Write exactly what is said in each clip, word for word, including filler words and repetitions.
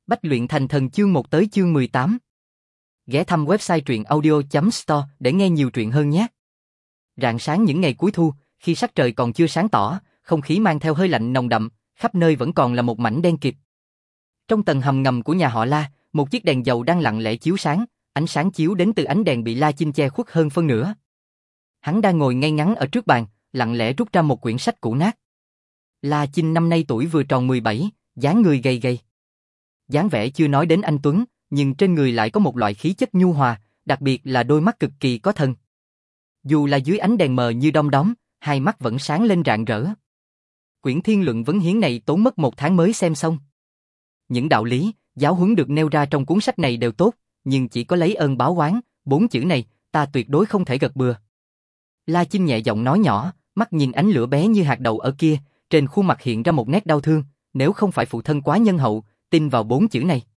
Bách luyện thành thần chương một tới chương mười tám. Ghé thăm website truyện audio chấm store để nghe nhiều truyện hơn nhé. Rạng sáng những ngày cuối thu, khi sắc trời còn chưa sáng tỏ, không khí mang theo hơi lạnh nồng đậm, khắp nơi vẫn còn là một mảnh đen kịt. Trong tầng hầm ngầm của nhà họ La, một chiếc đèn dầu đang lặng lẽ chiếu sáng, ánh sáng chiếu đến từ ánh đèn bị La Chinh che khuất hơn phân nửa. Hắn đang ngồi ngay ngắn ở trước bàn, lặng lẽ rút ra một quyển sách cũ nát. La Chinh năm nay tuổi vừa tròn mười bảy, dáng người gầy gầy. Dáng vẻ chưa nói đến anh tuấn, nhưng trên người lại có một loại khí chất nhu hòa, đặc biệt là đôi mắt cực kỳ có thần. Dù là dưới ánh đèn mờ như đom đóm, hai mắt vẫn sáng lên rạng rỡ. Quyển Thiên Luận Vấn Hiến này tốn mất một tháng mới xem xong. Những đạo lý, giáo huấn được nêu ra trong cuốn sách này đều tốt, nhưng chỉ có lấy ơn báo oán, bốn chữ này, ta tuyệt đối không thể gật bừa. La Chinh nhẹ giọng nói nhỏ, mắt nhìn ánh lửa bé như hạt đậu ở kia, trên khuôn mặt hiện ra một nét đau thương, nếu không phải phụ thân quá nhân hậu, tin vào bốn chữ này.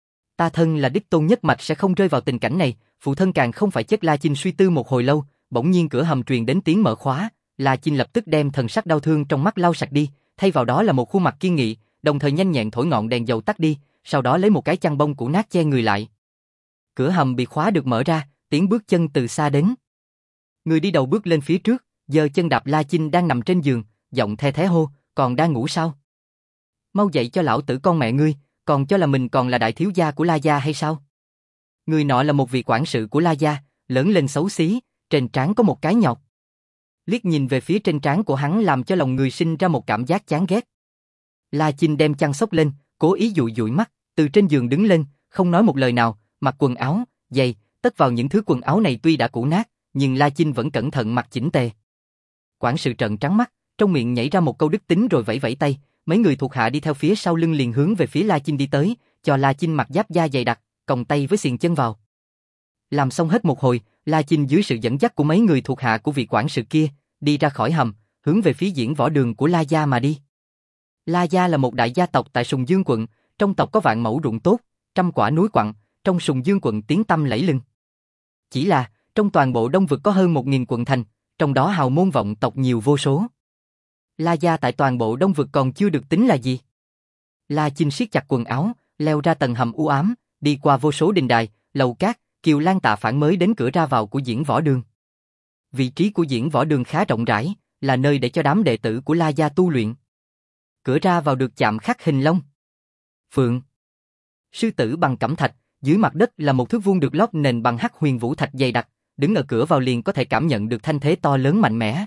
Ta thân là đích tôn nhất mạch sẽ không rơi vào tình cảnh này, phụ thân càng không phải chết. La Chinh suy tư một hồi lâu, bỗng nhiên cửa hầm truyền đến tiếng mở khóa, La Chinh lập tức đem thần sắc đau thương trong mắt lau sạch đi, thay vào đó là một khuôn mặt kiên nghị, đồng thời nhanh nhẹn thổi ngọn đèn dầu tắt đi, sau đó lấy một cái chăn bông cũ nát che người lại. Cửa hầm bị khóa được mở ra, tiếng bước chân từ xa đến. Người đi đầu bước lên phía trước, giơ chân đạp La Chinh đang nằm trên giường, giọng the thé hô, còn đang ngủ sao? Mau dậy cho lão tử con mẹ ngươi, còn cho là mình còn là đại thiếu gia của La gia hay sao? Người nọ là một vị quản sự của La gia, lớn lên xấu xí, trên trán có một cái nhọt. Liếc nhìn về phía trên trán của hắn làm cho lòng người sinh ra một cảm giác chán ghét. La Chinh đem chăn xốc lên, cố ý dụi dụi mắt, từ trên giường đứng lên, không nói một lời nào, mặc quần áo, giày, tất vào những thứ quần áo này tuy đã cũ nát, nhưng La Chinh vẫn cẩn thận mặc chỉnh tề. Quản sự trợn trắng mắt, trong miệng nhảy ra một câu đức tính rồi vẫy vẫy tay, mấy người thuộc hạ đi theo phía sau lưng liền hướng về phía La Chinh đi tới, cho La Chinh mặc giáp da dày đặc, còng tay với xiềng chân vào. Làm xong hết một hồi, La Chinh dưới sự dẫn dắt của mấy người thuộc hạ của vị quản sự kia, đi ra khỏi hầm, hướng về phía diễn võ đường của La gia mà đi. La gia là một đại gia tộc tại Sùng Dương quận, trong tộc có vạn mẫu ruộng tốt, trăm quả núi quặng, trong Sùng Dương quận tiếng tăm lẫy lừng. Chỉ là, trong toàn bộ Đông vực có hơn một nghìn quận thành, trong đó hào môn vọng tộc nhiều vô số. La gia tại toàn bộ Đông vực còn chưa được tính là gì. La Chinh siết chặt quần áo, leo ra tầng hầm u ám, đi qua vô số đình đài, lầu cát, Kiều Lan Tạ Phản mới đến cửa ra vào của diễn võ đường. Vị trí của diễn võ đường khá rộng rãi, là nơi để cho đám đệ tử của La gia tu luyện. Cửa ra vào được chạm khắc hình long, phượng, sư tử bằng cẩm thạch, dưới mặt đất là một thước vuông được lót nền bằng hắc huyền vũ thạch dày đặc, đứng ở cửa vào liền có thể cảm nhận được thanh thế to lớn mạnh mẽ.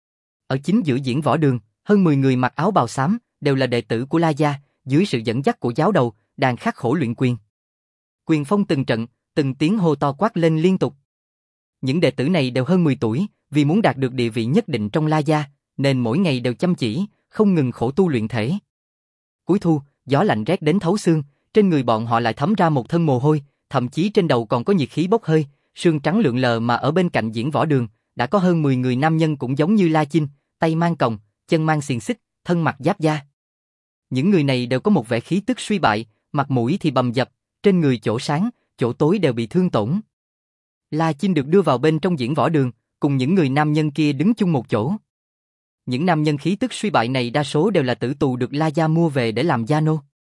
Ở chính giữa diễn võ đường, hơn mười người mặc áo bào xám, đều là đệ tử của La gia, dưới sự dẫn dắt của giáo đầu, đang khắc khổ luyện quyền. Quyền phong từng trận, từng tiếng hô to quát lên liên tục. Những đệ tử này đều hơn mười tuổi, vì muốn đạt được địa vị nhất định trong La gia, nên mỗi ngày đều chăm chỉ, không ngừng khổ tu luyện thể. Cuối thu, gió lạnh rét đến thấu xương, trên người bọn họ lại thấm ra một thân mồ hôi, thậm chí trên đầu còn có nhiệt khí bốc hơi, sương trắng lượn lờ mà ở bên cạnh diễn võ đường, đã có hơn mười người nam nhân cũng giống như La Chinh, tay mang còng, chân mang xiềng xích, thân mặc giáp da. Những người này đều có một vẻ khí tức suy bại, mặt mũi thì bầm dập, trên người chỗ sáng, chỗ tối đều bị thương tổn. La Chinh được đưa vào bên trong diễn võ đường, cùng những người nam nhân kia đứng chung một chỗ. Những nam nhân khí tức suy bại này đa số đều là tử tù được La gia mua về để làm gia nô.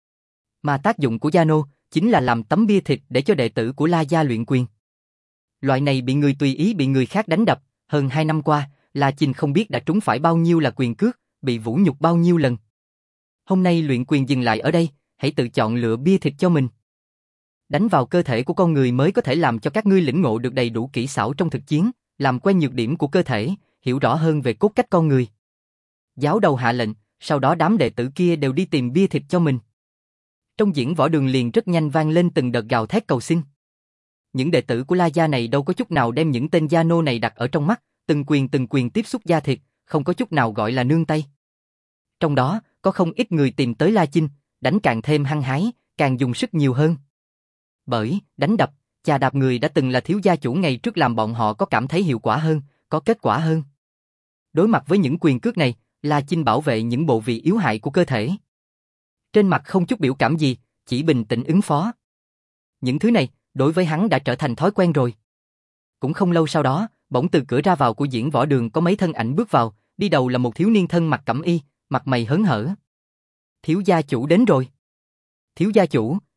Mà tác dụng của gia nô chính là làm tấm bia thịt để cho đệ tử của La gia luyện quyền. Loại này bị người tùy ý bị người khác đánh đập, hơn hai năm qua, La Chinh không biết đã trúng phải bao nhiêu là quyền cước, bị vũ nhục bao nhiêu lần. Hôm nay luyện quyền dừng lại ở đây, hãy tự chọn lựa bia thịt cho mình. Đánh vào cơ thể của con người mới có thể làm cho các ngươi lĩnh ngộ được đầy đủ kỹ xảo trong thực chiến, làm quen nhược điểm của cơ thể, hiểu rõ hơn về cốt cách con người. Giáo đầu hạ lệnh, sau đó đám đệ tử kia đều đi tìm bia thịt cho mình. Trong diễn võ đường liền rất nhanh vang lên từng đợt gào thét cầu xin. Những đệ tử của La gia này đâu có chút nào đem những tên gia nô này đặt ở trong mắt, từng quyền từng quyền tiếp xúc da thịt, không có chút nào gọi là nương tay. Trong đó, có không ít người tìm tới La Chinh, đánh càng thêm hăng hái, càng dùng sức nhiều hơn. Bởi, đánh đập, chà đạp người đã từng là thiếu gia chủ ngày trước làm bọn họ có cảm thấy hiệu quả hơn, có kết quả hơn. Đối mặt với những quyền cước này, La Chinh bảo vệ những bộ vị yếu hại của cơ thể. Trên mặt không chút biểu cảm gì, chỉ bình tĩnh ứng phó. Những thứ này, đối với hắn đã trở thành thói quen rồi. Cũng không lâu sau đó, bỗng từ cửa ra vào của diễn võ đường có mấy thân ảnh bước vào, đi đầu là một thiếu niên thân mặc cẩm y, mặt mày hớn hở. Thiếu gia chủ đến rồi. Thiếu gia chủ,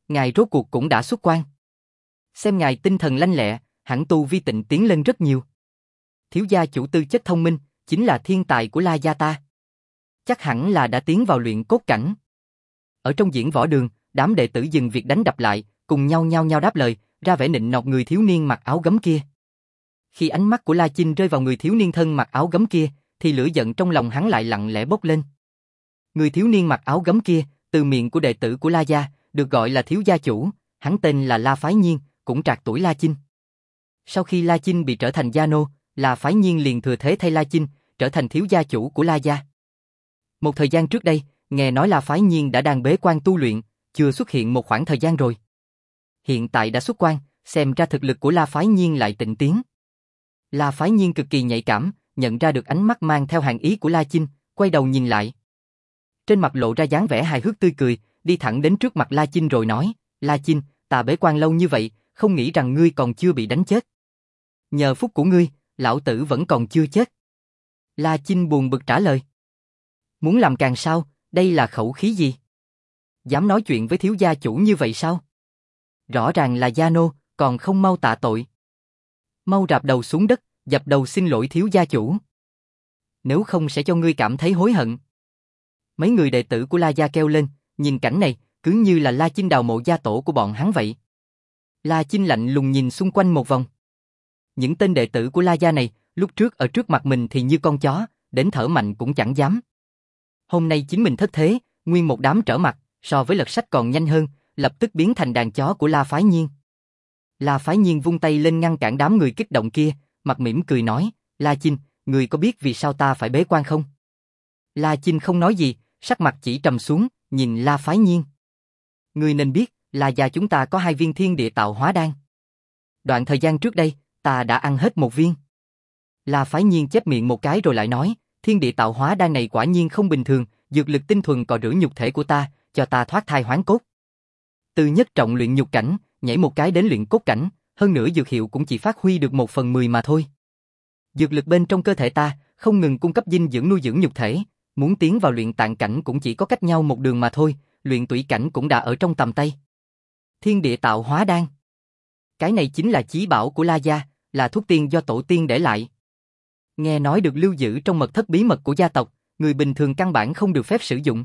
ngài rốt cuộc cũng đã xuất quan. Xem ngài tinh thần lanh lẹ, hẳn tu vi tịnh tiến lên rất nhiều. Thiếu gia chủ tư chất thông minh, chính là thiên tài của La gia ta. Chắc hẳn là đã tiến vào luyện cốt cảnh. Ở trong diễn võ đường, đám đệ tử dừng việc đánh đập lại, cùng nhau nhao nhao đáp lời, ra vẻ nịnh nọt người thiếu niên mặc áo gấm kia. Khi ánh mắt của La Chinh rơi vào người thiếu niên thân mặc áo gấm kia, thì lửa giận trong lòng hắn lại lặng lẽ bốc lên. Người thiếu niên mặc áo gấm kia, từ miệng của đệ tử của La gia, được gọi là thiếu gia chủ, hắn tên là La Phái Nhiên, cũng trạc tuổi La Chinh. Sau khi La Chinh bị trở thành gia nô, La Phái Nhiên liền thừa thế thay La Chinh, trở thành thiếu gia chủ của La gia. Một thời gian trước đây, nghe nói La Phái Nhiên đã đang bế quan tu luyện, chưa xuất hiện một khoảng thời gian rồi. Hiện tại đã xuất quan, xem ra thực lực của La Phái Nhiên lại tịnh tiến. La Phái Nhiên cực kỳ nhạy cảm, nhận ra được ánh mắt mang theo hàn ý của La Chinh, quay đầu nhìn lại. Trên mặt lộ ra dáng vẻ hài hước tươi cười, đi thẳng đến trước mặt La Chinh rồi nói, La Chinh, ta bế quan lâu như vậy, không nghĩ rằng ngươi còn chưa bị đánh chết. Nhờ phúc của ngươi, lão tử vẫn còn chưa chết. La Chinh buồn bực trả lời. Muốn làm càng sao, đây là khẩu khí gì? Dám nói chuyện với thiếu gia chủ như vậy sao? Rõ ràng là gia nô, còn không mau tạ tội. Mau rạp đầu xuống đất, dập đầu xin lỗi thiếu gia chủ. Nếu không sẽ cho ngươi cảm thấy hối hận. Mấy người đệ tử của La gia kêu lên, nhìn cảnh này, cứ như là La Chinh đào mộ gia tổ của bọn hắn vậy. La Chinh lạnh lùng nhìn xung quanh một vòng. Những tên đệ tử của La gia này, lúc trước ở trước mặt mình thì như con chó, đến thở mạnh cũng chẳng dám. Hôm nay chính mình thất thế, nguyên một đám trở mặt, so với lật sách còn nhanh hơn, lập tức biến thành đàn chó của La Phái Nhiên. La Phái Nhiên vung tay lên ngăn cản đám người kích động kia, mặt mỉm cười nói, La Chinh, người có biết vì sao ta phải bế quan không? La Chinh không nói gì, sắc mặt chỉ trầm xuống, nhìn La Phái Nhiên. Ngươi nên biết, La gia chúng ta có hai viên thiên địa tạo hóa đan. Đoạn thời gian trước đây, ta đã ăn hết một viên. La Phái Nhiên chép miệng một cái rồi lại nói, thiên địa tạo hóa đan này quả nhiên không bình thường, dược lực tinh thuần cọ rửa nhục thể của ta, cho ta thoát thai hoán cốt. Từ nhất trọng luyện nhục cảnh, nhảy một cái đến luyện cốt cảnh, hơn nữa dược hiệu cũng chỉ phát huy được một phần mười mà thôi. Dược lực bên trong cơ thể ta không ngừng cung cấp dinh dưỡng nuôi dưỡng nhục thể, muốn tiến vào luyện tạng cảnh cũng chỉ có cách nhau một đường mà thôi, luyện tủy cảnh cũng đã ở trong tầm tay. Thiên địa tạo hóa đan. Cái này chính là chí bảo của La gia, là thuốc tiên do tổ tiên để lại. Nghe nói được lưu giữ trong mật thất bí mật của gia tộc, người bình thường căn bản không được phép sử dụng.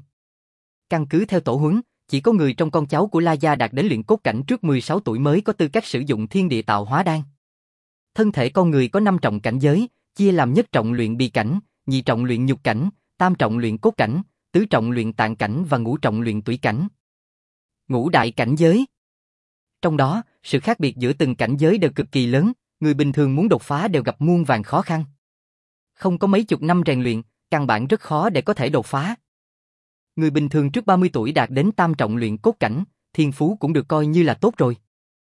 Căn cứ theo tổ huấn, chỉ có người trong con cháu của La gia đạt đến luyện cốt cảnh trước mười sáu tuổi mới có tư cách sử dụng thiên địa tạo hóa đan. Thân thể con người có năm trọng cảnh giới, chia làm nhất trọng luyện bì cảnh, nhị trọng luyện nhục cảnh, tam trọng luyện cốt cảnh, tứ trọng luyện tạng cảnh và ngũ trọng luyện tủy cảnh. Ngũ đại cảnh giới. Trong đó, sự khác biệt giữa từng cảnh giới đều cực kỳ lớn, người bình thường muốn đột phá đều gặp muôn vàn khó khăn. Không có mấy chục năm rèn luyện, căn bản rất khó để có thể đột phá. Người bình thường trước ba mươi tuổi đạt đến tam trọng luyện cốt cảnh, thiên phú cũng được coi như là tốt rồi.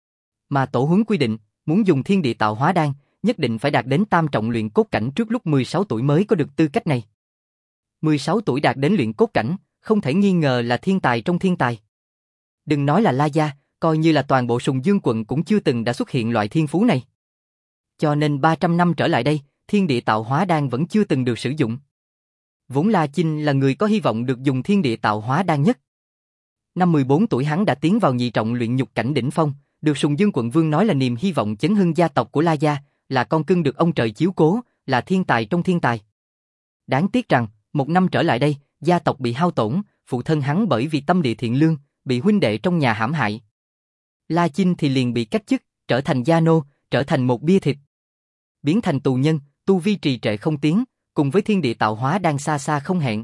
Mà tổ huấn quy định, muốn dùng thiên địa tạo hóa đan, nhất định phải đạt đến tam trọng luyện cốt cảnh trước lúc mười sáu tuổi mới có được tư cách này. mười sáu tuổi đạt đến luyện cốt cảnh, không thể nghi ngờ là thiên tài trong thiên tài. Đừng nói là La gia, coi như là toàn bộ Sùng Dương quận cũng chưa từng đã xuất hiện loại thiên phú này. Cho nên ba trăm năm trở lại đây, thiên địa tạo hóa đan vẫn chưa từng được sử dụng. Vốn La Chinh là người có hy vọng được dùng thiên địa tạo hóa đan nhất. Năm mười bốn tuổi hắn đã tiến vào nhị trọng luyện nhục cảnh đỉnh phong, được Sùng Dương quận vương nói là niềm hy vọng chấn hưng gia tộc của La gia, là con cưng được ông trời chiếu cố, là thiên tài trong thiên tài. Đáng tiếc rằng, một năm trở lại đây, gia tộc bị hao tổn, phụ thân hắn bởi vì tâm địa thiện lương, bị huynh đệ trong nhà hãm hại. La Chinh thì liền bị cách chức, trở thành gia nô, trở thành một bia thịt. Biến thành tù nhân, tu vi trì trệ không tiến, cùng với thiên địa tạo hóa đang xa xa không hẹn.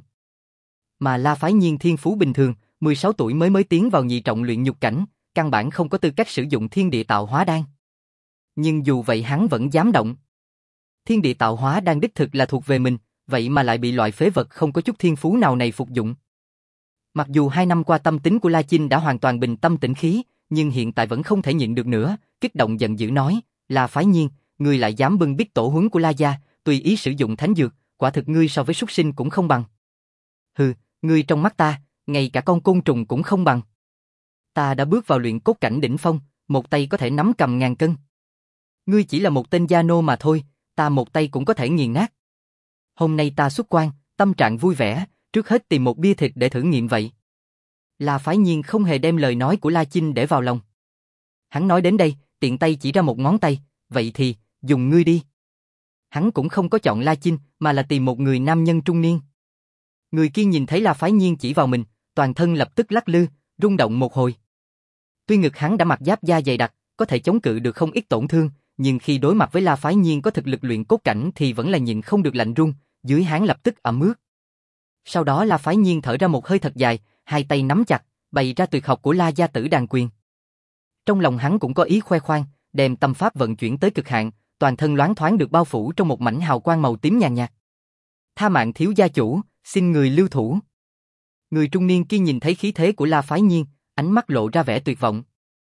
Mà La Phái Nhiên thiên phú bình thường, mười sáu tuổi mới mới tiến vào nhị trọng luyện nhục cảnh, căn bản không có tư cách sử dụng thiên địa tạo hóa đan. Nhưng dù vậy hắn vẫn dám động. Thiên địa tạo hóa đan đích thực là thuộc về mình, vậy mà lại bị loại phế vật không có chút thiên phú nào này phục dụng. Mặc dù hai năm qua tâm tính của La Chinh đã hoàn toàn bình tâm tĩnh khí, nhưng hiện tại vẫn không thể nhịn được nữa, kích động giận dữ nói, La Phái Nhiên, ngươi lại dám bưng bít tổ huấn của La gia, tùy ý sử dụng thánh dược, quả thực ngươi so với súc sinh cũng không bằng. Hừ, ngươi trong mắt ta, ngay cả con côn trùng cũng không bằng. Ta đã bước vào luyện cốt cảnh đỉnh phong, một tay có thể nắm cầm ngàn cân. Ngươi chỉ là một tên gia nô mà thôi, ta một tay cũng có thể nghiền nát. Hôm nay ta xuất quan, tâm trạng vui vẻ, trước hết tìm một bia thịt để thử nghiệm vậy. La Phái Nhiên không hề đem lời nói của La Chinh để vào lòng. Hắn nói đến đây, tiện tay chỉ ra một ngón tay, vậy thì, dùng ngươi đi. Hắn cũng không có chọn La Chinh, mà là tìm một người nam nhân trung niên. Người kia nhìn thấy La Phái Nhiên chỉ vào mình, toàn thân lập tức lắc lư, rung động một hồi. Tuy ngực hắn đã mặc giáp da dày đặc, có thể chống cự được không ít tổn thương, nhưng khi đối mặt với La Phái Nhiên có thực lực luyện cốt cảnh thì vẫn là nhịn không được lạnh run, dưới hắn lập tức ẩm ướt. Sau đó La Phái Nhiên thở ra một hơi thật dài, hai tay nắm chặt, bày ra tuyệt học của La Gia Tử Đàn Quyền. Trong lòng hắn cũng có ý khoe khoang, đem tâm pháp vận chuyển tới cực hạn, toàn thân loáng thoáng được bao phủ trong một mảnh hào quang màu tím nhàn nhạt. Tha mạng thiếu gia chủ, xin người lưu thủ. Người trung niên kia nhìn thấy khí thế của La Phái Nhiên, ánh mắt lộ ra vẻ tuyệt vọng.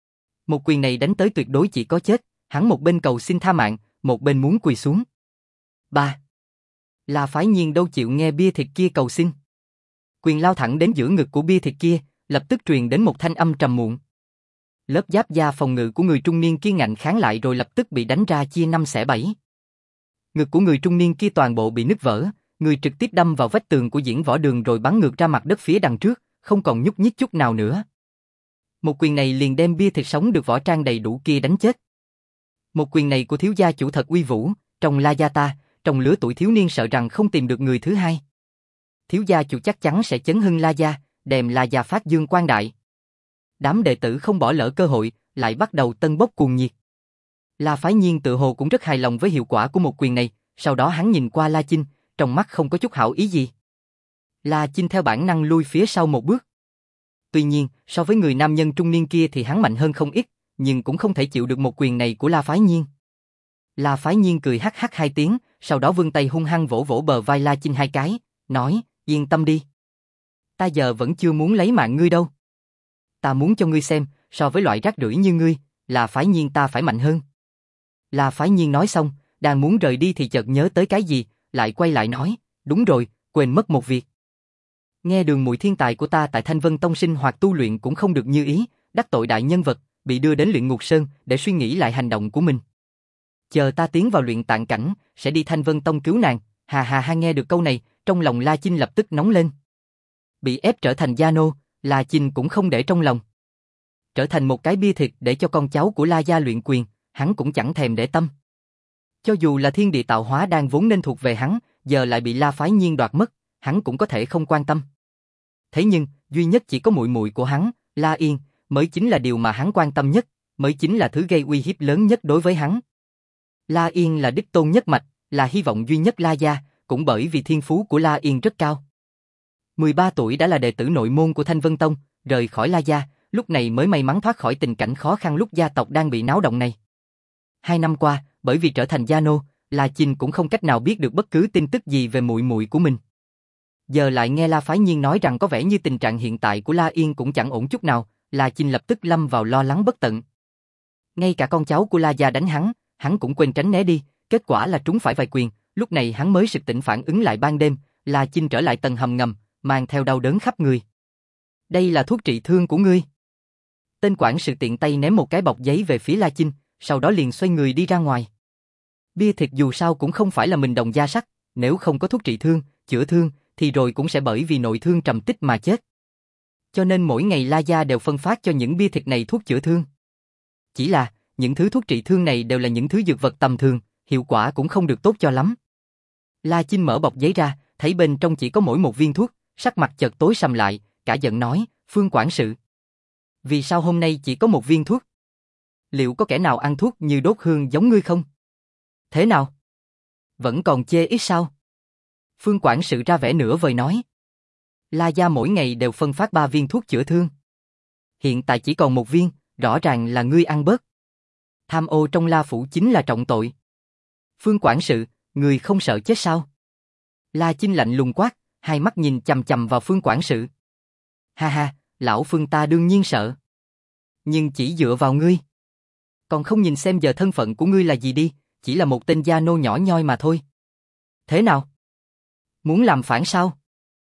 Một quyền này đánh tới tuyệt đối chỉ có chết, hắn một bên cầu xin tha mạng, một bên muốn quỳ xuống. Ba. La Phái Nhiên đâu chịu nghe bia thịt kia cầu xin. Quyền lao thẳng đến giữa ngực của bia thịt kia, lập tức truyền đến một thanh âm trầm muộn. Lớp giáp da phòng ngự của người trung niên kia ngạnh kháng lại rồi lập tức bị đánh ra chia năm xẻ bảy. Ngực của người trung niên kia toàn bộ bị nứt vỡ, người trực tiếp đâm vào vách tường của diễn võ đường rồi bắn ngược ra mặt đất phía đằng trước, không còn nhúc nhích chút nào nữa. Một quyền này liền đem bia thịt sống được võ trang đầy đủ kia đánh chết. Một quyền này của thiếu gia chủ thật uy vũ, trong La Gia ta, trong lứa tuổi thiếu niên sợ rằng không tìm được người thứ hai. Thiếu gia chủ chắc chắn sẽ chấn hưng La Gia, đem La Gia phát dương quang đại. Đám đệ tử không bỏ lỡ cơ hội, lại bắt đầu tân bốc cuồng nhiệt. La Phái Nhiên tự hồ cũng rất hài lòng với hiệu quả của một quyền này, sau đó hắn nhìn qua La Chinh, trong mắt không có chút hảo ý gì. La Chinh theo bản năng lui phía sau một bước. Tuy nhiên, so với người nam nhân trung niên kia thì hắn mạnh hơn không ít, nhưng cũng không thể chịu được một quyền này của La Phái Nhiên. La Phái Nhiên cười hắc hắc hai tiếng, sau đó vươn tay hung hăng vỗ vỗ bờ vai La Chinh hai cái, nói, yên tâm đi. Ta giờ vẫn chưa muốn lấy mạng ngươi đâu. Ta muốn cho ngươi xem, so với loại rác rưởi như ngươi, La Phái Nhiên ta phải mạnh hơn. La Phái Nhiên nói xong, đang muốn rời đi thì chợt nhớ tới cái gì, lại quay lại nói, đúng rồi, quên mất một việc. Nghe đường mùi thiên tài của ta tại Thanh Vân Tông sinh hoạt tu luyện cũng không được như ý, đắc tội đại nhân vật, bị đưa đến luyện ngục sơn để suy nghĩ lại hành động của mình. Chờ ta tiến vào luyện tạng cảnh, sẽ đi Thanh Vân Tông cứu nàng. Hà hà ha, nghe được câu này, trong lòng La Chinh lập tức nóng lên. Bị ép trở thành gia nô, La Chinh cũng không để trong lòng. Trở thành một cái bia thịt để cho con cháu của La Gia luyện quyền, hắn cũng chẳng thèm để tâm. Cho dù là thiên địa tạo hóa đang vốn nên thuộc về hắn, giờ lại bị La Phái Nhiên đoạt mất, hắn cũng có thể không quan tâm. Thế nhưng, duy nhất chỉ có muội muội của hắn, La Yên, mới chính là điều mà hắn quan tâm nhất, mới chính là thứ gây uy hiếp lớn nhất đối với hắn. La Yên là đích tôn nhất mạch, là hy vọng duy nhất La Gia, cũng bởi vì thiên phú của La Yên rất cao. mười ba tuổi đã là đệ tử nội môn của Thanh Vân Tông, rời khỏi La Gia, lúc này mới may mắn thoát khỏi tình cảnh khó khăn lúc gia tộc đang bị náo động này. Hai năm qua, bởi vì trở thành gia nô, La Chinh cũng không cách nào biết được bất cứ tin tức gì về muội muội của mình. Giờ lại nghe La Phái Nhiên nói rằng có vẻ như tình trạng hiện tại của La Yên cũng chẳng ổn chút nào, La Chinh lập tức lâm vào lo lắng bất tận. Ngay cả con cháu của La Gia đánh hắn, hắn cũng quên tránh né đi, kết quả là trúng phải vài quyền, lúc này hắn mới sực tỉnh phản ứng lại. Ban đêm, La Chinh trở lại tầng hầm ngầm, mang theo đau đớn khắp người. Đây là thuốc trị thương của ngươi. Tên quản sự tiện tay ném một cái bọc giấy về phía La Chinh, sau đó liền xoay người đi ra ngoài. Bia thịt dù sao cũng không phải là mình đồng gia sắt, nếu không có thuốc trị thương, chữa thương, thì rồi cũng sẽ bởi vì nội thương trầm tích mà chết. Cho nên mỗi ngày La Gia đều phân phát cho những bia thịt này thuốc chữa thương. Chỉ là, những thứ thuốc trị thương này đều là những thứ dược vật tầm thường, hiệu quả cũng không được tốt cho lắm. La Chinh mở bọc giấy ra, thấy bên trong chỉ có mỗi một viên thuốc, sắc mặt chợt tối sầm lại, cả giận nói, Phương quản sự. Vì sao hôm nay chỉ có một viên thuốc? Liệu có kẻ nào ăn thuốc như đốt hương giống ngươi không? Thế nào? Vẫn còn chê ít sao? Phương quản sự ra vẻ nửa vời nói. La Gia mỗi ngày đều phân phát ba viên thuốc chữa thương. Hiện tại chỉ còn một viên, rõ ràng là ngươi ăn bớt. Tham ô trong La Phủ chính là trọng tội. Phương quản sự, người không sợ chết sao? La Chinh lạnh lùng quát, hai mắt nhìn chằm chằm vào Phương quản sự. Ha ha, lão Phương ta đương nhiên sợ. Nhưng chỉ dựa vào ngươi. Còn không nhìn xem giờ thân phận của ngươi là gì đi, chỉ là một tên gia nô nhỏ nhoi mà thôi. Thế nào? Muốn làm phản sao?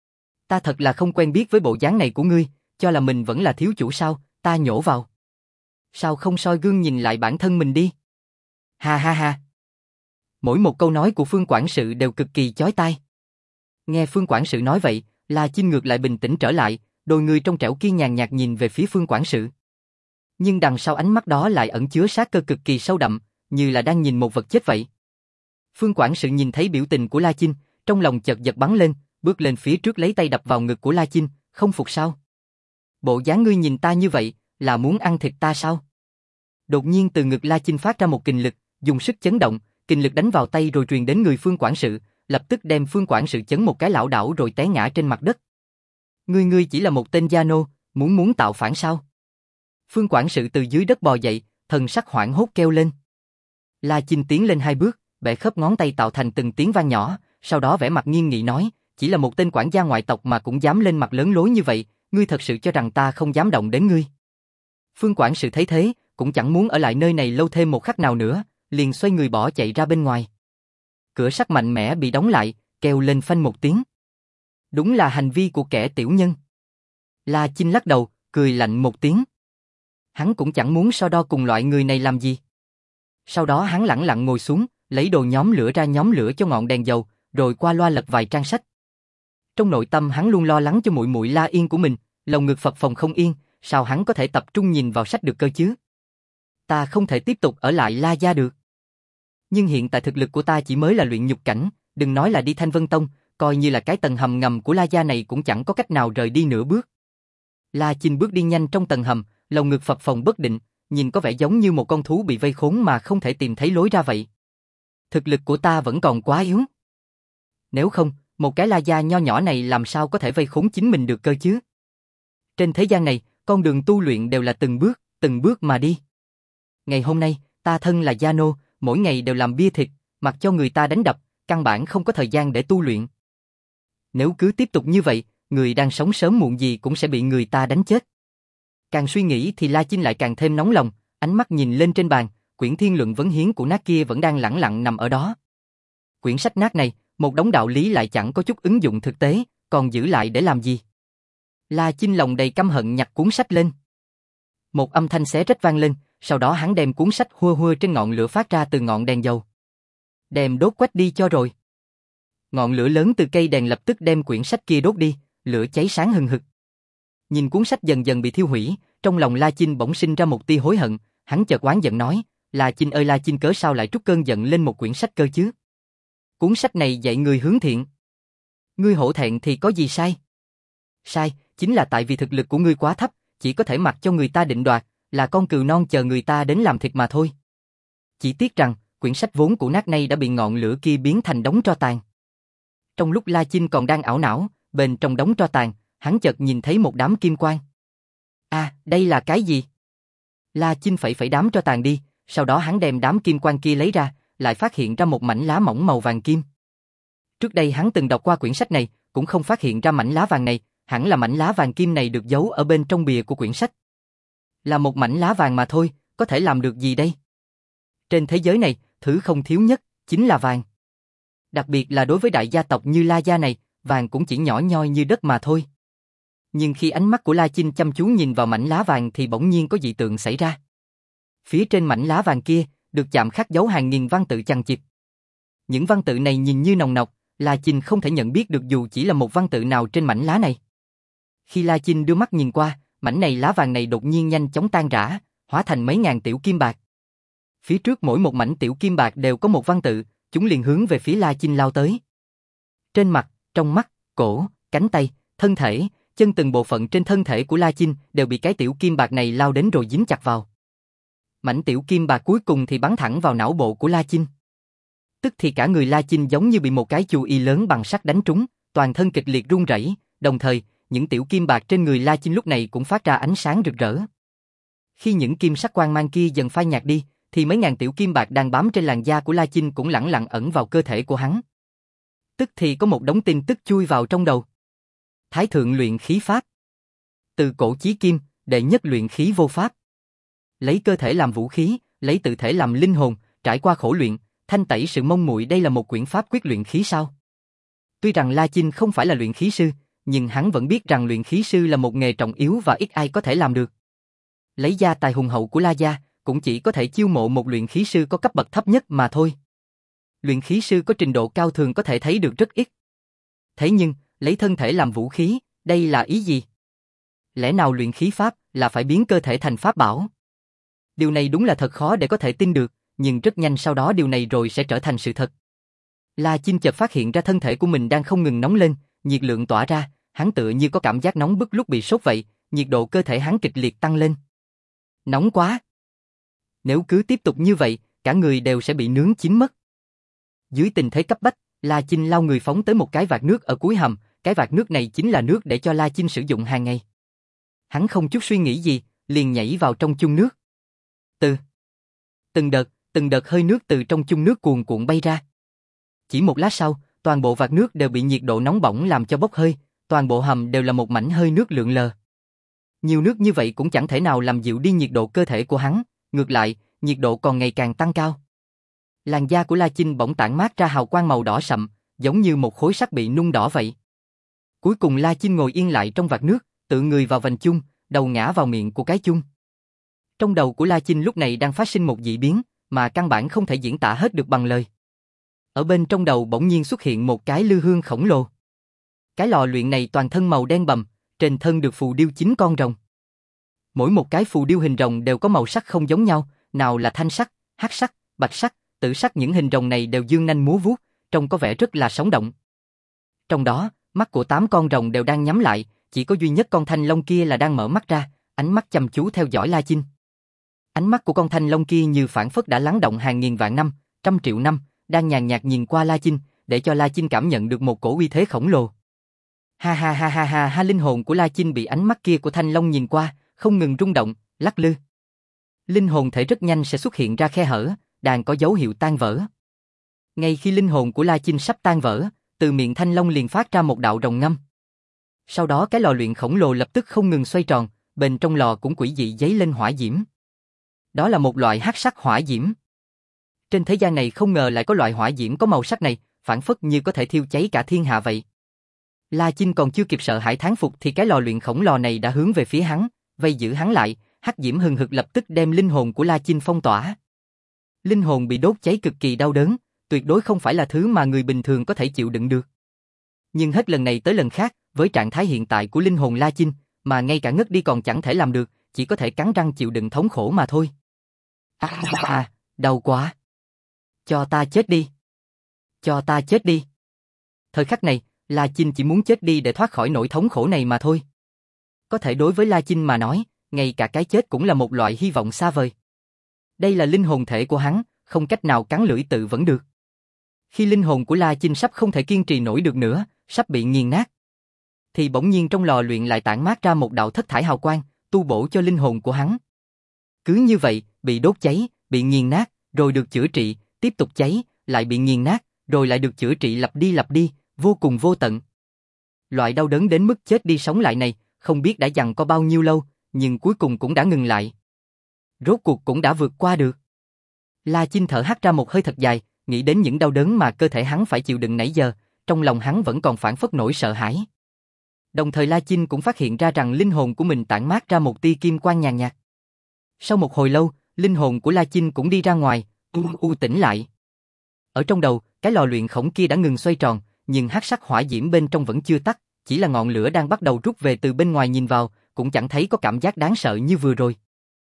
Ta thật là không quen biết với bộ dáng này của ngươi, cho là mình vẫn là thiếu chủ sao, ta nhổ vào. Sao không soi gương nhìn lại bản thân mình đi? Ha ha ha. Mỗi một câu nói của Phương quản sự đều cực kỳ chói tai. Nghe Phương quản sự nói vậy, La Chinh ngược lại bình tĩnh trở lại, đôi người trong trẻo kia nhàn nhạt nhìn về phía Phương quản sự. Nhưng đằng sau ánh mắt đó lại ẩn chứa sát cơ cực kỳ sâu đậm, như là đang nhìn một vật chết vậy. Phương quản sự nhìn thấy biểu tình của La Chinh, trong lòng chợt giật bắn lên, bước lên phía trước lấy tay đập vào ngực của La Chinh, không phục sao? Bộ dáng ngươi nhìn ta như vậy, là muốn ăn thịt ta sao? Đột nhiên từ ngực La Chinh phát ra một kình lực, dùng sức chấn động, kình lực đánh vào tay rồi truyền đến người Phương quản sự, lập tức đem Phương quản sự chấn một cái lảo đảo rồi té ngã trên mặt đất. Ngươi ngươi chỉ là một tên gia nô, muốn muốn tạo phản sao? Phương quản sự từ dưới đất bò dậy, thần sắc hoảng hốt kêu lên. La Chinh tiến lên hai bước, bẻ khớp ngón tay tạo thành từng tiếng vang nhỏ, sau đó vẻ mặt nghiêm nghị nói, chỉ là một tên quản gia ngoại tộc mà cũng dám lên mặt lớn lối như vậy, ngươi thật sự cho rằng ta không dám động đến ngươi? Phương quản sự thấy thế, cũng chẳng muốn ở lại nơi này lâu thêm một khắc nào nữa, liền xoay người bỏ chạy ra bên ngoài. Cửa sắt mạnh mẽ bị đóng lại, kêu lên phanh một tiếng. Đúng là hành vi của kẻ tiểu nhân. La Chinh lắc đầu, cười lạnh một tiếng. Hắn cũng chẳng muốn so đo cùng loại người này làm gì. Sau đó hắn lẳng lặng ngồi xuống, lấy đồ nhóm lửa ra nhóm lửa cho ngọn đèn dầu, rồi qua loa lật vài trang sách. Trong nội tâm hắn luôn lo lắng cho muội muội La Yên của mình, lòng ngực phập phồng không yên, sao hắn có thể tập trung nhìn vào sách được cơ chứ? Ta không thể tiếp tục ở lại La gia được. Nhưng hiện tại thực lực của ta chỉ mới là luyện nhục cảnh, đừng nói là đi Thanh Vân Tông, coi như là cái tầng hầm ngầm của La gia này cũng chẳng có cách nào rời đi nửa bước. La Chinh bước đi nhanh trong tầng hầm, lòng ngực phập phồng bất định, nhìn có vẻ giống như một con thú bị vây khốn mà không thể tìm thấy lối ra vậy. Thực lực của ta vẫn còn quá yếu. Nếu không, một cái La gia nho nhỏ này làm sao có thể vây khốn chính mình được cơ chứ? Trên thế gian này, con đường tu luyện đều là từng bước, từng bước mà đi. Ngày hôm nay, ta thân là gia nô, mỗi ngày đều làm bia thịt, mặc cho người ta đánh đập, căn bản không có thời gian để tu luyện. Nếu cứ tiếp tục như vậy, người đang sống sớm muộn gì cũng sẽ bị người ta đánh chết. Càng suy nghĩ thì La Chinh lại càng thêm nóng lòng, ánh mắt nhìn lên trên bàn, quyển thiên luận vấn hiến của nát kia vẫn đang lẳng lặng nằm ở đó. Quyển sách nát này, một đống đạo lý lại chẳng có chút ứng dụng thực tế, còn giữ lại để làm gì? La Chinh lòng đầy căm hận nhặt cuốn sách lên. Một âm thanh xé rách vang lên, sau đó hắn đem cuốn sách hua hua trên ngọn lửa phát ra từ ngọn đèn dầu. Đem đốt quách đi cho rồi. Ngọn lửa lớn từ cây đèn lập tức đem quyển sách kia đốt đi, lửa cháy sáng hừng hực. Nhìn cuốn sách dần dần bị thiêu hủy, trong lòng La Chinh bỗng sinh ra một tia hối hận, hắn chợt oán giận nói, La Chinh ơi La Chinh cớ sao lại trút cơn giận lên một quyển sách cơ chứ? Cuốn sách này dạy người hướng thiện. Ngươi hổ thẹn thì có gì sai? Sai, chính là tại vì thực lực của ngươi quá thấp, chỉ có thể mặc cho người ta định đoạt, là con cừu non chờ người ta đến làm thịt mà thôi. Chỉ tiếc rằng, quyển sách vốn cũ nát này đã bị ngọn lửa kia biến thành đống tro tàn. Trong lúc La Chinh còn đang ảo não, bên trong đống tro tàn, hắn chợt nhìn thấy một đám kim quang. À, đây là cái gì? La Chinh phẩy phẩy đám tro tàn đi, sau đó hắn đem đám kim quang kia lấy ra, lại phát hiện ra một mảnh lá mỏng màu vàng kim. Trước đây hắn từng đọc qua quyển sách này, cũng không phát hiện ra mảnh lá vàng này, hẳn là mảnh lá vàng kim này được giấu ở bên trong bìa của quyển sách. Là một mảnh lá vàng mà thôi, có thể làm được gì đây? Trên thế giới này, thứ không thiếu nhất, chính là vàng. Đặc biệt là đối với đại gia tộc như La gia này, vàng cũng chỉ nhỏ nhoi như đất mà thôi. Nhưng khi ánh mắt của La Chinh chăm chú nhìn vào mảnh lá vàng thì bỗng nhiên có dị tượng xảy ra. Phía trên mảnh lá vàng kia, được chạm khắc dấu hàng nghìn văn tự chằng chịt. Những văn tự này nhìn như nồng nọc, La Chinh không thể nhận biết được dù chỉ là một văn tự nào trên mảnh lá này. Khi La Chinh đưa mắt nhìn qua, mảnh này lá vàng này đột nhiên nhanh chóng tan rã, hóa thành mấy ngàn tiểu kim bạc. Phía trước mỗi một mảnh tiểu kim bạc đều có một văn tự, chúng liền hướng về phía La Chinh lao tới. Trên mặt, trong mắt, cổ, cánh tay, thân thể, chân từng bộ phận trên thân thể của La Chinh đều bị cái tiểu kim bạc này lao đến rồi dính chặt vào. Mảnh tiểu kim bạc cuối cùng thì bắn thẳng vào não bộ của La Chinh. Tức thì cả người La Chinh giống như bị một cái chù y lớn bằng sắt đánh trúng, toàn thân kịch liệt run rẩy, đồng thời, những tiểu kim bạc trên người La Chinh lúc này cũng phát ra ánh sáng rực rỡ. Khi những kim sắc quang mang kia dần phai nhạt đi, thì mấy ngàn tiểu kim bạc đang bám trên làn da của La Chinh cũng lẳng lặng ẩn vào cơ thể của hắn. Tức thì có một đống tin tức chui vào trong đầu. Thái thượng luyện khí pháp. Từ cổ chí kim, đệ nhất luyện khí vô pháp. Lấy cơ thể làm vũ khí, lấy tự thể làm linh hồn, trải qua khổ luyện, thanh tẩy sự mông muội, đây là một quyển pháp quyết luyện khí sao? Tuy rằng La Chinh không phải là luyện khí sư, nhưng hắn vẫn biết rằng luyện khí sư là một nghề trọng yếu và ít ai có thể làm được. Lấy gia tài hùng hậu của La gia, cũng chỉ có thể chiêu mộ một luyện khí sư có cấp bậc thấp nhất mà thôi. Luyện khí sư có trình độ cao thường có thể thấy được rất ít. Thế nhưng, lấy thân thể làm vũ khí, đây là ý gì? lẽ nào luyện khí pháp là phải biến cơ thể thành pháp bảo? Điều này đúng là thật khó để có thể tin được, nhưng rất nhanh sau đó điều này rồi sẽ trở thành sự thật. La Chinh chợt phát hiện ra thân thể của mình đang không ngừng nóng lên, nhiệt lượng tỏa ra, hắn tựa như có cảm giác nóng bức lúc bị sốt vậy, nhiệt độ cơ thể hắn kịch liệt tăng lên. Nóng quá! Nếu cứ tiếp tục như vậy, cả người đều sẽ bị nướng chín mất. Dưới tình thế cấp bách, La Chinh lao người phóng tới một cái vạc nước ở cuối hầm, cái vạc nước này chính là nước để cho La Chinh sử dụng hàng ngày. Hắn không chút suy nghĩ gì, liền nhảy vào trong chung nước. Từ từng đợt, từng đợt hơi nước từ trong chung nước cuồn cuộn bay ra. Chỉ một lát sau, toàn bộ vạc nước đều bị nhiệt độ nóng bỏng làm cho bốc hơi, toàn bộ hầm đều là một mảnh hơi nước lượn lờ. Nhiều nước như vậy cũng chẳng thể nào làm dịu đi nhiệt độ cơ thể của hắn, ngược lại, nhiệt độ còn ngày càng tăng cao. Làn da của La Chinh bỗng tản mát ra hào quang màu đỏ sậm, giống như một khối sắt bị nung đỏ vậy. Cuối cùng La Chinh ngồi yên lại trong vạc nước, tựa người vào vành chung, đầu ngã vào miệng của cái chung. Trong đầu của La Chinh lúc này đang phát sinh một dị biến, mà căn bản không thể diễn tả hết được bằng lời. Ở bên trong đầu bỗng nhiên xuất hiện một cái lư hương khổng lồ. Cái lò luyện này toàn thân màu đen bầm, trên thân được phù điêu chín con rồng. Mỗi một cái phù điêu hình rồng đều có màu sắc không giống nhau, nào là thanh sắc, hắc sắc, bạch sắc, tử sắc, những hình rồng này đều dương nanh múa vuốt, trông có vẻ rất là sống động. Trong đó, mắt của tám con rồng đều đang nhắm lại, chỉ có duy nhất con thanh long kia là đang mở mắt ra, ánh mắt chăm chú theo dõi La Chinh. Ánh mắt của con thanh long kia như phảng phất đã lắng động hàng nghìn vạn năm, trăm triệu năm, đang nhàn nhạt nhìn qua La Chinh, để cho La Chinh cảm nhận được một cổ uy thế khổng lồ. Ha ha ha ha ha ha, linh hồn của La Chinh bị ánh mắt kia của thanh long nhìn qua, không ngừng rung động, lắc lư. Linh hồn thể rất nhanh sẽ xuất hiện ra khe hở, đang có dấu hiệu tan vỡ. Ngay khi linh hồn của La Chinh sắp tan vỡ, từ miệng thanh long liền phát ra một đạo rồng ngâm. Sau đó cái lò luyện khổng lồ lập tức không ngừng xoay tròn, bên trong lò cũng quỷ dị giấy lên hỏa diễm. Đó là một loại hắc sắc hỏa diễm. Trên thế gian này không ngờ lại có loại hỏa diễm có màu sắc này, phảng phất như có thể thiêu cháy cả thiên hạ vậy. La Chinh còn chưa kịp sợ hãi thán phục thì cái lò luyện khổng lồ này đã hướng về phía hắn, vây giữ hắn lại, hắc diễm hừng hực lập tức đem linh hồn của La Chinh phong tỏa. Linh hồn bị đốt cháy cực kỳ đau đớn, tuyệt đối không phải là thứ mà người bình thường có thể chịu đựng được. Nhưng hết lần này tới lần khác, với trạng thái hiện tại của linh hồn La Chinh, mà ngay cả ngất đi còn chẳng thể làm được, chỉ có thể cắn răng chịu đựng thống khổ mà thôi. À, à, đau quá. Cho ta chết đi. Cho ta chết đi. Thời khắc này, La Chinh chỉ muốn chết đi để thoát khỏi nỗi thống khổ này mà thôi. Có thể đối với La Chinh mà nói, ngay cả cái chết cũng là một loại hy vọng xa vời. Đây là linh hồn thể của hắn, không cách nào cắn lưỡi tự vẫn được. Khi linh hồn của La Chinh sắp không thể kiên trì nổi được nữa, sắp bị nghiền nát, thì bỗng nhiên trong lò luyện lại tản mát ra một đạo thất thải hào quang, tu bổ cho linh hồn của hắn. Cứ như vậy, bị đốt cháy, bị nghiền nát, rồi được chữa trị, tiếp tục cháy, lại bị nghiền nát, rồi lại được chữa trị lặp đi lặp đi, vô cùng vô tận. Loại đau đớn đến mức chết đi sống lại này, không biết đã giằng co bao nhiêu lâu, nhưng cuối cùng cũng đã ngừng lại. Rốt cuộc cũng đã vượt qua được. La Chinh thở hắt ra một hơi thật dài, nghĩ đến những đau đớn mà cơ thể hắn phải chịu đựng nãy giờ, trong lòng hắn vẫn còn phảng phất nỗi sợ hãi. Đồng thời La Chinh cũng phát hiện ra rằng linh hồn của mình tản mát ra một tia kim quang nhàn nhạt. Sau một hồi lâu, linh hồn của La Chinh cũng đi ra ngoài, u u tỉnh lại. Ở trong đầu, cái lò luyện khổng kia đã ngừng xoay tròn, nhưng hắc sắc hỏa diễm bên trong vẫn chưa tắt, chỉ là ngọn lửa đang bắt đầu rút về từ bên ngoài, nhìn vào, cũng chẳng thấy có cảm giác đáng sợ như vừa rồi.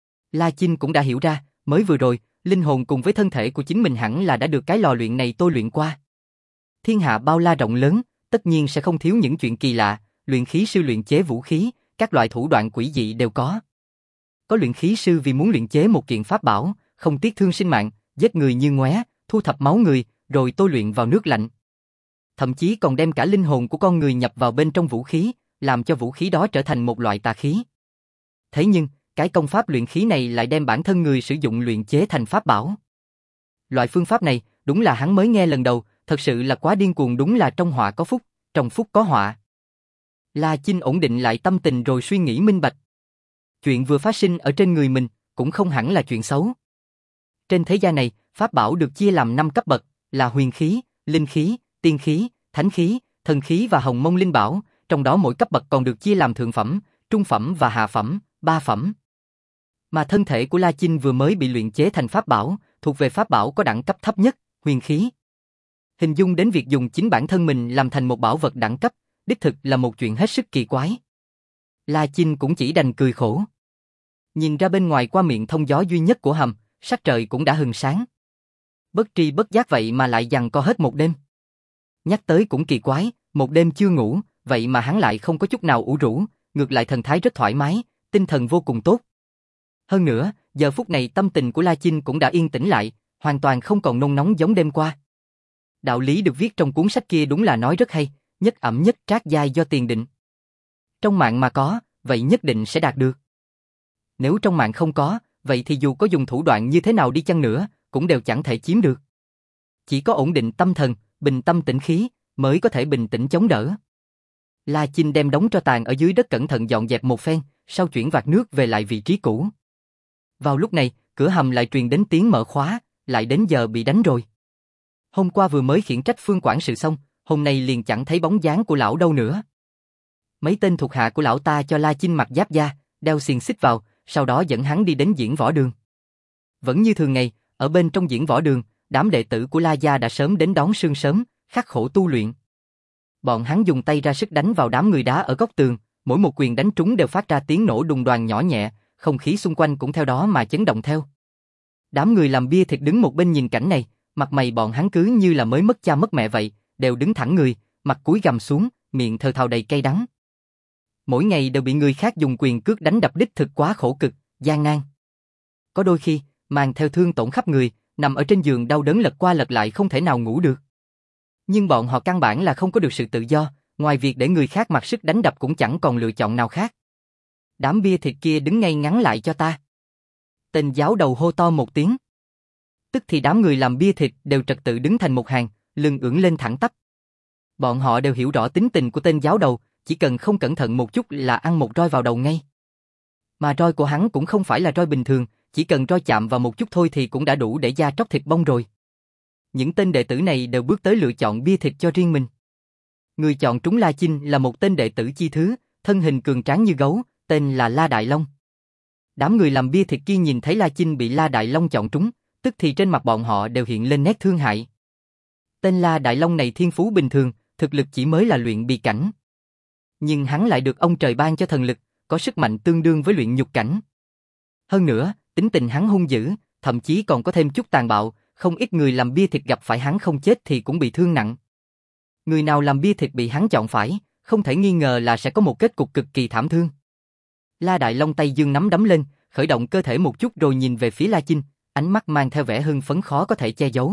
La Chinh cũng đã hiểu ra, mới vừa rồi, linh hồn cùng với thân thể của chính mình hẳn là đã được cái lò luyện này tôi luyện qua. Thiên hạ bao la rộng lớn, tất nhiên sẽ không thiếu những chuyện kỳ lạ, luyện khí sư luyện chế vũ khí, các loại thủ đoạn quỷ dị đều có. Có luyện khí sư vì muốn luyện chế một kiện pháp bảo, không tiếc thương sinh mạng, giết người như ngoé, thu thập máu người, rồi tôi luyện vào nước lạnh. Thậm chí còn đem cả linh hồn của con người nhập vào bên trong vũ khí, làm cho vũ khí đó trở thành một loại tà khí. Thế nhưng, cái công pháp luyện khí này lại đem bản thân người sử dụng luyện chế thành pháp bảo. Loại phương pháp này, đúng là hắn mới nghe lần đầu, thật sự là quá điên cuồng, đúng là trong họa có phúc, trong phúc có họa. La Chinh ổn định lại tâm tình rồi suy nghĩ minh bạch. Chuyện vừa phát sinh ở trên người mình, cũng không hẳn là chuyện xấu. Trên thế gian này, pháp bảo được chia làm năm cấp bậc, là huyền khí, linh khí, tiên khí, thánh khí, thần khí và hồng mông linh bảo, trong đó mỗi cấp bậc còn được chia làm thượng phẩm, trung phẩm và hạ phẩm, ba phẩm. Mà thân thể của La Chinh vừa mới bị luyện chế thành pháp bảo, thuộc về pháp bảo có đẳng cấp thấp nhất, huyền khí. Hình dung đến việc dùng chính bản thân mình làm thành một bảo vật đẳng cấp, đích thực là một chuyện hết sức kỳ quái. La Chinh cũng chỉ đành cười khổ. Nhìn ra bên ngoài qua miệng thông gió duy nhất của hầm, sắc trời cũng đã hừng sáng. Bất tri bất giác vậy mà lại giằng co hết một đêm. Nhắc tới cũng kỳ quái, một đêm chưa ngủ, vậy mà hắn lại không có chút nào ủ rũ, ngược lại thần thái rất thoải mái, tinh thần vô cùng tốt. Hơn nữa, giờ phút này tâm tình của La Chinh cũng đã yên tĩnh lại, hoàn toàn không còn nôn nóng giống đêm qua. Đạo lý được viết trong cuốn sách kia đúng là nói rất hay, nhất ẩm nhất trác giai do tiền định. Trong mạng mà có, vậy nhất định sẽ đạt được. Nếu trong mạng không có, vậy thì dù có dùng thủ đoạn như thế nào đi chăng nữa, cũng đều chẳng thể chiếm được. Chỉ có ổn định tâm thần, bình tâm tĩnh khí, mới có thể bình tĩnh chống đỡ. La Chinh đem đống tro tàn ở dưới đất cẩn thận dọn dẹp một phen, sau chuyển vạc nước về lại vị trí cũ. Vào lúc này, cửa hầm lại truyền đến tiếng mở khóa, lại đến giờ bị đánh rồi. Hôm qua vừa mới khiển trách Phương quản sự xong, hôm nay liền chẳng thấy bóng dáng của lão đâu nữa. Mấy tên thuộc hạ của lão ta cho La Chinh mặc giáp da, đeo xiềng xích vào, sau đó dẫn hắn đi đến diễn võ đường. Vẫn như thường ngày, ở bên trong diễn võ đường, đám đệ tử của La gia đã sớm đến đón sương sớm, khắc khổ tu luyện. Bọn hắn dùng tay ra sức đánh vào đám người đá ở góc tường, mỗi một quyền đánh trúng đều phát ra tiếng nổ đùng đoàng nhỏ nhẹ, không khí xung quanh cũng theo đó mà chấn động theo. Đám người làm bia thịt đứng một bên nhìn cảnh này, mặt mày bọn hắn cứ như là mới mất cha mất mẹ vậy, đều đứng thẳng người, mặt cúi gằm xuống, miệng thều thào đầy cay đắng. Mỗi ngày đều bị người khác dùng quyền cước đánh đập đích thực quá khổ cực, gian nan. Có đôi khi, mang theo thương tổn khắp người, nằm ở trên giường đau đớn lật qua lật lại không thể nào ngủ được. Nhưng bọn họ căn bản là không có được sự tự do, ngoài việc để người khác mặc sức đánh đập cũng chẳng còn lựa chọn nào khác. Đám bia thịt kia đứng ngay ngắn lại cho ta. Tên giáo đầu hô to một tiếng. Tức thì đám người làm bia thịt đều trật tự đứng thành một hàng, lưng ưỡn lên thẳng tắp. Bọn họ đều hiểu rõ tính tình của tên giáo đầu, chỉ cần không cẩn thận một chút là ăn một roi vào đầu ngay. Mà roi của hắn cũng không phải là roi bình thường, chỉ cần roi chạm vào một chút thôi thì cũng đã đủ để da tróc thịt bong rồi. Những tên đệ tử này đều bước tới lựa chọn bia thịt cho riêng mình. Người chọn trúng La Chinh là một tên đệ tử chi thứ, thân hình cường tráng như gấu, tên là La Đại Long. Đám người làm bia thịt kia nhìn thấy La Chinh bị La Đại Long chọn trúng, tức thì trên mặt bọn họ đều hiện lên nét thương hại. Tên La Đại Long này thiên phú bình thường, thực lực chỉ mới là luyện bì cảnh. Nhưng hắn lại được ông trời ban cho thần lực, có sức mạnh tương đương với luyện nhục cảnh. Hơn nữa, tính tình hắn hung dữ, thậm chí còn có thêm chút tàn bạo, không ít người làm bia thịt gặp phải hắn không chết thì cũng bị thương nặng. Người nào làm bia thịt bị hắn chọn phải, không thể nghi ngờ là sẽ có một kết cục cực kỳ thảm thương. La Đại Long tay dương nắm đấm lên, khởi động cơ thể một chút rồi nhìn về phía La Chinh, ánh mắt mang theo vẻ hưng phấn khó có thể che giấu.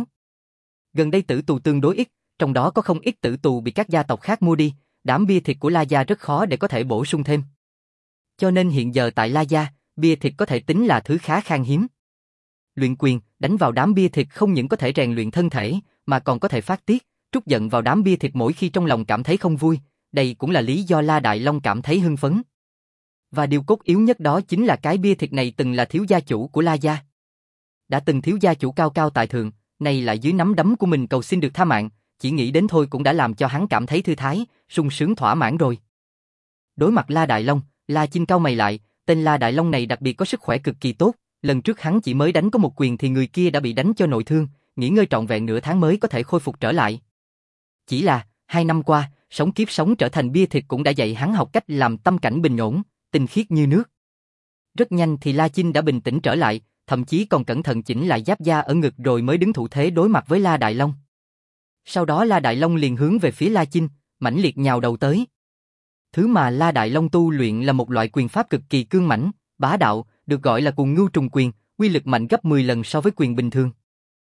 Gần đây tử tù tương đối ít, trong đó có không ít tử tù bị các gia tộc khác mua đi, đám bia thịt của La gia rất khó để có thể bổ sung thêm. Cho nên hiện giờ tại La gia, bia thịt có thể tính là thứ khá khan hiếm. Luyện quyền, đánh vào đám bia thịt không những có thể rèn luyện thân thể, mà còn có thể phát tiết, trút giận vào đám bia thịt mỗi khi trong lòng cảm thấy không vui, đây cũng là lý do La Đại Long cảm thấy hưng phấn. Và điều cốt yếu nhất đó chính là cái bia thịt này từng là thiếu gia chủ của La gia. Đã từng thiếu gia chủ cao cao tại thượng, nay lại dưới nắm đấm của mình cầu xin được tha mạng, chỉ nghĩ đến thôi cũng đã làm cho hắn cảm thấy thư thái, sung sướng thỏa mãn rồi. Đối mặt La Đại Long, La Chinh cau mày lại, tên La Đại Long này đặc biệt có sức khỏe cực kỳ tốt, lần trước hắn chỉ mới đánh có một quyền thì người kia đã bị đánh cho nội thương, nghỉ ngơi trọn vẹn nửa tháng mới có thể khôi phục trở lại. Chỉ là, hai năm qua, sống kiếp sống trở thành bia thịt cũng đã dạy hắn học cách làm tâm cảnh bình ổn, tinh khiết như nước. Rất nhanh thì La Chinh đã bình tĩnh trở lại, thậm chí còn cẩn thận chỉnh lại giáp da ở ngực rồi mới đứng thủ thế đối mặt với La Đại Long. Sau đó La Đại Long liền hướng về phía La Chinh, mãnh liệt nhào đầu tới. Thứ mà La Đại Long tu luyện là một loại quyền pháp cực kỳ cương mãnh, bá đạo, được gọi là Cuồng Ngưu Trùng Quyền, uy lực mạnh gấp mười lần so với quyền bình thường.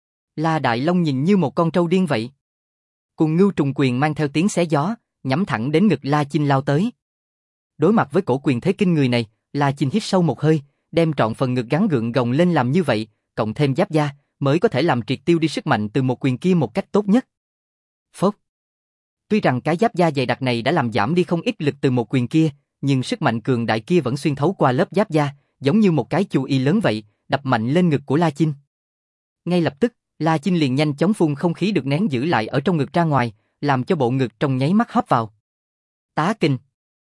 La Đại Long nhìn như một con trâu điên vậy. Cuồng Ngưu Trùng Quyền mang theo tiếng xé gió, nhắm thẳng đến ngực La Chinh lao tới. Đối mặt với cổ quyền thế kinh người này, La Chinh hít sâu một hơi, đem trọn phần ngực gắn gượng gồng lên làm như vậy, cộng thêm giáp da, mới có thể làm triệt tiêu đi sức mạnh từ một quyền kia một cách tốt nhất. Phốc. Tuy rằng cái giáp da dày đặc này đã làm giảm đi không ít lực từ một quyền kia, nhưng sức mạnh cường đại kia vẫn xuyên thấu qua lớp giáp da, giống như một cái chu y lớn vậy, đập mạnh lên ngực của La Chinh. Ngay lập tức, La Chinh liền nhanh chóng phun không khí được nén giữ lại ở trong ngực ra ngoài, làm cho bộ ngực trong nháy mắt hóp vào. Tá kinh.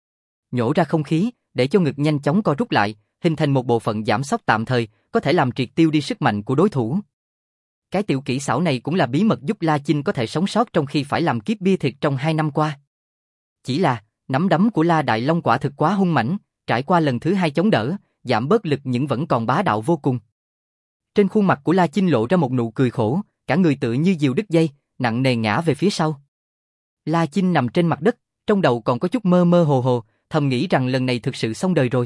Nhổ ra không khí, để cho ngực nhanh chóng co rút lại, hình thành một bộ phận giảm sóc tạm thời, có thể làm triệt tiêu đi sức mạnh của đối thủ. Cái tiểu kỹ xảo này cũng là bí mật giúp La Chinh có thể sống sót trong khi phải làm kiếp bia thịt trong hai năm qua. Chỉ là, nắm đấm của La Đại Long quả thực quá hung mãnh, trải qua lần thứ hai chống đỡ, giảm bớt lực nhưng vẫn còn bá đạo vô cùng. Trên khuôn mặt của La Chinh lộ ra một nụ cười khổ, cả người tựa như diều đứt dây, nặng nề ngã về phía sau. La Chinh nằm trên mặt đất, trong đầu còn có chút mơ mơ hồ hồ, thầm nghĩ rằng lần này thực sự xong đời rồi.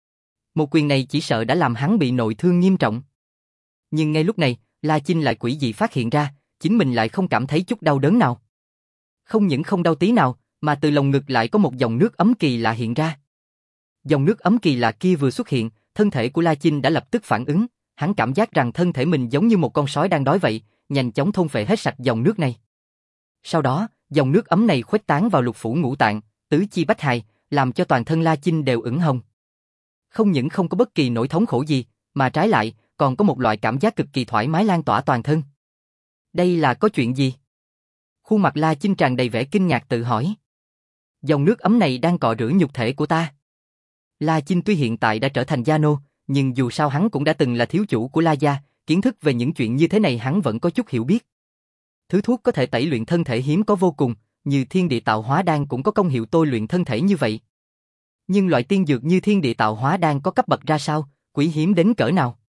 Một quyền này chỉ sợ đã làm hắn bị nội thương nghiêm trọng. Nhưng ngay lúc này, La Chinh lại quỷ dị phát hiện ra, chính mình lại không cảm thấy chút đau đớn nào. Không những không đau tí nào, mà từ lồng ngực lại có một dòng nước ấm kỳ lạ hiện ra. Dòng nước ấm kỳ lạ kia vừa xuất hiện, thân thể của La Chinh đã lập tức phản ứng, hắn cảm giác rằng thân thể mình giống như một con sói đang đói vậy, nhanh chóng thôn phệ hết sạch dòng nước này. Sau đó, dòng nước ấm này khuếch tán vào lục phủ ngũ tạng, tứ chi bách hài, làm cho toàn thân La Chinh đều ửng hồng. Không những không có bất kỳ nỗi thống khổ gì, mà trái lại, còn có một loại cảm giác cực kỳ thoải mái lan tỏa toàn thân. Đây là có chuyện gì? Khuôn mặt La Chinh tràn đầy vẻ kinh ngạc tự hỏi. Dòng nước ấm này đang cọ rửa nhục thể của ta. La Chinh tuy hiện tại đã trở thành gia nô, nhưng dù sao hắn cũng đã từng là thiếu chủ của La gia, kiến thức về những chuyện như thế này hắn vẫn có chút hiểu biết. Thứ thuốc có thể tẩy luyện thân thể hiếm có vô cùng, như thiên địa tạo hóa đan cũng có công hiệu tôi luyện thân thể như vậy. Nhưng loại tiên dược như thiên địa tạo hóa đan có cấp bậc ra sao, quý hiếm đến cỡ nào?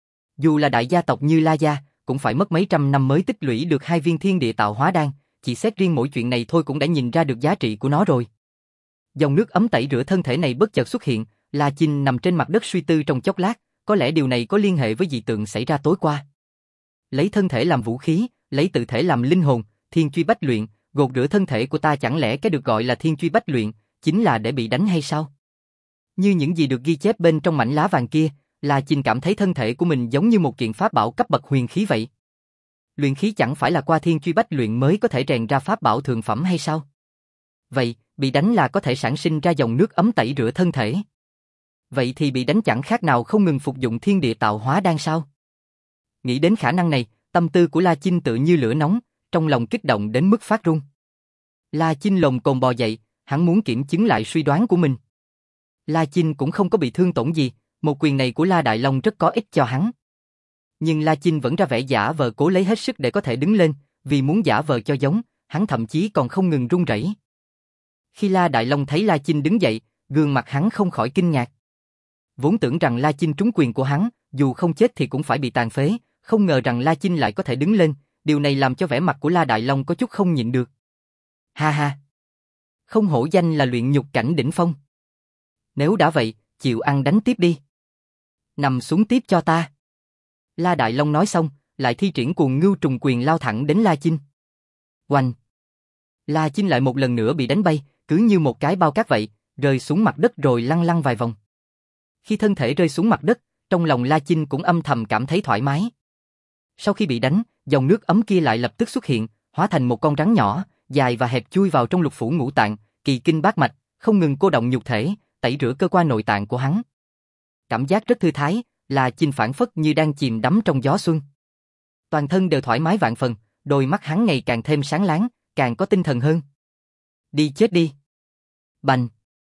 Dù là đại gia tộc như La gia, cũng phải mất mấy trăm năm mới tích lũy được hai viên thiên địa tạo hóa đan, chỉ xét riêng mỗi chuyện này thôi cũng đã nhìn ra được giá trị của nó rồi. Dòng nước ấm tẩy rửa thân thể này bất chợt xuất hiện, La Chinh nằm trên mặt đất suy tư trong chốc lát, có lẽ điều này có liên hệ với dị tượng xảy ra tối qua. Lấy thân thể làm vũ khí, lấy tự thể làm linh hồn, thiên truy bách luyện, gột rửa thân thể của ta chẳng lẽ cái được gọi là thiên truy bách luyện, chính là để bị đánh hay sao? Như những gì được ghi chép bên trong mảnh lá vàng kia, La Chinh cảm thấy thân thể của mình giống như một kiện pháp bảo cấp bậc huyền khí vậy. Luyện khí chẳng phải là qua thiên truy bách luyện mới có thể rèn ra pháp bảo thượng phẩm hay sao? Vậy, bị đánh là có thể sản sinh ra dòng nước ấm tẩy rửa thân thể. Vậy thì bị đánh chẳng khác nào không ngừng phục dụng thiên địa tạo hóa đan sao? Nghĩ đến khả năng này, tâm tư của La Chinh tự như lửa nóng, trong lòng kích động đến mức phát run. La Chinh lồm cồm bò dậy, hắn muốn kiểm chứng lại suy đoán của mình. La Chinh cũng không có bị thương tổn gì, một quyền này của La Đại Long rất có ích cho hắn. Nhưng La Chinh vẫn ra vẻ giả vờ cố lấy hết sức để có thể đứng lên, vì muốn giả vờ cho giống, hắn thậm chí còn không ngừng run rẩy. Khi La Đại Long thấy La Chinh đứng dậy, gương mặt hắn không khỏi kinh ngạc. Vốn tưởng rằng La Chinh trúng quyền của hắn, dù không chết thì cũng phải bị tàn phế, không ngờ rằng La Chinh lại có thể đứng lên, điều này làm cho vẻ mặt của La Đại Long có chút không nhịn được. Ha ha! Không hổ danh là luyện nhục cảnh đỉnh phong. Nếu đã vậy, chịu ăn đánh tiếp đi. Nằm xuống tiếp cho ta. La Đại Long nói xong, lại thi triển cuồng ngưu trùng quyền lao thẳng đến La Chinh. Oanh! La Chinh lại một lần nữa bị đánh bay, cứ như một cái bao cát vậy, rơi xuống mặt đất rồi lăn lăn vài vòng. Khi thân thể rơi xuống mặt đất, trong lòng La Chinh cũng âm thầm cảm thấy thoải mái. Sau khi bị đánh, dòng nước ấm kia lại lập tức xuất hiện, hóa thành một con rắn nhỏ, dài và hẹp chui vào trong lục phủ ngũ tạng, kỳ kinh bát mạch, không ngừng cô động nhục thể, tẩy rửa cơ quan nội tạng của hắn. Cảm giác rất thư thái, La Chinh phảng phất như đang chìm đắm trong gió xuân. Toàn thân đều thoải mái vạn phần, đôi mắt hắn ngày càng thêm sáng láng, càng có tinh thần hơn. Đi chết đi. Bành.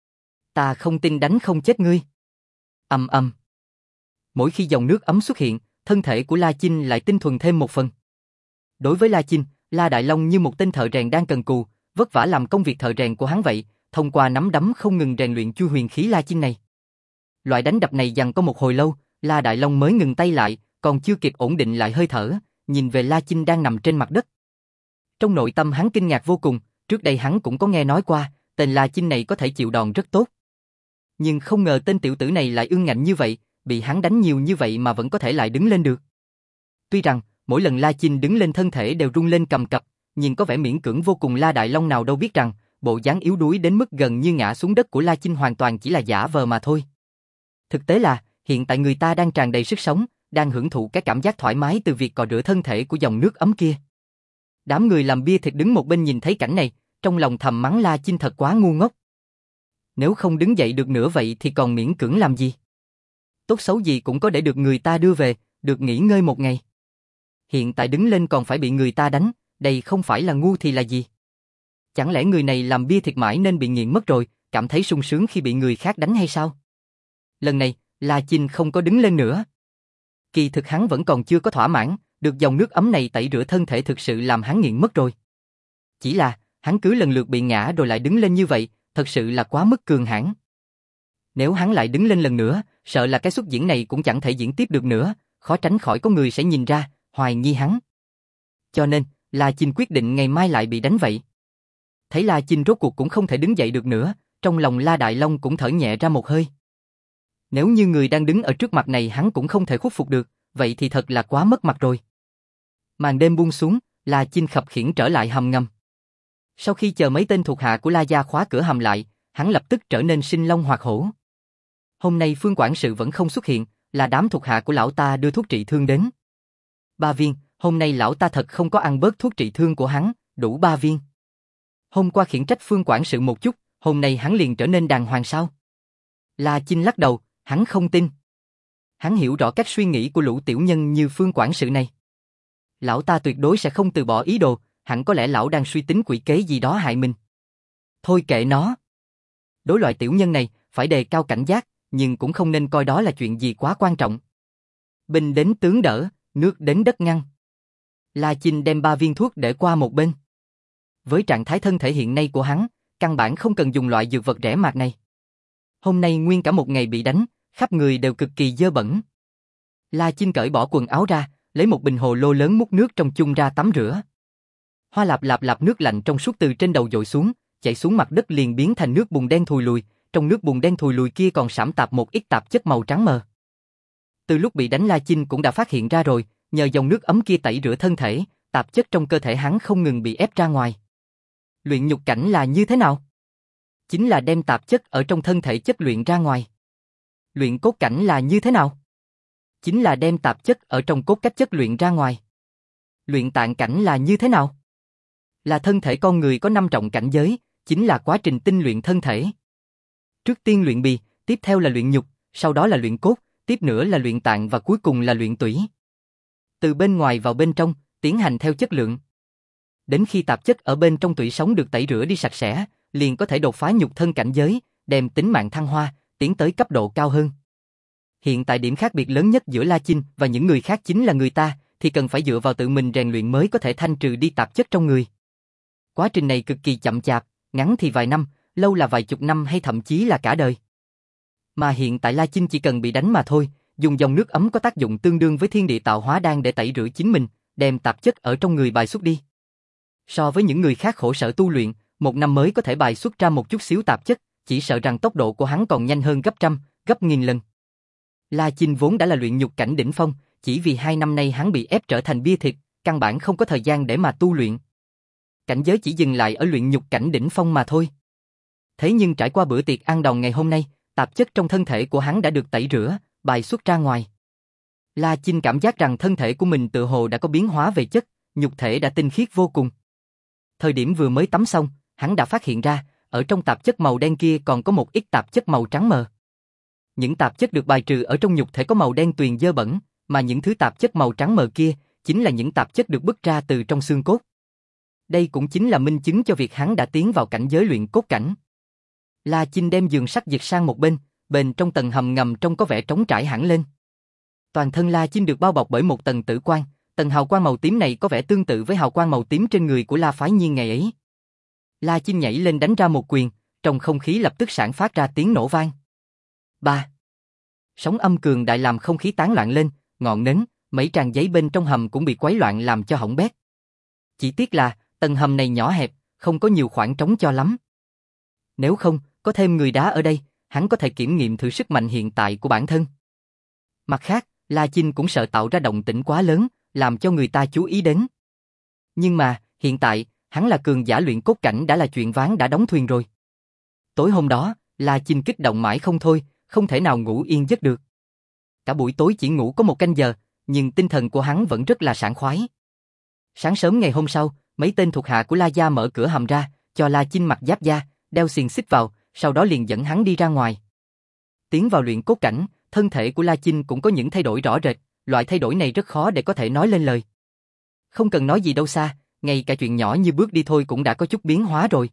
Ta không tin đánh không chết ngươi. Ầm ầm. Mỗi khi dòng nước ấm xuất hiện, thân thể của La Chinh lại tinh thuần thêm một phần. Đối với La Chinh, La Đại Long như một tên thợ rèn đang cần cù, vất vả làm công việc thợ rèn của hắn vậy, thông qua nắm đấm không ngừng rèn luyện chu huyền khí La Chinh này. Loại đánh đập này dằn có một hồi lâu, La Đại Long mới ngừng tay lại, còn chưa kịp ổn định lại hơi thở, nhìn về La Chinh đang nằm trên mặt đất. Trong nội tâm hắn kinh ngạc vô cùng, trước đây hắn cũng có nghe nói qua, tên La Chinh này có thể chịu đòn rất tốt. Nhưng không ngờ tên tiểu tử này lại ương ngạnh như vậy, bị hắn đánh nhiều như vậy mà vẫn có thể lại đứng lên được. Tuy rằng, mỗi lần La Chinh đứng lên thân thể đều rung lên cầm cập, nhìn có vẻ miễn cưỡng vô cùng. La Đại Long nào đâu biết rằng, bộ dáng yếu đuối đến mức gần như ngã xuống đất của La Chinh hoàn toàn chỉ là giả vờ mà thôi. Thực tế là, hiện tại người ta đang tràn đầy sức sống, đang hưởng thụ cái cảm giác thoải mái từ việc cọ rửa thân thể của dòng nước ấm kia. Đám người làm bia thịt đứng một bên nhìn thấy cảnh này, trong lòng thầm mắng La Chinh thật quá ngu ngốc. Nếu không đứng dậy được nữa vậy thì còn miễn cưỡng làm gì? Tốt xấu gì cũng có để được người ta đưa về, được nghỉ ngơi một ngày. Hiện tại đứng lên còn phải bị người ta đánh, đây không phải là ngu thì là gì? Chẳng lẽ người này làm bia thịt mãi nên bị nghiện mất rồi, cảm thấy sung sướng khi bị người khác đánh hay sao? Lần này, La Chinh không có đứng lên nữa. Kỳ thực hắn vẫn còn chưa có thỏa mãn, được dòng nước ấm này tẩy rửa thân thể thực sự làm hắn nghiện mất rồi. Chỉ là, hắn cứ lần lượt bị ngã rồi lại đứng lên như vậy, thật sự là quá mức cường hãn. Nếu hắn lại đứng lên lần nữa, sợ là cái xuất diễn này cũng chẳng thể diễn tiếp được nữa, khó tránh khỏi có người sẽ nhìn ra, hoài nghi hắn. Cho nên, La Chinh quyết định ngày mai lại bị đánh vậy. Thấy La Chinh rốt cuộc cũng không thể đứng dậy được nữa, trong lòng La Đại Long cũng thở nhẹ ra một hơi. Nếu như người đang đứng ở trước mặt này hắn cũng không thể khuất phục được, vậy thì thật là quá mất mặt rồi. Màn đêm buông xuống, La Chinh khập khiễng trở lại hầm ngầm. Sau khi chờ mấy tên thuộc hạ của La Gia khóa cửa hầm lại, hắn lập tức trở nên sinh long hoạt hổ. Hôm nay Phương quản sự vẫn không xuất hiện, là đám thuộc hạ của lão ta đưa thuốc trị thương đến. Ba viên, hôm nay lão ta thật không có ăn bớt thuốc trị thương của hắn, đủ ba viên. Hôm qua khiển trách Phương quản sự một chút, hôm nay hắn liền trở nên đàng hoàng sao? La Chinh lắc đầu, hắn không tin. Hắn hiểu rõ cách suy nghĩ của lũ tiểu nhân như Phương quản sự này. Lão ta tuyệt đối sẽ không từ bỏ ý đồ, hẳn có lẽ lão đang suy tính quỷ kế gì đó hại mình. Thôi kệ nó. Đối loại tiểu nhân này, phải đề cao cảnh giác, nhưng cũng không nên coi đó là chuyện gì quá quan trọng. Binh đến tướng đỡ, nước đến đất ngăn. La Chinh đem ba viên thuốc để qua một bên. Với trạng thái thân thể hiện nay của hắn, căn bản không cần dùng loại dược vật rẻ mạt này. Hôm nay nguyên cả một ngày bị đánh, khắp người đều cực kỳ dơ bẩn. La Chinh cởi bỏ quần áo ra, lấy một bình hồ lô lớn múc nước trong chung ra tắm rửa. Hoa lạp lạp lạp nước lạnh trong suốt từ trên đầu dội xuống, chảy xuống mặt đất liền biến thành nước bùn đen thùi lùi, trong nước bùn đen thùi lùi kia còn sẫm tạp một ít tạp chất màu trắng mờ. Từ lúc bị đánh La Chinh cũng đã phát hiện ra rồi, nhờ dòng nước ấm kia tẩy rửa thân thể, tạp chất trong cơ thể hắn không ngừng bị ép ra ngoài. Luyện nhục cảnh là như thế nào? Chính là đem tạp chất ở trong thân thể chất luyện ra ngoài. Luyện cốt cảnh là như thế nào? Chính là đem tạp chất ở trong cốt cách chất luyện ra ngoài. Luyện tạng cảnh là như thế nào? Là thân thể con người có năm trọng cảnh giới, chính là quá trình tinh luyện thân thể. Trước tiên luyện bì, tiếp theo là luyện nhục, sau đó là luyện cốt, tiếp nữa là luyện tạng và cuối cùng là luyện tủy. Từ bên ngoài vào bên trong, tiến hành theo chất lượng. Đến khi tạp chất ở bên trong tủy sống được tẩy rửa đi sạch sẽ, liền có thể đột phá nhục thân cảnh giới, đem tính mạng thăng hoa, tiến tới cấp độ cao hơn. Hiện tại điểm khác biệt lớn nhất giữa La Chinh và những người khác chính là người ta thì cần phải dựa vào tự mình rèn luyện mới có thể thanh trừ đi tạp chất trong người. Quá trình này cực kỳ chậm chạp, ngắn thì vài năm, lâu là vài chục năm hay thậm chí là cả đời. Mà hiện tại La Chinh chỉ cần bị đánh mà thôi, dùng dòng nước ấm có tác dụng tương đương với thiên địa tạo hóa đan để tẩy rửa chính mình, đem tạp chất ở trong người bài xuất đi. So với những người khác khổ sở tu luyện, một năm mới có thể bài xuất ra một chút xíu tạp chất, chỉ sợ rằng tốc độ của hắn còn nhanh hơn gấp trăm, gấp nghìn lần. La Chinh vốn đã là luyện nhục cảnh đỉnh phong, chỉ vì hai năm nay hắn bị ép trở thành bia thịt, căn bản không có thời gian để mà tu luyện. Cảnh giới chỉ dừng lại ở luyện nhục cảnh đỉnh phong mà thôi. Thế nhưng trải qua bữa tiệc ăn đòn ngày hôm nay, tạp chất trong thân thể của hắn đã được tẩy rửa, bài xuất ra ngoài. La Chinh cảm giác rằng thân thể của mình tự hồ đã có biến hóa về chất, nhục thể đã tinh khiết vô cùng. Thời điểm vừa mới tắm xong, hắn đã phát hiện ra, ở trong tạp chất màu đen kia còn có một ít tạp chất màu trắng mờ. Những tạp chất được bài trừ ở trong nhục thể có màu đen tuyền dơ bẩn, mà những thứ tạp chất màu trắng mờ kia chính là những tạp chất được bứt ra từ trong xương cốt. Đây cũng chính là minh chứng cho việc hắn đã tiến vào cảnh giới luyện cốt cảnh. La Chinh đem giường sắt dịch sang một bên, bên trong tầng hầm ngầm trông có vẻ trống trải hẳn lên. Toàn thân La Chinh được bao bọc bởi một tầng tử quang, tầng hào quang màu tím này có vẻ tương tự với hào quang màu tím trên người của La Phái Nhiên ngày ấy. La Chinh nhảy lên đánh ra một quyền, trong không khí lập tức sản phát ra tiếng nổ vang. Ba. Sóng âm cường đại làm không khí tán loạn lên, ngọn nến, mấy trang giấy bên trong hầm cũng bị quấy loạn làm cho hỏng bét. Chỉ tiếc là, tầng hầm này nhỏ hẹp, không có nhiều khoảng trống cho lắm. Nếu không, có thêm người đá ở đây, hắn có thể kiểm nghiệm thử sức mạnh hiện tại của bản thân. Mặt khác, La Chinh cũng sợ tạo ra động tĩnh quá lớn, làm cho người ta chú ý đến. Nhưng mà, hiện tại, hắn là cường giả luyện cốt cảnh đã là chuyện ván đã đóng thuyền rồi. Tối hôm đó, La Chinh kích động mãi không thôi, không thể nào ngủ yên giấc được. Cả buổi tối chỉ ngủ có một canh giờ, nhưng tinh thần của hắn vẫn rất là sảng khoái. Sáng sớm ngày hôm sau, mấy tên thuộc hạ của La Gia mở cửa hầm ra, cho La Chinh mặc giáp da, đeo xiềng xích vào, sau đó liền dẫn hắn đi ra ngoài. Tiến vào luyện cốt cảnh, thân thể của La Chinh cũng có những thay đổi rõ rệt, loại thay đổi này rất khó để có thể nói lên lời. Không cần nói gì đâu xa, ngay cả chuyện nhỏ như bước đi thôi cũng đã có chút biến hóa rồi.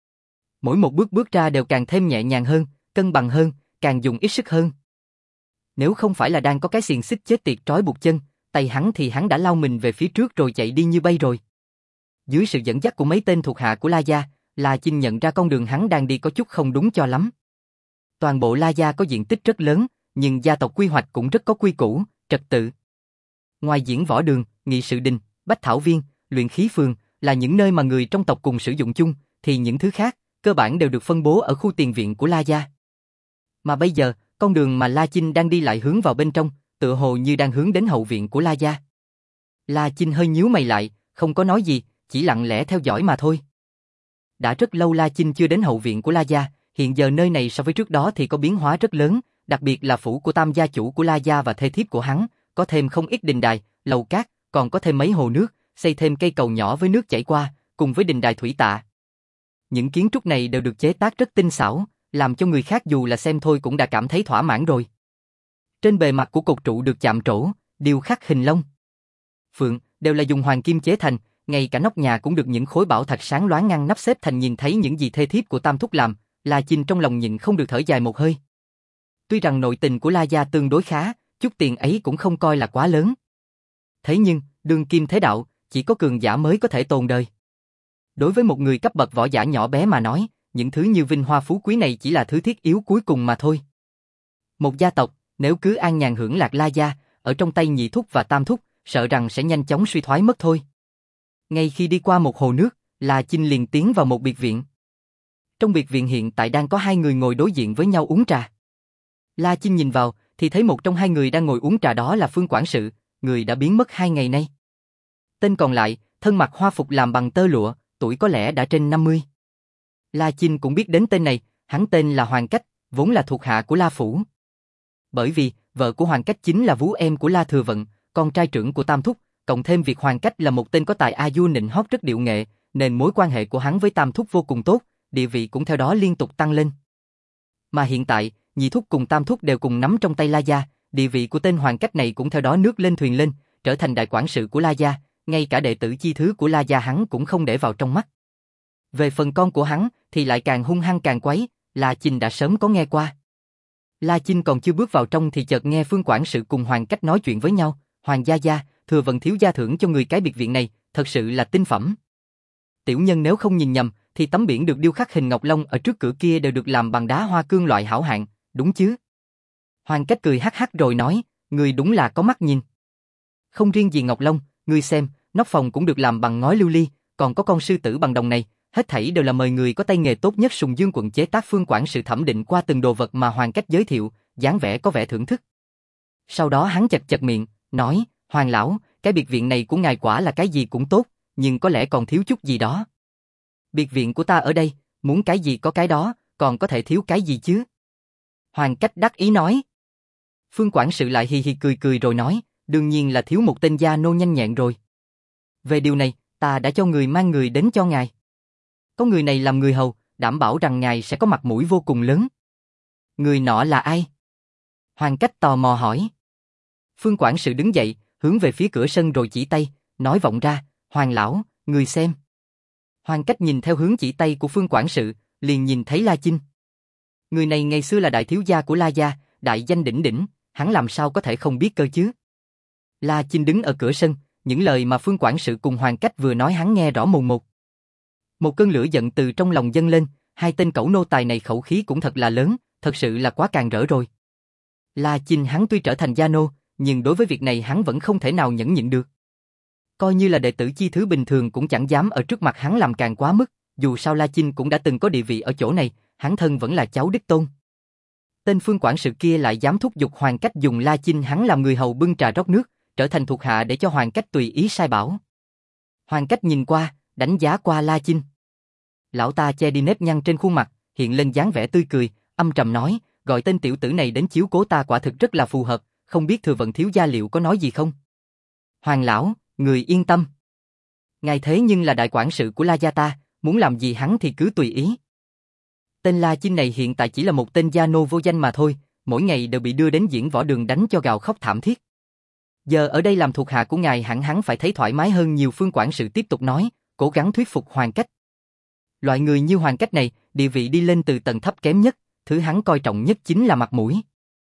Mỗi một bước bước ra đều càng thêm nhẹ nhàng hơn, cân bằng hơn, càng dùng ít sức hơn. Nếu không phải là đang có cái xiềng xích chết tiệt trói buộc chân, tay hắn thì hắn đã lao mình về phía trước rồi chạy đi như bay rồi. Dưới sự dẫn dắt của mấy tên thuộc hạ của La Gia, La Chinh nhận ra con đường hắn đang đi có chút không đúng cho lắm. Toàn bộ La Gia có diện tích rất lớn, nhưng gia tộc quy hoạch cũng rất có quy củ, trật tự. Ngoài diễn võ đường, nghị sự đình, bách thảo viên, luyện khí phường là những nơi mà người trong tộc cùng sử dụng chung, thì những thứ khác, cơ bản đều được phân bố ở khu tiền viện của La Gia. Mà bây giờ, con đường mà La Chinh đang đi lại hướng vào bên trong, tựa hồ như đang hướng đến hậu viện của La Gia. La Chinh hơi nhíu mày lại, không có nói gì, chỉ lặng lẽ theo dõi mà thôi. Đã rất lâu La Chinh chưa đến hậu viện của La Gia, hiện giờ nơi này so với trước đó thì có biến hóa rất lớn, đặc biệt là phủ của tam gia chủ của La Gia và thê thiếp của hắn, có thêm không ít đình đài, lầu cát, còn có thêm mấy hồ nước, xây thêm cây cầu nhỏ với nước chảy qua, cùng với đình đài thủy tạ. Những kiến trúc này đều được chế tác rất tinh xảo, làm cho người khác dù là xem thôi cũng đã cảm thấy thỏa mãn rồi. Trên bề mặt của cột trụ được chạm trổ, điêu khắc hình long, phượng, đều là dùng hoàng kim chế thành, ngay cả nóc nhà cũng được những khối bảo thạch sáng loáng ngăn nắp xếp thành. Nhìn thấy những gì thê thiếp của Tam Thúc làm, La Chinh trong lòng nhịn không được thở dài một hơi. Tuy rằng nội tình của La Gia tương đối khá, chút tiền ấy cũng không coi là quá lớn. Thế nhưng, đương kim thế đạo, chỉ có cường giả mới có thể tồn đời. Đối với một người cấp bậc võ giả nhỏ bé mà nói, những thứ như vinh hoa phú quý này chỉ là thứ thiết yếu cuối cùng mà thôi. Một gia tộc, nếu cứ an nhàn hưởng lạc La Gia, ở trong tay nhị thúc và tam thúc, sợ rằng sẽ nhanh chóng suy thoái mất thôi. Ngay khi đi qua một hồ nước, La Chinh liền tiến vào một biệt viện. Trong biệt viện hiện tại đang có hai người ngồi đối diện với nhau uống trà. La Chinh nhìn vào, thì thấy một trong hai người đang ngồi uống trà đó là Phương Quản sự, người đã biến mất hai ngày nay. Tên còn lại, thân mặc hoa phục làm bằng tơ lụa, tuổi có lẽ đã trên năm mươi. La Chinh cũng biết đến tên này, hắn tên là Hoàng Cách, vốn là thuộc hạ của La Phủ. Bởi vì, vợ của Hoàng Cách chính là vú em của La Thừa Vận, con trai trưởng của Tam Thúc, cộng thêm việc Hoàng Cách là một tên có tài a du nịnh hót rất điệu nghệ, nên mối quan hệ của hắn với Tam Thúc vô cùng tốt, địa vị cũng theo đó liên tục tăng lên. Mà hiện tại, nhị thúc cùng Tam Thúc đều cùng nắm trong tay La Gia, địa vị của tên Hoàng Cách này cũng theo đó nước lên thuyền lên, trở thành đại quản sự của La Gia, ngay cả đệ tử chi thứ của La Gia hắn cũng không để vào trong mắt. Về phần con của hắn thì lại càng hung hăng càng quấy, La Chinh đã sớm có nghe qua. La Chinh còn chưa bước vào trong thì chợt nghe Phương quản sự cùng Hoàng Cách nói chuyện với nhau. Hoàng gia gia, Thừa Vận thiếu gia thưởng cho người cái biệt viện này, thật sự là tinh phẩm. Tiểu nhân nếu không nhìn nhầm thì tấm biển được điêu khắc hình ngọc long ở trước cửa kia đều được làm bằng đá hoa cương loại hảo hạng, đúng chứ? Hoàng Cách cười hắc hắc rồi nói, người đúng là có mắt nhìn. Không riêng gì ngọc long, ngươi xem, nóc phòng cũng được làm bằng ngói lưu ly, còn có con sư tử bằng đồng này, hết thảy đều là mời người có tay nghề tốt nhất Sùng Dương quận chế tác. Phương quản sự thẩm định qua từng đồ vật mà Hoàng Cách giới thiệu, dáng vẻ có vẻ thưởng thức. Sau đó hắn chật chật miệng, nói, Hoàng lão, cái biệt viện này của ngài quả là cái gì cũng tốt, nhưng có lẽ còn thiếu chút gì đó. Biệt viện của ta ở đây, muốn cái gì có cái đó, còn có thể thiếu cái gì chứ? Hoàng Cách đắc ý nói. Phương quản sự lại hì hì cười cười rồi nói, đương nhiên là thiếu một tên gia nô nhanh nhẹn rồi. Về điều này, ta đã cho người mang người đến cho ngài. Có người này làm người hầu, đảm bảo rằng ngài sẽ có mặt mũi vô cùng lớn. Người nọ là ai? Hoàng Cách tò mò hỏi. Phương quản sự đứng dậy, hướng về phía cửa sân rồi chỉ tay, nói vọng ra, Hoàng lão, người xem. Hoàng Cách nhìn theo hướng chỉ tay của Phương quản sự, liền nhìn thấy La Chinh. Người này ngày xưa là đại thiếu gia của La Gia, đại danh đỉnh đỉnh, hắn làm sao có thể không biết cơ chứ? La Chinh đứng ở cửa sân, những lời mà Phương quản sự cùng Hoàng Cách vừa nói hắn nghe rõ mồn một. Một cơn lửa giận từ trong lòng dâng lên, hai tên cẩu nô tài này khẩu khí cũng thật là lớn, thật sự là quá càng rỡ rồi. La Chinh hắn tuy trở thành gia nô, nhưng đối với việc này hắn vẫn không thể nào nhẫn nhịn được. Coi như là đệ tử chi thứ bình thường cũng chẳng dám ở trước mặt hắn làm càng quá mức, dù sao La Chinh cũng đã từng có địa vị ở chỗ này, hắn thân vẫn là cháu đích tôn. Tên Phương quản sự kia lại dám thúc giục Hoàng Cách dùng La Chinh hắn làm người hầu bưng trà rót nước, trở thành thuộc hạ để cho Hoàng Cách tùy ý sai bảo. Hoàng Cách nhìn qua, đánh giá qua La Chinh. Lão ta che đi nếp nhăn trên khuôn mặt, hiện lên dáng vẻ tươi cười, âm trầm nói, gọi tên tiểu tử này đến chiếu cố ta quả thực rất là phù hợp, không biết Thừa Vận thiếu gia liệu có nói gì không? Hoàng lão, người yên tâm. Ngài thế nhưng là đại quản sự của La Gia ta, muốn làm gì hắn thì cứ tùy ý. Tên La Chinh này hiện tại chỉ là một tên gia nô vô danh mà thôi, mỗi ngày đều bị đưa đến diễn võ đường đánh cho gào khóc thảm thiết. Giờ ở đây làm thuộc hạ của ngài hẳn hắn phải thấy thoải mái hơn nhiều. Phương quản sự tiếp tục nói, cố gắng thuyết phục Hoàng Cách. Loại người như Hoàng Cách này, địa vị đi lên từ tầng thấp kém nhất, thứ hắn coi trọng nhất chính là mặt mũi.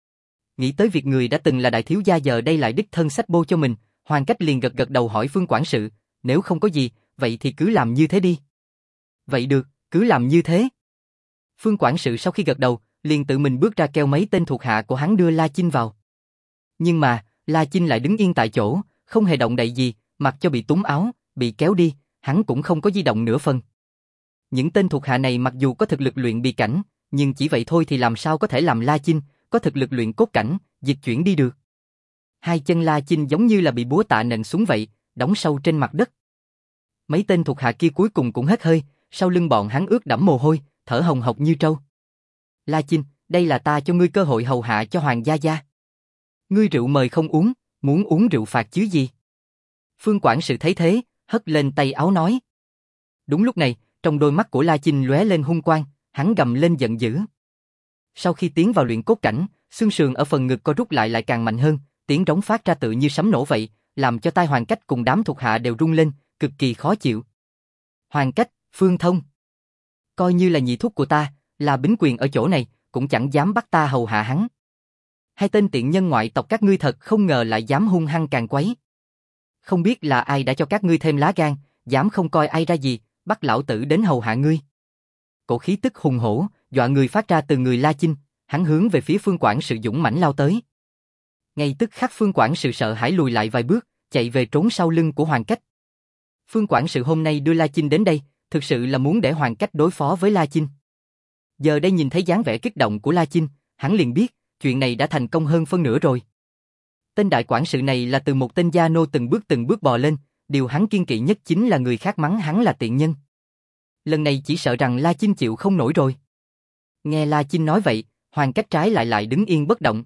Nghĩ tới việc người đã từng là đại thiếu gia giờ đây lại đích thân xách bô cho mình, Hoàng Cách liền gật gật đầu hỏi Phương quản sự, nếu không có gì, vậy thì cứ làm như thế đi. Vậy được, cứ làm như thế. Phương quản sự sau khi gật đầu, liền tự mình bước ra kêu mấy tên thuộc hạ của hắn đưa La Chinh vào. Nhưng mà, La Chinh lại đứng yên tại chỗ, không hề động đậy gì, mặc cho bị túm áo, bị kéo đi, hắn cũng không có di động nửa phần. Những tên thuộc hạ này mặc dù có thực lực luyện bì cảnh, nhưng chỉ vậy thôi thì làm sao có thể làm La Chinh có thực lực luyện cốt cảnh, dịch chuyển đi được. Hai chân La Chinh giống như là bị búa tạ nện xuống vậy, đóng sâu trên mặt đất. Mấy tên thuộc hạ kia cuối cùng cũng hết hơi, sau lưng bọn hắn ướt đẫm mồ hôi, thở hồng hộc như trâu. La Chinh, đây là ta cho ngươi cơ hội hầu hạ cho Hoàng gia gia. Ngươi rượu mời không uống, muốn uống rượu phạt chứ gì. Phương quản sự thấy thế, hất lên tay áo nói. Đúng lúc này, trong đôi mắt của La Chinh lóe lên hung quang, hắn gầm lên giận dữ. Sau khi tiến vào luyện cốt cảnh, xương sườn ở phần ngực co rút lại lại càng mạnh hơn, tiếng rống phát ra tự như sấm nổ vậy, làm cho tai Hoàng Cách cùng đám thuộc hạ đều rung lên, cực kỳ khó chịu. Hoàng Cách, Phương Thông, coi như là nhị thúc của ta, là bính quyền ở chỗ này, cũng chẳng dám bắt ta hầu hạ hắn. Hai tên tiện nhân ngoại tộc các ngươi thật không ngờ lại dám hung hăng càng quấy. Không biết là ai đã cho các ngươi thêm lá gan, dám không coi ai ra gì, bắt lão tử đến hầu hạ ngươi. Cổ khí tức hùng hổ, dọa người phát ra từ người La Chinh, hắn hướng về phía Phương quản sự dũng mãnh lao tới. Ngay tức khắc Phương quản sự sợ hãi lùi lại vài bước, chạy về trốn sau lưng của Hoàng Cách. Phương quản sự hôm nay đưa La Chinh đến đây, thực sự là muốn để Hoàng Cách đối phó với La Chinh. Giờ đây nhìn thấy dáng vẻ kích động của La Chinh, hắn liền biết, chuyện này đã thành công hơn phân nửa rồi. Tên đại quản sự này là từ một tên gia nô từng bước từng bước bò lên, điều hắn kiên kỵ nhất chính là người khác mắng hắn là tiện nhân. Lần này chỉ sợ rằng La Chinh chịu không nổi rồi. Nghe La Chinh nói vậy, Hoàng Cách trái lại lại đứng yên bất động.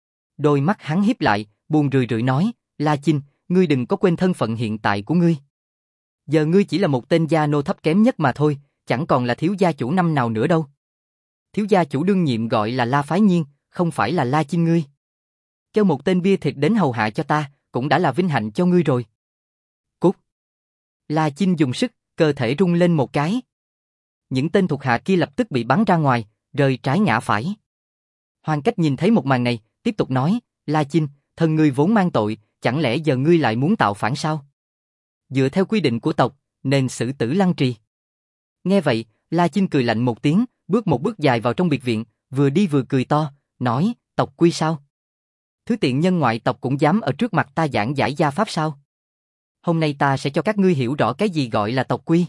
Đôi mắt hắn híp lại, buồn rười rượi nói, La Chinh, ngươi đừng có quên thân phận hiện tại của ngươi. Giờ ngươi chỉ là một tên gia nô thấp kém nhất mà thôi, chẳng còn là thiếu gia chủ năm nào nữa đâu. Thiếu gia chủ đương nhiệm gọi là La Phái Nhiên, không phải là La Chinh ngươi. Kêu một tên bia thịt đến hầu hạ cho ta, cũng đã là vinh hạnh cho ngươi rồi. Cút. La Chinh dùng sức, cơ thể rung lên một cái. Những tên thuộc hạ kia lập tức bị bắn ra ngoài, rơi trái ngã phải. Hoàng Cách nhìn thấy một màn này, tiếp tục nói, La Chinh, thân ngươi vốn mang tội, chẳng lẽ giờ ngươi lại muốn tạo phản sao? Dựa theo quy định của tộc, nên xử tử lăng trì. Nghe vậy, La Chinh cười lạnh một tiếng, bước một bước dài vào trong biệt viện, vừa đi vừa cười to, nói, tộc quy sao? Thứ tiện nhân ngoại tộc cũng dám ở trước mặt ta giảng giải gia pháp sao? Hôm nay ta sẽ cho các ngươi hiểu rõ cái gì gọi là tộc quy.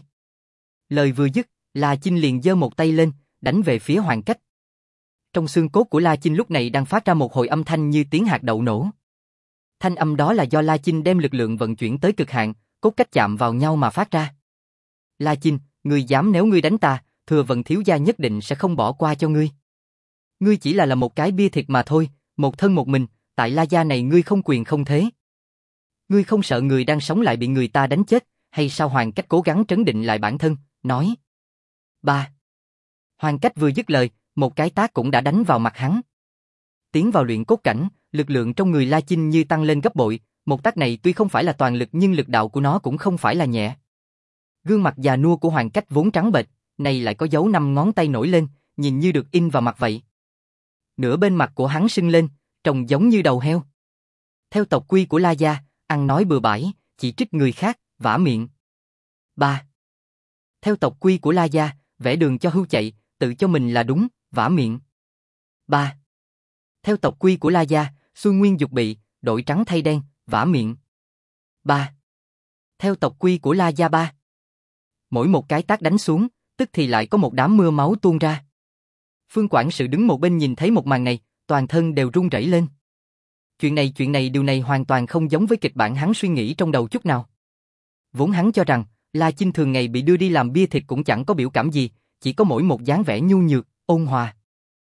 Lời vừa dứt, La Chinh liền giơ một tay lên, đánh về phía Hoàng Cách. Trong xương cốt của La Chinh lúc này đang phát ra một hồi âm thanh như tiếng hạt đậu nổ. Thanh âm đó là do La Chinh đem lực lượng vận chuyển tới cực hạn, cốt cách chạm vào nhau mà phát ra. La Chinh, ngươi dám nếu ngươi đánh ta, Thừa Vận thiếu gia nhất định sẽ không bỏ qua cho ngươi. Ngươi chỉ là là một cái bia thịt mà thôi, một thân một mình, tại La gia này ngươi không quyền không thế. Ngươi không sợ người đang sống lại bị người ta đánh chết, hay sao? Hoàng Cách cố gắng trấn định lại bản thân, nói. Ba. Hoàng Cách vừa dứt lời, một cái tát cũng đã đánh vào mặt hắn. Tiến vào luyện cốt cảnh, lực lượng trong người La Chinh như tăng lên gấp bội, một tát này tuy không phải là toàn lực nhưng lực đạo của nó cũng không phải là nhẹ. Gương mặt già nua của Hoàng Cách vốn trắng bệch, nay lại có dấu năm ngón tay nổi lên, nhìn như được in vào mặt vậy. Nửa bên mặt của hắn sưng lên, trông giống như đầu heo. Theo tộc quy của La gia, ăn nói bừa bãi, chỉ trích người khác, vả miệng. Ba. Theo tộc quy của La gia, vẽ đường cho hươu chạy, tự cho mình là đúng, vả miệng. Ba. Theo tộc quy của La gia, xuôi nguyên dục bị, đổi trắng thay đen, vả miệng. Ba. Theo tộc quy của La gia ba. Mỗi một cái tát đánh xuống, tức thì lại có một đám mưa máu tuôn ra. Phương quản sự đứng một bên nhìn thấy một màn này, toàn thân đều run rẩy lên. Chuyện này chuyện này điều này hoàn toàn không giống với kịch bản hắn suy nghĩ trong đầu chút nào. Vốn hắn cho rằng, La Chinh thường ngày bị đưa đi làm bia thịt cũng chẳng có biểu cảm gì, chỉ có mỗi một dáng vẻ nhu nhược, ôn hòa.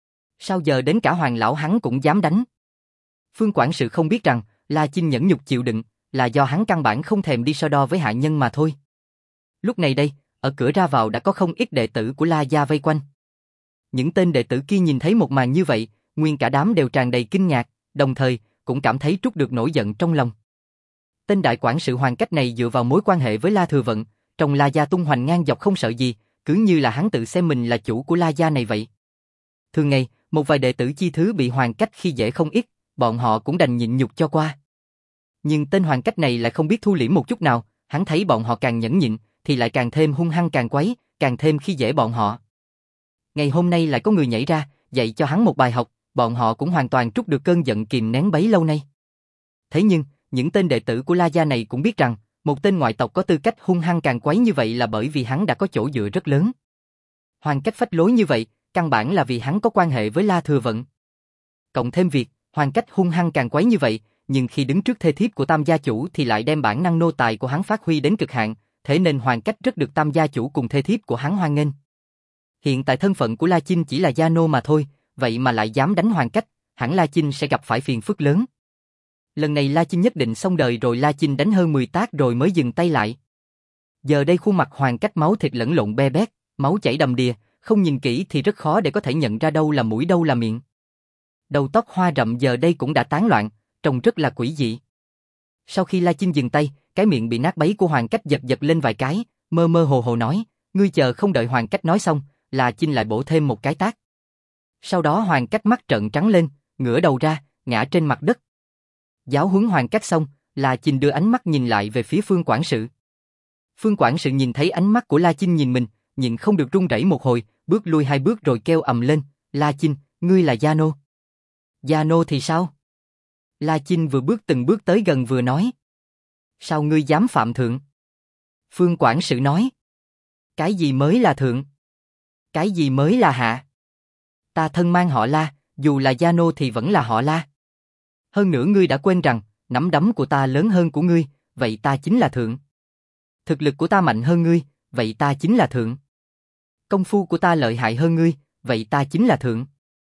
Sao giờ đến cả Hoàng lão hắn cũng dám đánh? Phương quản sự không biết rằng, La Chinh nhẫn nhục chịu đựng, là do hắn căn bản không thèm đi so đo với hạ nhân mà thôi. Lúc này đây, ở cửa ra vào đã có không ít đệ tử của La gia vây quanh. Những tên đệ tử kia nhìn thấy một màn như vậy, nguyên cả đám đều tràn đầy kinh ngạc, đồng thời cũng cảm thấy trút được nỗi giận trong lòng. Tên đại quản sự Hoàng Cách này dựa vào mối quan hệ với La Thừa Vận, trong La gia tung hoành ngang dọc không sợ gì, cứ như là hắn tự xem mình là chủ của La gia này vậy. Thường ngày, một vài đệ tử chi thứ bị Hoàng Cách khi dễ không ít, bọn họ cũng đành nhịn nhục cho qua. Nhưng tên Hoàng Cách này lại không biết thu liễm một chút nào, hắn thấy bọn họ càng nhẫn nhịn, thì lại càng thêm hung hăng càng quấy, càng thêm khi dễ bọn họ. Ngày hôm nay lại có người nhảy ra, dạy cho hắn một bài học, bọn họ cũng hoàn toàn trút được cơn giận kìm nén bấy lâu nay. Thế nhưng, những tên đệ tử của La Gia này cũng biết rằng, một tên ngoại tộc có tư cách hung hăng càn quấy như vậy là bởi vì hắn đã có chỗ dựa rất lớn. Hoàng Cách phách lối như vậy, căn bản là vì hắn có quan hệ với La Thừa Vận. Cộng thêm việc, Hoàng Cách hung hăng càn quấy như vậy, nhưng khi đứng trước thê thiếp của Tam gia chủ thì lại đem bản năng nô tài của hắn phát huy đến cực hạn, thế nên Hoàng Cách rất được Tam gia chủ cùng thê thiếp của hắn hoan nghênh. Hiện tại thân phận của La Chinh chỉ là gia nô mà thôi, vậy mà lại dám đánh Hoàng Cách, hẳn La Chinh sẽ gặp phải phiền phức lớn. Lần này La Chinh nhất định xong đời rồi. La Chinh đánh hơn mười tác rồi mới dừng tay lại. Giờ đây khuôn mặt Hoàng Cách máu thịt lẫn lộn be bét, máu chảy đầm đìa, không nhìn kỹ thì rất khó để có thể nhận ra đâu là mũi đâu là miệng. Đầu tóc hoa rậm giờ đây cũng đã tán loạn, trông rất là quỷ dị. Sau khi La Chinh dừng tay, cái miệng bị nát bấy của Hoàng Cách giật giật lên vài cái, mơ mơ hồ hồ nói, ngươi chờ không đợi Hoàng Cách nói xong, La Chinh lại bổ thêm một cái tát. Sau đó Hoàng Cách mắt trợn trắng lên, ngửa đầu ra, ngã trên mặt đất. Giáo huấn Hoàng Cách xong, La Chinh đưa ánh mắt nhìn lại về phía Phương quản sự. Phương quản sự nhìn thấy ánh mắt của La Chinh nhìn mình, nhìn không được run rẩy một hồi, bước lui hai bước rồi kêu ầm lên, La Chinh, ngươi là gia nô. Gia nô thì sao? La Chinh vừa bước từng bước tới gần vừa nói. Sao ngươi dám phạm thượng? Phương quản sự nói. Cái gì mới là thượng? Cái gì mới là hạ? Ta thân mang họ La, dù là gia nô thì vẫn là họ La. Hơn nữa ngươi đã quên rằng, nắm đấm của ta lớn hơn của ngươi, vậy ta chính là thượng. Thực lực của ta mạnh hơn ngươi, vậy ta chính là thượng. Công phu của ta lợi hại hơn ngươi, vậy ta chính là thượng.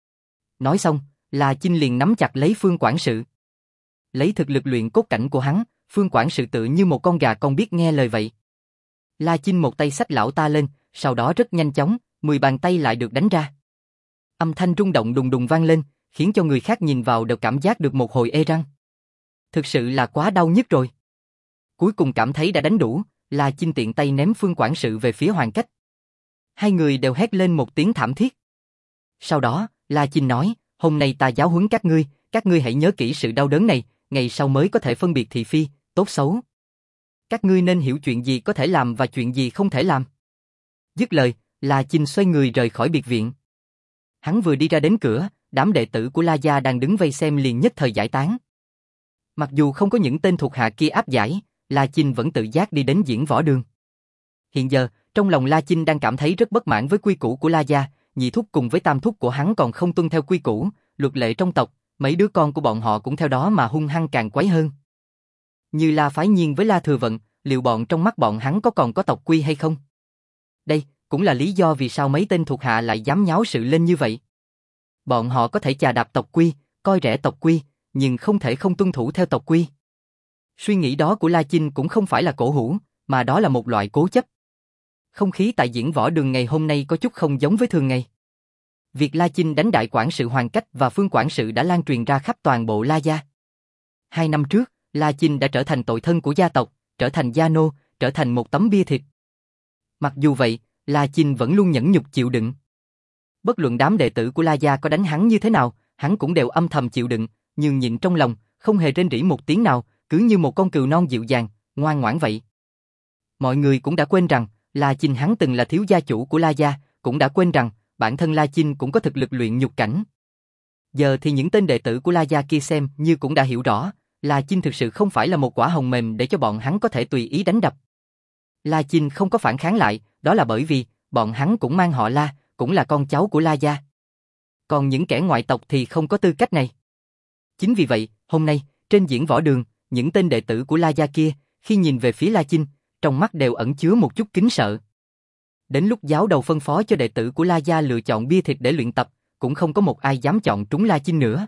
Nói xong, La Chinh liền nắm chặt lấy Phương quản sự. Lấy thực lực luyện cốt cảnh của hắn, Phương quản sự tự như một con gà con biết nghe lời vậy. La Chinh một tay xách lão ta lên, sau đó rất nhanh chóng, mười bàn tay lại được đánh ra. Âm thanh rung động đùng đùng vang lên, khiến cho người khác nhìn vào đều cảm giác được một hồi ê răng. Thực sự là quá đau nhức rồi. Cuối cùng cảm thấy đã đánh đủ, La Chinh tiện tay ném Phương quản sự về phía Hoàng Cách. Hai người đều hét lên một tiếng thảm thiết. Sau đó, La Chinh nói, hôm nay ta giáo huấn các ngươi, các ngươi hãy nhớ kỹ sự đau đớn này, ngày sau mới có thể phân biệt thị phi, tốt xấu. Các ngươi nên hiểu chuyện gì có thể làm và chuyện gì không thể làm. Dứt lời, La Chinh xoay người rời khỏi biệt viện. Hắn vừa đi ra đến cửa, đám đệ tử của La Gia đang đứng vây xem liền nhất thời giải tán. Mặc dù không có những tên thuộc hạ kia áp giải, La Chinh vẫn tự giác đi đến diễn võ đường. Hiện giờ, trong lòng La Chinh đang cảm thấy rất bất mãn với quy củ của La Gia, nhị thúc cùng với tam thúc của hắn còn không tuân theo quy củ, luật lệ trong tộc, mấy đứa con của bọn họ cũng theo đó mà hung hăng càng quấy hơn. Như La Phái Nhiên với La Thừa Vận, liệu bọn trong mắt bọn hắn có còn có tộc quy hay không? Đây cũng là lý do vì sao mấy tên thuộc hạ lại dám nháo sự lên như vậy. Bọn họ có thể chà đạp tộc quy, coi rẻ tộc quy, nhưng không thể không tuân thủ theo tộc quy. Suy nghĩ đó của La Chinh cũng không phải là cổ hủ, mà đó là một loại cố chấp. Không khí tại diễn võ đường ngày hôm nay có chút không giống với thường ngày. Việc La Chinh đánh đại quản sự Hoàng Cách và Phương quản sự đã lan truyền ra khắp toàn bộ La Gia. Hai năm trước, La Chinh đã trở thành tội thân của gia tộc, trở thành gia nô, trở thành một tấm bia thịt. Mặc dù vậy, La Chinh vẫn luôn nhẫn nhục chịu đựng. Bất luận đám đệ tử của La Gia có đánh hắn như thế nào, hắn cũng đều âm thầm chịu đựng, nhưng nhịn trong lòng, không hề rên rỉ một tiếng nào, cứ như một con cừu non dịu dàng, ngoan ngoãn vậy. Mọi người cũng đã quên rằng, La Chinh hắn từng là thiếu gia chủ của La Gia, cũng đã quên rằng, bản thân La Chinh cũng có thực lực luyện nhục cảnh. Giờ thì những tên đệ tử của La Gia kia xem như cũng đã hiểu rõ, La Chinh thực sự không phải là một quả hồng mềm để cho bọn hắn có thể tùy ý đánh đập. La Chinh không có phản kháng lại, đó là bởi vì, bọn hắn cũng mang họ La, cũng là con cháu của La Gia. Còn những kẻ ngoại tộc thì không có tư cách này. Chính vì vậy, hôm nay, trên diễn võ đường, những tên đệ tử của La Gia kia, khi nhìn về phía La Chinh, trong mắt đều ẩn chứa một chút kính sợ. Đến lúc giáo đầu phân phó cho đệ tử của La Gia lựa chọn bia thịt để luyện tập, cũng không có một ai dám chọn trúng La Chinh nữa.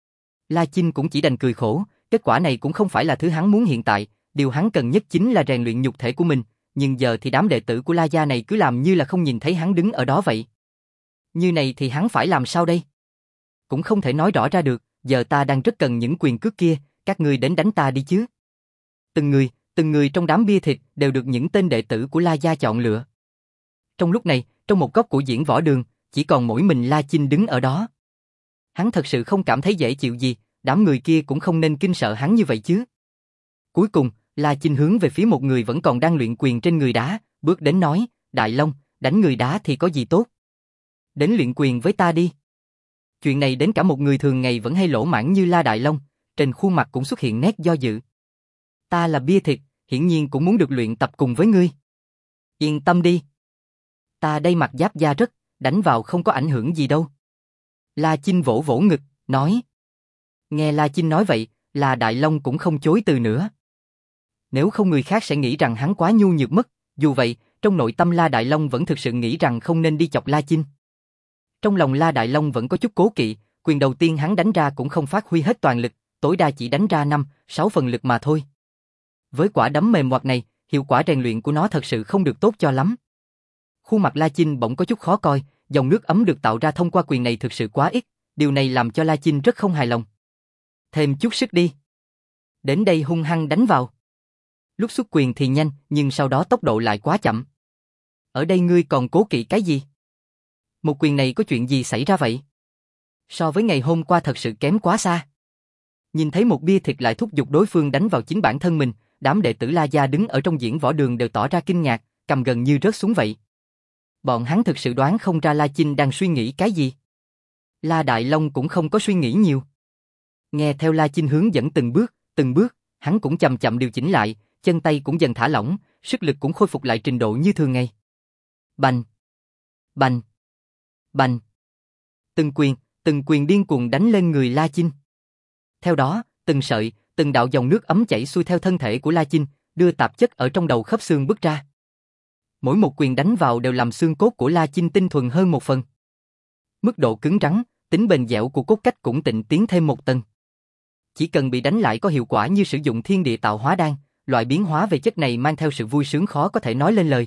La Chinh cũng chỉ đành cười khổ, kết quả này cũng không phải là thứ hắn muốn hiện tại, điều hắn cần nhất chính là rèn luyện nhục thể của mình, nhưng giờ thì đám đệ tử của La Gia này cứ làm như là không nhìn thấy hắn đứng ở đó vậy. Như này thì hắn phải làm sao đây? Cũng không thể nói rõ ra được, giờ ta đang rất cần những quyền cước kia, các ngươi đến đánh ta đi chứ. Từng người, từng người trong đám bia thịt đều được những tên đệ tử của La Gia chọn lựa. Trong lúc này, trong một góc của diễn võ đường, chỉ còn mỗi mình La Chinh đứng ở đó. Hắn thật sự không cảm thấy dễ chịu gì, đám người kia cũng không nên kinh sợ hắn như vậy chứ. Cuối cùng, La Chinh hướng về phía một người vẫn còn đang luyện quyền trên người đá, bước đến nói, Đại Long, đánh người đá thì có gì tốt? Đến luyện quyền với ta đi. Chuyện này đến cả một người thường ngày vẫn hay lỗ mãng như La Đại Long, trên khuôn mặt cũng xuất hiện nét do dự. Ta là bia thịt, hiển nhiên cũng muốn được luyện tập cùng với ngươi. Yên tâm đi. Ta đây mặc giáp da rất, đánh vào không có ảnh hưởng gì đâu. La Chinh vỗ vỗ ngực, nói. Nghe La Chinh nói vậy, La Đại Long cũng không chối từ nữa. Nếu không người khác sẽ nghĩ rằng hắn quá nhu nhược mất, dù vậy, trong nội tâm La Đại Long vẫn thực sự nghĩ rằng không nên đi chọc La Chinh. Trong lòng La Đại Long vẫn có chút cố kỵ, quyền đầu tiên hắn đánh ra cũng không phát huy hết toàn lực, tối đa chỉ đánh ra năm, sáu phần lực mà thôi. Với quả đấm mềm ngoặt này, hiệu quả rèn luyện của nó thật sự không được tốt cho lắm. Khuôn mặt La Chinh bỗng có chút khó coi, dòng nước ấm được tạo ra thông qua quyền này thực sự quá ít, điều này làm cho La Chinh rất không hài lòng. Thêm chút sức đi. Đến đây hung hăng đánh vào. Lúc xuất quyền thì nhanh, nhưng sau đó tốc độ lại quá chậm. Ở đây ngươi còn cố kỵ cái gì? Một quyền này có chuyện gì xảy ra vậy? So với ngày hôm qua thật sự kém quá xa. Nhìn thấy một bia thịt lại thúc giục đối phương đánh vào chính bản thân mình, đám đệ tử La Gia đứng ở trong diễn võ đường đều tỏ ra kinh ngạc, cầm gần như rớt xuống vậy. Bọn hắn thực sự đoán không ra La Chinh đang suy nghĩ cái gì. La Đại Long cũng không có suy nghĩ nhiều. Nghe theo La Chinh hướng dẫn từng bước, từng bước, hắn cũng chậm chậm điều chỉnh lại, chân tay cũng dần thả lỏng, sức lực cũng khôi phục lại trình độ như thường ngày. Bành! Bành! Bành! Từng quyền, từng quyền điên cuồng đánh lên người La Chinh. Theo đó, từng sợi, từng đạo dòng nước ấm chảy xuôi theo thân thể của La Chinh, đưa tạp chất ở trong đầu khớp xương bứt ra. Mỗi một quyền đánh vào đều làm xương cốt của La Chinh tinh thuần hơn một phần. Mức độ cứng rắn, tính bền dẻo của cốt cách cũng tịnh tiến thêm một tầng. Chỉ cần bị đánh lại có hiệu quả như sử dụng thiên địa tạo hóa đan, loại biến hóa về chất này mang theo sự vui sướng khó có thể nói lên lời.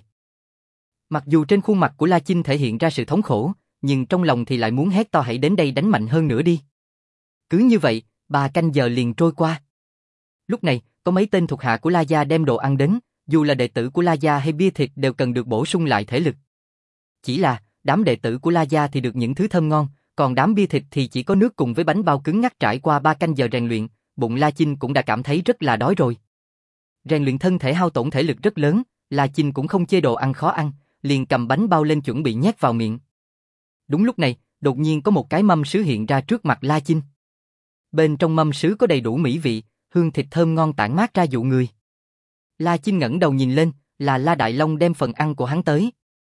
Mặc dù trên khuôn mặt của La Chinh thể hiện ra sự thống khổ, nhưng trong lòng thì lại muốn hét to hãy đến đây đánh mạnh hơn nữa đi. Cứ như vậy, ba canh giờ liền trôi qua. Lúc này, có mấy tên thuộc hạ của La Gia đem đồ ăn đến, dù là đệ tử của La Gia hay bia thịt đều cần được bổ sung lại thể lực. Chỉ là, đám đệ tử của La Gia thì được những thứ thơm ngon, còn đám bia thịt thì chỉ có nước cùng với bánh bao cứng ngắc. Trải qua ba canh giờ rèn luyện, bụng La Chinh cũng đã cảm thấy rất là đói rồi. Rèn luyện thân thể hao tổn thể lực rất lớn, La Chinh cũng không chê đồ ăn khó ăn, liền cầm bánh bao lên chuẩn bị nhét vào miệng. Đúng lúc này, đột nhiên có một cái mâm sứ hiện ra trước mặt La Chinh. Bên trong mâm sứ có đầy đủ mỹ vị, hương thịt thơm ngon tản mát ra dụ người. La Chinh ngẩng đầu nhìn lên, là La Đại Long đem phần ăn của hắn tới.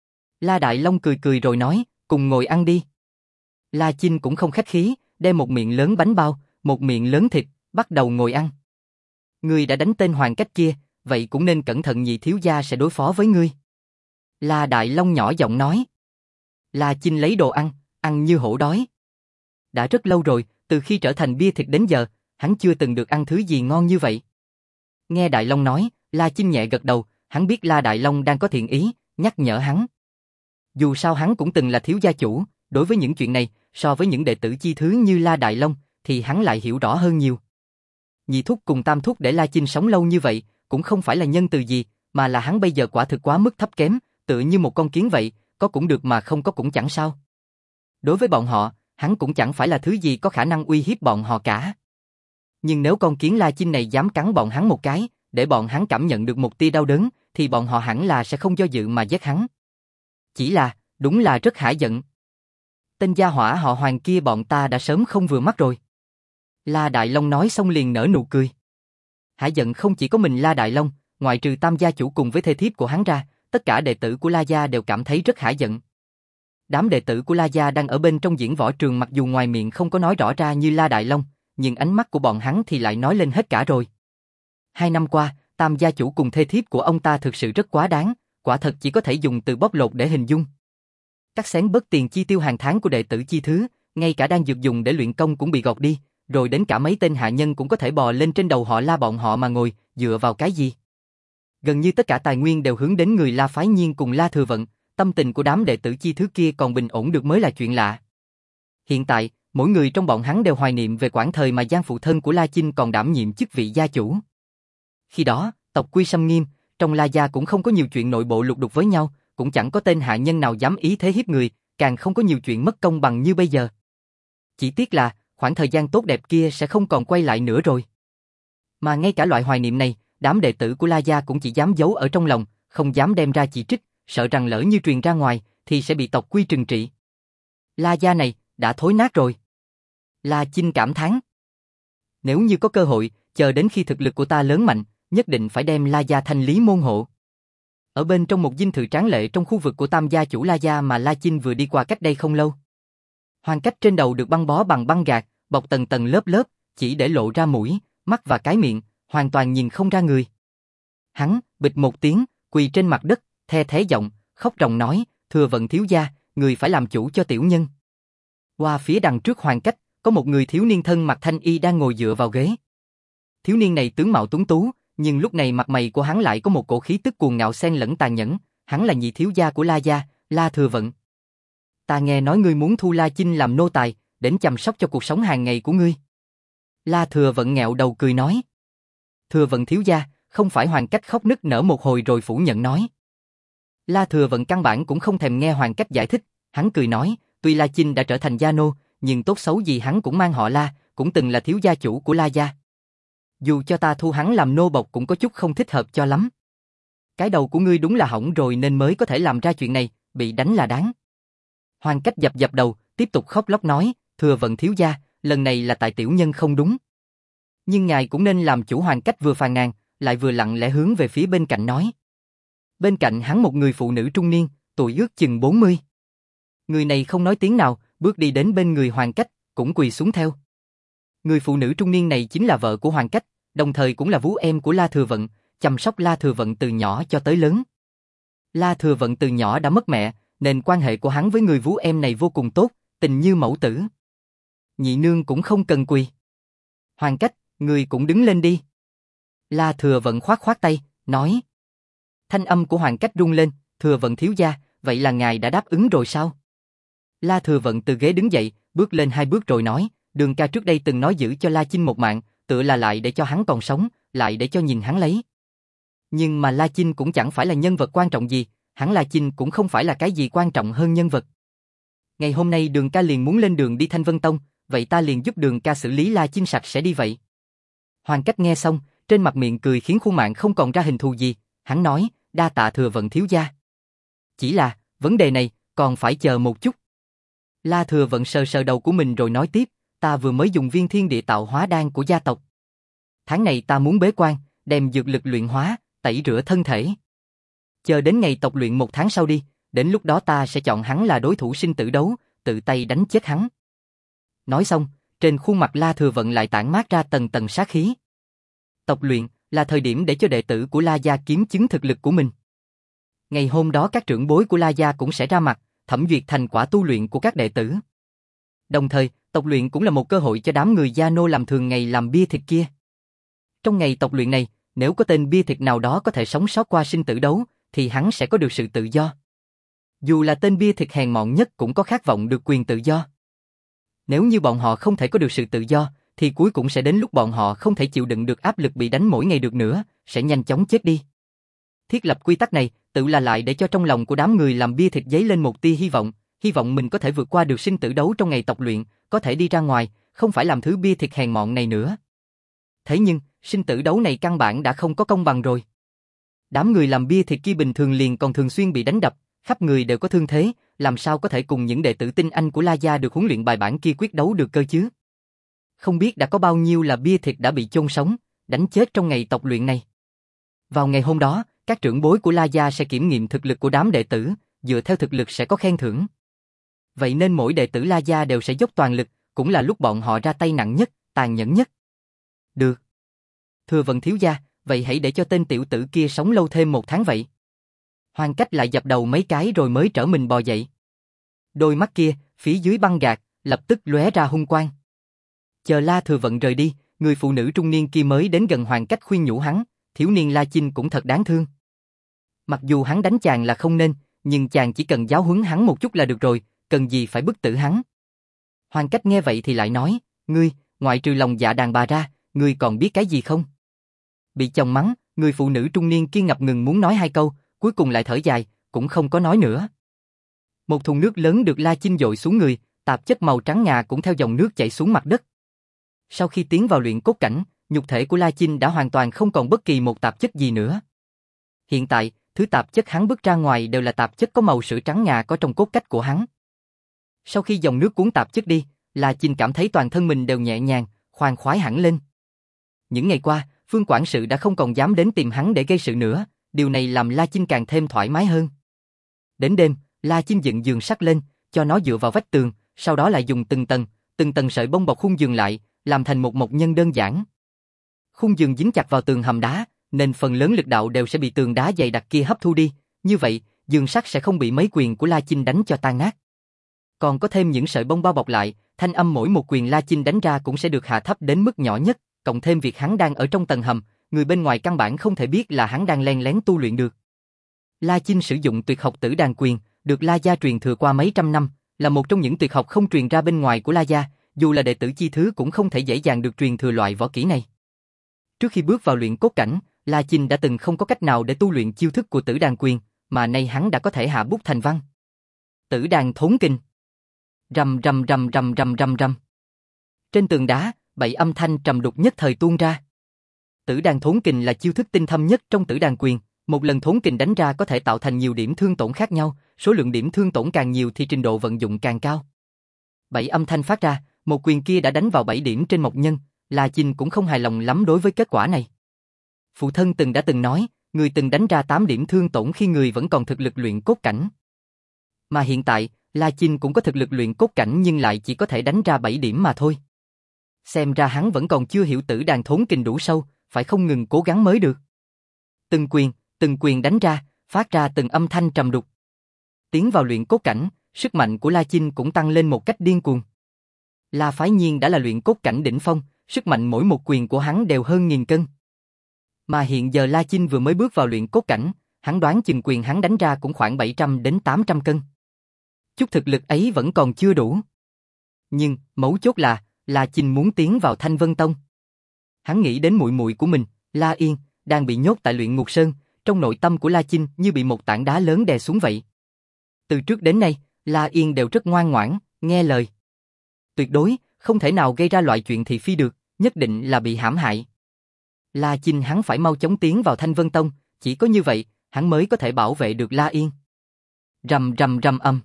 La Đại Long cười cười rồi nói, cùng ngồi ăn đi. La Chinh cũng không khách khí, đem một miệng lớn bánh bao, một miệng lớn thịt, bắt đầu ngồi ăn. Ngươi đã đánh tên Hoàng Cách kia, vậy cũng nên cẩn thận, nhị thiếu gia sẽ đối phó với ngươi. La Đại Long nhỏ giọng nói. La Chinh lấy đồ ăn, ăn như hổ đói. Đã rất lâu rồi, từ khi trở thành bia thịt đến giờ, hắn chưa từng được ăn thứ gì ngon như vậy. Nghe Đại Long nói, La Chinh nhẹ gật đầu, hắn biết La Đại Long đang có thiện ý, nhắc nhở hắn. Dù sao hắn cũng từng là thiếu gia chủ, đối với những chuyện này, so với những đệ tử chi thứ như La Đại Long, thì hắn lại hiểu rõ hơn nhiều. Nhị thúc cùng tam thúc để La Chinh sống lâu như vậy, cũng không phải là nhân từ gì, mà là hắn bây giờ quả thực quá mức thấp kém, tựa như một con kiến vậy, có cũng được mà không có cũng chẳng sao. Đối với bọn họ, hắn cũng chẳng phải là thứ gì có khả năng uy hiếp bọn họ cả. Nhưng nếu con kiến La Chinh này dám cắn bọn hắn một cái, để bọn hắn cảm nhận được một tia đau đớn, thì bọn họ hẳn là sẽ không do dự mà giết hắn. Chỉ là, đúng là rất hả giận. Tên gia hỏa họ Hoàng kia bọn ta đã sớm không vừa mắt rồi. La Đại Long nói xong liền nở nụ cười. Hả giận không chỉ có mình La Đại Long, ngoại trừ tam gia chủ cùng với thê thiếp của hắn ra, tất cả đệ tử của La Gia đều cảm thấy rất hả giận. Đám đệ tử của La Gia đang ở bên trong diễn võ trường, mặc dù ngoài miệng không có nói rõ ra như La Đại Long, nhưng ánh mắt của bọn hắn thì lại nói lên hết cả rồi. Hai năm qua, tam gia chủ cùng thê thiếp của ông ta thực sự rất quá đáng, quả thật chỉ có thể dùng từ bóc lột để hình dung. Cắt xén bớt tiền chi tiêu hàng tháng của đệ tử chi thứ, ngay cả đang dược dùng để luyện công cũng bị gọt đi, rồi đến cả mấy tên hạ nhân cũng có thể bò lên trên đầu họ La bọn họ mà ngồi, dựa vào cái gì? Gần như tất cả tài nguyên đều hướng đến người La Phái Nhiên cùng La Thừa Vận, tâm tình của đám đệ tử chi thứ kia còn bình ổn được mới là chuyện lạ. Hiện tại, mỗi người trong bọn hắn đều hoài niệm về quãng thời mà Giang phụ thân của La Chinh còn đảm nhiệm chức vị gia chủ. Khi đó, tộc quy xâm nghiêm, trong La Gia cũng không có nhiều chuyện nội bộ lục đục với nhau, cũng chẳng có tên hạ nhân nào dám ý thế hiếp người, càng không có nhiều chuyện mất công bằng như bây giờ. Chỉ tiếc là, khoảng thời gian tốt đẹp kia sẽ không còn quay lại nữa rồi. Mà ngay cả loại hoài niệm này, đám đệ tử của La Gia cũng chỉ dám giấu ở trong lòng, không dám đem ra chỉ trích, sợ rằng lỡ như truyền ra ngoài, thì sẽ bị tộc quy trừng trị. La Gia này, đã thối nát rồi. La Chinh cảm thán. Nếu như có cơ hội, chờ đến khi thực lực của ta lớn mạnh, nhất định phải đem La Gia thanh lý môn hộ. Ở bên trong một dinh thự tráng lệ trong khu vực của Tam gia chủ La Gia mà La Chinh vừa đi qua cách đây không lâu. Hoàng Cách trên đầu được băng bó bằng băng gạc, bọc tầng tầng lớp lớp, chỉ để lộ ra mũi, mắt và cái miệng, hoàn toàn nhìn không ra người. Hắn, bịch một tiếng, quỳ trên mặt đất, the thế giọng, khóc ròng nói, Thừa Vận thiếu gia, người phải làm chủ cho tiểu nhân. Qua phía đằng trước Hoàng Cách, có một người thiếu niên thân mặc thanh y đang ngồi dựa vào ghế. Thiếu niên này tướng mạo tuấn tú, nhưng lúc này mặt mày của hắn lại có một cổ khí tức cuồng ngạo xen lẫn tàn nhẫn, hắn là nhị thiếu gia của La Gia, La Thừa Vận. Ta nghe nói ngươi muốn thu La Chinh làm nô tài, đến chăm sóc cho cuộc sống hàng ngày của ngươi. La Thừa Vận nghẹo đầu cười nói. Thừa Vận thiếu gia, không phải Hoàng Cách khóc nức nở một hồi rồi phủ nhận nói. La Thừa Vận căn bản cũng không thèm nghe Hoàng Cách giải thích, hắn cười nói, tuy La Chinh đã trở thành gia nô, nhưng tốt xấu gì hắn cũng mang họ La, cũng từng là thiếu gia chủ của La Gia. Dù cho ta thu hắn làm nô bộc cũng có chút không thích hợp cho lắm. Cái đầu của ngươi đúng là hỏng rồi nên mới có thể làm ra chuyện này, bị đánh là đáng. Hoàng Cách dập dập đầu, tiếp tục khóc lóc nói, Thừa Vận thiếu gia, lần này là tại tiểu nhân không đúng. Nhưng ngài cũng nên làm chủ. Hoàng Cách vừa phàn nàn, lại vừa lặng lẽ hướng về phía bên cạnh nói. Bên cạnh hắn một người phụ nữ trung niên, tuổi ước chừng bốn mươi. Người này không nói tiếng nào, bước đi đến bên người Hoàng Cách, cũng quỳ xuống theo. Người phụ nữ trung niên này chính là vợ của Hoàng Cách, đồng thời cũng là vú em của La Thừa Vận, chăm sóc La Thừa Vận từ nhỏ cho tới lớn. La Thừa Vận từ nhỏ đã mất mẹ, nên quan hệ của hắn với người vú em này vô cùng tốt, tình như mẫu tử. Nhị nương cũng không cần quỳ. Hoàng Cách, người cũng đứng lên đi. La Thừa Vận khoát khoát tay, nói. Thanh âm của Hoàng Cách rung lên, Thừa Vận thiếu gia, vậy là ngài đã đáp ứng rồi sao? La Thừa Vận từ ghế đứng dậy, bước lên hai bước rồi nói, Đường ca trước đây từng nói giữ cho La Chinh một mạng, tựa là lại để cho hắn còn sống, lại để cho nhìn hắn lấy. Nhưng mà La Chinh cũng chẳng phải là nhân vật quan trọng gì, hắn La Chinh cũng không phải là cái gì quan trọng hơn nhân vật. Ngày hôm nay Đường ca liền muốn lên đường đi Thanh Vân Tông, vậy ta liền giúp Đường ca xử lý La Chinh sạch sẽ đi vậy. Hoàng Cách nghe xong, trên mặt miệng cười khiến khuôn mặt không còn ra hình thù gì, hắn nói, đa tạ Thừa Vận thiếu gia. Chỉ là, vấn đề này, còn phải chờ một chút. La Thừa Vận sờ sờ đầu của mình rồi nói tiếp, ta vừa mới dùng viên thiên địa tạo hóa đan của gia tộc. Tháng này ta muốn bế quan, đem dược lực luyện hóa, tẩy rửa thân thể. Chờ đến ngày tộc luyện một tháng sau đi, đến lúc đó ta sẽ chọn hắn là đối thủ sinh tử đấu, tự tay đánh chết hắn. Nói xong, trên khuôn mặt La Thừa Vận lại tản mát ra tầng tầng sát khí. Tộc luyện là thời điểm để cho đệ tử của La Gia kiếm chứng thực lực của mình. Ngày hôm đó các trưởng bối của La Gia cũng sẽ ra mặt, thẩm duyệt thành quả tu luyện của các đệ tử. Đồng thời, tộc luyện cũng là một cơ hội cho đám người gia nô làm thường ngày làm bia thịt kia. Trong ngày tộc luyện này, nếu có tên bia thịt nào đó có thể sống sót qua sinh tử đấu, thì hắn sẽ có được sự tự do. Dù là tên bia thịt hèn mọn nhất cũng có khát vọng được quyền tự do. Nếu như bọn họ không thể có được sự tự do, thì cuối cùng sẽ đến lúc bọn họ không thể chịu đựng được áp lực bị đánh mỗi ngày được nữa, sẽ nhanh chóng chết đi. Thiết lập quy tắc này, tự là lại để cho trong lòng của đám người làm bia thịt dấy lên một tia hy vọng, hy vọng mình có thể vượt qua được sinh tử đấu trong ngày tộc luyện, có thể đi ra ngoài, không phải làm thứ bia thịt hèn mọn này nữa. Thế nhưng, sinh tử đấu này căn bản đã không có công bằng rồi. Đám người làm bia thịt kia bình thường liền còn thường xuyên bị đánh đập, khắp người đều có thương thế, làm sao có thể cùng những đệ tử tinh anh của La Gia được huấn luyện bài bản kia quyết đấu được cơ chứ? Không biết đã có bao nhiêu là bia thịt đã bị chôn sống, đánh chết trong ngày tộc luyện này. Vào ngày hôm đó, các trưởng bối của La Gia sẽ kiểm nghiệm thực lực của đám đệ tử, dựa theo thực lực sẽ có khen thưởng. Vậy nên mỗi đệ tử La Gia đều sẽ dốc toàn lực, cũng là lúc bọn họ ra tay nặng nhất, tàn nhẫn nhất. Được. Thừa Vận thiếu gia, vậy hãy để cho tên tiểu tử kia sống lâu thêm một tháng vậy. Hoàng Cách lại dập đầu mấy cái rồi mới trở mình bò dậy. Đôi mắt kia, phía dưới băng gạc, lập tức lóe ra hung quang. Chờ La Thừa Vận rời đi, người phụ nữ trung niên kia mới đến gần Hoàng Cách khuyên nhủ hắn, thiếu niên La Chinh cũng thật đáng thương. Mặc dù hắn đánh chàng là không nên, nhưng chàng chỉ cần giáo huấn hắn một chút là được rồi, cần gì phải bức tử hắn. Hoàng Cách nghe vậy thì lại nói, ngươi, ngoại trừ lòng dạ đàn bà ra, ngươi còn biết cái gì không? Bị chồng mắng, người phụ nữ trung niên kia ngập ngừng muốn nói hai câu, cuối cùng lại thở dài, cũng không có nói nữa. Một thùng nước lớn được La Chinh dội xuống người, tạp chất màu trắng ngà cũng theo dòng nước chảy xuống mặt đất. Sau khi tiến vào luyện cốt cảnh, nhục thể của La Chinh đã hoàn toàn không còn bất kỳ một tạp chất gì nữa. Hiện tại, thứ tạp chất hắn bước ra ngoài đều là tạp chất có màu sữa trắng ngà có trong cốt cách của hắn. Sau khi dòng nước cuốn tạp chất đi, La Chinh cảm thấy toàn thân mình đều nhẹ nhàng, khoan khoái hẳn lên. Những ngày qua, Phương quản sự đã không còn dám đến tìm hắn để gây sự nữa, điều này làm La Chinh càng thêm thoải mái hơn. Đến đêm, La Chinh dựng giường sắt lên, cho nó dựa vào vách tường, sau đó lại dùng từng tầng, từng tầng sợi bông bọc khung giường lại, làm thành một mộc nhân đơn giản. Khung giường dính chặt vào tường hầm đá, nên phần lớn lực đạo đều sẽ bị tường đá dày đặc kia hấp thu đi, như vậy, giường sắt sẽ không bị mấy quyền của La Chinh đánh cho tan nát. Còn có thêm những sợi bông bao bọc lại, thanh âm mỗi một quyền La Chinh đánh ra cũng sẽ được hạ thấp đến mức nhỏ nhất, cộng thêm việc hắn đang ở trong tầng hầm, người bên ngoài căn bản không thể biết là hắn đang len lén tu luyện được. La Chinh sử dụng tuyệt học Tử Đàn Quyền, được La gia truyền thừa qua mấy trăm năm, là một trong những tuyệt học không truyền ra bên ngoài của La gia, dù là đệ tử chi thứ cũng không thể dễ dàng được truyền thừa loại võ kỹ này. Trước khi bước vào luyện cốt cảnh, La Chinh đã từng không có cách nào để tu luyện chiêu thức của Tử Đàn Quyền, mà nay hắn đã có thể hạ bút thành văn. Tử Đàn Thốn Kình. Rầm rầm rầm rầm rầm rầm rầm. Trên tường đá, bảy âm thanh trầm đục nhất thời tuôn ra. Tử Đàn Thốn Kình là chiêu thức tinh thâm nhất trong Tử Đàn Quyền, một lần thốn kình đánh ra có thể tạo thành nhiều điểm thương tổn khác nhau, số lượng điểm thương tổn càng nhiều thì trình độ vận dụng càng cao. Bảy âm thanh phát ra, một quyền kia đã đánh vào bảy điểm trên mộc nhân, La Chinh cũng không hài lòng lắm đối với kết quả này. Phụ thân từng đã từng nói, người từng đánh ra tám điểm thương tổn khi người vẫn còn thực lực luyện cốt cảnh. Mà hiện tại, La Chinh cũng có thực lực luyện cốt cảnh nhưng lại chỉ có thể đánh ra bảy điểm mà thôi. Xem ra hắn vẫn còn chưa hiểu Tử Đàn Thốn Kình đủ sâu, phải không ngừng cố gắng mới được. Từng quyền, từng quyền đánh ra, phát ra từng âm thanh trầm đục. Tiến vào luyện cốt cảnh, sức mạnh của La Chinh cũng tăng lên một cách điên cuồng. La Phái Nhiên đã là luyện cốt cảnh đỉnh phong, sức mạnh mỗi một quyền của hắn đều hơn nghìn cân. Mà hiện giờ La Chinh vừa mới bước vào luyện cốt cảnh, hắn đoán chừng quyền hắn đánh ra cũng khoảng bảy trăm đến tám trăm cân. Chút thực lực ấy vẫn còn chưa đủ. Nhưng, mấu chốt là, La Chinh muốn tiến vào Thanh Vân Tông. Hắn nghĩ đến muội muội của mình, La Yên, đang bị nhốt tại luyện ngục sơn, trong nội tâm của La Chinh như bị một tảng đá lớn đè xuống vậy. Từ trước đến nay, La Yên đều rất ngoan ngoãn, nghe lời. Tuyệt đối, không thể nào gây ra loại chuyện thị phi được, nhất định là bị hãm hại. La Chinh hắn phải mau chóng tiến vào Thanh Vân Tông, chỉ có như vậy, hắn mới có thể bảo vệ được La Yên. Rầm rầm rầm âm.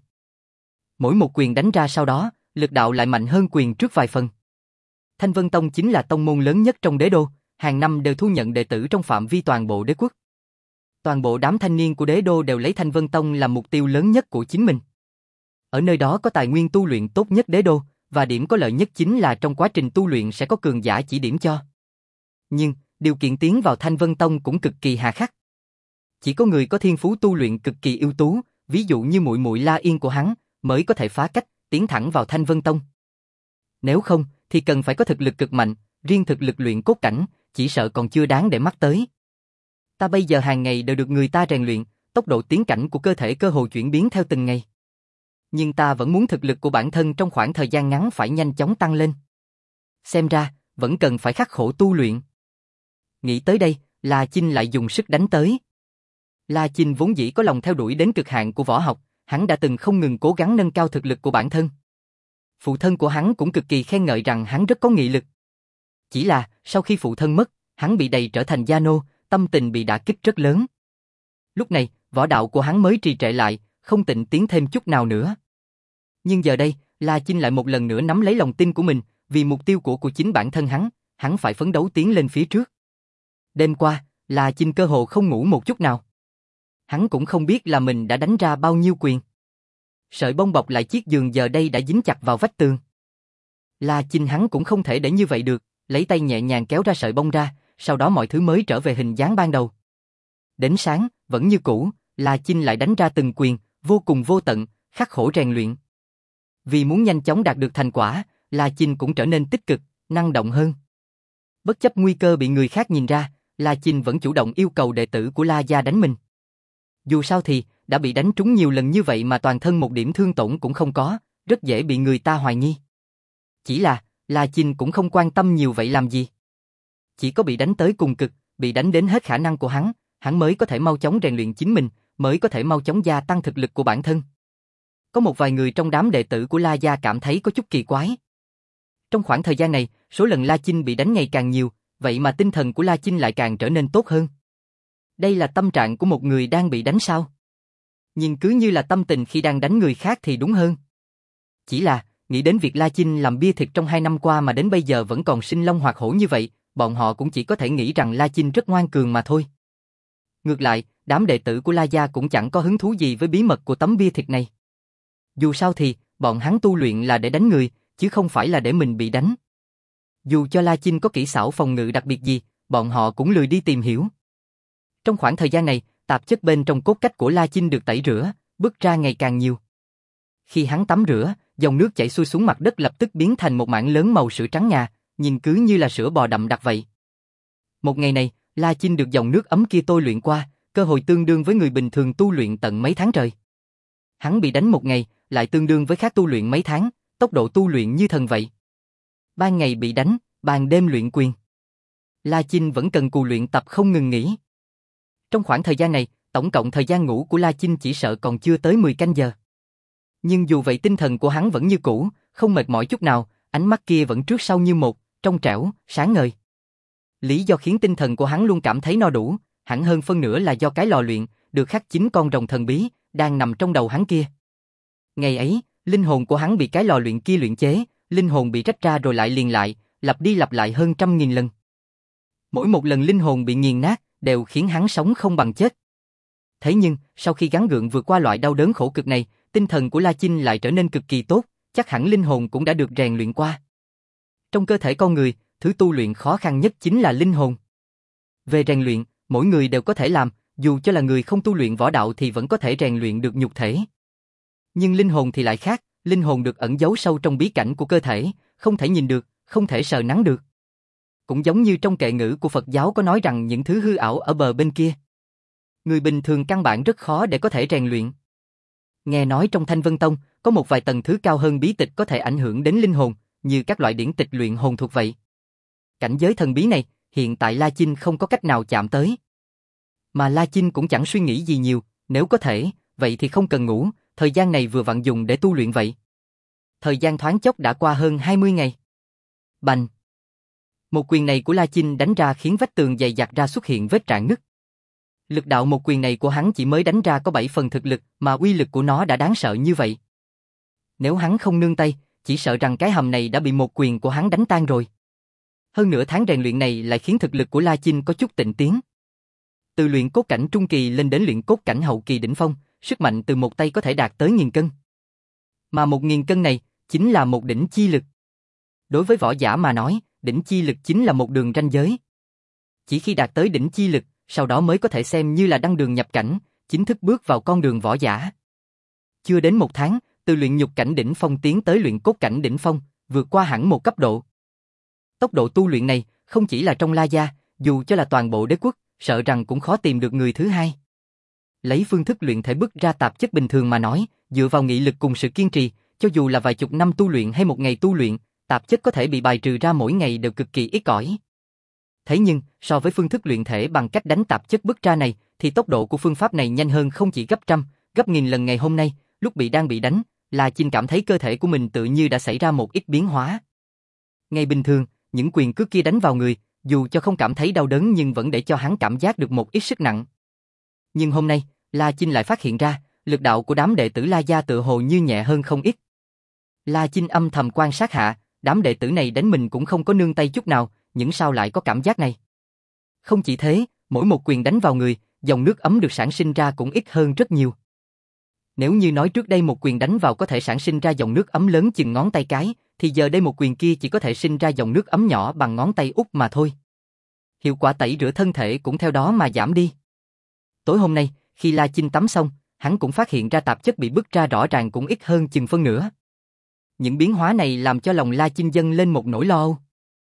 Mỗi một quyền đánh ra sau đó, lực đạo lại mạnh hơn quyền trước vài phần. Thanh Vân Tông chính là tông môn lớn nhất trong đế đô, hàng năm đều thu nhận đệ tử trong phạm vi toàn bộ đế quốc. Toàn bộ đám thanh niên của đế đô đều lấy Thanh Vân Tông làm mục tiêu lớn nhất của chính mình. Ở nơi đó có tài nguyên tu luyện tốt nhất đế đô, và điểm có lợi nhất chính là trong quá trình tu luyện sẽ có cường giả chỉ điểm cho. Nhưng, điều kiện tiến vào Thanh Vân Tông cũng cực kỳ hà khắc. Chỉ có người có thiên phú tu luyện cực kỳ ưu tú, ví dụ như muội muội La Yên của hắn, mới có thể phá cách, tiến thẳng vào Thanh Vân Tông. Nếu không, thì cần phải có thực lực cực mạnh, riêng thực lực luyện cốt cảnh, chỉ sợ còn chưa đáng để mắt tới. Ta bây giờ hàng ngày đều được người ta rèn luyện, tốc độ tiến cảnh của cơ thể cơ hồ chuyển biến theo từng ngày. Nhưng ta vẫn muốn thực lực của bản thân trong khoảng thời gian ngắn phải nhanh chóng tăng lên. Xem ra, vẫn cần phải khắc khổ tu luyện. Nghĩ tới đây, La Chinh lại dùng sức đánh tới. La Chinh vốn dĩ có lòng theo đuổi đến cực hạn của võ học, hắn đã từng không ngừng cố gắng nâng cao thực lực của bản thân. Phụ thân của hắn cũng cực kỳ khen ngợi rằng hắn rất có nghị lực. Chỉ là, sau khi phụ thân mất, hắn bị đầy trở thành gia nô, tâm tình bị đả kích rất lớn. Lúc này, võ đạo của hắn mới trì trệ lại, không tịnh tiến thêm chút nào nữa. Nhưng giờ đây, La Chinh lại một lần nữa nắm lấy lòng tin của mình, vì mục tiêu của của chính bản thân hắn, hắn phải phấn đấu tiến lên phía trước. Đêm qua, La Chinh cơ hồ không ngủ một chút nào. Hắn cũng không biết là mình đã đánh ra bao nhiêu quyền. Sợi bông bọc lại chiếc giường giờ đây đã dính chặt vào vách tường. La Chinh hắn cũng không thể để như vậy được, lấy tay nhẹ nhàng kéo ra sợi bông ra, sau đó mọi thứ mới trở về hình dáng ban đầu. Đến sáng, vẫn như cũ, La Chinh lại đánh ra từng quyền, vô cùng vô tận, khắc khổ rèn luyện. Vì muốn nhanh chóng đạt được thành quả, La Chinh cũng trở nên tích cực, năng động hơn. Bất chấp nguy cơ bị người khác nhìn ra, La Chinh vẫn chủ động yêu cầu đệ tử của La gia đánh mình. Dù sao thì, đã bị đánh trúng nhiều lần như vậy mà toàn thân một điểm thương tổn cũng không có, rất dễ bị người ta hoài nghi. Chỉ là, La Chinh cũng không quan tâm nhiều vậy làm gì. Chỉ có bị đánh tới cùng cực, bị đánh đến hết khả năng của hắn, hắn mới có thể mau chóng rèn luyện chính mình, mới có thể mau chóng gia tăng thực lực của bản thân. Có một vài người trong đám đệ tử của La gia cảm thấy có chút kỳ quái. Trong khoảng thời gian này, số lần La Chinh bị đánh ngày càng nhiều, vậy mà tinh thần của La Chinh lại càng trở nên tốt hơn. Đây là tâm trạng của một người đang bị đánh sao? Nhưng cứ như là tâm tình khi đang đánh người khác thì đúng hơn. Chỉ là, nghĩ đến việc La Chinh làm bia thịt trong hai năm qua mà đến bây giờ vẫn còn sinh long hoạt hổ như vậy, bọn họ cũng chỉ có thể nghĩ rằng La Chinh rất ngoan cường mà thôi. Ngược lại, đám đệ tử của La Gia cũng chẳng có hứng thú gì với bí mật của tấm bia thịt này. Dù sao thì, bọn hắn tu luyện là để đánh người, chứ không phải là để mình bị đánh. Dù cho La Chinh có kỹ xảo phòng ngự đặc biệt gì, bọn họ cũng lười đi tìm hiểu. Trong khoảng thời gian này, tạp chất bên trong cốt cách của La Chinh được tẩy rửa, bứt ra ngày càng nhiều. Khi hắn tắm rửa, dòng nước chảy xuôi xuống mặt đất lập tức biến thành một mảng lớn màu sữa trắng ngà, nhìn cứ như là sữa bò đậm đặc vậy. Một ngày này, La Chinh được dòng nước ấm kia tôi luyện qua, cơ hội tương đương với người bình thường tu luyện tận mấy tháng trời. Hắn bị đánh một ngày, lại tương đương với khác tu luyện mấy tháng, tốc độ tu luyện như thần vậy. Ban ngày bị đánh, ban đêm luyện quyền. La Chinh vẫn cần cù luyện tập không ngừng nghỉ. Trong khoảng thời gian này, tổng cộng thời gian ngủ của La Chinh chỉ sợ còn chưa tới mười canh giờ. Nhưng dù vậy tinh thần của hắn vẫn như cũ, không mệt mỏi chút nào, ánh mắt kia vẫn trước sau như một, trong trẻo, sáng ngời. Lý do khiến tinh thần của hắn luôn cảm thấy no đủ, hẳn hơn phân nửa là do cái lò luyện, được khắc chính con rồng thần bí, đang nằm trong đầu hắn kia. Ngày ấy, linh hồn của hắn bị cái lò luyện kia luyện chế, linh hồn bị rách ra rồi lại liền lại, lặp đi lặp lại hơn trăm nghìn lần. Mỗi một lần linh hồn bị nghiền nát, đều khiến hắn sống không bằng chết. Thế nhưng, sau khi gắng gượng vượt qua loại đau đớn khổ cực này, tinh thần của La Chinh lại trở nên cực kỳ tốt, chắc hẳn linh hồn cũng đã được rèn luyện qua. Trong cơ thể con người, thứ tu luyện khó khăn nhất chính là linh hồn. Về rèn luyện, mỗi người đều có thể làm, dù cho là người không tu luyện võ đạo thì vẫn có thể rèn luyện được nhục thể. Nhưng linh hồn thì lại khác, linh hồn được ẩn giấu sâu trong bí cảnh của cơ thể, không thể nhìn được, không thể sờ nắn được. Cũng giống như trong kệ ngữ của Phật giáo có nói rằng những thứ hư ảo ở bờ bên kia. Người bình thường căn bản rất khó để có thể rèn luyện. Nghe nói trong Thanh Vân Tông, có một vài tầng thứ cao hơn bí tịch có thể ảnh hưởng đến linh hồn, như các loại điển tịch luyện hồn thuật vậy. Cảnh giới thần bí này, hiện tại La Chinh không có cách nào chạm tới. Mà La Chinh cũng chẳng suy nghĩ gì nhiều, nếu có thể, vậy thì không cần ngủ, thời gian này vừa vặn dùng để tu luyện vậy. Thời gian thoáng chốc đã qua hơn hai mươi ngày. Bành! Một quyền này của La Chinh đánh ra khiến vách tường dày dặt ra xuất hiện vết rạn nứt. Lực đạo một quyền này của hắn chỉ mới đánh ra có bảy phần thực lực mà uy lực của nó đã đáng sợ như vậy. Nếu hắn không nương tay, chỉ sợ rằng cái hầm này đã bị một quyền của hắn đánh tan rồi. Hơn nửa tháng rèn luyện này lại khiến thực lực của La Chinh có chút tịnh tiến. Từ luyện cốt cảnh trung kỳ lên đến luyện cốt cảnh hậu kỳ đỉnh phong, sức mạnh từ một tay có thể đạt tới nghìn cân. Mà một nghìn cân này, chính là một đỉnh chi lực. Đối với võ giả mà nói, đỉnh chi lực chính là một đường ranh giới. Chỉ khi đạt tới đỉnh chi lực, sau đó mới có thể xem như là đăng đường nhập cảnh, chính thức bước vào con đường võ giả. Chưa đến một tháng, từ luyện nhục cảnh đỉnh phong tiến tới luyện cốt cảnh đỉnh phong, vượt qua hẳn một cấp độ. Tốc độ tu luyện này, không chỉ là trong La Gia, dù cho là toàn bộ đế quốc, sợ rằng cũng khó tìm được người thứ hai. Lấy phương thức luyện thể bứt ra tạp chất bình thường mà nói, dựa vào nghị lực cùng sự kiên trì, cho dù là vài chục năm tu luyện hay một ngày tu luyện, tạp chất có thể bị bài trừ ra mỗi ngày đều cực kỳ ít ỏi. Thế nhưng, so với phương thức luyện thể bằng cách đánh tạp chất bứt ra này, thì tốc độ của phương pháp này nhanh hơn không chỉ gấp trăm, gấp nghìn lần ngày hôm nay, lúc bị đang bị đánh, La Chinh cảm thấy cơ thể của mình tự như đã xảy ra một ít biến hóa. Ngày bình thường, những quyền cước kia đánh vào người, dù cho không cảm thấy đau đớn nhưng vẫn để cho hắn cảm giác được một ít sức nặng. Nhưng hôm nay, La Chinh lại phát hiện ra, lực đạo của đám đệ tử La Gia tự hồ như nhẹ hơn không ít. La Chinh âm thầm quan sát hạ, đám đệ tử này đánh mình cũng không có nương tay chút nào, nhưng sao lại có cảm giác này? Không chỉ thế, mỗi một quyền đánh vào người, dòng nước ấm được sản sinh ra cũng ít hơn rất nhiều. Nếu như nói trước đây một quyền đánh vào có thể sản sinh ra dòng nước ấm lớn chừng ngón tay cái, thì giờ đây một quyền kia chỉ có thể sinh ra dòng nước ấm nhỏ bằng ngón tay út mà thôi. Hiệu quả tẩy rửa thân thể cũng theo đó mà giảm đi. Tối hôm nay, khi La Chinh tắm xong, hắn cũng phát hiện ra tạp chất bị bứt ra rõ ràng cũng ít hơn chừng phân nửa. Những biến hóa này làm cho lòng La Chinh dâng lên một nỗi lo âu.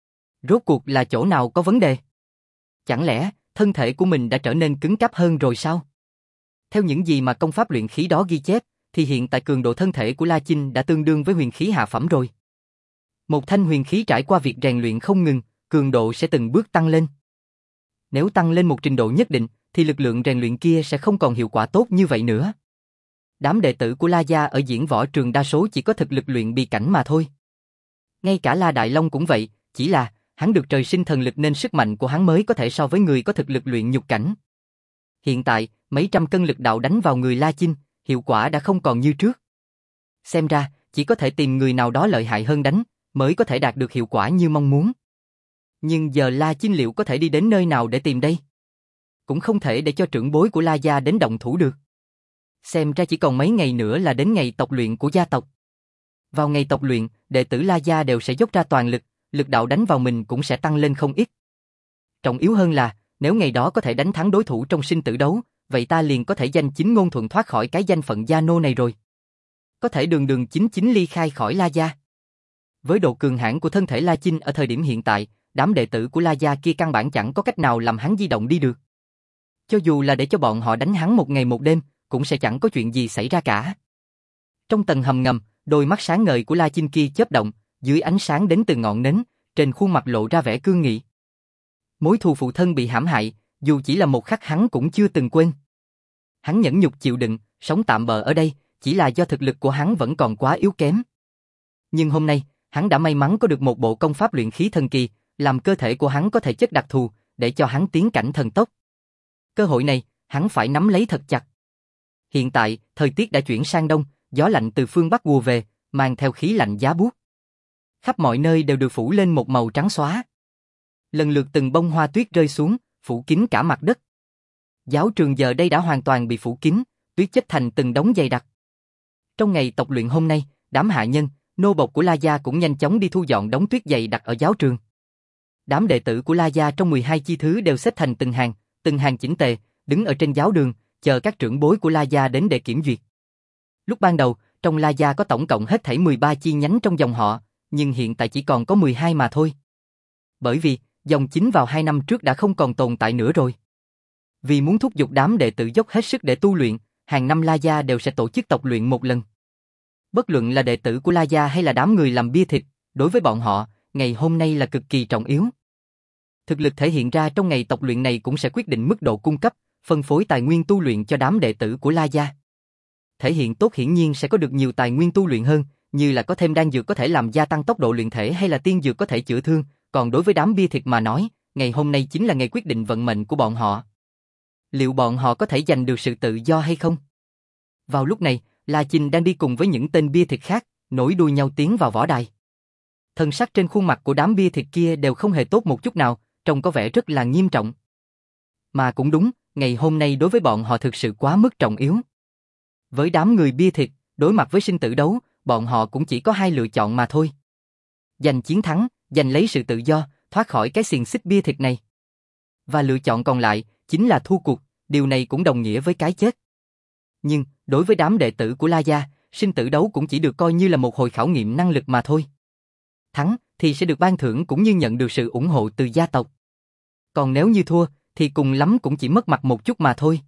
Rốt cuộc là chỗ nào có vấn đề? Chẳng lẽ, thân thể của mình đã trở nên cứng cáp hơn rồi sao? Theo những gì mà công pháp luyện khí đó ghi chép, thì hiện tại cường độ thân thể của La Chinh đã tương đương với huyền khí hạ phẩm rồi. Một thanh huyền khí trải qua việc rèn luyện không ngừng, cường độ sẽ từng bước tăng lên. Nếu tăng lên một trình độ nhất định, thì lực lượng rèn luyện kia sẽ không còn hiệu quả tốt như vậy nữa. Đám đệ tử của La Gia ở diễn võ trường đa số chỉ có thực lực luyện bì cảnh mà thôi. Ngay cả La Đại Long cũng vậy, chỉ là hắn được trời sinh thần lực nên sức mạnh của hắn mới có thể so với người có thực lực luyện nhục cảnh. Hiện tại, mấy trăm cân lực đạo đánh vào người La Chinh, hiệu quả đã không còn như trước. Xem ra, chỉ có thể tìm người nào đó lợi hại hơn đánh, mới có thể đạt được hiệu quả như mong muốn. Nhưng giờ La Chinh liệu có thể đi đến nơi nào để tìm đây? Cũng không thể để cho trưởng bối của La gia đến động thủ được. Xem ra chỉ còn mấy ngày nữa là đến ngày tộc luyện của gia tộc. Vào ngày tộc luyện, đệ tử La gia đều sẽ dốc ra toàn lực, lực đạo đánh vào mình cũng sẽ tăng lên không ít. Trọng yếu hơn là, nếu ngày đó có thể đánh thắng đối thủ trong sinh tử đấu, vậy ta liền có thể danh chính ngôn thuận thoát khỏi cái danh phận gia nô này rồi. Có thể đường đường chính chính ly khai khỏi La gia. Với độ cường hãn của thân thể La Chinh ở thời điểm hiện tại, đám đệ tử của La gia kia căn bản chẳng có cách nào làm hắn di động đi được. Cho dù là để cho bọn họ đánh hắn một ngày một đêm, cũng sẽ chẳng có chuyện gì xảy ra cả. Trong tầng hầm ngầm, đôi mắt sáng ngời của La Chinh kia chớp động, dưới ánh sáng đến từ ngọn nến, trên khuôn mặt lộ ra vẻ cương nghị. Mối thù phụ thân bị hãm hại, dù chỉ là một khắc hắn cũng chưa từng quên. Hắn nhẫn nhục chịu đựng, sống tạm bợ ở đây, chỉ là do thực lực của hắn vẫn còn quá yếu kém. Nhưng hôm nay, hắn đã may mắn có được một bộ công pháp luyện khí thần kỳ, làm cơ thể của hắn có thể chất đặc thù, để cho hắn tiến cảnh thần tốc. Cơ hội này, hắn phải nắm lấy thật chặt. Hiện tại, thời tiết đã chuyển sang đông, gió lạnh từ phương Bắc ùa về, mang theo khí lạnh giá buốt. Khắp mọi nơi đều được phủ lên một màu trắng xóa. Lần lượt từng bông hoa tuyết rơi xuống, phủ kín cả mặt đất. Giáo trường giờ đây đã hoàn toàn bị phủ kín, tuyết chất thành từng đống dày đặc. Trong ngày tộc luyện hôm nay, đám hạ nhân, nô bộc của La gia cũng nhanh chóng đi thu dọn đống tuyết dày đặc ở giáo trường. Đám đệ tử của La gia trong mười hai chi thứ đều xếp thành từng hàng, từng hàng chỉnh tề, đứng ở trên giáo đường, chờ các trưởng bối của La gia đến để kiểm duyệt. Lúc ban đầu, trong La gia có tổng cộng hết thảy mười ba chi nhánh trong dòng họ, nhưng hiện tại chỉ còn có mười hai mà thôi. Bởi vì, dòng chính vào hai năm trước đã không còn tồn tại nữa rồi. Vì muốn thúc giục đám đệ tử dốc hết sức để tu luyện, hàng năm La gia đều sẽ tổ chức tộc luyện một lần. Bất luận là đệ tử của La gia hay là đám người làm bia thịt, đối với bọn họ, ngày hôm nay là cực kỳ trọng yếu. Thực lực thể hiện ra trong ngày tộc luyện này cũng sẽ quyết định mức độ cung cấp, phân phối tài nguyên tu luyện cho đám đệ tử của La gia. Thể hiện tốt hiển nhiên sẽ có được nhiều tài nguyên tu luyện hơn, như là có thêm đan dược có thể làm gia tăng tốc độ luyện thể hay là tiên dược có thể chữa thương, còn đối với đám bia thịt mà nói, ngày hôm nay chính là ngày quyết định vận mệnh của bọn họ. Liệu bọn họ có thể giành được sự tự do hay không? Vào lúc này, La Chinh đang đi cùng với những tên bia thịt khác, nối đuôi nhau tiến vào võ đài. Thân sắc trên khuôn mặt của đám bia thịt kia đều không hề tốt một chút nào, trông có vẻ rất là nghiêm trọng. Mà cũng đúng, ngày hôm nay đối với bọn họ thực sự quá mức trọng yếu. Với đám người bia thịt, đối mặt với sinh tử đấu, bọn họ cũng chỉ có hai lựa chọn mà thôi. Giành chiến thắng, giành lấy sự tự do, thoát khỏi cái xiềng xích bia thịt này. Và lựa chọn còn lại, chính là thua cuộc, điều này cũng đồng nghĩa với cái chết. Nhưng, đối với đám đệ tử của La gia, sinh tử đấu cũng chỉ được coi như là một hồi khảo nghiệm năng lực mà thôi. Thắng, thì sẽ được ban thưởng cũng như nhận được sự ủng hộ từ gia tộc. Còn nếu như thua, thì cùng lắm cũng chỉ mất mặt một chút mà thôi.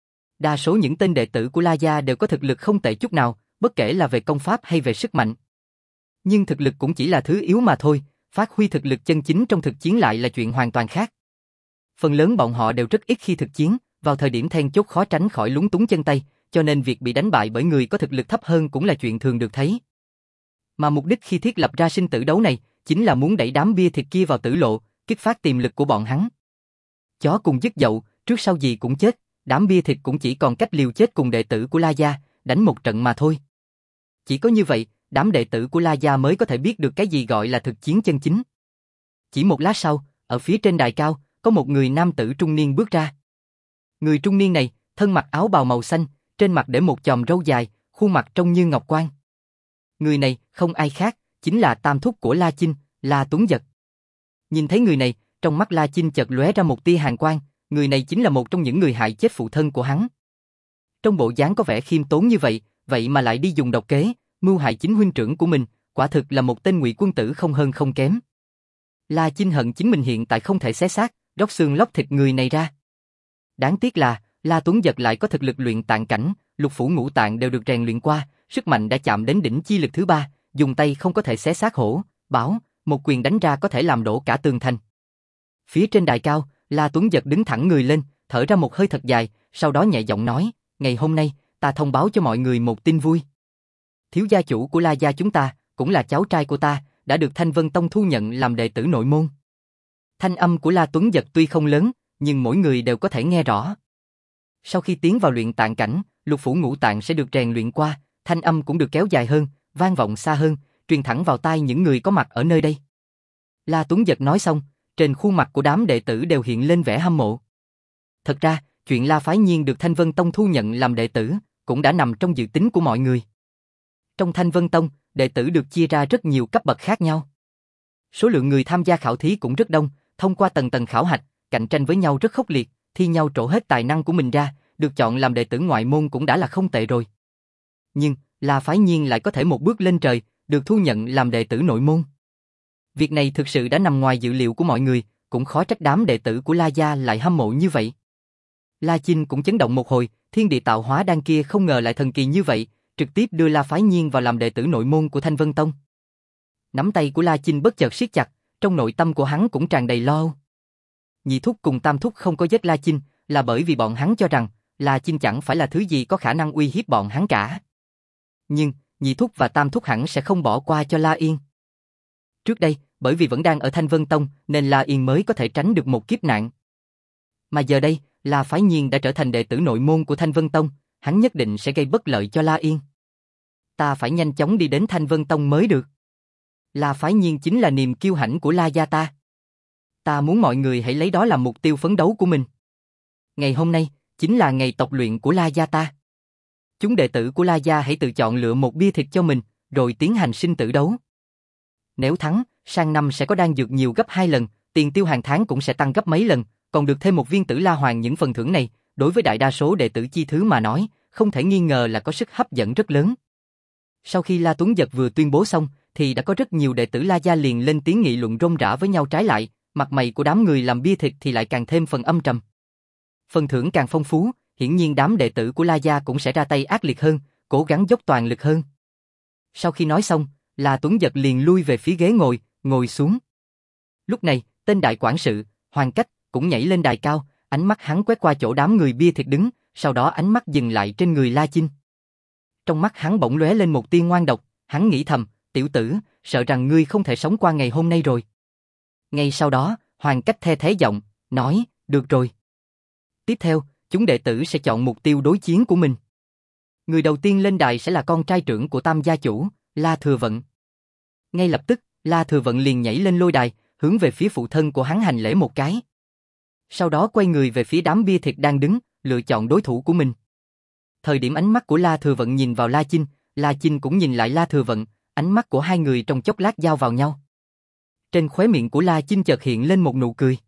Đa số những tên đệ tử của La gia đều có thực lực không tệ chút nào, bất kể là về công pháp hay về sức mạnh. Nhưng thực lực cũng chỉ là thứ yếu mà thôi, phát huy thực lực chân chính trong thực chiến lại là chuyện hoàn toàn khác. Phần lớn bọn họ đều rất ít khi thực chiến, vào thời điểm then chốt khó tránh khỏi lúng túng chân tay, cho nên việc bị đánh bại bởi người có thực lực thấp hơn cũng là chuyện thường được thấy. Mà mục đích khi thiết lập ra sinh tử đấu này, chính là muốn đẩy đám bia thịt kia vào tử lộ, kích phát tiềm lực của bọn hắn. Chó cùng dứt dậu, trước sau gì cũng chết, đám bia thịt cũng chỉ còn cách liều chết cùng đệ tử của La gia, đánh một trận mà thôi. Chỉ có như vậy, đám đệ tử của La gia mới có thể biết được cái gì gọi là thực chiến chân chính. Chỉ một lát sau, ở phía trên đài cao, có một người nam tử trung niên bước ra. Người trung niên này, thân mặc áo bào màu xanh, trên mặt để một chòm râu dài, khuôn mặt trông như ngọc quan. Người này không ai khác, chính là tam thúc của La Chinh, La Tuấn Dật. Nhìn thấy người này, trong mắt La Chinh chợt lóe ra một tia hàn quang, người này chính là một trong những người hại chết phụ thân của hắn. Trong bộ dáng có vẻ khiêm tốn như vậy, vậy mà lại đi dùng độc kế, mưu hại chính huynh trưởng của mình, quả thực là một tên ngụy quân tử không hơn không kém. La Chinh hận chính mình hiện tại không thể xé xác, róc xương lóc thịt người này ra. Đáng tiếc là, La Tuấn Dật lại có thực lực luyện tạng cảnh, lục phủ ngũ tạng đều được rèn luyện qua, sức mạnh đã chạm đến đỉnh chi lực thứ ba, dùng tay không có thể xé xác hổ, bảo, một quyền đánh ra có thể làm đổ cả tường thành. Phía trên đài cao, La Tuấn Dật đứng thẳng người lên, thở ra một hơi thật dài, sau đó nhẹ giọng nói, ngày hôm nay, ta thông báo cho mọi người một tin vui. Thiếu gia chủ của La gia chúng ta, cũng là cháu trai của ta, đã được Thanh Vân Tông thu nhận làm đệ tử nội môn. Thanh âm của La Tuấn Dật tuy không lớn, nhưng mỗi người đều có thể nghe rõ. Sau khi tiến vào luyện tạng cảnh, lục phủ ngũ tạng sẽ được rèn luyện qua, thanh âm cũng được kéo dài hơn, vang vọng xa hơn, truyền thẳng vào tai những người có mặt ở nơi đây. La Tuấn Dật nói xong, trên khuôn mặt của đám đệ tử đều hiện lên vẻ hâm mộ. Thật ra, chuyện La Phái Nhiên được Thanh Vân Tông thu nhận làm đệ tử, cũng đã nằm trong dự tính của mọi người. Trong Thanh Vân Tông, đệ tử được chia ra rất nhiều cấp bậc khác nhau. Số lượng người tham gia khảo thí cũng rất đông, thông qua tầng tầng khảo hạch, cạnh tranh với nhau rất khốc liệt, thi nhau trổ hết tài năng của mình ra, được chọn làm đệ tử ngoại môn cũng đã là không tệ rồi. Nhưng, La Phái Nhiên lại có thể một bước lên trời, được thu nhận làm đệ tử nội môn. Việc này thực sự đã nằm ngoài dự liệu của mọi người, cũng khó trách đám đệ tử của La Gia lại hâm mộ như vậy. La Chinh cũng chấn động một hồi, thiên địa tạo hóa đan kia không ngờ lại thần kỳ như vậy, trực tiếp đưa La Phái Nhiên vào làm đệ tử nội môn của Thanh Vân Tông. Nắm tay của La Chinh bất chợt siết chặt, trong nội tâm của hắn cũng tràn đầy lo âu. Nhị thúc cùng tam thúc không có giết La Chinh, là bởi vì bọn hắn cho rằng La Chinh chẳng phải là thứ gì có khả năng uy hiếp bọn hắn cả. Nhưng, nhị thúc và tam thúc hẳn sẽ không bỏ qua cho La Yên. Trước đây, bởi vì vẫn đang ở Thanh Vân Tông nên La Yên mới có thể tránh được một kiếp nạn. Mà giờ đây, La Phái Nhiên đã trở thành đệ tử nội môn của Thanh Vân Tông, hắn nhất định sẽ gây bất lợi cho La Yên. Ta phải nhanh chóng đi đến Thanh Vân Tông mới được. La Phái Nhiên chính là niềm kiêu hãnh của La Gia ta. Ta muốn mọi người hãy lấy đó làm mục tiêu phấn đấu của mình. Ngày hôm nay, chính là ngày tộc luyện của La Gia ta. Chúng đệ tử của La Gia hãy tự chọn lựa một bia thịt cho mình, rồi tiến hành sinh tử đấu. Nếu thắng, sang năm sẽ có đan dược nhiều gấp hai lần, tiền tiêu hàng tháng cũng sẽ tăng gấp mấy lần, còn được thêm một viên tử la hoàng. Những phần thưởng này, đối với đại đa số đệ tử chi thứ mà nói, không thể nghi ngờ là có sức hấp dẫn rất lớn. Sau khi La Tuấn Dật vừa tuyên bố xong, thì đã có rất nhiều đệ tử La Gia liền lên tiếng nghị luận rôm rả với nhau trái lại, mặt mày của đám người làm bia thịt thì lại càng thêm phần âm trầm. Phần thưởng càng phong phú, hiển nhiên đám đệ tử của La Gia cũng sẽ ra tay ác liệt hơn, cố gắng dốc toàn lực hơn. Sau khi nói xong, La Tuấn Dật liền lui về phía ghế ngồi, ngồi xuống. Lúc này, tên đại quản sự, Hoàng Cách, cũng nhảy lên đài cao, ánh mắt hắn quét qua chỗ đám người bia thịt đứng, sau đó ánh mắt dừng lại trên người La Chinh. Trong mắt hắn bỗng lóe lên một tia ngoan độc, hắn nghĩ thầm, tiểu tử, sợ rằng ngươi không thể sống qua ngày hôm nay rồi. Ngay sau đó, Hoàng Cách the thế giọng, nói, được rồi. Tiếp theo, chúng đệ tử sẽ chọn mục tiêu đối chiến của mình. Người đầu tiên lên đài sẽ là con trai trưởng của Tam gia chủ, La Thừa Vận. Ngay lập tức, La Thừa Vận liền nhảy lên lôi đài, hướng về phía phụ thân của hắn hành lễ một cái. Sau đó quay người về phía đám bia thịt đang đứng, lựa chọn đối thủ của mình. Thời điểm ánh mắt của La Thừa Vận nhìn vào La Chinh, La Chinh cũng nhìn lại La Thừa Vận, ánh mắt của hai người trong chốc lát giao vào nhau. Trên khóe miệng của La Chinh chợt hiện lên một nụ cười.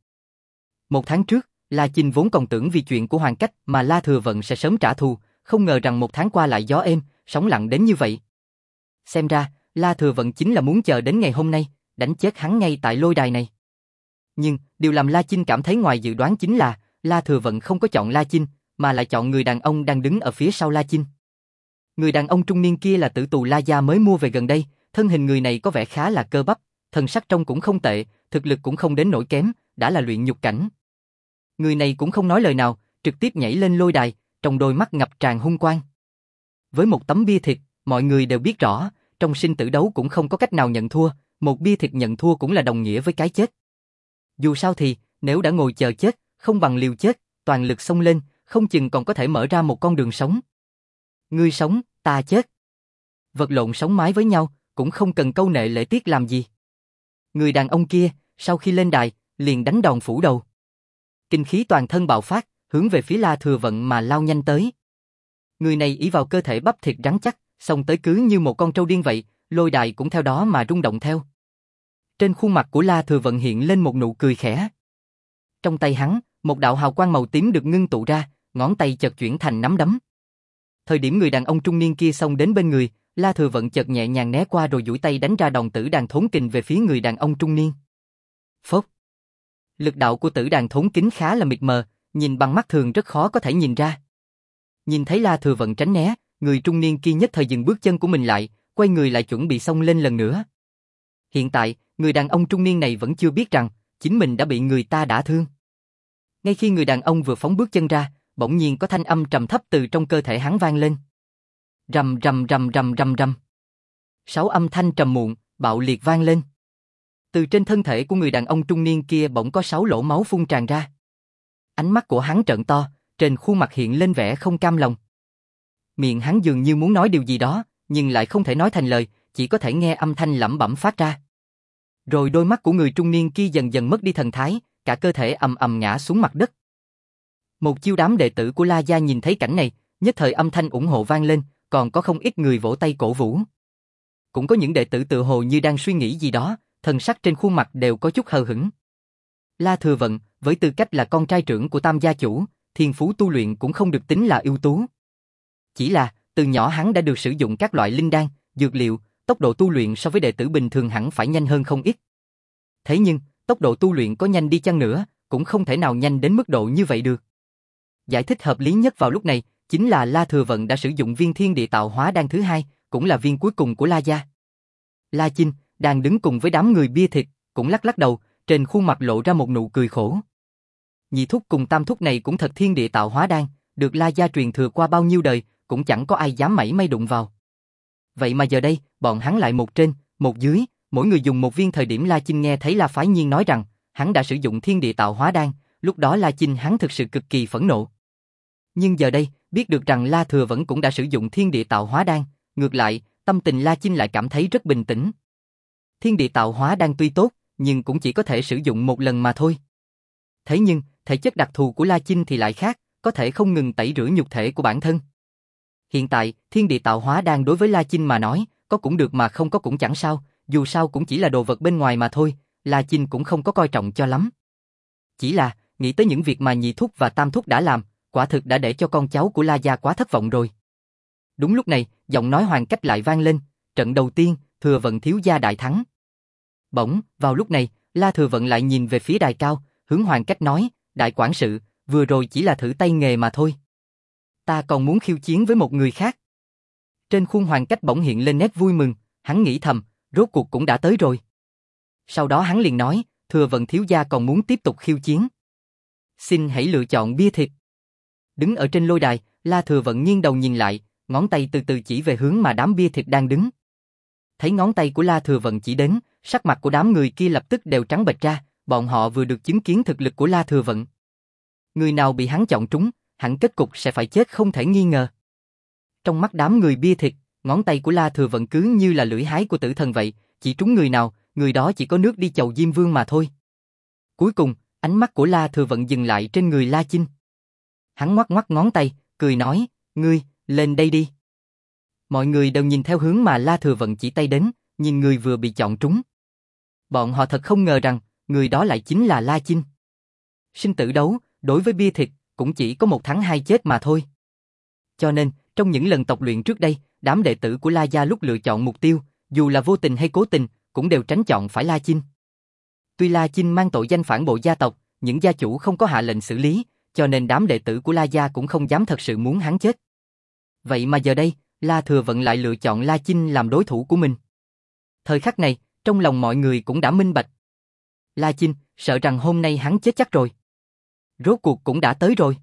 Một tháng trước, La Chinh vốn còn tưởng vì chuyện của Hoàng Cách mà La Thừa Vận sẽ sớm trả thù, không ngờ rằng một tháng qua lại gió êm, sóng lặng đến như vậy. Xem ra, La Thừa Vận chính là muốn chờ đến ngày hôm nay, đánh chết hắn ngay tại lôi đài này. Nhưng, điều làm La Chinh cảm thấy ngoài dự đoán chính là, La Thừa Vận không có chọn La Chinh, mà lại chọn người đàn ông đang đứng ở phía sau La Chinh. Người đàn ông trung niên kia là tử tù La Gia mới mua về gần đây, thân hình người này có vẻ khá là cơ bắp, thần sắc trông cũng không tệ, thực lực cũng không đến nỗi kém, đã là luyện nhục cảnh. Người này cũng không nói lời nào, trực tiếp nhảy lên lôi đài, trong đôi mắt ngập tràn hung quang. Với một tấm bia thịt, mọi người đều biết rõ, trong sinh tử đấu cũng không có cách nào nhận thua, một bia thịt nhận thua cũng là đồng nghĩa với cái chết. Dù sao thì, nếu đã ngồi chờ chết, không bằng liều chết, toàn lực xông lên, không chừng còn có thể mở ra một con đường sống. Ngươi sống, ta chết. Vật lộn sống mái với nhau, cũng không cần câu nệ lễ tiết làm gì. Người đàn ông kia, sau khi lên đài, liền đánh đòn phủ đầu. Kinh khí toàn thân bạo phát, hướng về phía La Thừa Vận mà lao nhanh tới. Người này ỷ vào cơ thể bắp thịt rắn chắc, xông tới cứ như một con trâu điên vậy, lôi đài cũng theo đó mà rung động theo. Trên khuôn mặt của La Thừa Vận hiện lên một nụ cười khẽ. Trong tay hắn, một đạo hào quang màu tím được ngưng tụ ra, ngón tay chợt chuyển thành nắm đấm. Thời điểm người đàn ông trung niên kia xông đến bên người, La Thừa Vận chợt nhẹ nhàng né qua rồi duỗi tay đánh ra đòn tử đàn thốn kình về phía người đàn ông trung niên. Phốc. Lực đạo của tử đàn thốn kính khá là mịt mờ, nhìn bằng mắt thường rất khó có thể nhìn ra. Nhìn thấy La Thừa Vận tránh né, người trung niên kia nhất thời dừng bước chân của mình lại, quay người lại chuẩn bị xông lên lần nữa. Hiện tại, người đàn ông trung niên này vẫn chưa biết rằng chính mình đã bị người ta đả thương. Ngay khi người đàn ông vừa phóng bước chân ra, bỗng nhiên có thanh âm trầm thấp từ trong cơ thể hắn vang lên. Rầm rầm rầm rầm rầm rầm. Sáu âm thanh trầm muộn, bạo liệt vang lên. Từ trên thân thể của người đàn ông trung niên kia bỗng có sáu lỗ máu phun tràn ra. Ánh mắt của hắn trợn to, trên khuôn mặt hiện lên vẻ không cam lòng. Miệng hắn dường như muốn nói điều gì đó, nhưng lại không thể nói thành lời, chỉ có thể nghe âm thanh lẩm bẩm phát ra. Rồi đôi mắt của người trung niên kia dần dần mất đi thần thái, cả cơ thể ầm ầm ngã xuống mặt đất. Một chiêu đám đệ tử của La Gia nhìn thấy cảnh này, nhất thời âm thanh ủng hộ vang lên, còn có không ít người vỗ tay cổ vũ. Cũng có những đệ tử tự hồ như đang suy nghĩ gì đó, thần sắc trên khuôn mặt đều có chút hờ hững. La Thừa Vận, với tư cách là con trai trưởng của Tam gia chủ, thiên phú tu luyện cũng không được tính là ưu tú. Chỉ là, từ nhỏ hắn đã được sử dụng các loại linh đan, dược liệu, tốc độ tu luyện so với đệ tử bình thường hẳn phải nhanh hơn không ít. Thế nhưng, tốc độ tu luyện có nhanh đi chăng nữa, cũng không thể nào nhanh đến mức độ như vậy được. Giải thích hợp lý nhất vào lúc này, chính là La Thừa Vận đã sử dụng viên thiên địa tạo hóa đan thứ hai, cũng là viên cuối cùng của La Gia. La Chinh, đang đứng cùng với đám người bia thịt, cũng lắc lắc đầu, trên khuôn mặt lộ ra một nụ cười khổ. Nhị thúc cùng tam thúc này cũng thật thiên địa tạo hóa đan, được La Gia truyền thừa qua bao nhiêu đời, cũng chẳng có ai dám mảy may đụng vào. Vậy mà giờ đây, bọn hắn lại một trên, một dưới, mỗi người dùng một viên. Thời điểm La Chinh nghe thấy La Phái Nhiên nói rằng, hắn đã sử dụng thiên địa tạo hóa đan, lúc đó La Chinh hắn thực sự cực kỳ phẫn nộ. Nhưng giờ đây, biết được rằng La Thừa vẫn cũng đã sử dụng thiên địa tạo hóa đan, ngược lại, tâm tình La Chinh lại cảm thấy rất bình tĩnh. Thiên địa tạo hóa đan tuy tốt, nhưng cũng chỉ có thể sử dụng một lần mà thôi. Thế nhưng, thể chất đặc thù của La Chinh thì lại khác, có thể không ngừng tẩy rửa nhục thể của bản thân. Hiện tại, thiên địa tạo hóa đan đối với La Chinh mà nói, có cũng được mà không có cũng chẳng sao, dù sao cũng chỉ là đồ vật bên ngoài mà thôi, La Chinh cũng không có coi trọng cho lắm. Chỉ là, nghĩ tới những việc mà nhị thúc và tam thúc đã làm, quả thực đã để cho con cháu của La Gia quá thất vọng rồi. Đúng lúc này, giọng nói Hoàng Cách lại vang lên, trận đầu tiên, Thừa Vận thiếu gia đại thắng. Bỗng, vào lúc này, La Thừa Vận lại nhìn về phía đài cao, hướng Hoàng Cách nói, đại quản sự, vừa rồi chỉ là thử tay nghề mà thôi. Ta còn muốn khiêu chiến với một người khác. Trên khuôn Hoàng Cách bỗng hiện lên nét vui mừng, hắn nghĩ thầm, rốt cuộc cũng đã tới rồi. Sau đó hắn liền nói, Thừa Vận thiếu gia còn muốn tiếp tục khiêu chiến. Xin hãy lựa chọn bia thịt. Đứng ở trên lôi đài, La Thừa Vận nghiêng đầu nhìn lại, ngón tay từ từ chỉ về hướng mà đám bia thịt đang đứng. Thấy ngón tay của La Thừa Vận chỉ đến, sắc mặt của đám người kia lập tức đều trắng bệch ra, bọn họ vừa được chứng kiến thực lực của La Thừa Vận. Người nào bị hắn chọn trúng, hẳn kết cục sẽ phải chết không thể nghi ngờ. Trong mắt đám người bia thịt, ngón tay của La Thừa Vận cứ như là lưỡi hái của tử thần vậy, chỉ trúng người nào, người đó chỉ có nước đi chầu Diêm Vương mà thôi. Cuối cùng, ánh mắt của La Thừa Vận dừng lại trên người La Chinh. Hắn ngoắc ngoắc ngón tay, cười nói, ngươi, lên đây đi. Mọi người đều nhìn theo hướng mà La Thừa Vận chỉ tay đến, nhìn người vừa bị chọn trúng. Bọn họ thật không ngờ rằng, người đó lại chính là La Chinh. Sinh tử đấu, đối với bia thịt, cũng chỉ có một thắng hai chết mà thôi. Cho nên, trong những lần tập luyện trước đây, đám đệ tử của La Gia lúc lựa chọn mục tiêu, dù là vô tình hay cố tình, cũng đều tránh chọn phải La Chinh. Tuy La Chinh mang tội danh phản bội gia tộc, những gia chủ không có hạ lệnh xử lý, cho nên đám đệ tử của La Gia cũng không dám thật sự muốn hắn chết. Vậy mà giờ đây, La Thừa Vận lại lựa chọn La Chinh làm đối thủ của mình. Thời khắc này, trong lòng mọi người cũng đã minh bạch. La Chinh, sợ rằng hôm nay hắn chết chắc rồi. Rốt cuộc cũng đã tới rồi.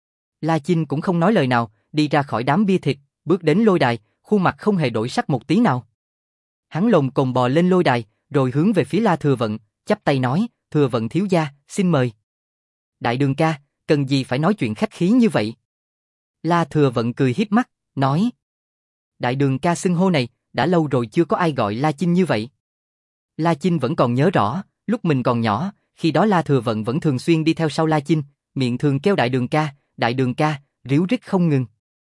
La Chinh cũng không nói lời nào, đi ra khỏi đám bia thịt, bước đến lôi đài, khuôn mặt không hề đổi sắc một tí nào. Hắn lồm cồm bò lên lôi đài, rồi hướng về phía La Thừa Vận, chắp tay nói, Thừa Vận thiếu gia, xin mời. Đại đường ca, cần gì phải nói chuyện khách khí như vậy? La Thừa Vận cười hiếp mắt, nói. Đại đường ca xưng hô này, đã lâu rồi chưa có ai gọi La Chinh như vậy. La Chinh vẫn còn nhớ rõ, lúc mình còn nhỏ, khi đó La Thừa Vận vẫn thường xuyên đi theo sau La Chinh, miệng thường kêu đại đường ca, đại đường ca, ríu rít không ngừng.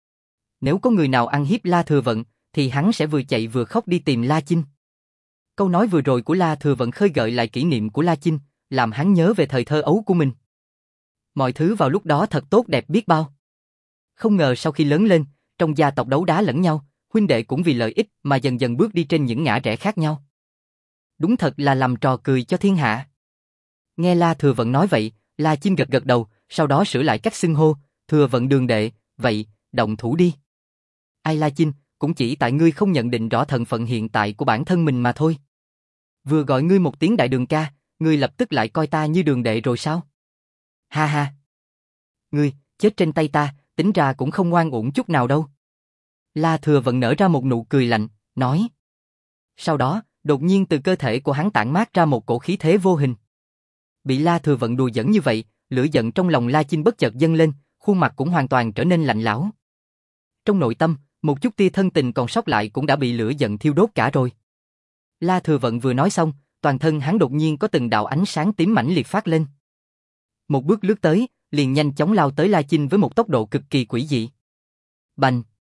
Nếu có người nào ăn hiếp La Thừa Vận, thì hắn sẽ vừa chạy vừa khóc đi tìm La Chinh. Câu nói vừa rồi của La Thừa Vận khơi gợi lại kỷ niệm của La Chinh, làm hắn nhớ về thời thơ ấu của mình. Mọi thứ vào lúc đó thật tốt đẹp biết bao. Không ngờ sau khi lớn lên, trong gia tộc đấu đá lẫn nhau, huynh đệ cũng vì lợi ích mà dần dần bước đi trên những ngã rẽ khác nhau. Đúng thật là làm trò cười cho thiên hạ. Nghe La Thừa Vận nói vậy, La Chinh gật gật đầu, sau đó sửa lại cách xưng hô, Thừa Vận đường đệ, vậy, động thủ đi. Ai La Chinh, cũng chỉ tại ngươi không nhận định rõ thân phận hiện tại của bản thân mình mà thôi. Vừa gọi ngươi một tiếng đại đường ca, ngươi lập tức lại coi ta như đường đệ rồi sao? Ha ha. Ngươi, chết trên tay ta, tính ra cũng không ngoan uổng chút nào đâu. La Thừa Vận nở ra một nụ cười lạnh, nói. Sau đó, đột nhiên từ cơ thể của hắn tản mát ra một cổ khí thế vô hình. Bị La Thừa Vận đùa giỡn như vậy, lửa giận trong lòng La Chinh bất chợt dâng lên, khuôn mặt cũng hoàn toàn trở nên lạnh lẽo. Trong nội tâm, Một chút tia thân tình còn sót lại cũng đã bị lửa giận thiêu đốt cả rồi. La Thừa Vận vừa nói xong, toàn thân hắn đột nhiên có từng đạo ánh sáng tím mãnh liệt phát lên. Một bước lướt tới, liền nhanh chóng lao tới La Chinh với một tốc độ cực kỳ quỷ dị. Bành!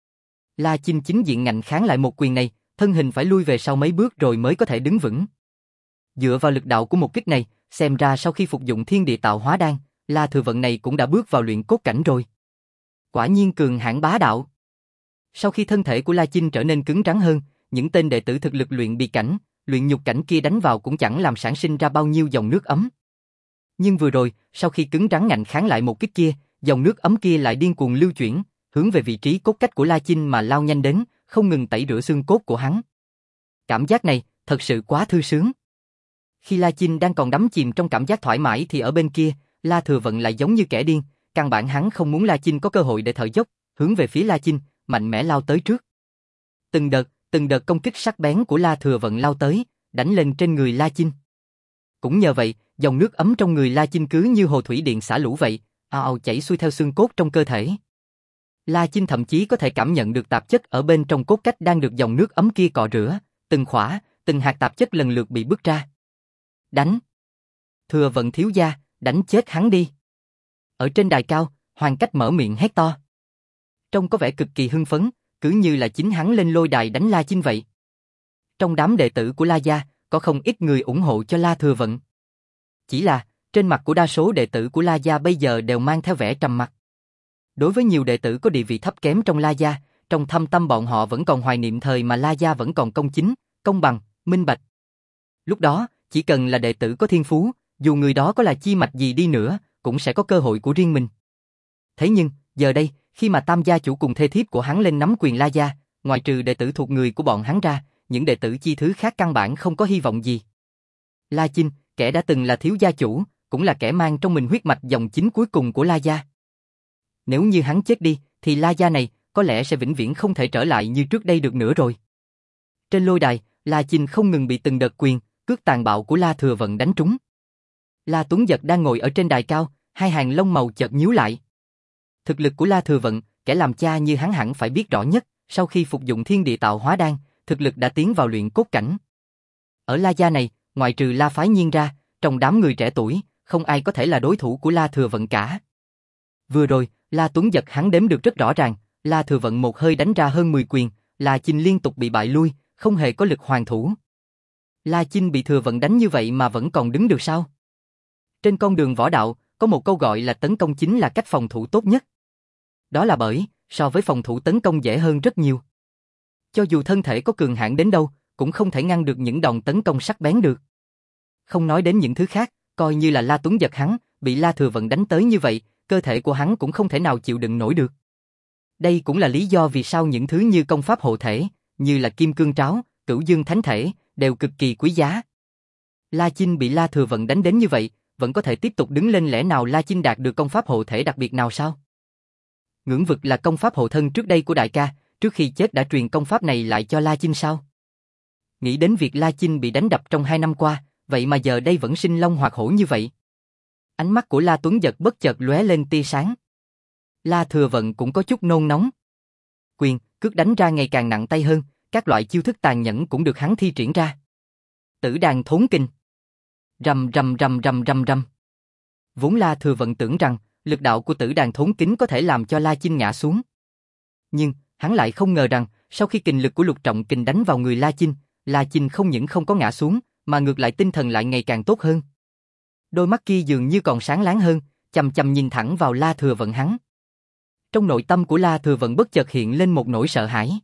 La Chinh chính diện ngạnh kháng lại một quyền này, thân hình phải lui về sau mấy bước rồi mới có thể đứng vững. Dựa vào lực đạo của một kích này, xem ra sau khi phục dụng thiên địa tạo hóa đan, La Thừa Vận này cũng đã bước vào luyện cốt cảnh rồi. Quả nhiên cường hãn bá đạo. Sau khi thân thể của La Chinh trở nên cứng rắn hơn, những tên đệ tử thực lực luyện bị cảnh, luyện nhục cảnh kia đánh vào cũng chẳng làm sản sinh ra bao nhiêu dòng nước ấm. Nhưng vừa rồi, sau khi cứng rắn ngạnh kháng lại một kích kia, dòng nước ấm kia lại điên cuồng lưu chuyển, hướng về vị trí cốt cách của La Chinh mà lao nhanh đến, không ngừng tẩy rửa xương cốt của hắn. Cảm giác này, thật sự quá thư sướng. Khi La Chinh đang còn đắm chìm trong cảm giác thoải mái thì ở bên kia, La Thừa Vận lại giống như kẻ điên, căn bản hắn không muốn La Chinh có cơ hội để thở dốc, hướng về phía La Chinh, mạnh mẽ lao tới trước. Từng đợt, từng đợt công kích sắc bén của La Thừa Vận lao tới, đánh lên trên người La Chinh. Cũng nhờ vậy, dòng nước ấm trong người La Chinh cứ như hồ thủy điện xả lũ vậy, ào ào chảy xuôi theo xương cốt trong cơ thể. La Chinh thậm chí có thể cảm nhận được tạp chất ở bên trong cốt cách đang được dòng nước ấm kia cọ rửa, từng khỏa, từng hạt tạp chất lần lượt bị bứt ra. Đánh! Thừa Vận thiếu gia, đánh chết hắn đi! Ở trên đài cao, Hoàng Cách mở miệng hét to. Trông có vẻ cực kỳ hưng phấn, cứ như là chính hắn lên lôi đài đánh La Chinh vậy. Trong đám đệ tử của La gia, có không ít người ủng hộ cho La Thừa Vận. Chỉ là, trên mặt của đa số đệ tử của La gia bây giờ đều mang theo vẻ trầm mặc. Đối với nhiều đệ tử có địa vị thấp kém trong La gia, trong thâm tâm bọn họ vẫn còn hoài niệm thời mà La gia vẫn còn công chính, công bằng, minh bạch. Lúc đó, chỉ cần là đệ tử có thiên phú, dù người đó có là chi mạch gì đi nữa, cũng sẽ có cơ hội của riêng mình. Thế nhưng, giờ đây, khi mà tam gia chủ cùng thê thiếp của hắn lên nắm quyền La gia, ngoài trừ đệ tử thuộc người của bọn hắn ra, những đệ tử chi thứ khác căn bản không có hy vọng gì. La Chinh, kẻ đã từng là thiếu gia chủ, cũng là kẻ mang trong mình huyết mạch dòng chính cuối cùng của La gia. Nếu như hắn chết đi, thì La gia này có lẽ sẽ vĩnh viễn không thể trở lại như trước đây được nữa rồi. Trên lôi đài, La Chinh không ngừng bị từng đợt quyền, cước tàn bạo của La Thừa Vận đánh trúng. La Tuấn Dật đang ngồi ở trên đài cao, hai hàng lông màu chợt nhíu lại. Thực lực của La Thừa Vận, kẻ làm cha như hắn hẳn phải biết rõ nhất, sau khi phục dụng thiên địa tạo hóa đan, thực lực đã tiến vào luyện cốt cảnh. Ở La gia này, ngoại trừ La Phái Nhiên ra, trong đám người trẻ tuổi, không ai có thể là đối thủ của La Thừa Vận cả. Vừa rồi, La Tuấn Dật hắn đếm được rất rõ ràng, La Thừa Vận một hơi đánh ra hơn mười quyền, La Chinh liên tục bị bại lui, không hề có lực hoàn thủ. La Chinh bị Thừa Vận đánh như vậy mà vẫn còn đứng được sao? Trên con đường võ đạo, có một câu gọi là tấn công chính là cách phòng thủ tốt nhất. Đó là bởi, so với phòng thủ tấn công dễ hơn rất nhiều. Cho dù thân thể có cường hãn đến đâu, cũng không thể ngăn được những đòn tấn công sắc bén được. Không nói đến những thứ khác, coi như là La Tuấn Dật hắn, bị La Thừa Vận đánh tới như vậy, cơ thể của hắn cũng không thể nào chịu đựng nổi được. Đây cũng là lý do vì sao những thứ như công pháp hộ thể, như là Kim Cương Tráo, Cửu Dương Thánh Thể, đều cực kỳ quý giá. La Chinh bị La Thừa Vận đánh đến như vậy, vẫn có thể tiếp tục đứng lên, lẽ nào La Chinh đạt được công pháp hộ thể đặc biệt nào sao? Ngưỡng vực là công pháp hộ thân trước đây của đại ca, trước khi chết đã truyền công pháp này lại cho La Chinh sao? Nghĩ đến việc La Chinh bị đánh đập trong hai năm qua, vậy mà giờ đây vẫn sinh long hoạt hổ như vậy. Ánh mắt của La Tuấn Dật bất chợt lóe lên tia sáng. La Thừa Vận cũng có chút nôn nóng. Quyền, cước đánh ra ngày càng nặng tay hơn, các loại chiêu thức tàn nhẫn cũng được hắn thi triển ra. Tử Đàn Thốn Kinh. Rầm rầm rầm rầm rầm rầm. Vốn La Thừa Vận tưởng rằng lực đạo của Tử Đàn Thốn Kính có thể làm cho La Chinh ngã xuống. Nhưng, hắn lại không ngờ rằng, sau khi kình lực của Lục Trọng Kình đánh vào người La Chinh, La Chinh không những không có ngã xuống, mà ngược lại tinh thần lại ngày càng tốt hơn. Đôi mắt kia dường như còn sáng láng hơn, chằm chằm nhìn thẳng vào La Thừa Vận hắn. Trong nội tâm của La Thừa Vận bất chợt hiện lên một nỗi sợ hãi.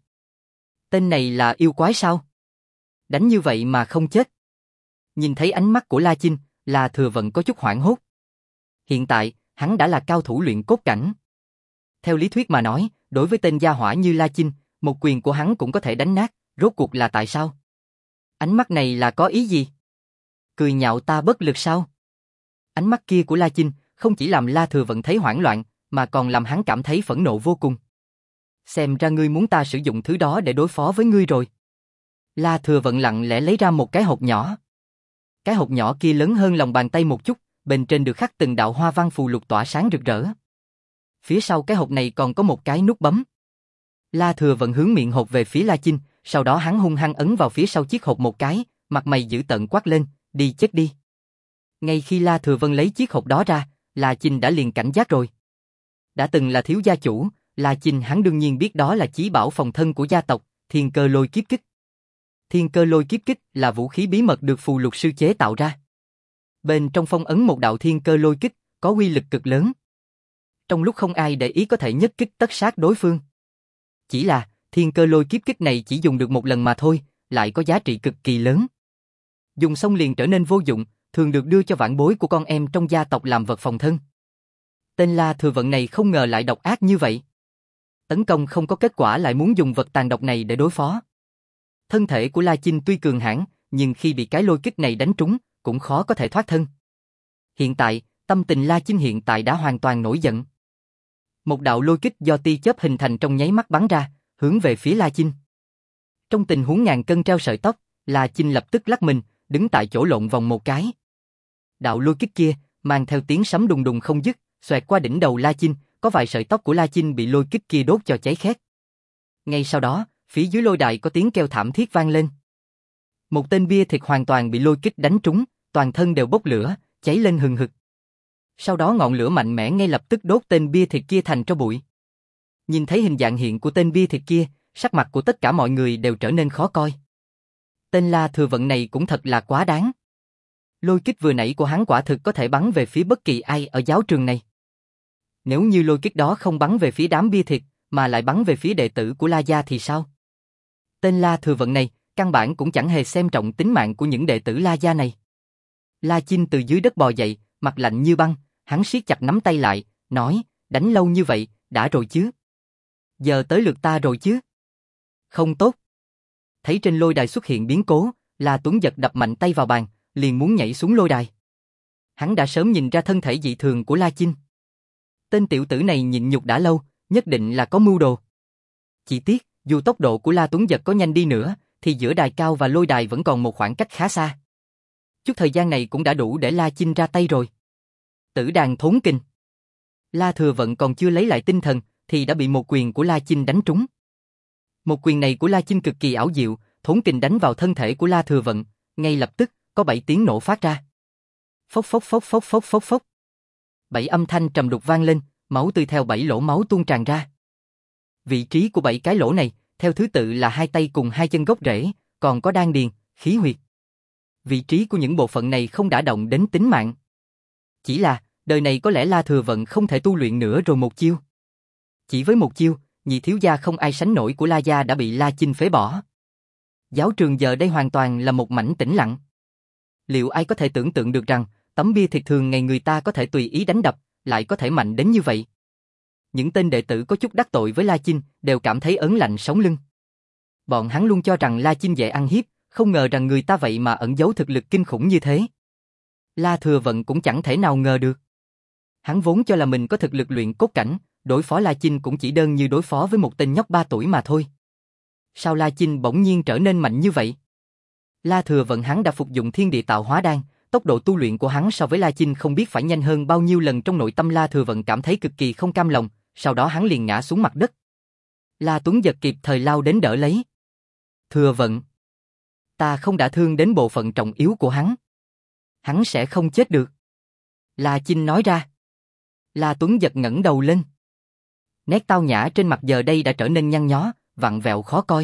Tên này là yêu quái sao? Đánh như vậy mà không chết. Nhìn thấy ánh mắt của La Chinh, La Thừa Vận có chút hoảng hốt. Hiện tại, hắn đã là cao thủ luyện cốt cảnh. Theo lý thuyết mà nói, đối với tên gia hỏa như La Chinh, một quyền của hắn cũng có thể đánh nát, rốt cuộc là tại sao? Ánh mắt này là có ý gì? Cười nhạo ta bất lực sao? Ánh mắt kia của La Chinh không chỉ làm La Thừa Vận thấy hoảng loạn, mà còn làm hắn cảm thấy phẫn nộ vô cùng. Xem ra ngươi muốn ta sử dụng thứ đó để đối phó với ngươi rồi. La Thừa Vận lặng lẽ lấy ra một cái hộp nhỏ. Cái hộp nhỏ kia lớn hơn lòng bàn tay một chút, bên trên được khắc từng đạo hoa văn phù lục tỏa sáng rực rỡ. Phía sau cái hộp này còn có một cái nút bấm. La Thừa Vận hướng miệng hột về phía La Chinh, sau đó hắn hung hăng ấn vào phía sau chiếc hột một cái, mặt mày dữ tợn quát lên, đi chết đi. Ngay khi La Thừa Vân lấy chiếc hộp đó ra, La Chinh đã liền cảnh giác rồi. Đã từng là thiếu gia chủ, La Chinh hắn đương nhiên biết đó là chí bảo phòng thân của gia tộc, Thiên Cơ Lôi Kiếp Kích. Thiên Cơ Lôi Kiếp Kích là vũ khí bí mật được phù lục sư chế tạo ra. Bên trong phong ấn một đạo Thiên Cơ Lôi Kích, có uy lực cực lớn. Trong lúc không ai để ý có thể nhất kích tất sát đối phương. Chỉ là, Thiên Cơ Lôi Kiếp Kích này chỉ dùng được một lần mà thôi, lại có giá trị cực kỳ lớn. Dùng xong liền trở nên vô dụng, thường được đưa cho vãn bối của con em trong gia tộc làm vật phòng thân. Tên La Thừa Vận này không ngờ lại độc ác như vậy. Tấn công không có kết quả lại muốn dùng vật tàn độc này để đối phó. Thân thể của La Chinh tuy cường hãn, nhưng khi bị cái lôi kích này đánh trúng, cũng khó có thể thoát thân. Hiện tại, tâm tình La Chinh hiện tại đã hoàn toàn nổi giận. Một đạo lôi kích do tia chớp hình thành trong nháy mắt bắn ra, hướng về phía La Chinh. Trong tình huống ngàn cân treo sợi tóc, La Chinh lập tức lắc mình, đứng tại chỗ lộn vòng một cái. Đạo lôi kích kia, mang theo tiếng sấm đùng đùng không dứt, xoẹt qua đỉnh đầu La Chinh, có vài sợi tóc của La Chinh bị lôi kích kia đốt cho cháy khét. Ngay sau đó, phía dưới lôi đài có tiếng kêu thảm thiết vang lên. Một tên bia thịt hoàn toàn bị lôi kích đánh trúng, toàn thân đều bốc lửa, cháy lên hừng hực. Sau đó ngọn lửa mạnh mẽ ngay lập tức đốt tên bia thịt kia thành tro bụi. Nhìn thấy hình dạng hiện của tên bia thịt kia, sắc mặt của tất cả mọi người đều trở nên khó coi. Tên La Thừa Vận này cũng thật là quá đáng. Lôi kích vừa nãy của hắn quả thực có thể bắn về phía bất kỳ ai ở giáo trường này. Nếu như lôi kích đó không bắn về phía đám bia thịt, mà lại bắn về phía đệ tử của La Gia thì sao? Tên La Thừa Vận này, căn bản cũng chẳng hề xem trọng tính mạng của những đệ tử La Gia này. La Chinh từ dưới đất bò dậy, mặt lạnh như băng, hắn siết chặt nắm tay lại, nói, đánh lâu như vậy, đã rồi chứ? Giờ tới lượt ta rồi chứ? Không tốt. Thấy trên lôi đài xuất hiện biến cố, La Tuấn giật đập mạnh tay vào bàn, liền muốn nhảy xuống lôi đài. Hắn đã sớm nhìn ra thân thể dị thường của La Chinh. Tên tiểu tử này nhịn nhục đã lâu, nhất định là có mưu đồ. Chỉ tiếc, dù tốc độ của La Tuấn giật có nhanh đi nữa, thì giữa đài cao và lôi đài vẫn còn một khoảng cách khá xa. Chút thời gian này cũng đã đủ để La Chinh ra tay rồi. Tử đàn thốn kình. La Thừa Vận còn chưa lấy lại tinh thần, thì đã bị một quyền của La Chinh đánh trúng. Một quyền này của La Chinh cực kỳ ảo diệu, thốn kình đánh vào thân thể của La Thừa Vận, ngay lập tức, có bảy tiếng nổ phát ra. Phốc phốc phốc phốc phốc phốc phốc. Bảy âm thanh trầm đục vang lên, máu tươi theo bảy lỗ máu tuôn tràn ra. Vị trí của bảy cái lỗ này, theo thứ tự là hai tay cùng hai chân gốc rễ, còn có đan điền, khí huyệt. Vị trí của những bộ phận này không đả động đến tính mạng. Chỉ là, đời này có lẽ La Thừa Vận không thể tu luyện nữa rồi một chiêu. Chỉ với một chiêu, nhị thiếu gia không ai sánh nổi của La Gia đã bị La Chinh phế bỏ. Giáo trường giờ đây hoàn toàn là một mảnh tĩnh lặng. Liệu ai có thể tưởng tượng được rằng, tấm bia thịt thường ngày người ta có thể tùy ý đánh đập, lại có thể mạnh đến như vậy? Những tên đệ tử có chút đắc tội với La Chinh đều cảm thấy ớn lạnh sống lưng. Bọn hắn luôn cho rằng La Chinh dễ ăn hiếp, không ngờ rằng người ta vậy mà ẩn giấu thực lực kinh khủng như thế. La Thừa Vận cũng chẳng thể nào ngờ được. Hắn vốn cho là mình có thực lực luyện cốt cảnh, đối phó La Chinh cũng chỉ đơn như đối phó với một tên nhóc ba tuổi mà thôi. Sao La Chinh bỗng nhiên trở nên mạnh như vậy? La Thừa Vận hắn đã phục dụng thiên địa tạo hóa đan, tốc độ tu luyện của hắn so với La Chinh không biết phải nhanh hơn bao nhiêu lần. Trong nội tâm La Thừa Vận cảm thấy cực kỳ không cam lòng, sau đó hắn liền ngã xuống mặt đất. La Tuấn giật kịp thời lao đến đỡ lấy. Thừa Vận, ta không đã thương đến bộ phận trọng yếu của hắn. Hắn sẽ không chết được. La Chinh nói ra. La Tuấn giật ngẩng đầu lên. Nét tao nhã trên mặt giờ đây đã trở nên nhăn nhó, vặn vẹo khó coi.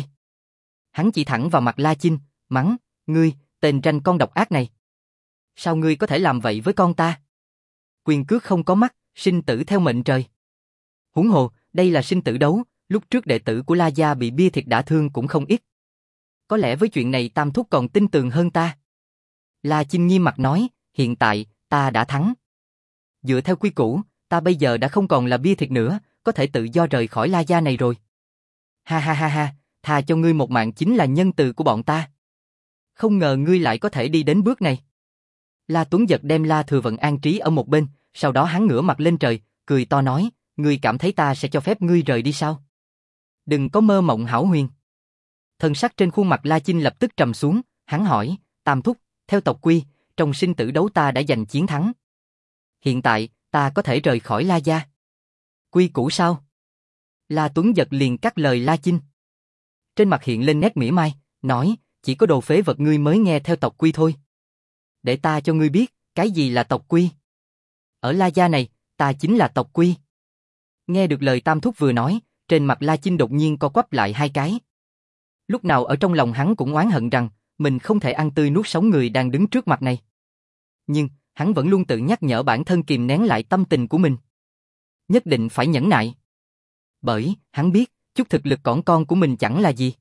Hắn chỉ thẳng vào mặt La Chinh, mắng, ngươi, tên ranh con độc ác này. Sao ngươi có thể làm vậy với con ta? Quyền cước không có mắt, sinh tử theo mệnh trời. Huống hồ, đây là sinh tử đấu, lúc trước đệ tử của La Gia bị bia thịt đả thương cũng không ít. Có lẽ với chuyện này Tam Thúc còn tin tưởng hơn ta. La Chinh nghiêm mặt nói, hiện tại, ta đã thắng. Dựa theo quy củ, ta bây giờ đã không còn là bia thịt nữa, có thể tự do rời khỏi La Gia này rồi. Ha ha ha ha, tha cho ngươi một mạng chính là nhân từ của bọn ta. Không ngờ ngươi lại có thể đi đến bước này. La Tuấn giật đem La Thừa Vận an trí ở một bên, sau đó hắn ngửa mặt lên trời, cười to nói, ngươi cảm thấy ta sẽ cho phép ngươi rời đi sao? Đừng có mơ mộng hão huyền. Thần sắc trên khuôn mặt La Chinh lập tức trầm xuống, hắn hỏi, Tam Thúc, theo tộc quy, trong sinh tử đấu ta đã giành chiến thắng. Hiện tại, ta có thể rời khỏi La Gia. Quy củ sao? La Tuấn Giật liền cắt lời La Chinh. Trên mặt hiện lên nét mỉa mai, nói, chỉ có đồ phế vật ngươi mới nghe theo tộc quy thôi. Để ta cho ngươi biết, cái gì là tộc quy. Ở La gia này, ta chính là tộc quy. Nghe được lời Tam Thúc vừa nói, trên mặt La Chinh đột nhiên co quắp lại hai cái. Lúc nào ở trong lòng hắn cũng oán hận rằng, mình không thể ăn tươi nuốt sống người đang đứng trước mặt này. Nhưng, hắn vẫn luôn tự nhắc nhở bản thân kìm nén lại tâm tình của mình. Nhất định phải nhẫn nại. Bởi, hắn biết, chút thực lực cỏn con của mình chẳng là gì.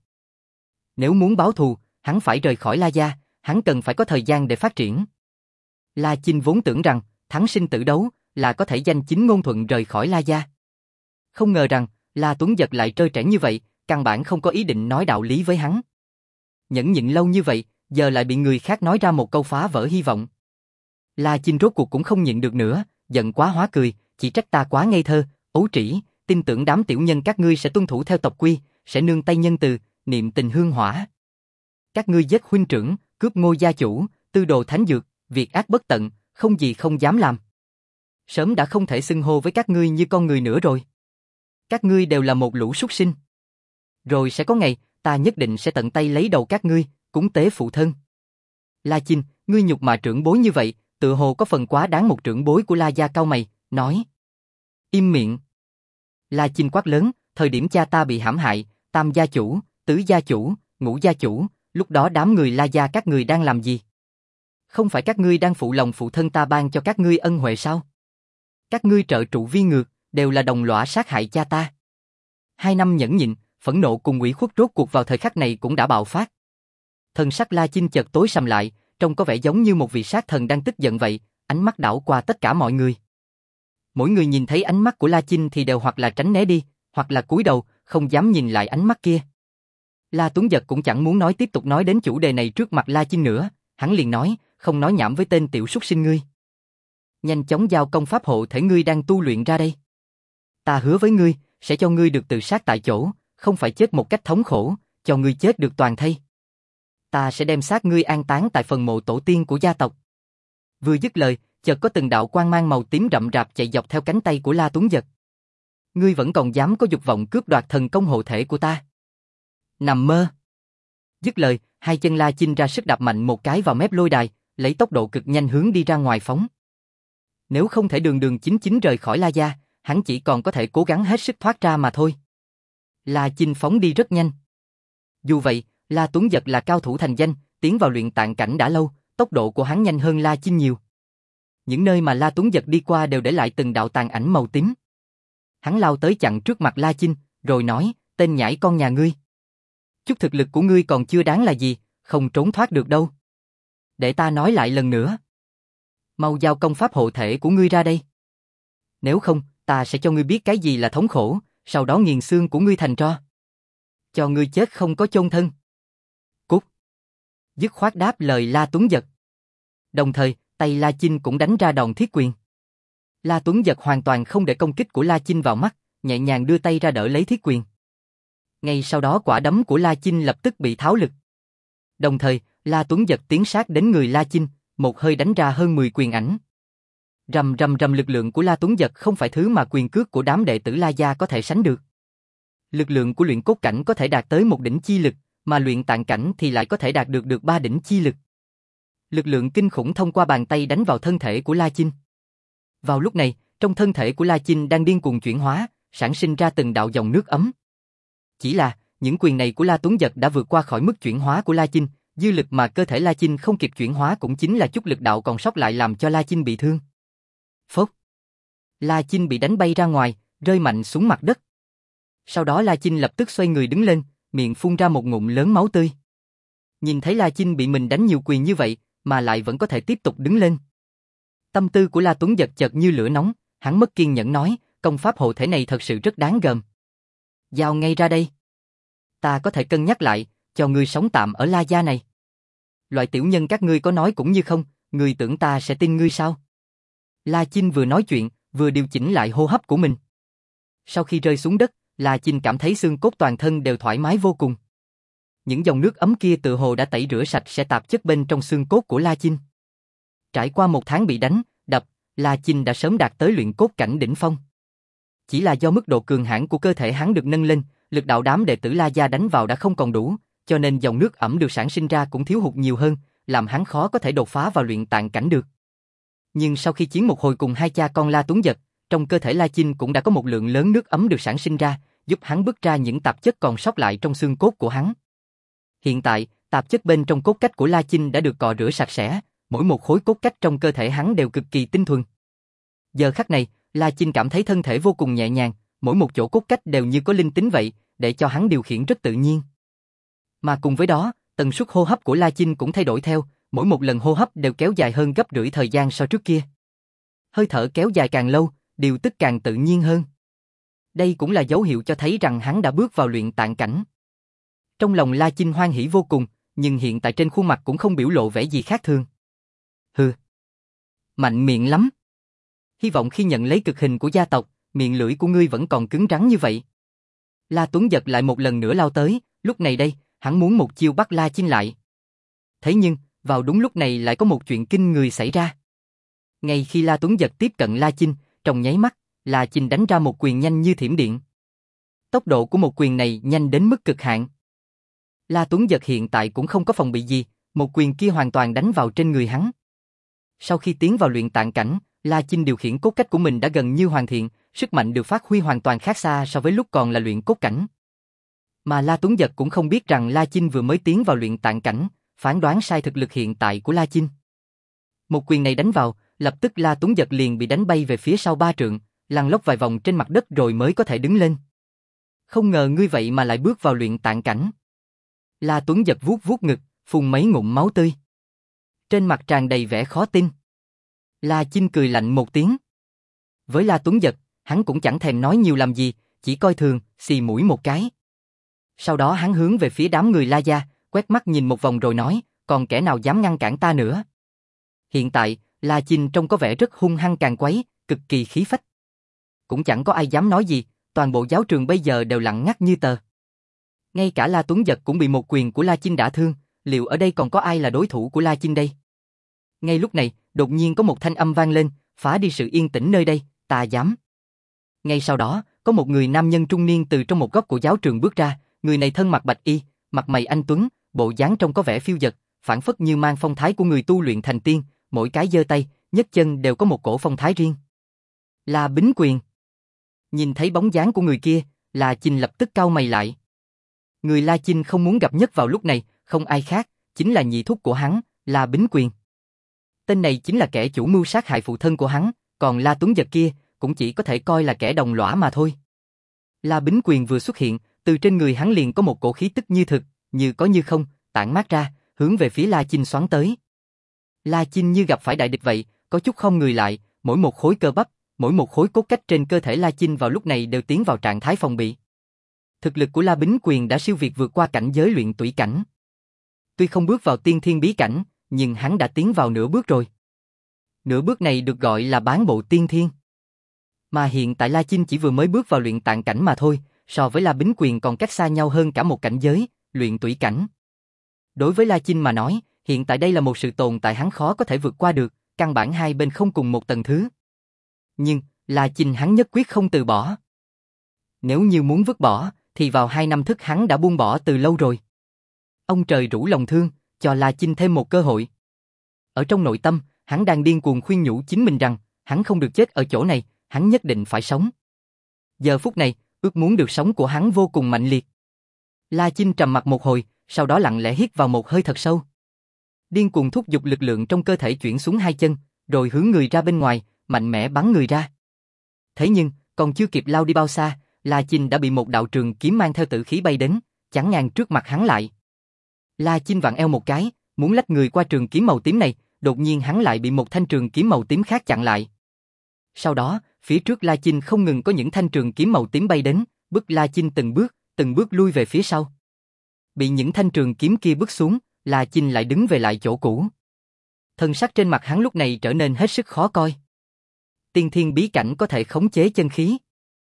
Nếu muốn báo thù, hắn phải rời khỏi La gia, hắn cần phải có thời gian để phát triển. La Chinh vốn tưởng rằng, thắng sinh tử đấu, là có thể danh chính ngôn thuận rời khỏi La gia. Không ngờ rằng, La Tuấn Giật lại trơ trẽn như vậy, căn bản không có ý định nói đạo lý với hắn. Nhẫn nhịn lâu như vậy, giờ lại bị người khác nói ra một câu phá vỡ hy vọng. La Chinh rốt cuộc cũng không nhịn được nữa, giận quá hóa cười, chỉ trách ta quá ngây thơ, ấu trĩ, tin tưởng đám tiểu nhân các ngươi sẽ tuân thủ theo tộc quy, sẽ nương tay nhân từ, niệm tình hương hỏa. Các ngươi giết huynh trưởng, cướp ngôi gia chủ, tư đồ thánh dược, việc ác bất tận, không gì không dám làm. Sớm đã không thể xưng hô với các ngươi như con người nữa rồi. Các ngươi đều là một lũ súc sinh. Rồi sẽ có ngày, ta nhất định sẽ tận tay lấy đầu các ngươi, cúng tế phụ thân. La Chinh, ngươi nhục mạ trưởng bối như vậy, tự hồ có phần quá đáng. Một trưởng bối của La gia cau mày, nói. Im miệng. La Chinh quát lớn, thời điểm cha ta bị hãm hại, tam gia chủ, tứ gia chủ, ngũ gia chủ, lúc đó đám người La gia các người đang làm gì? Không phải các ngươi đang phụ lòng phụ thân ta ban cho các ngươi ân huệ sao? Các ngươi trợ trụ vi ngược, đều là đồng lõa sát hại cha ta. Hai năm nhẫn nhịn, phẫn nộ cùng ủy khuất rốt cuộc vào thời khắc này cũng đã bạo phát. Thần sắc La Chinh chợt tối sầm lại, trông có vẻ giống như một vị sát thần đang tức giận vậy, ánh mắt đảo qua tất cả mọi người. Mỗi người nhìn thấy ánh mắt của La Chinh thì đều hoặc là tránh né đi, hoặc là cúi đầu, không dám nhìn lại ánh mắt kia. La Tuấn Giật cũng chẳng muốn nói tiếp tục nói đến chủ đề này trước mặt La Chinh nữa, hắn liền nói, không nói nhảm với tên tiểu súc sinh ngươi. Nhanh chóng giao công pháp hộ thể ngươi đang tu luyện ra đây. Ta hứa với ngươi, sẽ cho ngươi được tự sát tại chỗ, không phải chết một cách thống khổ, cho ngươi chết được toàn thây. Ta sẽ đem xác ngươi an táng tại phần mộ tổ tiên của gia tộc. Vừa dứt lời, chợt có từng đạo quang mang màu tím rậm rạp chạy dọc theo cánh tay của La Tuấn Giật. Ngươi vẫn còn dám có dục vọng cướp đoạt thần công hộ thể của ta? Nằm mơ. Dứt lời, hai chân La Chinh ra sức đạp mạnh một cái vào mép lôi đài, lấy tốc độ cực nhanh hướng đi ra ngoài phóng. Nếu không thể đường đường chính chính rời khỏi La gia, hắn chỉ còn có thể cố gắng hết sức thoát ra mà thôi. La Chinh phóng đi rất nhanh. Dù vậy, La Tuấn Giật là cao thủ thành danh, tiến vào luyện tạng cảnh đã lâu, tốc độ của hắn nhanh hơn La Chinh nhiều. Những nơi mà La Tuấn Giật đi qua đều để lại từng đạo tàn ảnh màu tím. Hắn lao tới chặn trước mặt La Chinh, rồi nói, tên nhãi con nhà ngươi. Chút thực lực của ngươi còn chưa đáng là gì, không trốn thoát được đâu. Để ta nói lại lần nữa. Mau giao công pháp hộ thể của ngươi ra đây. Nếu không, ta sẽ cho ngươi biết cái gì là thống khổ, sau đó nghiền xương của ngươi thành tro. Cho ngươi chết không có chôn thân. Cút. Dứt khoát đáp lời La Tuấn Giật. Đồng thời, tay La Chinh cũng đánh ra đòn thiết quyền. La Tuấn Giật hoàn toàn không để công kích của La Chinh vào mắt, nhẹ nhàng đưa tay ra đỡ lấy thiết quyền. Ngay sau đó quả đấm của La Chinh lập tức bị tháo lực. Đồng thời, La Tuấn Giật tiến sát đến người La Chinh, một hơi đánh ra hơn mười quyền ảnh. Rầm rầm rầm, lực lượng của La Tuấn Giật không phải thứ mà quyền cước của đám đệ tử La gia có thể sánh được. Lực lượng của luyện cốt cảnh có thể đạt tới một đỉnh chi lực, mà luyện tạng cảnh thì lại có thể đạt được được ba đỉnh chi lực. Lực lượng kinh khủng thông qua bàn tay đánh vào thân thể của La Chinh. Vào lúc này, trong thân thể của La Chinh đang điên cuồng chuyển hóa, sản sinh ra từng đạo dòng nước ấm. Chỉ là, những quyền này của La Tuấn Giật đã vượt qua khỏi mức chuyển hóa của La Chinh, dư lực mà cơ thể La Chinh không kịp chuyển hóa cũng chính là chút lực đạo còn sót lại làm cho La Chinh bị thương. Phốc. La Chinh bị đánh bay ra ngoài, rơi mạnh xuống mặt đất. Sau đó La Chinh lập tức xoay người đứng lên, miệng phun ra một ngụm lớn máu tươi. Nhìn thấy La Chinh bị mình đánh nhiều quyền như vậy, mà lại vẫn có thể tiếp tục đứng lên. Tâm tư của La Tuấn Giật chợt như lửa nóng, hắn mất kiên nhẫn nói, công pháp hộ thể này thật sự rất đáng gờm. Giao ngay ra đây. Ta có thể cân nhắc lại, cho ngươi sống tạm ở La gia này. Loại tiểu nhân các ngươi có nói cũng như không, ngươi tưởng ta sẽ tin ngươi sao? La Chinh vừa nói chuyện, vừa điều chỉnh lại hô hấp của mình. Sau khi rơi xuống đất, La Chinh cảm thấy xương cốt toàn thân đều thoải mái vô cùng. Những dòng nước ấm kia tự hồ đã tẩy rửa sạch sẽ tạp chất bên trong xương cốt của La Chinh. Trải qua một tháng bị đánh, đập, La Chinh đã sớm đạt tới luyện cốt cảnh đỉnh phong. Chỉ là do mức độ cường hãn của cơ thể hắn được nâng lên, lực đạo đám đệ tử La Gia đánh vào đã không còn đủ, cho nên dòng nước ẩm được sản sinh ra cũng thiếu hụt nhiều hơn, làm hắn khó có thể đột phá vào luyện tạng cảnh được. Nhưng sau khi chiến một hồi cùng hai cha con La Tuấn Dật, trong cơ thể La Chinh cũng đã có một lượng lớn nước ấm được sản sinh ra, giúp hắn bứt ra những tạp chất còn sót lại trong xương cốt của hắn. Hiện tại, tạp chất bên trong cốt cách của La Chinh đã được cọ rửa sạch sẽ, mỗi một khối cốt cách trong cơ thể hắn đều cực kỳ tinh thuần. Giờ khắc này, La Chinh cảm thấy thân thể vô cùng nhẹ nhàng, mỗi một chỗ cốt cách đều như có linh tính vậy, để cho hắn điều khiển rất tự nhiên. Mà cùng với đó, tần suất hô hấp của La Chinh cũng thay đổi theo, mỗi một lần hô hấp đều kéo dài hơn gấp rưỡi thời gian so trước kia. Hơi thở kéo dài càng lâu, điều tức càng tự nhiên hơn. Đây cũng là dấu hiệu cho thấy rằng hắn đã bước vào luyện tạng cảnh. Trong lòng La Chinh hoan hỉ vô cùng, nhưng hiện tại trên khuôn mặt cũng không biểu lộ vẻ gì khác thường. Hừ, mạnh miệng lắm. Hy vọng khi nhận lấy cực hình của gia tộc, miệng lưỡi của ngươi vẫn còn cứng rắn như vậy. La Tuấn Dật lại một lần nữa lao tới, lúc này đây, hắn muốn một chiêu bắt La Chinh lại. Thế nhưng, vào đúng lúc này lại có một chuyện kinh người xảy ra. Ngay khi La Tuấn Dật tiếp cận La Chinh, trong nháy mắt, La Chinh đánh ra một quyền nhanh như thiểm điện. Tốc độ của một quyền này nhanh đến mức cực hạn. La Tuấn Dật hiện tại cũng không có phòng bị gì, một quyền kia hoàn toàn đánh vào trên người hắn. Sau khi tiến vào luyện tạng cảnh, La Chinh điều khiển cốt cách của mình đã gần như hoàn thiện, sức mạnh được phát huy hoàn toàn khác xa so với lúc còn là luyện cốt cảnh. Mà La Tuấn Dật cũng không biết rằng La Chinh vừa mới tiến vào luyện tạng cảnh, phán đoán sai thực lực hiện tại của La Chinh. Một quyền này đánh vào, lập tức La Tuấn Dật liền bị đánh bay về phía sau ba trượng, lăn lóc vài vòng trên mặt đất rồi mới có thể đứng lên. Không ngờ ngươi vậy mà lại bước vào luyện tạng cảnh. La Tuấn Dật vuốt vuốt ngực, phun mấy ngụm máu tươi. Trên mặt tràn đầy vẻ khó tin. La Chinh cười lạnh một tiếng. Với La Tuấn Dật, hắn cũng chẳng thèm nói nhiều làm gì, chỉ coi thường, xì mũi một cái. Sau đó hắn hướng về phía đám người La Gia, quét mắt nhìn một vòng rồi nói, còn kẻ nào dám ngăn cản ta nữa. Hiện tại, La Chinh trông có vẻ rất hung hăng càng quấy, cực kỳ khí phách. Cũng chẳng có ai dám nói gì, toàn bộ giáo trường bây giờ đều lặng ngắt như tờ. Ngay cả La Tuấn Dật cũng bị một quyền của La Chinh đả thương, liệu ở đây còn có ai là đối thủ của La Chinh đây? Ngay lúc này, đột nhiên có một thanh âm vang lên, phá đi sự yên tĩnh nơi đây, ta dám. Ngay sau đó, có một người nam nhân trung niên từ trong một góc của giáo trường bước ra, người này thân mặc bạch y, mặt mày anh tuấn, bộ dáng trông có vẻ phiêu dật, phảng phất như mang phong thái của người tu luyện thành tiên, mỗi cái giơ tay, nhấc chân đều có một cổ phong thái riêng. La Bính Quyền. Nhìn thấy bóng dáng của người kia, La Chinh lập tức cau mày lại. Người La Chinh không muốn gặp nhất vào lúc này, không ai khác, chính là nhị thúc của hắn, La Bính Quyền. Tên này chính là kẻ chủ mưu sát hại phụ thân của hắn, còn La Tuấn Dật kia cũng chỉ có thể coi là kẻ đồng lõa mà thôi. La Bính Quyền vừa xuất hiện, từ trên người hắn liền có một cổ khí tức như thực, như có như không, tản mát ra, hướng về phía La Chinh xoắn tới. La Chinh như gặp phải đại địch vậy, có chút không người lại, mỗi một khối cơ bắp, mỗi một khối cốt cách trên cơ thể La Chinh vào lúc này đều tiến vào trạng thái phòng bị. Thực lực của La Bính Quyền đã siêu việt vượt qua cảnh giới luyện tủy cảnh. Tuy không bước vào tiên thiên bí cảnh, nhưng hắn đã tiến vào nửa bước rồi. Nửa bước này được gọi là bán bộ tiên thiên. Mà hiện tại La Chinh chỉ vừa mới bước vào luyện tạng cảnh mà thôi, so với La Bính Quyền còn cách xa nhau hơn cả một cảnh giới, luyện tủy cảnh. Đối với La Chinh mà nói, hiện tại đây là một sự tồn tại hắn khó có thể vượt qua được, căn bản hai bên không cùng một tầng thứ. Nhưng, La Chinh hắn nhất quyết không từ bỏ. Nếu như muốn vứt bỏ, thì vào hai năm thức hắn đã buông bỏ từ lâu rồi. Ông trời rủ lòng thương, cho La Chinh thêm một cơ hội. Ở trong nội tâm, hắn đang điên cuồng khuyên nhủ chính mình rằng, hắn không được chết ở chỗ này, hắn nhất định phải sống. Giờ phút này, ước muốn được sống của hắn vô cùng mạnh liệt. La Chinh trầm mặt một hồi, sau đó lặng lẽ hít vào một hơi thật sâu. Điên cuồng thúc giục lực lượng trong cơ thể chuyển xuống hai chân, rồi hướng người ra bên ngoài, mạnh mẽ bắn người ra. Thế nhưng, còn chưa kịp lao đi bao xa, La Chinh đã bị một đạo trường kiếm mang theo tử khí bay đến, chắn ngang trước mặt hắn lại. La Chinh vặn eo một cái, muốn lách người qua trường kiếm màu tím này, đột nhiên hắn lại bị một thanh trường kiếm màu tím khác chặn lại. Sau đó, phía trước La Chinh không ngừng có những thanh trường kiếm màu tím bay đến, bức La Chinh từng bước, từng bước lui về phía sau. Bị những thanh trường kiếm kia bức xuống, La Chinh lại đứng về lại chỗ cũ. Thân sắc trên mặt hắn lúc này trở nên hết sức khó coi. Tiên thiên bí cảnh có thể khống chế chân khí.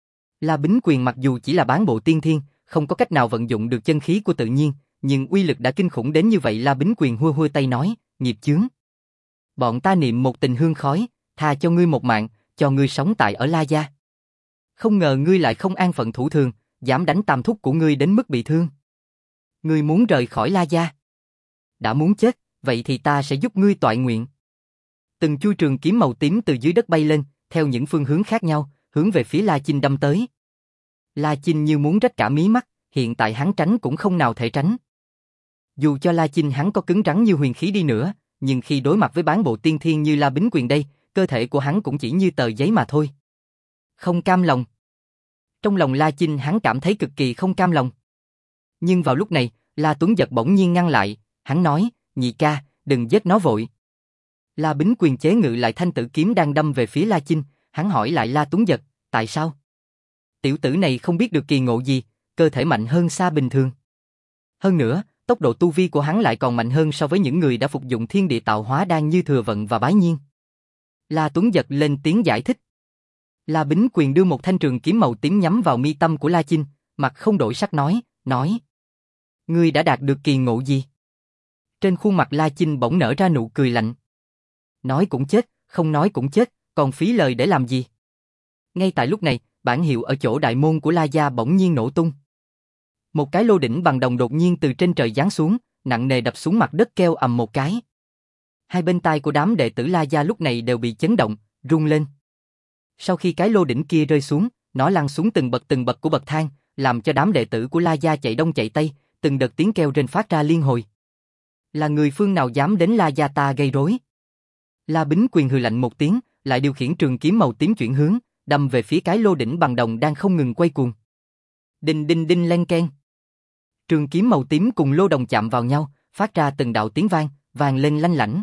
La Bính Quyền mặc dù chỉ là bán bộ tiên thiên, không có cách nào vận dụng được chân khí của tự nhiên, nhưng uy lực đã kinh khủng đến như vậy. La Bính Quyền hua hua tay nói, nghiệp chướng. Bọn ta niệm một tình hương khói, tha cho ngươi một mạng, cho ngươi sống tại ở La Gia. Không ngờ ngươi lại không an phận thủ thường, dám đánh tam thúc của ngươi đến mức bị thương. Ngươi muốn rời khỏi La gia. Đã muốn chết, vậy thì ta sẽ giúp ngươi toại nguyện. Từng chuôi trường kiếm màu tím từ dưới đất bay lên, theo những phương hướng khác nhau, hướng về phía La Chinh đâm tới. La Chinh như muốn rách cả mí mắt, hiện tại hắn tránh cũng không nào thể tránh. Dù cho La Chinh hắn có cứng rắn như huyền khí đi nữa, nhưng khi đối mặt với bán bộ tiên thiên như La Bính Quyền đây, cơ thể của hắn cũng chỉ như tờ giấy mà thôi. Không cam lòng. Trong lòng La Chinh hắn cảm thấy cực kỳ không cam lòng. Nhưng vào lúc này, La Tuấn Giật bỗng nhiên ngăn lại, hắn nói, nhị ca, đừng giết nó vội. La Bính Quyền chế ngự lại thanh tử kiếm đang đâm về phía La Chinh, hắn hỏi lại La Tuấn Giật, tại sao? Tiểu tử này không biết được kỳ ngộ gì, cơ thể mạnh hơn xa bình thường. Hơn nữa, tốc độ tu vi của hắn lại còn mạnh hơn so với những người đã phục dụng thiên địa tạo hóa đan như Thừa Vận và Bái Nhiên. La Tuấn Giật lên tiếng giải thích. La Bính Quyền đưa một thanh trường kiếm màu tím nhắm vào mi tâm của La Chinh, mặt không đổi sắc nói, nói. Ngươi đã đạt được kỳ ngộ gì? Trên khuôn mặt La Chinh bỗng nở ra nụ cười lạnh. Nói cũng chết, không nói cũng chết, còn phí lời để làm gì? Ngay tại lúc này, bản hiệu ở chỗ đại môn của La gia bỗng nhiên nổ tung. Một cái lô đỉnh bằng đồng đột nhiên từ trên trời giáng xuống, nặng nề đập xuống mặt đất kêu ầm một cái. Hai bên tai của đám đệ tử La gia lúc này đều bị chấn động, rung lên. Sau khi cái lô đỉnh kia rơi xuống, nó lăn xuống từng bậc từng bậc của bậc thang, làm cho đám đệ tử của La gia chạy đông chạy tây, từng đợt tiếng kêu rên phát ra liên hồi. Là người phương nào dám đến La gia ta gây rối? La Bính Quyền hừ lạnh một tiếng, lại điều khiển trường kiếm màu tím chuyển hướng, đâm về phía cái lô đỉnh bằng đồng đang không ngừng quay cuồng. Đinh đinh đinh len keng. Trường kiếm màu tím cùng lô đồng chạm vào nhau, phát ra từng đạo tiếng vang, vang lên lanh lảnh.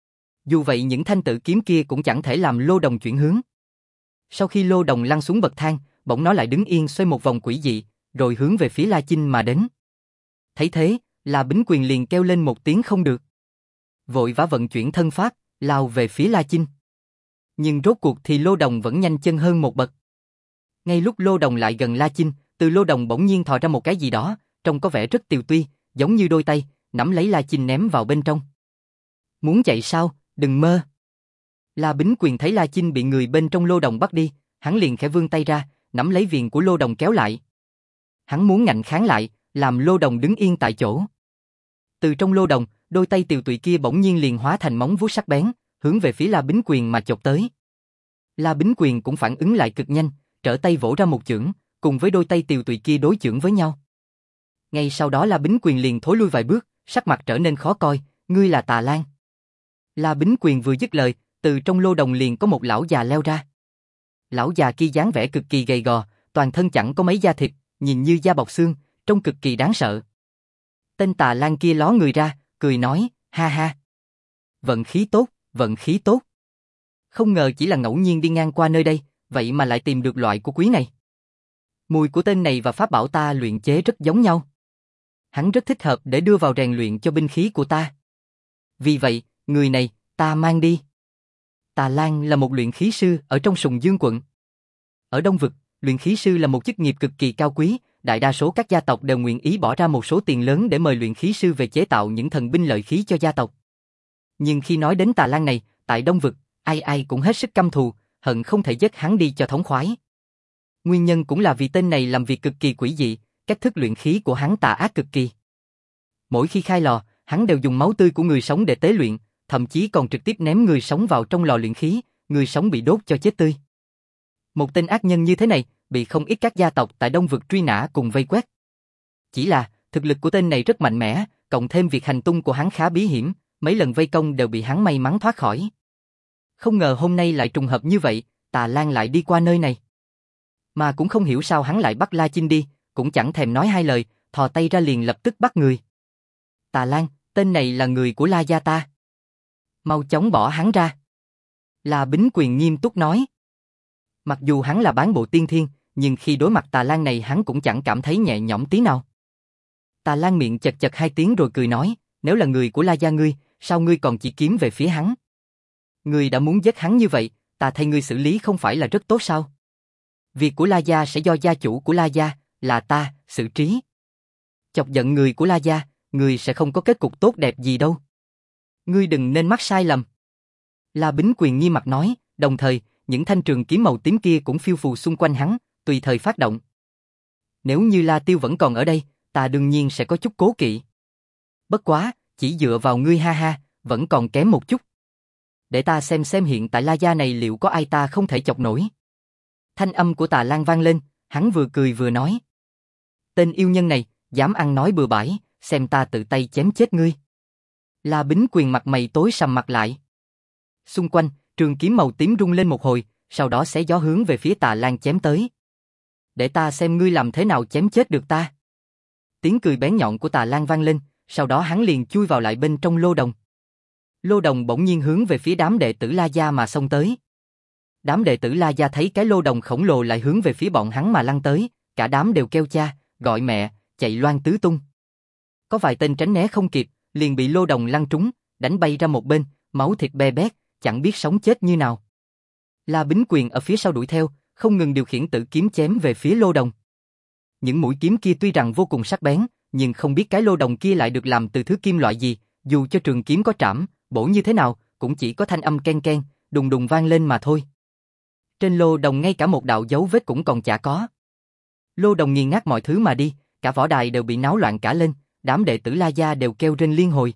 Dù vậy những thanh tử kiếm kia cũng chẳng thể làm lô đồng chuyển hướng. Sau khi lô đồng lăn xuống bậc thang, bỗng nó lại đứng yên xoay một vòng quỷ dị, rồi hướng về phía La Chinh mà đến. Thấy thế, La Bính Quyền liền kêu lên một tiếng không được. Vội vã vận chuyển thân pháp, lao về phía La Chinh. Nhưng rốt cuộc thì lô đồng vẫn nhanh chân hơn một bậc. Ngay lúc lô đồng lại gần La Chinh, từ lô đồng bỗng nhiên thò ra một cái gì đó, trông có vẻ rất tiều tuy, giống như đôi tay, nắm lấy La Chinh ném vào bên trong. Muốn chạy sao, đừng mơ. La Bính Quyền thấy La Chinh bị người bên trong lô đồng bắt đi, hắn liền khẽ vươn tay ra, nắm lấy viền của lô đồng kéo lại. Hắn muốn ngạnh kháng lại, làm lô đồng đứng yên tại chỗ. Từ trong lô đồng, đôi tay tiều tụy kia bỗng nhiên liền hóa thành móng vuốt sắc bén, hướng về phía La Bính Quyền mà chộp tới. La Bính Quyền cũng phản ứng lại cực nhanh, trở tay vỗ ra một chưởng, cùng với đôi tay tiều tụy kia đối chưởng với nhau. Ngay sau đó La Bính Quyền liền thối lui vài bước, sắc mặt trở nên khó coi, ngươi là Tà Lan. La Bính Quyền vừa dứt lời, từ trong lô đồng liền có một lão già leo ra. Lão già kia dáng vẻ cực kỳ gầy gò, toàn thân chẳng có mấy da thịt, nhìn như da bọc xương, trông cực kỳ đáng sợ. Tên Tà Lan kia ló người ra, cười nói, ha ha. Vận khí tốt, vận khí tốt. Không ngờ chỉ là ngẫu nhiên đi ngang qua nơi đây, vậy mà lại tìm được loại của quý này. Mùi của tên này và pháp bảo ta luyện chế rất giống nhau. Hắn rất thích hợp để đưa vào rèn luyện cho binh khí của ta. Vì vậy, người này, ta mang đi. Tà Lan là một luyện khí sư ở trong Sùng Dương quận. Ở Đông Vực, luyện khí sư là một chức nghiệp cực kỳ cao quý, đại đa số các gia tộc đều nguyện ý bỏ ra một số tiền lớn để mời luyện khí sư về chế tạo những thần binh lợi khí cho gia tộc. Nhưng khi nói đến Tà Lan này, tại Đông Vực, ai ai cũng hết sức căm thù, hận không thể giết hắn đi cho thống khoái. Nguyên nhân cũng là vì tên này làm việc cực kỳ quỷ dị, cách thức luyện khí của hắn tà ác cực kỳ. Mỗi khi khai lò, hắn đều dùng máu tươi của người sống để tế luyện, thậm chí còn trực tiếp ném người sống vào trong lò luyện khí, người sống bị đốt cho chết tươi. Một tên ác nhân như thế này, bị không ít các gia tộc tại Đông Vực truy nã cùng vây quét. Chỉ là, thực lực của tên này rất mạnh mẽ, cộng thêm việc hành tung của hắn khá bí hiểm, mấy lần vây công đều bị hắn may mắn thoát khỏi. Không ngờ hôm nay lại trùng hợp như vậy, Tà Lan lại đi qua nơi này. Mà cũng không hiểu sao hắn lại bắt La Chinh đi, cũng chẳng thèm nói hai lời, thò tay ra liền lập tức bắt người. Tà Lan, tên này là người của La gia ta. Mau chóng bỏ hắn ra. La Bính Quyền nghiêm túc nói. Mặc dù hắn là bán bộ tiên thiên, nhưng khi đối mặt Tà Lan này hắn cũng chẳng cảm thấy nhẹ nhõm tí nào. Tà Lan miệng chật chật hai tiếng rồi cười nói, nếu là người của La gia ngươi, sao ngươi còn chỉ kiếm về phía hắn? Ngươi đã muốn giết hắn như vậy, ta thay ngươi xử lý không phải là rất tốt sao? Việc của La gia sẽ do gia chủ của La gia, là ta, xử trí. Chọc giận người của La gia, ngươi sẽ không có kết cục tốt đẹp gì đâu. Ngươi đừng nên mắc sai lầm. La Bính Quyền nghiêm mặt nói, đồng thời, những thanh trường kiếm màu tím kia cũng phiêu phù xung quanh hắn, tùy thời phát động. Nếu như La Tiêu vẫn còn ở đây, ta đương nhiên sẽ có chút cố kỵ. Bất quá, chỉ dựa vào ngươi ha ha, vẫn còn kém một chút. Để ta xem xem hiện tại La gia này liệu có ai ta không thể chọc nổi. Thanh âm của Tà Lan vang lên, hắn vừa cười vừa nói. Tên yêu nhân này, dám ăn nói bừa bãi, xem ta tự tay chém chết ngươi. La Bính Quyền mặt mày tối sầm mặt lại. Xung quanh, trường kiếm màu tím rung lên một hồi, sau đó xé gió hướng về phía Tà Lan chém tới. Để ta xem ngươi làm thế nào chém chết được ta. Tiếng cười bén nhọn của Tà Lan vang lên, sau đó hắn liền chui vào lại bên trong lô đồng. Lô đồng bỗng nhiên hướng về phía đám đệ tử La gia mà xông tới. Đám đệ tử La gia thấy cái lô đồng khổng lồ lại hướng về phía bọn hắn mà lăn tới, cả đám đều kêu cha, gọi mẹ, chạy loan tứ tung. Có vài tên tránh né không kịp, liền bị lô đồng lăn trúng, đánh bay ra một bên, máu thịt be bét, chẳng biết sống chết như nào. La Bính Quyền ở phía sau đuổi theo, không ngừng điều khiển tử kiếm chém về phía lô đồng. Những mũi kiếm kia tuy rằng vô cùng sắc bén, nhưng không biết cái lô đồng kia lại được làm từ thứ kim loại gì, dù cho trường kiếm có trảm, bổ như thế nào, cũng chỉ có thanh âm ken ken, đùng đùng vang lên mà thôi. Trên lô đồng ngay cả một đạo dấu vết cũng còn chả có. Lô đồng nghiền nát mọi thứ mà đi, cả võ đài đều bị náo loạn cả lên, đám đệ tử La gia đều kêu rên liên hồi.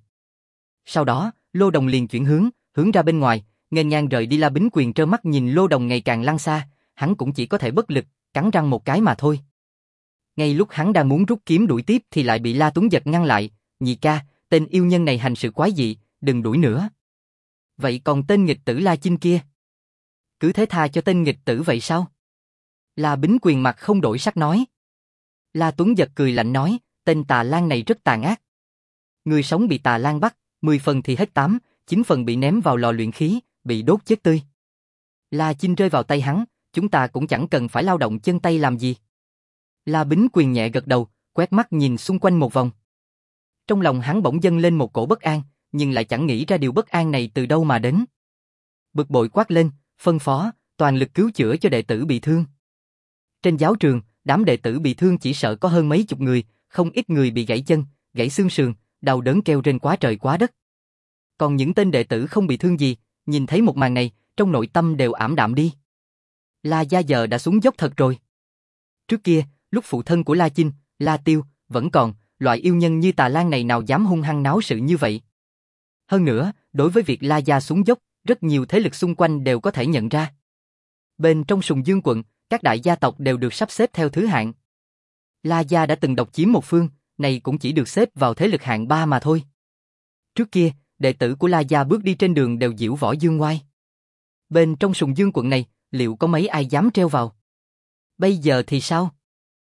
Sau đó, lô đồng liền chuyển hướng, hướng ra bên ngoài, nghênh ngang rời đi. La Bính Quyền trơ mắt nhìn lô đồng ngày càng lăn xa, hắn cũng chỉ có thể bất lực, cắn răng một cái mà thôi. Ngay lúc hắn đang muốn rút kiếm đuổi tiếp thì lại bị La Tuấn Giật ngăn lại, nhị ca, tên yêu nhân này hành sự quái dị, đừng đuổi nữa. Vậy còn tên nghịch tử La Chinh kia? Cứ thế tha cho tên nghịch tử vậy sao? La Bính Quyền mặt không đổi sắc nói. La Tuấn Giật cười lạnh nói, tên Tà Lan này rất tàn ác. Người sống bị Tà Lan bắt, mười phần thì hết tám, chín phần bị ném vào lò luyện khí, bị đốt chết tươi. La Chinh rơi vào tay hắn, chúng ta cũng chẳng cần phải lao động chân tay làm gì. La Bính Quyền nhẹ gật đầu, quét mắt nhìn xung quanh một vòng. Trong lòng hắn bỗng dâng lên một cổ bất an, nhưng lại chẳng nghĩ ra điều bất an này từ đâu mà đến. Bực bội quát lên, phân phó, toàn lực cứu chữa cho đệ tử bị thương. Trên giáo trường, đám đệ tử bị thương chỉ sợ có hơn mấy chục người, không ít người bị gãy chân, gãy xương sườn, đau đớn kêu rên quá trời quá đất. Còn những tên đệ tử không bị thương gì, nhìn thấy một màn này, trong nội tâm đều ảm đạm đi. La gia giờ đã xuống dốc thật rồi. Trước kia, lúc phụ thân của La Chinh, La Tiêu, vẫn còn, loại yêu nhân như Tà Lan này nào dám hung hăng náo sự như vậy. Hơn nữa, đối với việc La gia xuống dốc, rất nhiều thế lực xung quanh đều có thể nhận ra. Bên trong Sùng Dương quận, các đại gia tộc đều được sắp xếp theo thứ hạng. La gia đã từng độc chiếm một phương, này cũng chỉ được xếp vào thế lực hạng ba mà thôi. Trước kia, đệ tử của La gia bước đi trên đường đều diễu võ dương ngoai. Bên trong Sùng Dương quận này, liệu có mấy ai dám treo vào? Bây giờ thì sao?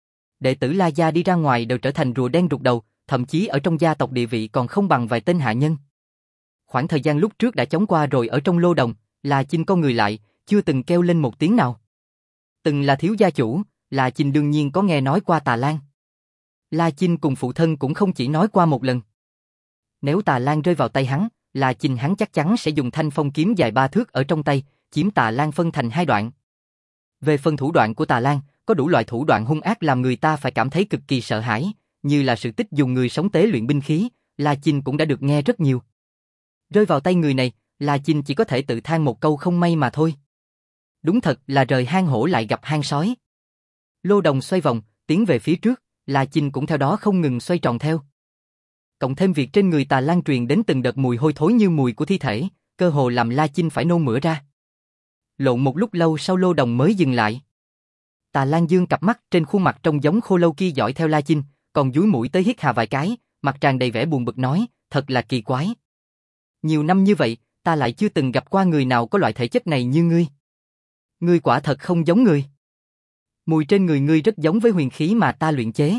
Đệ tử La gia đi ra ngoài đều trở thành rùa đen rụt đầu, thậm chí ở trong gia tộc địa vị còn không bằng vài tên hạ nhân. Khoảng thời gian lúc trước đã chóng qua rồi, ở trong lô đồng, La Chinh con người lại, chưa từng kêu lên một tiếng nào. Từng là thiếu gia chủ, La Chinh đương nhiên có nghe nói qua Tà Lan. La Chinh cùng phụ thân cũng không chỉ nói qua một lần. Nếu Tà Lan rơi vào tay hắn, La Chinh hắn chắc chắn sẽ dùng thanh phong kiếm dài ba thước ở trong tay, chiếm Tà Lan phân thành hai đoạn. Về phần thủ đoạn của Tà Lan, có đủ loại thủ đoạn hung ác làm người ta phải cảm thấy cực kỳ sợ hãi, như là sự tích dùng người sống tế luyện binh khí, La Chinh cũng đã được nghe rất nhiều. Rơi vào tay người này, La Chinh chỉ có thể tự than một câu không may mà thôi. Đúng thật là rời hang hổ lại gặp hang sói. Lô đồng xoay vòng, tiến về phía trước, La Chinh cũng theo đó không ngừng xoay tròn theo. Cộng thêm việc trên người Tà Lan truyền đến từng đợt mùi hôi thối như mùi của thi thể, cơ hồ làm La Chinh phải nôn mửa ra. Lộn một lúc lâu sau lô đồng mới dừng lại. Tà Lan dương cặp mắt trên khuôn mặt trông giống khô lâu kia dõi theo La Chinh, còn dúi mũi tới hít hà vài cái, mặt tràn đầy vẻ buồn bực nói, thật là kỳ quái. Nhiều năm như vậy, ta lại chưa từng gặp qua người nào có loại thể chất này như ngươi. Ngươi quả thật không giống người. Mùi trên người ngươi rất giống với huyền khí mà ta luyện chế.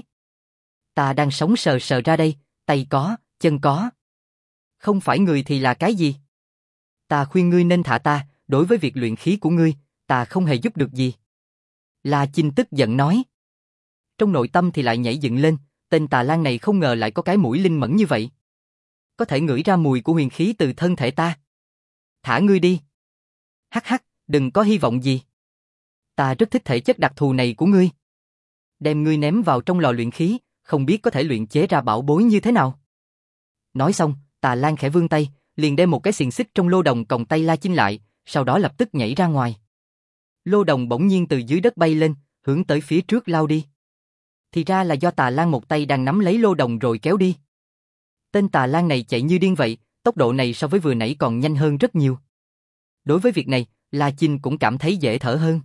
Ta đang sống sờ sờ ra đây, tay có, chân có. Không phải người thì là cái gì? Ta khuyên ngươi nên thả ta, đối với việc luyện khí của ngươi, ta không hề giúp được gì. La Chinh tức giận nói. Trong nội tâm thì lại nhảy dựng lên, tên Tà Lan này không ngờ lại có cái mũi linh mẫn như vậy. Có thể ngửi ra mùi của huyền khí từ thân thể ta. Thả ngươi đi. Hắc hắc, đừng có hy vọng gì. Ta rất thích thể chất đặc thù này của ngươi. Đem ngươi ném vào trong lò luyện khí, không biết có thể luyện chế ra bảo bối như thế nào. Nói xong, Tà Lan khẽ vươn tay, liền đem một cái xiềng xích trong lô đồng còng tay La Chinh lại, sau đó lập tức nhảy ra ngoài. Lô đồng bỗng nhiên từ dưới đất bay lên, hướng tới phía trước lao đi. Thì ra là do Tà Lang một tay đang nắm lấy lô đồng rồi kéo đi. Tên Tà Lang này chạy như điên vậy, tốc độ này so với vừa nãy còn nhanh hơn rất nhiều. Đối với việc này, La Chinh cũng cảm thấy dễ thở hơn.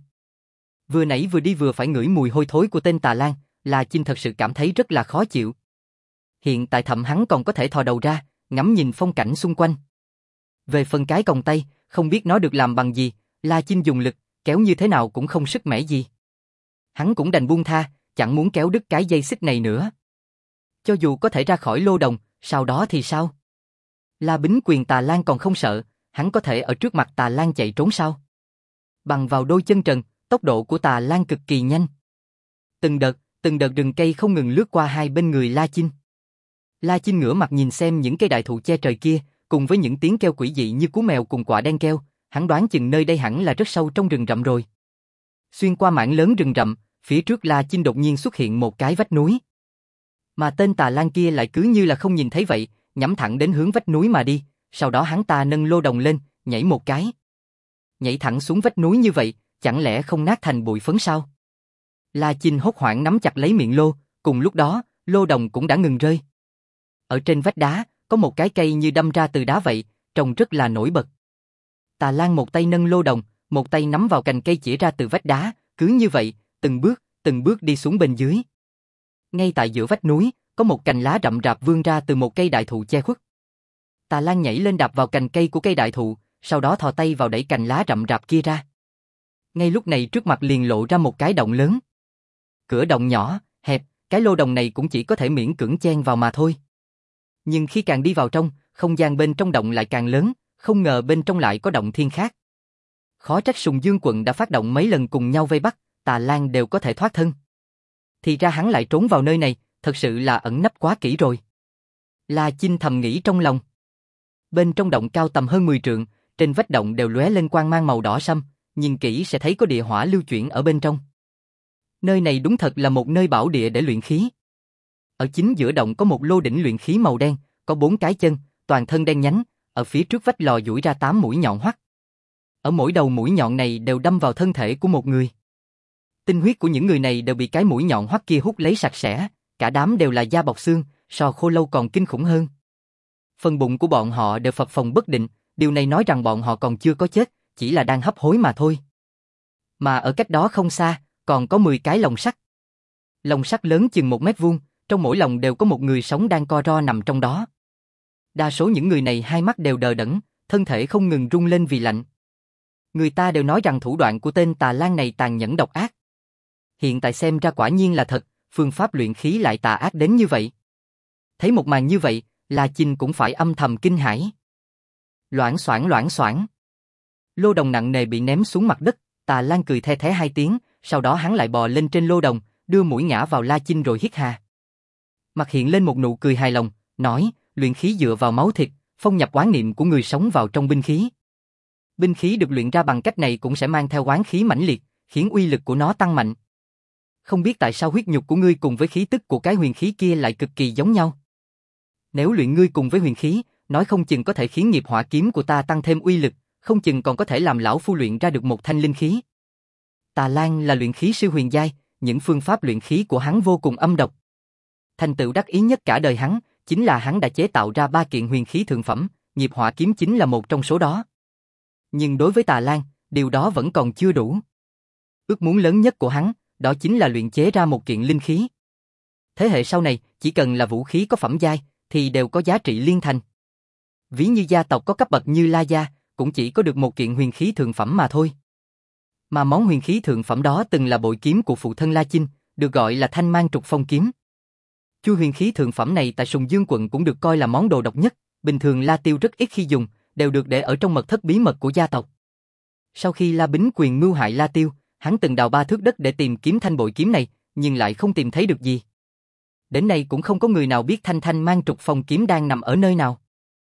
Vừa nãy vừa đi vừa phải ngửi mùi hôi thối của tên Tà Lang, La Chinh thật sự cảm thấy rất là khó chịu. Hiện tại thậm hắn còn có thể thò đầu ra, ngắm nhìn phong cảnh xung quanh. Về phần cái còng tay, không biết nó được làm bằng gì, La Chinh dùng lực, kéo như thế nào cũng không sức mẻ gì. Hắn cũng đành buông tha, chẳng muốn kéo đứt cái dây xích này nữa. Cho dù có thể ra khỏi lô đồng, sau đó thì sao? La Bính Quyền Tà Lang còn không sợ, hắn có thể ở trước mặt Tà Lang chạy trốn sao? Bằng vào đôi chân trần, tốc độ của Tà Lang cực kỳ nhanh. Từng đợt, từng đợt rừng cây không ngừng lướt qua hai bên người La Chinh. La Chinh ngửa mặt nhìn xem những cây đại thụ che trời kia, cùng với những tiếng kêu quỷ dị như cú mèo cùng quả đen kêu, hắn đoán chừng nơi đây hẳn là rất sâu trong rừng rậm rồi. Xuyên qua mảng lớn rừng rậm, phía trước La Chinh đột nhiên xuất hiện một cái vách núi. Mà tên Tà Lang kia lại cứ như là không nhìn thấy vậy, nhắm thẳng đến hướng vách núi mà đi, sau đó hắn ta nâng lô đồng lên, nhảy một cái. Nhảy thẳng xuống vách núi như vậy, chẳng lẽ không nát thành bụi phấn sao? La Chinh hốt hoảng nắm chặt lấy miệng lô, cùng lúc đó, lô đồng cũng đã ngừng rơi. Ở trên vách đá, có một cái cây như đâm ra từ đá vậy, trông rất là nổi bật. Tà Lang một tay nâng lô đồng, một tay nắm vào cành cây chĩa ra từ vách đá, cứ như vậy, từng bước, từng bước đi xuống bên dưới. Ngay tại giữa vách núi, có một cành lá rậm rạp vươn ra từ một cây đại thụ che khuất. Tà Lang nhảy lên đạp vào cành cây của cây đại thụ, sau đó thò tay vào đẩy cành lá rậm rạp kia ra. Ngay lúc này trước mặt liền lộ ra một cái động lớn. Cửa động nhỏ, hẹp, cái lô đồng này cũng chỉ có thể miễn cưỡng chen vào mà thôi. Nhưng khi càng đi vào trong, không gian bên trong động lại càng lớn, không ngờ bên trong lại có động thiên khác. Khó trách Sùng Dương quận đã phát động mấy lần cùng nhau vây bắt, Tà Lang đều có thể thoát thân. Thì ra hắn lại trốn vào nơi này, thật sự là ẩn nấp quá kỹ rồi. La Chinh thầm nghĩ trong lòng. Bên trong động cao tầm hơn mười trượng, trên vách động đều lóe lên quang mang màu đỏ sẫm, nhìn kỹ sẽ thấy có địa hỏa lưu chuyển ở bên trong. Nơi này đúng thật là một nơi bảo địa để luyện khí. Ở chính giữa động có một lô đỉnh luyện khí màu đen, có bốn cái chân, toàn thân đen nhánh, ở phía trước vách lò duỗi ra tám mũi nhọn hoắt. Ở mỗi đầu mũi nhọn này đều đâm vào thân thể của một người. Tinh huyết của những người này đều bị cái mũi nhọn hoắt kia hút lấy sạch sẽ, cả đám đều là da bọc xương, so khô lâu còn kinh khủng hơn. Phần bụng của bọn họ đều phập phồng bất định, điều này nói rằng bọn họ còn chưa có chết, chỉ là đang hấp hối mà thôi. Mà ở cách đó không xa, còn có mười cái lồng sắt. Lồng sắt lớn chừng một mét vuông, trong mỗi lồng đều có một người sống đang co ro nằm trong đó. Đa số những người này hai mắt đều đờ đẫn, thân thể không ngừng rung lên vì lạnh. Người ta đều nói rằng thủ đoạn của tên Tà Lang này tàn nhẫn độc ác. Hiện tại xem ra quả nhiên là thật, phương pháp luyện khí lại tà ác đến như vậy. Thấy một màn như vậy, La Chinh cũng phải âm thầm kinh hãi. Loảng xoảng loảng xoảng. Lô đồng nặng nề bị ném xuống mặt đất, Tà Lang cười the thé hai tiếng, sau đó hắn lại bò lên trên lô đồng, đưa mũi ngã vào La Chinh rồi hít hà. Mặt hiện lên một nụ cười hài lòng, nói, luyện khí dựa vào máu thịt, phong nhập oán niệm của người sống vào trong binh khí. Binh khí được luyện ra bằng cách này cũng sẽ mang theo oán khí mãnh liệt, khiến uy lực của nó tăng mạnh. Không biết tại sao huyết nhục của ngươi cùng với khí tức của cái huyền khí kia lại cực kỳ giống nhau. Nếu luyện ngươi cùng với huyền khí, nói không chừng có thể khiến nghiệp hỏa kiếm của ta tăng thêm uy lực, không chừng còn có thể làm lão phu luyện ra được một thanh linh khí. Tà Lang là luyện khí sư huyền giai, những phương pháp luyện khí của hắn vô cùng âm độc. Thành tựu đắc ý nhất cả đời hắn, chính là hắn đã chế tạo ra ba kiện huyền khí thượng phẩm, nghiệp hỏa kiếm chính là một trong số đó. Nhưng đối với Tà Lang, điều đó vẫn còn chưa đủ. Ước muốn lớn nhất của hắn, đó chính là luyện chế ra một kiện linh khí. Thế hệ sau này, chỉ cần là vũ khí có phẩm giai, thì đều có giá trị liên thành. Ví như gia tộc có cấp bậc như La Gia, cũng chỉ có được một kiện huyền khí thượng phẩm mà thôi. Mà món huyền khí thượng phẩm đó từng là bội kiếm của phụ thân La Chinh, được gọi là Thanh Mang Trục Phong kiếm. Chu huyền khí thượng phẩm này tại Sùng Dương quận cũng được coi là món đồ độc nhất, bình thường La Tiêu rất ít khi dùng, đều được để ở trong mật thất bí mật của gia tộc. Sau khi La Bính Quyền mưu hại La Tiêu, hắn từng đào ba thước đất để tìm kiếm thanh bội kiếm này, nhưng lại không tìm thấy được gì. Đến nay cũng không có người nào biết thanh Thanh Mang Trục Phong kiếm đang nằm ở nơi nào.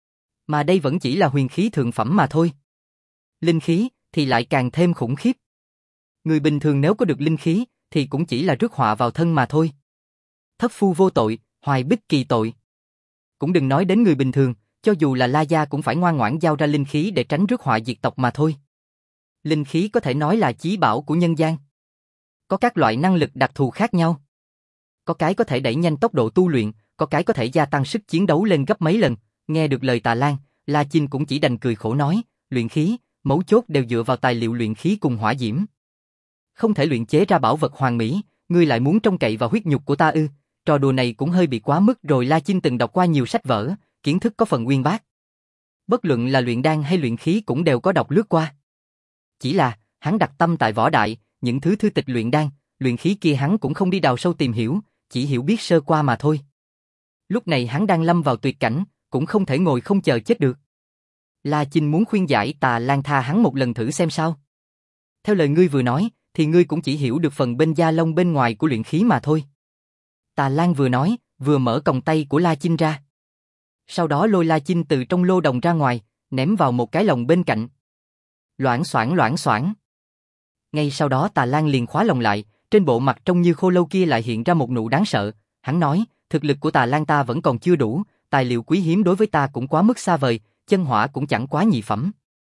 Mà đây vẫn chỉ là huyền khí thượng phẩm mà thôi. Linh khí thì lại càng thêm khủng khiếp. Người bình thường nếu có được linh khí thì cũng chỉ là rước họa vào thân mà thôi. Thất phu vô tội, hoài bích kỳ tội. Cũng đừng nói đến người bình thường, cho dù là La Gia cũng phải ngoan ngoãn giao ra linh khí để tránh rước họa diệt tộc mà thôi. Linh khí có thể nói là chí bảo của nhân gian. Có các loại năng lực đặc thù khác nhau. Có cái có thể đẩy nhanh tốc độ tu luyện, có cái có thể gia tăng sức chiến đấu lên gấp mấy lần. Nghe được lời Tà Lan, La Chinh cũng chỉ đành cười khổ nói, luyện khí, mấu chốt đều dựa vào tài liệu luyện khí cùng hỏa diễm. Không thể luyện chế ra bảo vật hoàn mỹ, ngươi lại muốn trông cậy vào huyết nhục của ta ư? Trò đùa này cũng hơi bị quá mức rồi. La Chinh từng đọc qua nhiều sách vở, kiến thức có phần uyên bác. Bất luận là luyện đan hay luyện khí cũng đều có đọc lướt qua. Chỉ là, hắn đặt tâm tại võ đại, những thứ thư tịch luyện đan, luyện khí kia hắn cũng không đi đào sâu tìm hiểu, chỉ hiểu biết sơ qua mà thôi. Lúc này hắn đang lâm vào tuyệt cảnh, cũng không thể ngồi không chờ chết được. La Chinh muốn khuyên giải Tà Lan tha hắn một lần thử xem sao. Theo lời ngươi vừa nói, thì ngươi cũng chỉ hiểu được phần bên da lông bên ngoài của luyện khí mà thôi. Tà Lan vừa nói, vừa mở còng tay của La Chinh ra. Sau đó lôi La Chinh từ trong lô đồng ra ngoài, ném vào một cái lồng bên cạnh. Loảng xoảng loảng xoảng. Ngay sau đó Tà Lan liền khóa lồng lại, trên bộ mặt trông như khô lâu kia lại hiện ra một nụ đáng sợ. Hắn nói, thực lực của Tà Lan ta vẫn còn chưa đủ, tài liệu quý hiếm đối với ta cũng quá mức xa vời, chân hỏa cũng chẳng quá nhị phẩm.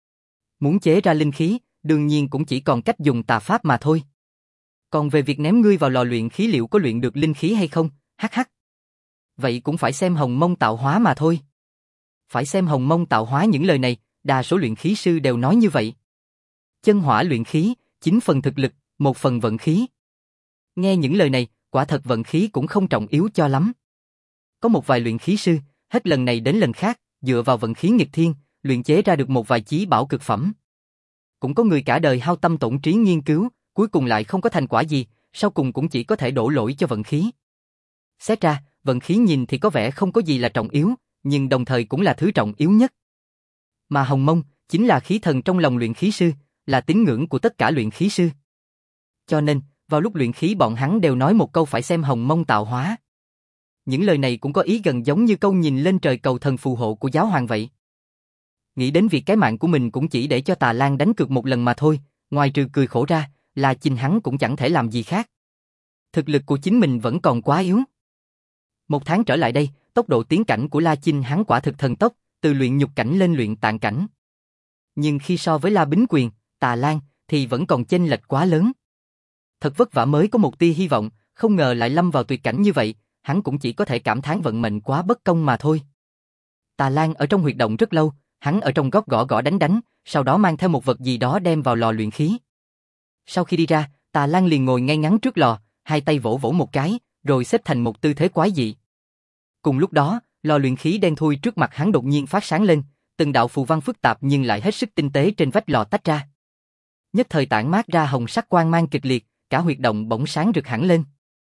Muốn chế ra linh khí, đương nhiên cũng chỉ còn cách dùng tà pháp mà thôi. Còn về việc ném ngươi vào lò luyện khí liệu có luyện được linh khí hay không, hắc hắc. Vậy cũng phải xem hồng mông tạo hóa mà thôi. Phải xem hồng mông tạo hóa, những lời này, đa số luyện khí sư đều nói như vậy. Chân hỏa luyện khí, chín phần thực lực, một phần vận khí. Nghe những lời này, quả thật vận khí cũng không trọng yếu cho lắm. Có một vài luyện khí sư, hết lần này đến lần khác, dựa vào vận khí nghịch thiên, luyện chế ra được một vài chí bảo cực phẩm. Cũng có người cả đời hao tâm tổn trí nghiên cứu, cuối cùng lại không có thành quả gì, sau cùng cũng chỉ có thể đổ lỗi cho vận khí. Xét ra, vận khí nhìn thì có vẻ không có gì là trọng yếu, nhưng đồng thời cũng là thứ trọng yếu nhất. Mà hồng mông, chính là khí thần trong lòng luyện khí sư, là tín ngưỡng của tất cả luyện khí sư. Cho nên, vào lúc luyện khí bọn hắn đều nói một câu phải xem hồng mông tạo hóa. Những lời này cũng có ý gần giống như câu nhìn lên trời cầu thần phù hộ của giáo hoàng vậy. Nghĩ đến việc cái mạng của mình cũng chỉ để cho Tà Lan đánh cược một lần mà thôi, ngoài trừ cười khổ ra, là Chinh hắn cũng chẳng thể làm gì khác. Thực lực của chính mình vẫn còn quá yếu. Một tháng trở lại đây, tốc độ tiến cảnh của La Chinh hắn quả thực thần tốc, từ luyện nhục cảnh lên luyện tạng cảnh. Nhưng khi so với La Bính Quyền, Tà Lan, thì vẫn còn chênh lệch quá lớn. Thật vất vả mới có một tia hy vọng, không ngờ lại lâm vào tuyệt cảnh như vậy, hắn cũng chỉ có thể cảm thán vận mệnh quá bất công mà thôi. Tà Lan ở trong huyệt động rất lâu, hắn ở trong góc gõ gõ đánh đánh, sau đó mang theo một vật gì đó đem vào lò luyện khí. Sau khi đi ra, Tà Lan liền ngồi ngay ngắn trước lò, hai tay vỗ vỗ một cái, rồi xếp thành một tư thế quái dị. Cùng lúc đó, lò luyện khí đen thui trước mặt hắn đột nhiên phát sáng lên, từng đạo phù văn phức tạp nhưng lại hết sức tinh tế trên vách lò tách ra. Nhất thời tản mát ra hồng sắc quang mang kịch liệt, cả huyệt động bỗng sáng rực hẳn lên.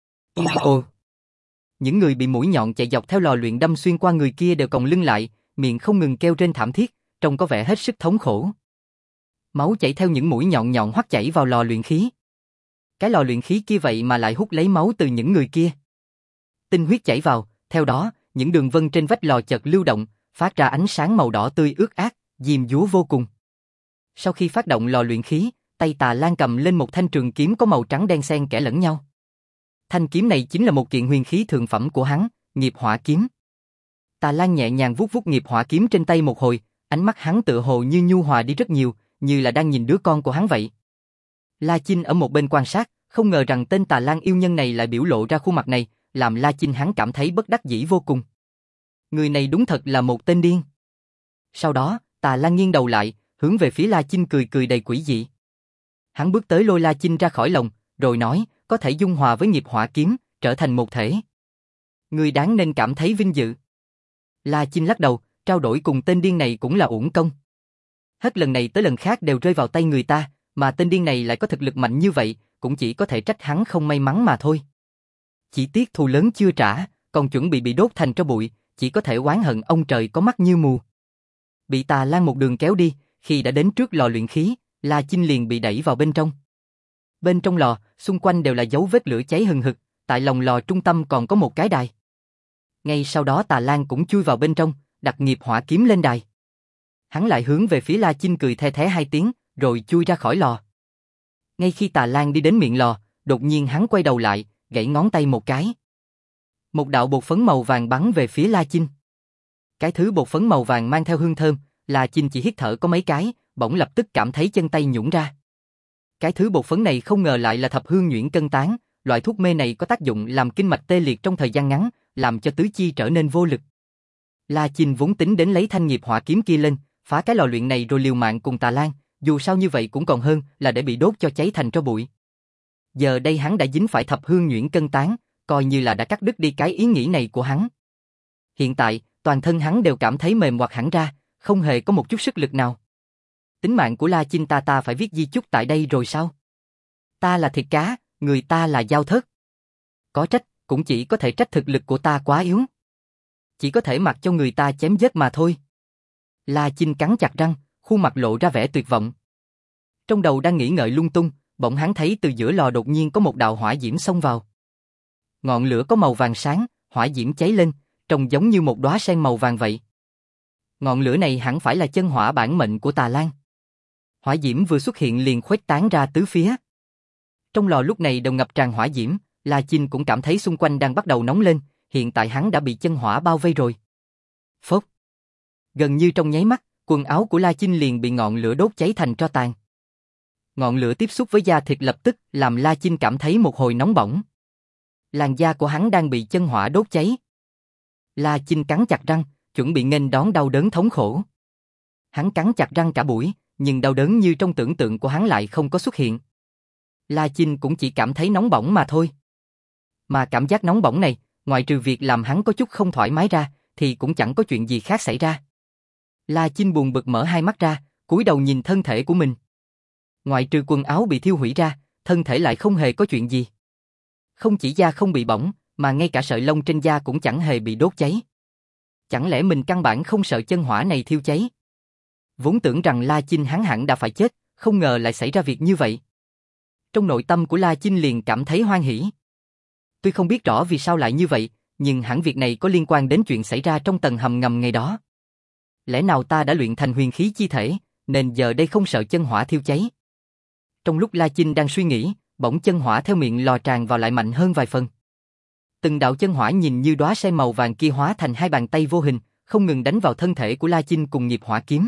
Ồ! Những người bị mũi nhọn chạy dọc theo lò luyện đâm xuyên qua người kia đều còng lưng lại, miệng không ngừng kêu rên thảm thiết, trông có vẻ hết sức thống khổ. Máu chảy theo những mũi nhọn nhọn hoắt chảy vào lò luyện khí. Cái lò luyện khí kia vậy mà lại hút lấy máu từ những người kia. Tinh huyết chảy vào, theo đó, những đường vân trên vách lò chợt lưu động, phát ra ánh sáng màu đỏ tươi ướt át, diêm dúa vô cùng. Sau khi phát động lò luyện khí, tay Tà Lan cầm lên một thanh trường kiếm có màu trắng đen xen kẽ lẫn nhau. Thanh kiếm này chính là một kiện huyền khí thượng phẩm của hắn, nghiệp hỏa kiếm. Tà Lan nhẹ nhàng vuốt vuốt nghiệp hỏa kiếm trên tay một hồi, ánh mắt hắn tựa hồ như nhu hòa đi rất nhiều, như là đang nhìn đứa con của hắn vậy. La Chinh ở một bên quan sát, không ngờ rằng tên Tà Lan yêu nhân này lại biểu lộ ra khuôn mặt này, làm La Chinh hắn cảm thấy bất đắc dĩ vô cùng. Người này đúng thật là một tên điên. Sau đó, Tà Lan nghiêng đầu lại, hướng về phía La Chinh cười cười đầy quỷ dị. Hắn bước tới lôi La Chinh ra khỏi lồng, rồi nói, có thể dung hòa với nghiệp hỏa kiếm, trở thành một thể. Người đáng nên cảm thấy vinh dự. La Chinh lắc đầu, trao đổi cùng tên điên này cũng là uổng công. Hết lần này tới lần khác đều rơi vào tay người ta, mà tên điên này lại có thực lực mạnh như vậy, cũng chỉ có thể trách hắn không may mắn mà thôi. Chỉ tiếc thù lớn chưa trả, còn chuẩn bị bị đốt thành tro bụi, chỉ có thể oán hận ông trời có mắt như mù. Bị Tà Lan một đường kéo đi, khi đã đến trước lò luyện khí, La Chinh liền bị đẩy vào bên trong. Bên trong lò, xung quanh đều là dấu vết lửa cháy hừng hực, tại lòng lò trung tâm còn có một cái đài. Ngay sau đó Tà Lan cũng chui vào bên trong, đặt nghiệp hỏa kiếm lên đài. Hắn lại hướng về phía La Chinh cười the thé hai tiếng, rồi chui ra khỏi lò. Ngay khi Tà Lan đi đến miệng lò, đột nhiên hắn quay đầu lại, gãy ngón tay một cái. Một đạo bột phấn màu vàng bắn về phía La Chinh. Cái thứ bột phấn màu vàng mang theo hương thơm, La Chinh chỉ hít thở có mấy cái, bỗng lập tức cảm thấy chân tay nhũn ra. Cái thứ bột phấn này không ngờ lại là thập hương nhuyễn cân tán, loại thuốc mê này có tác dụng làm kinh mạch tê liệt trong thời gian ngắn, làm cho tứ chi trở nên vô lực. La Chinh vốn tính đến lấy thanh nghiệp hỏa kiếm kia lên, phá cái lò luyện này rồi liều mạng cùng Tà Lan, dù sao như vậy cũng còn hơn là để bị đốt cho cháy thành tro bụi. Giờ đây hắn đã dính phải thập hương nhuyễn cân tán, coi như là đã cắt đứt đi cái ý nghĩ này của hắn. Hiện tại, toàn thân hắn đều cảm thấy mềm hoặc hẳn ra, không hề có một chút sức lực nào. Tính mạng của La Chinh ta ta phải viết di chúc tại đây rồi sao? Ta là thịt cá, người ta là dao thớt. Có trách, cũng chỉ có thể trách thực lực của ta quá yếu. Chỉ có thể mặc cho người ta chém giết mà thôi. La Chinh cắn chặt răng, khuôn mặt lộ ra vẻ tuyệt vọng. Trong đầu đang nghĩ ngợi lung tung, bỗng hắn thấy từ giữa lò đột nhiên có một đạo hỏa diễm xông vào. Ngọn lửa có màu vàng sáng, hỏa diễm cháy lên, trông giống như một đóa sen màu vàng vậy. Ngọn lửa này hẳn phải là chân hỏa bản mệnh của Tà Lan. Hỏa diễm vừa xuất hiện liền khuếch tán ra tứ phía. Trong lò lúc này đều ngập tràn hỏa diễm, La Chinh cũng cảm thấy xung quanh đang bắt đầu nóng lên, hiện tại hắn đã bị chân hỏa bao vây rồi. Phốc. Gần như trong nháy mắt, quần áo của La Chinh liền bị ngọn lửa đốt cháy thành tro tàn. Ngọn lửa tiếp xúc với da thịt lập tức làm La Chinh cảm thấy một hồi nóng bỏng. Làn da của hắn đang bị chân hỏa đốt cháy. La Chinh cắn chặt răng, chuẩn bị nghênh đón đau đớn thống khổ. Hắn cắn chặt răng cả buổi, nhưng đau đớn như trong tưởng tượng của hắn lại không có xuất hiện. La Chinh cũng chỉ cảm thấy nóng bỏng mà thôi. Mà cảm giác nóng bỏng này, ngoài trừ việc làm hắn có chút không thoải mái ra, thì cũng chẳng có chuyện gì khác xảy ra. La Chinh buồn bực mở hai mắt ra, cúi đầu nhìn thân thể của mình. Ngoại trừ quần áo bị thiêu hủy ra, thân thể lại không hề có chuyện gì. Không chỉ da không bị bỏng, mà ngay cả sợi lông trên da cũng chẳng hề bị đốt cháy. Chẳng lẽ mình căn bản không sợ chân hỏa này thiêu cháy? Vốn tưởng rằng La Chinh hắn hẳn đã phải chết, không ngờ lại xảy ra việc như vậy. Trong nội tâm của La Chinh liền cảm thấy hoan hỉ. Tuy không biết rõ vì sao lại như vậy, nhưng hẳn việc này có liên quan đến chuyện xảy ra trong tầng hầm ngầm ngày đó. Lẽ nào ta đã luyện thành huyền khí chi thể, nên giờ đây không sợ chân hỏa thiêu cháy? Trong lúc La Chinh đang suy nghĩ, bỗng chân hỏa theo miệng lò tràn vào lại mạnh hơn vài phần. Từng đạo chân hỏa nhìn như đóa sen màu vàng kia hóa thành hai bàn tay vô hình, không ngừng đánh vào thân thể của La Chinh cùng nghiệp hỏa kiếm.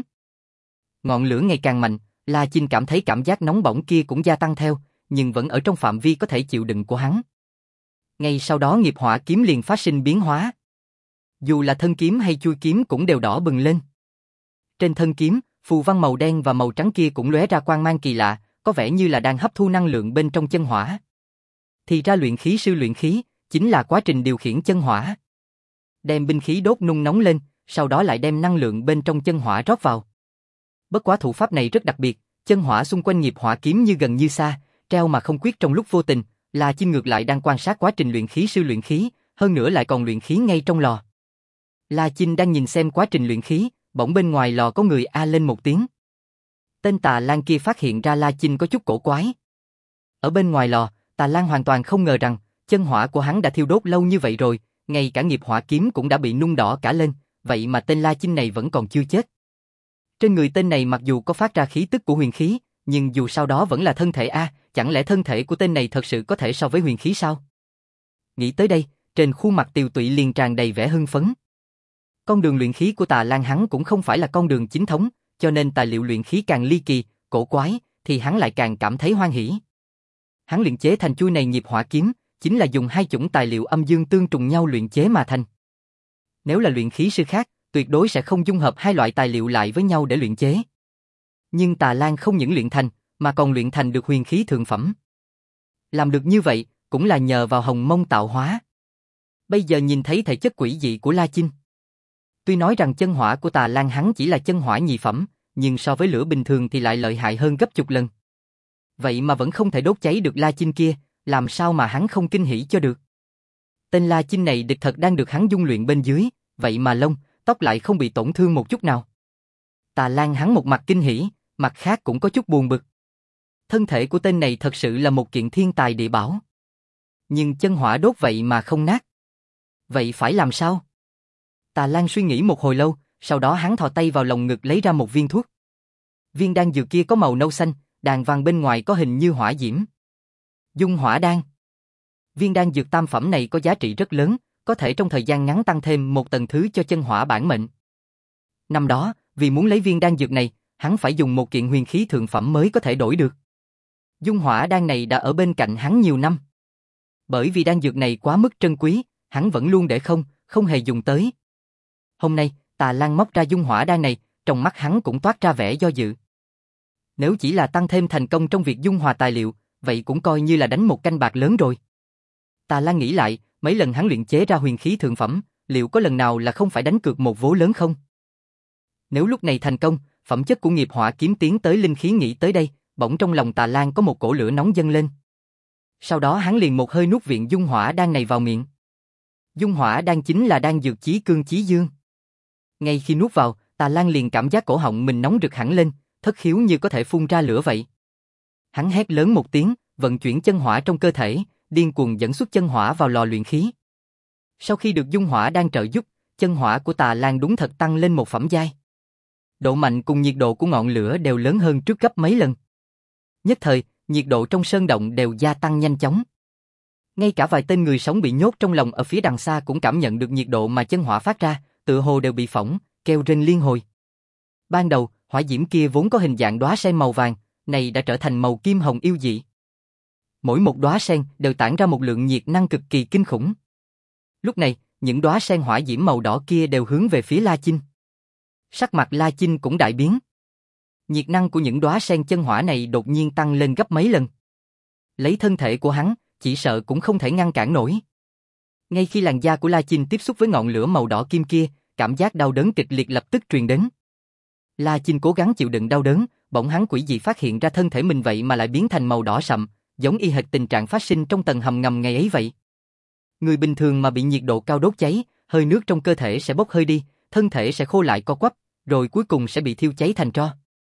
Ngọn lửa ngày càng mạnh, La Chinh cảm thấy cảm giác nóng bỏng kia cũng gia tăng theo, nhưng vẫn ở trong phạm vi có thể chịu đựng của hắn. Ngay sau đó nghiệp hỏa kiếm liền phát sinh biến hóa. Dù là thân kiếm hay chuôi kiếm cũng đều đỏ bừng lên. Trên thân kiếm, phù văn màu đen và màu trắng kia cũng lóe ra quang mang kỳ lạ, có vẻ như là đang hấp thu năng lượng bên trong chân hỏa. Thì ra luyện khí sư luyện khí, chính là quá trình điều khiển chân hỏa. Đem binh khí đốt nung nóng lên, sau đó lại đem năng lượng bên trong chân hỏa rót vào. Bất quá thủ pháp này rất đặc biệt, chân hỏa xung quanh nghiệp hỏa kiếm như gần như xa, treo mà không quyết trong lúc vô tình, La Chinh ngược lại đang quan sát quá trình luyện khí sư luyện khí, hơn nữa lại còn luyện khí ngay trong lò. La Chinh đang nhìn xem quá trình luyện khí, bỗng bên ngoài lò có người a lên một tiếng. Tên Tà Lan kia phát hiện ra La Chinh có chút cổ quái. Ở bên ngoài lò, Tà Lan hoàn toàn không ngờ rằng, chân hỏa của hắn đã thiêu đốt lâu như vậy rồi, ngay cả nghiệp hỏa kiếm cũng đã bị nung đỏ cả lên, vậy mà tên La Chinh này vẫn còn chưa chết. Trên người tên này mặc dù có phát ra khí tức của huyền khí, nhưng dù sao đó vẫn là thân thể a, chẳng lẽ thân thể của tên này thật sự có thể so với huyền khí sao? Nghĩ tới đây, trên khuôn mặt Tiều Tụy liền tràn đầy vẻ hưng phấn. Con đường luyện khí của Tà Lan hắn cũng không phải là con đường chính thống, cho nên tài liệu luyện khí càng ly kỳ, cổ quái, thì hắn lại càng cảm thấy hoan hỉ. Hắn luyện chế thành chuôi này nghiệp hỏa kiếm, chính là dùng hai chủng tài liệu âm dương tương trùng nhau luyện chế mà thành. Nếu là luyện khí sư khác, tuyệt đối sẽ không dung hợp hai loại tài liệu lại với nhau để luyện chế. Nhưng Tà Lan không những luyện thành, mà còn luyện thành được huyền khí thượng phẩm. Làm được như vậy, cũng là nhờ vào hồng mông tạo hóa. Bây giờ nhìn thấy thể chất quỷ dị của La Chinh. Tuy nói rằng chân hỏa của Tà Lan hắn chỉ là chân hỏa nhị phẩm, nhưng so với lửa bình thường thì lại lợi hại hơn gấp chục lần. Vậy mà vẫn không thể đốt cháy được La Chinh kia, làm sao mà hắn không kinh hỉ cho được. Tên La Chinh này đích thật đang được hắn dung luyện bên dưới, vậy mà lông, tóc lại không bị tổn thương một chút nào. Tà Lan hắn một mặt kinh hỉ, mặt khác cũng có chút buồn bực. Thân thể của tên này thật sự là một kiện thiên tài địa bảo. Nhưng chân hỏa đốt vậy mà không nát. Vậy phải làm sao? Tà Lan suy nghĩ một hồi lâu, sau đó hắn thò tay vào lồng ngực lấy ra một viên thuốc. Viên đan dược kia có màu nâu xanh, đàn văn bên ngoài có hình như hỏa diễm. Dung hỏa đan. Viên đan dược tam phẩm này có giá trị rất lớn, có thể trong thời gian ngắn tăng thêm một tầng thứ cho chân hỏa bản mệnh. Năm đó, vì muốn lấy viên đan dược này, hắn phải dùng một kiện huyền khí thượng phẩm mới có thể đổi được. Dung hỏa đan này đã ở bên cạnh hắn nhiều năm. Bởi vì đan dược này quá mức trân quý, hắn vẫn luôn để không, không hề dùng tới. Hôm nay, Tà Lan móc ra dung hỏa đan này, trong mắt hắn cũng toát ra vẻ do dự. Nếu chỉ là tăng thêm thành công trong việc dung hòa tài liệu, vậy cũng coi như là đánh một canh bạc lớn rồi. Tà Lan nghĩ lại, mấy lần hắn luyện chế ra huyền khí thượng phẩm, liệu có lần nào là không phải đánh cược một vố lớn không? Nếu lúc này thành công, phẩm chất của nghiệp hỏa kiếm tiến tới linh khí nghĩ tới đây, bỗng trong lòng Tà Lan có một cổ lửa nóng dâng lên. Sau đó hắn liền một hơi nuốt viện dung hỏa đan này vào miệng. Dung hỏa đan chính là đan dược chí cương chí dương. Ngay khi nuốt vào, Tà Lan liền cảm giác cổ họng mình nóng rực hẳn lên, thất khiếu như có thể phun ra lửa vậy. Hắn hét lớn một tiếng, vận chuyển chân hỏa trong cơ thể, điên cuồng dẫn xuất chân hỏa vào lò luyện khí. Sau khi được dung hỏa đan trợ giúp, chân hỏa của Tà Lan đúng thật tăng lên một phẩm giai. Độ mạnh cùng nhiệt độ của ngọn lửa đều lớn hơn trước gấp mấy lần. Nhất thời, nhiệt độ trong sơn động đều gia tăng nhanh chóng. Ngay cả vài tên người sống bị nhốt trong lòng ở phía đằng xa cũng cảm nhận được nhiệt độ mà chân hỏa phát ra, tựa hồ đều bị phỏng, kêu rên liên hồi. Ban đầu, hỏa diễm kia vốn có hình dạng đóa sen màu vàng, này đã trở thành màu kim hồng yêu dị. Mỗi một đóa sen đều tản ra một lượng nhiệt năng cực kỳ kinh khủng. Lúc này, những đóa sen hỏa diễm màu đỏ kia đều hướng về phía La Chinh. Sắc mặt La Chinh cũng đại biến. Nhiệt năng của những đóa sen chân hỏa này đột nhiên tăng lên gấp mấy lần. Lấy thân thể của hắn, chỉ sợ cũng không thể ngăn cản nổi. Ngay khi làn da của La Chinh tiếp xúc với ngọn lửa màu đỏ kim kia, cảm giác đau đớn kịch liệt lập tức truyền đến. La Chinh cố gắng chịu đựng đau đớn, bỗng hắn quỷ dị phát hiện ra thân thể mình vậy mà lại biến thành màu đỏ sậm, giống y hệt tình trạng phát sinh trong tầng hầm ngầm ngày ấy vậy. Người bình thường mà bị nhiệt độ cao đốt cháy, hơi nước trong cơ thể sẽ bốc hơi đi, thân thể sẽ khô lại co quắp, rồi cuối cùng sẽ bị thiêu cháy thành tro.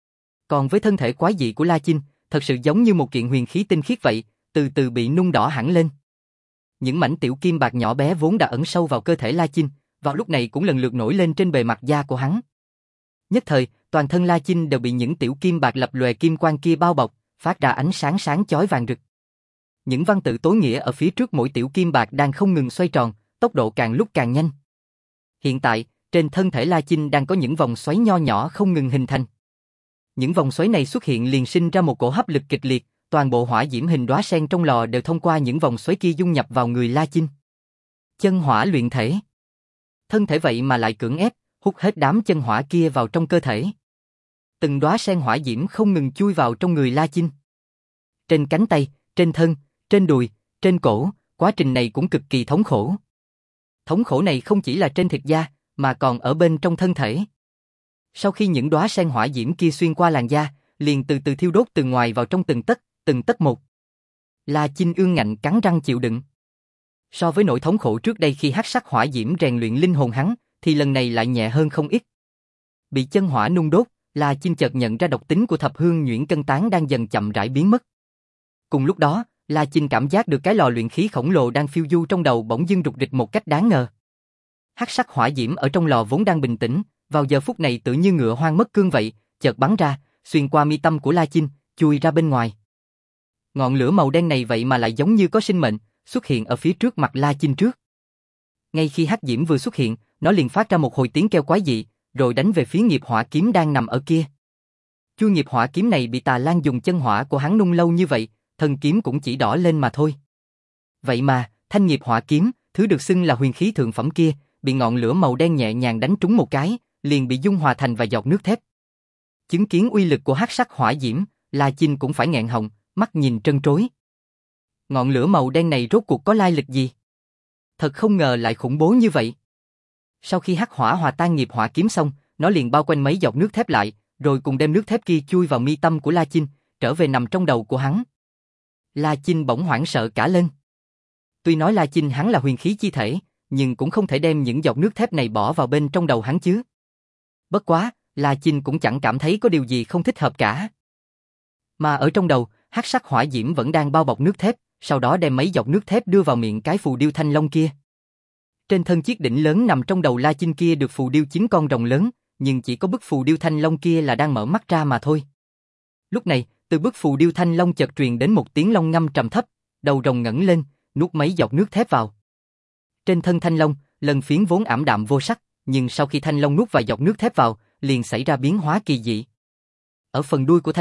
Còn với thân thể quái dị của La Chinh, thật sự giống như một kiện huyền khí tinh khiết vậy, từ từ bị nung đỏ hẳn lên. Những mảnh tiểu kim bạc nhỏ bé vốn đã ẩn sâu vào cơ thể La Chinh, vào lúc này cũng lần lượt nổi lên trên bề mặt da của hắn. Nhất thời, toàn thân La Chinh đều bị những tiểu kim bạc lập lòe kim quang kia bao bọc, phát ra ánh sáng sáng chói vàng rực. Những văn tự tối nghĩa ở phía trước mỗi tiểu kim bạc đang không ngừng xoay tròn, tốc độ càng lúc càng nhanh. Hiện tại, trên thân thể La Chinh đang có những vòng xoáy nho nhỏ không ngừng hình thành. Những vòng xoáy này xuất hiện liền sinh ra một cổ hấp lực kịch liệt, toàn bộ hỏa diễm hình đóa sen trong lò đều thông qua những vòng xoáy kia dung nhập vào người La Chinh. Chân hỏa luyện thể. Thân thể vậy mà lại cưỡng ép, hút hết đám chân hỏa kia vào trong cơ thể. Từng đóa sen hỏa diễm không ngừng chui vào trong người La Chinh. Trên cánh tay, trên thân, trên đùi, trên cổ, quá trình này cũng cực kỳ thống khổ. Thống khổ này không chỉ là trên thịt da, mà còn ở bên trong thân thể. Sau khi những đóa sen hỏa diễm kia xuyên qua làn da, liền từ từ thiêu đốt từ ngoài vào trong từng tấc, từng tấc một. La Chinh ương ngạnh cắn răng chịu đựng. So với nỗi thống khổ trước đây khi hắc sắc hỏa diễm rèn luyện linh hồn hắn, thì lần này lại nhẹ hơn không ít. Bị chân hỏa nung đốt, La Chinh chợt nhận ra độc tính của thập hương nhuyễn cân tán đang dần chậm rãi biến mất. Cùng lúc đó, La Chinh cảm giác được cái lò luyện khí khổng lồ đang phiêu du trong đầu bỗng dưng rục rịch một cách đáng ngờ. Hắc sắc hỏa diễm ở trong lò vốn đang bình tĩnh, vào giờ phút này tự như ngựa hoang mất cương vậy, chợt bắn ra, xuyên qua mi tâm của La Chinh, chui ra bên ngoài. Ngọn lửa màu đen này vậy mà lại giống như có sinh mệnh, xuất hiện ở phía trước mặt La Chinh trước. Ngay khi hắc diễm vừa xuất hiện, nó liền phát ra một hồi tiếng kêu quái dị, rồi đánh về phía nghiệp hỏa kiếm đang nằm ở kia. Chu nghiệp hỏa kiếm này bị Tà Lan dùng chân hỏa của hắn nung lâu như vậy, thân kiếm cũng chỉ đỏ lên mà thôi. Vậy mà, thanh nghiệp hỏa kiếm, thứ được xưng là huyền khí thượng phẩm kia, bị ngọn lửa màu đen nhẹ nhàng đánh trúng một cái, liền bị dung hòa thành vài giọt nước thép. Chứng kiến uy lực của hắc sắc hỏa diễm, La Chinh cũng phải nghẹn họng, mắt nhìn trân trối. Ngọn lửa màu đen này rốt cuộc có lai lịch gì? Thật không ngờ lại khủng bố như vậy. Sau khi hắc hỏa hòa tan nghiệp hỏa kiếm xong, nó liền bao quanh mấy giọt nước thép lại, rồi cùng đem nước thép kia chui vào mi tâm của La Chinh, trở về nằm trong đầu của hắn. La Chinh bỗng hoảng sợ cả lên. Tuy nói La Chinh hắn là huyền khí chi thể, nhưng cũng không thể đem những giọt nước thép này bỏ vào bên trong đầu hắn chứ. Bất quá, La Chinh cũng chẳng cảm thấy có điều gì không thích hợp cả. Mà ở trong đầu, hắc sắc hỏa diễm vẫn đang bao bọc nước thép, sau đó đem mấy giọt nước thép đưa vào miệng cái phù điêu thanh long kia. Trên thân chiếc đỉnh lớn nằm trong đầu La Chinh kia được phù điêu chín con rồng lớn, nhưng chỉ có bức phù điêu thanh long kia là đang mở mắt ra mà thôi. Lúc này, từ bức phù điêu thanh long chợt truyền đến một tiếng long ngâm trầm thấp, đầu rồng ngẩng lên, nuốt mấy giọt nước thép vào. Trên thân thanh long, lần phiến vốn ảm đạm vô sắc, nhưng sau khi thanh long nuốt vài giọt nước thép vào, liền xảy ra biến hóa kỳ dị. Ở phần đuôi của thanh long,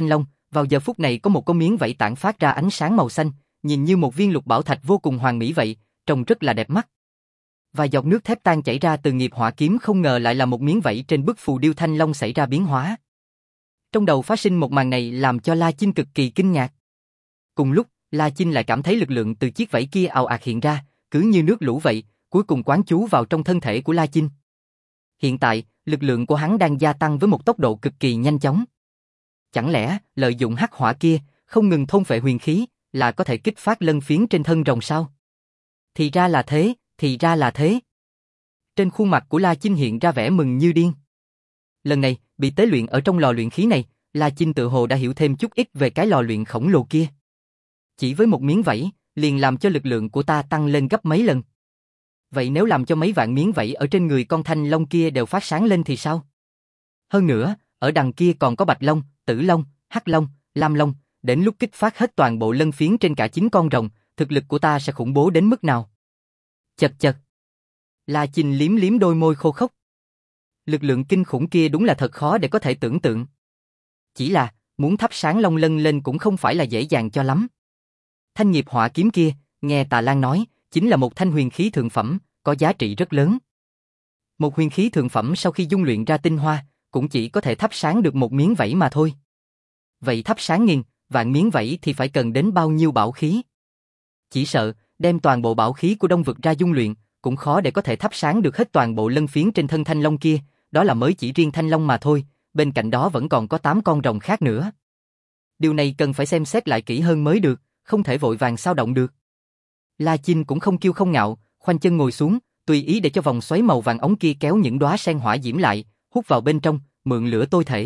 Vào giờ phút này có một có miếng vảy tản phát ra ánh sáng màu xanh, nhìn như một viên lục bảo thạch vô cùng hoàn mỹ vậy, trông rất là đẹp mắt. Và giọt nước thép tan chảy ra từ nghiệp hỏa kiếm không ngờ lại là một miếng vảy trên bức phù điêu thanh long xảy ra biến hóa. Trong đầu phát sinh một màn này làm cho La Chinh cực kỳ kinh ngạc. Cùng lúc, La Chinh lại cảm thấy lực lượng từ chiếc vảy kia ào ạt hiện ra, cứ như nước lũ vậy, cuối cùng quán trú vào trong thân thể của La Chinh. Hiện tại, lực lượng của hắn đang gia tăng với một tốc độ cực kỳ nhanh chóng. Chẳng lẽ, lợi dụng hắc hỏa kia, không ngừng thôn phệ huyền khí, là có thể kích phát lân phiến trên thân rồng sao? Thì ra là thế, thì ra là thế. Trên khuôn mặt của La Chinh hiện ra vẻ mừng như điên. Lần này, bị tế luyện ở trong lò luyện khí này, La Chinh tự hồ đã hiểu thêm chút ít về cái lò luyện khổng lồ kia. Chỉ với một miếng vảy, liền làm cho lực lượng của ta tăng lên gấp mấy lần. Vậy nếu làm cho mấy vạn miếng vảy ở trên người con thanh long kia đều phát sáng lên thì sao? Hơn nữa, ở đằng kia còn có bạch long, tử long, hắc long, lam long, đến lúc kích phát hết toàn bộ lân phiến trên cả chín con rồng, thực lực của ta sẽ khủng bố đến mức nào? Chật chật. La Chinh liếm liếm đôi môi khô khốc. Lực lượng kinh khủng kia đúng là thật khó để có thể tưởng tượng. Chỉ là, muốn thắp sáng long lân lên cũng không phải là dễ dàng cho lắm. Thanh nghiệp hỏa kiếm kia, nghe Tà Lan nói, chính là một thanh huyền khí thượng phẩm, có giá trị rất lớn. Một huyền khí thượng phẩm sau khi dung luyện ra tinh hoa, cũng chỉ có thể thắp sáng được một miếng vảy mà thôi. Vậy thắp sáng nghìn, vạn miếng vảy thì phải cần đến bao nhiêu bảo khí? Chỉ sợ, đem toàn bộ bảo khí của Đông Vực ra dung luyện, cũng khó để có thể thắp sáng được hết toàn bộ lân phiến trên thân thanh long kia, đó là mới chỉ riêng thanh long mà thôi, bên cạnh đó vẫn còn có tám con rồng khác nữa. Điều này cần phải xem xét lại kỹ hơn mới được, không thể vội vàng sao động được. La Chinh cũng không kiêu không ngạo, khoanh chân ngồi xuống, tùy ý để cho vòng xoáy màu vàng ống kia kéo những đóa sen hỏa diễm lại, hút vào bên trong, mượn lửa tôi thể.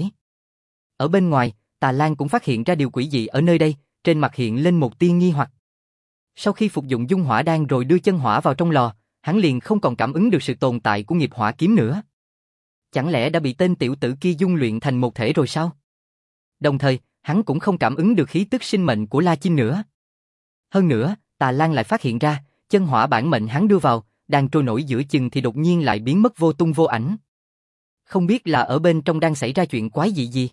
Ở bên ngoài, Tà Lan cũng phát hiện ra điều quỷ dị ở nơi đây, trên mặt hiện lên một tia nghi hoặc. Sau khi phục dụng dung hỏa đan rồi đưa chân hỏa vào trong lò, hắn liền không còn cảm ứng được sự tồn tại của nghiệp hỏa kiếm nữa. Chẳng lẽ đã bị tên tiểu tử kia dung luyện thành một thể rồi sao? Đồng thời, hắn cũng không cảm ứng được khí tức sinh mệnh của La Chinh nữa. Hơn nữa, Tà Lan lại phát hiện ra, chân hỏa bản mệnh hắn đưa vào, đang trôi nổi giữa chừng thì đột nhiên lại biến mất vô tung vô ảnh. Không biết là ở bên trong đang xảy ra chuyện quái dị gì.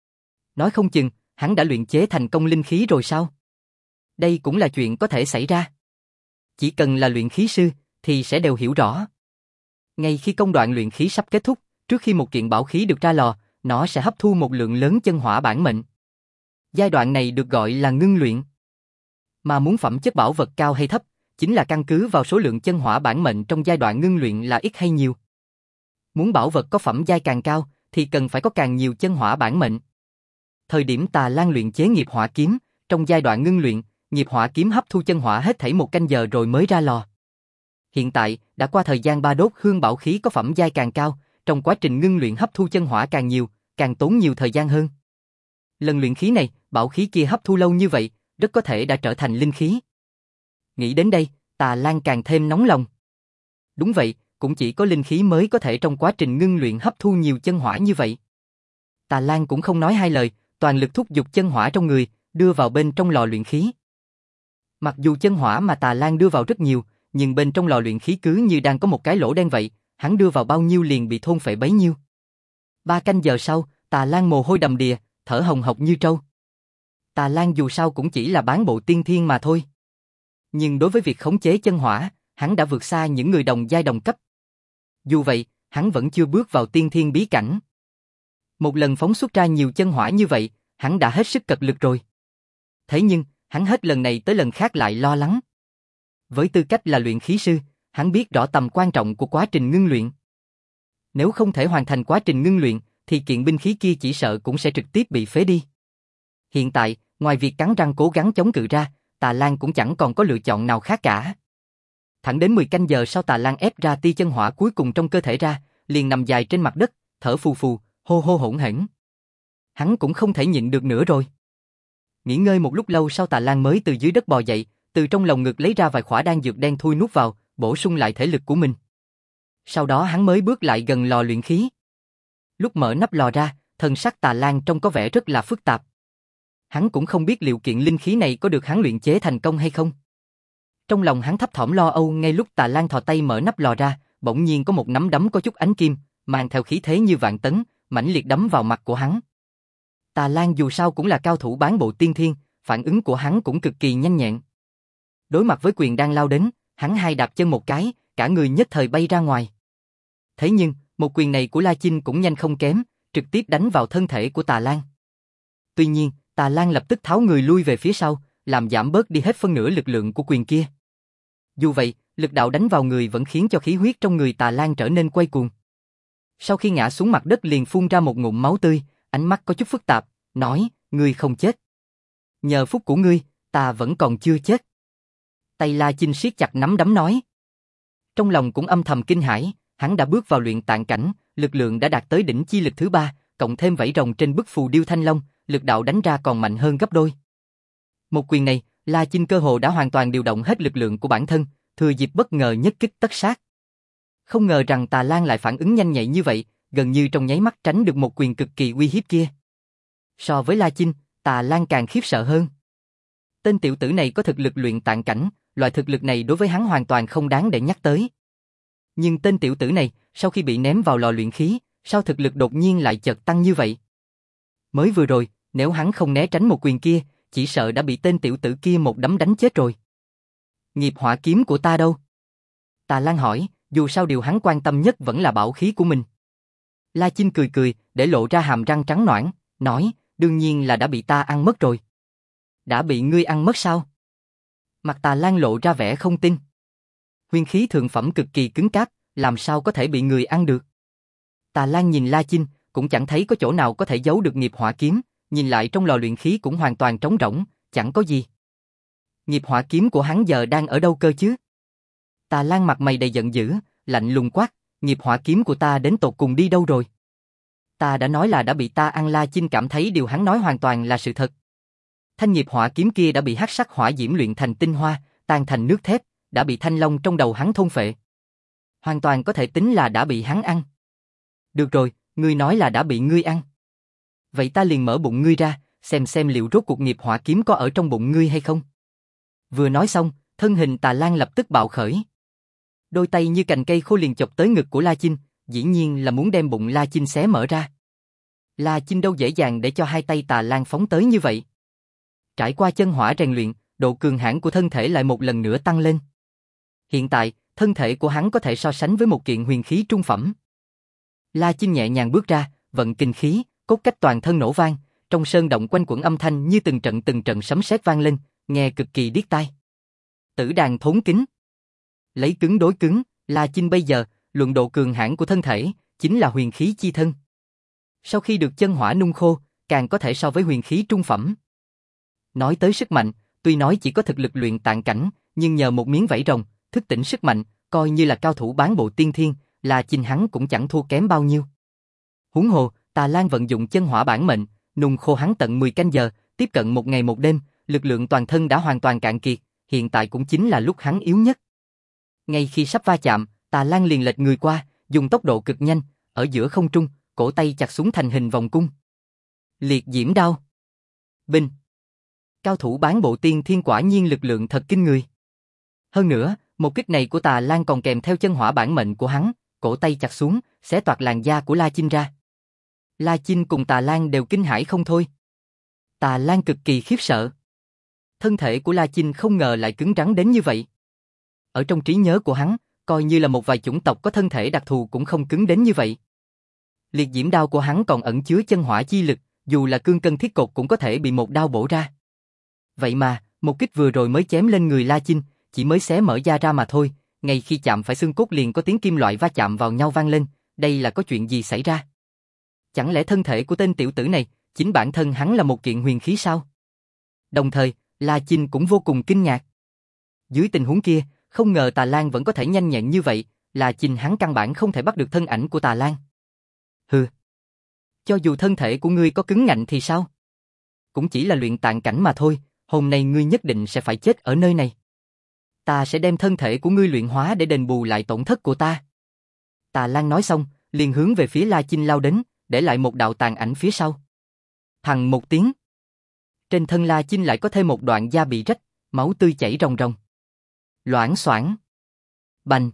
Nói không chừng, hắn đã luyện chế thành công linh khí rồi sao? Đây cũng là chuyện có thể xảy ra. Chỉ cần là luyện khí sư, thì sẽ đều hiểu rõ. Ngay khi công đoạn luyện khí sắp kết thúc, trước khi một kiện bảo khí được ra lò, nó sẽ hấp thu một lượng lớn chân hỏa bản mệnh. Giai đoạn này được gọi là ngưng luyện. Mà muốn phẩm chất bảo vật cao hay thấp, chính là căn cứ vào số lượng chân hỏa bản mệnh trong giai đoạn ngưng luyện là ít hay nhiều. Muốn bảo vật có phẩm giai càng cao, thì cần phải có càng nhiều chân hỏa bản mệnh. Thời điểm Tà Lan luyện chế nghiệp hỏa kiếm, trong giai đoạn ngưng luyện, nghiệp hỏa kiếm hấp thu chân hỏa hết thảy một canh giờ rồi mới ra lò. Hiện tại, đã qua thời gian ba đốt hương bảo khí có phẩm giai càng cao, trong quá trình ngưng luyện hấp thu chân hỏa càng nhiều, càng tốn nhiều thời gian hơn. Lần luyện khí này, bảo khí kia hấp thu lâu như vậy, rất có thể đã trở thành linh khí. Nghĩ đến đây, Tà Lan càng thêm nóng lòng. Đúng vậy, cũng chỉ có linh khí mới có thể trong quá trình ngưng luyện hấp thu nhiều chân hỏa như vậy. Tà Lan cũng không nói hai lời, toàn lực thúc giục chân hỏa trong người, đưa vào bên trong lò luyện khí. Mặc dù chân hỏa mà Tà Lan đưa vào rất nhiều, nhưng bên trong lò luyện khí cứ như đang có một cái lỗ đen vậy, hắn đưa vào bao nhiêu liền bị thôn phệ bấy nhiêu. Ba canh giờ sau, Tà Lan mồ hôi đầm đìa, thở hồng hộc như trâu. Tà Lan dù sao cũng chỉ là bán bộ tiên thiên mà thôi. Nhưng đối với việc khống chế chân hỏa, hắn đã vượt xa những người đồng giai đồng cấp. Dù vậy, hắn vẫn chưa bước vào tiên thiên bí cảnh. Một lần phóng xuất ra nhiều chân hỏa như vậy, hắn đã hết sức cật lực rồi. Thế nhưng, hắn hết lần này tới lần khác lại lo lắng. Với tư cách là luyện khí sư, hắn biết rõ tầm quan trọng của quá trình ngưng luyện. Nếu không thể hoàn thành quá trình ngưng luyện, thì kiện binh khí kia chỉ sợ cũng sẽ trực tiếp bị phế đi. Hiện tại, ngoài việc cắn răng cố gắng chống cự ra, Tà Lan cũng chẳng còn có lựa chọn nào khác cả. Thẳng đến mười canh giờ sau Tà Lan ép ra tia chân hỏa cuối cùng trong cơ thể ra, liền nằm dài trên mặt đất, thở phù phù, hô hô hỗn hển. Hắn cũng không thể nhịn được nữa rồi. Nghỉ ngơi một lúc lâu sau Tà Lan mới từ dưới đất bò dậy, từ trong lồng ngực lấy ra vài khỏa đan dược đen thui nuốt vào, bổ sung lại thể lực của mình. Sau đó hắn mới bước lại gần lò luyện khí. Lúc mở nắp lò ra, thần sắc Tà Lan trông có vẻ rất là phức tạp. Hắn cũng không biết liệu kiện linh khí này có được hắn luyện chế thành công hay không. Trong lòng hắn thấp thỏm lo âu ngay lúc Tà Lan thò tay mở nắp lò ra, bỗng nhiên có một nắm đấm có chút ánh kim, mang theo khí thế như vạn tấn, mãnh liệt đấm vào mặt của hắn. Tà Lan dù sao cũng là cao thủ bán bộ tiên thiên, phản ứng của hắn cũng cực kỳ nhanh nhẹn. Đối mặt với quyền đang lao đến, hắn hai đạp chân một cái, cả người nhất thời bay ra ngoài. Thế nhưng, một quyền này của La Chinh cũng nhanh không kém, trực tiếp đánh vào thân thể của Tà Lan. Tuy nhiên, Tà Lan lập tức tháo người lui về phía sau, làm giảm bớt đi hết phân nửa lực lượng của quyền kia. Dù vậy, lực đạo đánh vào người vẫn khiến cho khí huyết trong người Tà Lan trở nên quay cuồng. Sau khi ngã xuống mặt đất liền phun ra một ngụm máu tươi, ánh mắt có chút phức tạp, nói, ngươi không chết. Nhờ phúc của ngươi, ta vẫn còn chưa chết. Tay La Chinh siết chặt nắm đấm nói. Trong lòng cũng âm thầm kinh hãi, hắn đã bước vào luyện tạng cảnh, lực lượng đã đạt tới đỉnh chi lực thứ ba, cộng thêm vảy rồng trên bức phù điêu thanh long, lực đạo đánh ra còn mạnh hơn gấp đôi. Một quyền này, La Chinh cơ hồ đã hoàn toàn điều động hết lực lượng của bản thân, thừa dịp bất ngờ nhất kích tất sát. Không ngờ rằng Tà Lan lại phản ứng nhanh nhạy như vậy, gần như trong nháy mắt tránh được một quyền cực kỳ uy hiếp kia. So với La Chinh, Tà Lan càng khiếp sợ hơn. Tên tiểu tử này có thực lực luyện tạng cảnh, loại thực lực này đối với hắn hoàn toàn không đáng để nhắc tới. Nhưng tên tiểu tử này, sau khi bị ném vào lò luyện khí, sao thực lực đột nhiên lại chợt tăng như vậy? Mới vừa rồi, nếu hắn không né tránh một quyền kia, chỉ sợ đã bị tên tiểu tử kia một đấm đánh chết rồi. Nghiệp hỏa kiếm của ta đâu? Tà Lan hỏi, dù sao điều hắn quan tâm nhất vẫn là bảo khí của mình. La Chinh cười cười, để lộ ra hàm răng trắng nõn, nói, đương nhiên là đã bị ta ăn mất rồi. Đã bị ngươi ăn mất sao? Mặt Tà Lan lộ ra vẻ không tin. Huyền khí thượng phẩm cực kỳ cứng cáp, làm sao có thể bị người ăn được? Tà Lan nhìn La Chinh, cũng chẳng thấy có chỗ nào có thể giấu được nghiệp hỏa kiếm, nhìn lại trong lò luyện khí cũng hoàn toàn trống rỗng, chẳng có gì. Nghiệp hỏa kiếm của hắn giờ đang ở đâu cơ chứ? Tà Lan mặt mày đầy giận dữ, lạnh lùng quát, nghiệp hỏa kiếm của ta đến tột cùng đi đâu rồi? Ta đã nói là đã bị ta ăn. La Chinh cảm thấy điều hắn nói hoàn toàn là sự thật. Thanh nghiệp hỏa kiếm kia đã bị hắc sắc hỏa diễm luyện thành tinh hoa, tan thành nước thép, đã bị thanh long trong đầu hắn thôn phệ. Hoàn toàn có thể tính là đã bị hắn ăn. Được rồi, ngươi nói là đã bị ngươi ăn. Vậy ta liền mở bụng ngươi ra, xem xem liệu rốt cuộc nghiệp hỏa kiếm có ở trong bụng ngươi hay không. Vừa nói xong, thân hình Tà Lan lập tức bạo khởi. Đôi tay như cành cây khô liền chộp tới ngực của La Chinh, dĩ nhiên là muốn đem bụng La Chinh xé mở ra. La Chinh đâu dễ dàng để cho hai tay Tà Lan phóng tới như vậy. Trải qua chân hỏa rèn luyện, độ cường hãn của thân thể lại một lần nữa tăng lên. Hiện tại, thân thể của hắn có thể so sánh với một kiện huyền khí trung phẩm. La Chinh nhẹ nhàng bước ra, vận kinh khí, cốt cách toàn thân nổ vang, trong sơn động quanh quẩn âm thanh như từng trận từng trận sấm sét vang lên, nghe cực kỳ điếc tai. Tử đàn thốn kính. Lấy cứng đối cứng, La Chinh bây giờ, luận độ cường hãn của thân thể, chính là huyền khí chi thân. Sau khi được chân hỏa nung khô, càng có thể so với huyền khí trung phẩm. Nói tới sức mạnh, tuy nói chỉ có thực lực luyện tạng cảnh, nhưng nhờ một miếng vảy rồng, thức tỉnh sức mạnh, coi như là cao thủ bán bộ tiên thiên, La Chinh hắn cũng chẳng thua kém bao nhiêu. Huống hồ, Tà Lan vận dụng chân hỏa bản mệnh, nung khô hắn tận mười canh giờ, tiếp cận một ngày một đêm, lực lượng toàn thân đã hoàn toàn cạn kiệt, hiện tại cũng chính là lúc hắn yếu nhất. Ngay khi sắp va chạm, Tà Lan liền lệch người qua, dùng tốc độ cực nhanh, ở giữa không trung, cổ tay chặt xuống thành hình vòng cung. Liệt diễm đao. Binh. Cao thủ bán bộ tiên thiên quả nhiên lực lượng thật kinh người. Hơn nữa, một kích này của Tà Lan còn kèm theo chân hỏa bản mệnh của hắn, cổ tay chặt xuống, xé toạc làn da của La Chinh ra. La Chinh cùng Tà Lan đều kinh hãi không thôi. Tà Lan cực kỳ khiếp sợ. Thân thể của La Chinh không ngờ lại cứng rắn đến như vậy. Ở trong trí nhớ của hắn, coi như là một vài chủng tộc có thân thể đặc thù cũng không cứng đến như vậy. Liệt diễm đao của hắn còn ẩn chứa chân hỏa chi lực, dù là cương cân thiết cột cũng có thể bị một đao bổ ra. Vậy mà, một kích vừa rồi mới chém lên người La Chinh, chỉ mới xé mở da ra mà thôi, ngay khi chạm phải xương cốt liền có tiếng kim loại va chạm vào nhau vang lên, đây là có chuyện gì xảy ra? Chẳng lẽ thân thể của tên tiểu tử này, chính bản thân hắn là một kiện huyền khí sao? Đồng thời, La Chinh cũng vô cùng kinh ngạc. Dưới tình huống kia, không ngờ Tà Lan vẫn có thể nhanh nhẹn như vậy, La Chinh hắn căn bản không thể bắt được thân ảnh của Tà Lan. Hừ. Cho dù thân thể của ngươi có cứng ngạnh thì sao? Cũng chỉ là luyện tạng cảnh mà thôi, hôm nay ngươi nhất định sẽ phải chết ở nơi này. Ta sẽ đem thân thể của ngươi luyện hóa để đền bù lại tổn thất của ta. Tà Lan nói xong, liền hướng về phía La Chinh lao đến, để lại một đạo tàn ảnh phía sau. Thằng một tiếng. Trên thân La Chinh lại có thêm một đoạn da bị rách, máu tươi chảy ròng ròng. Loảng xoảng. Bành.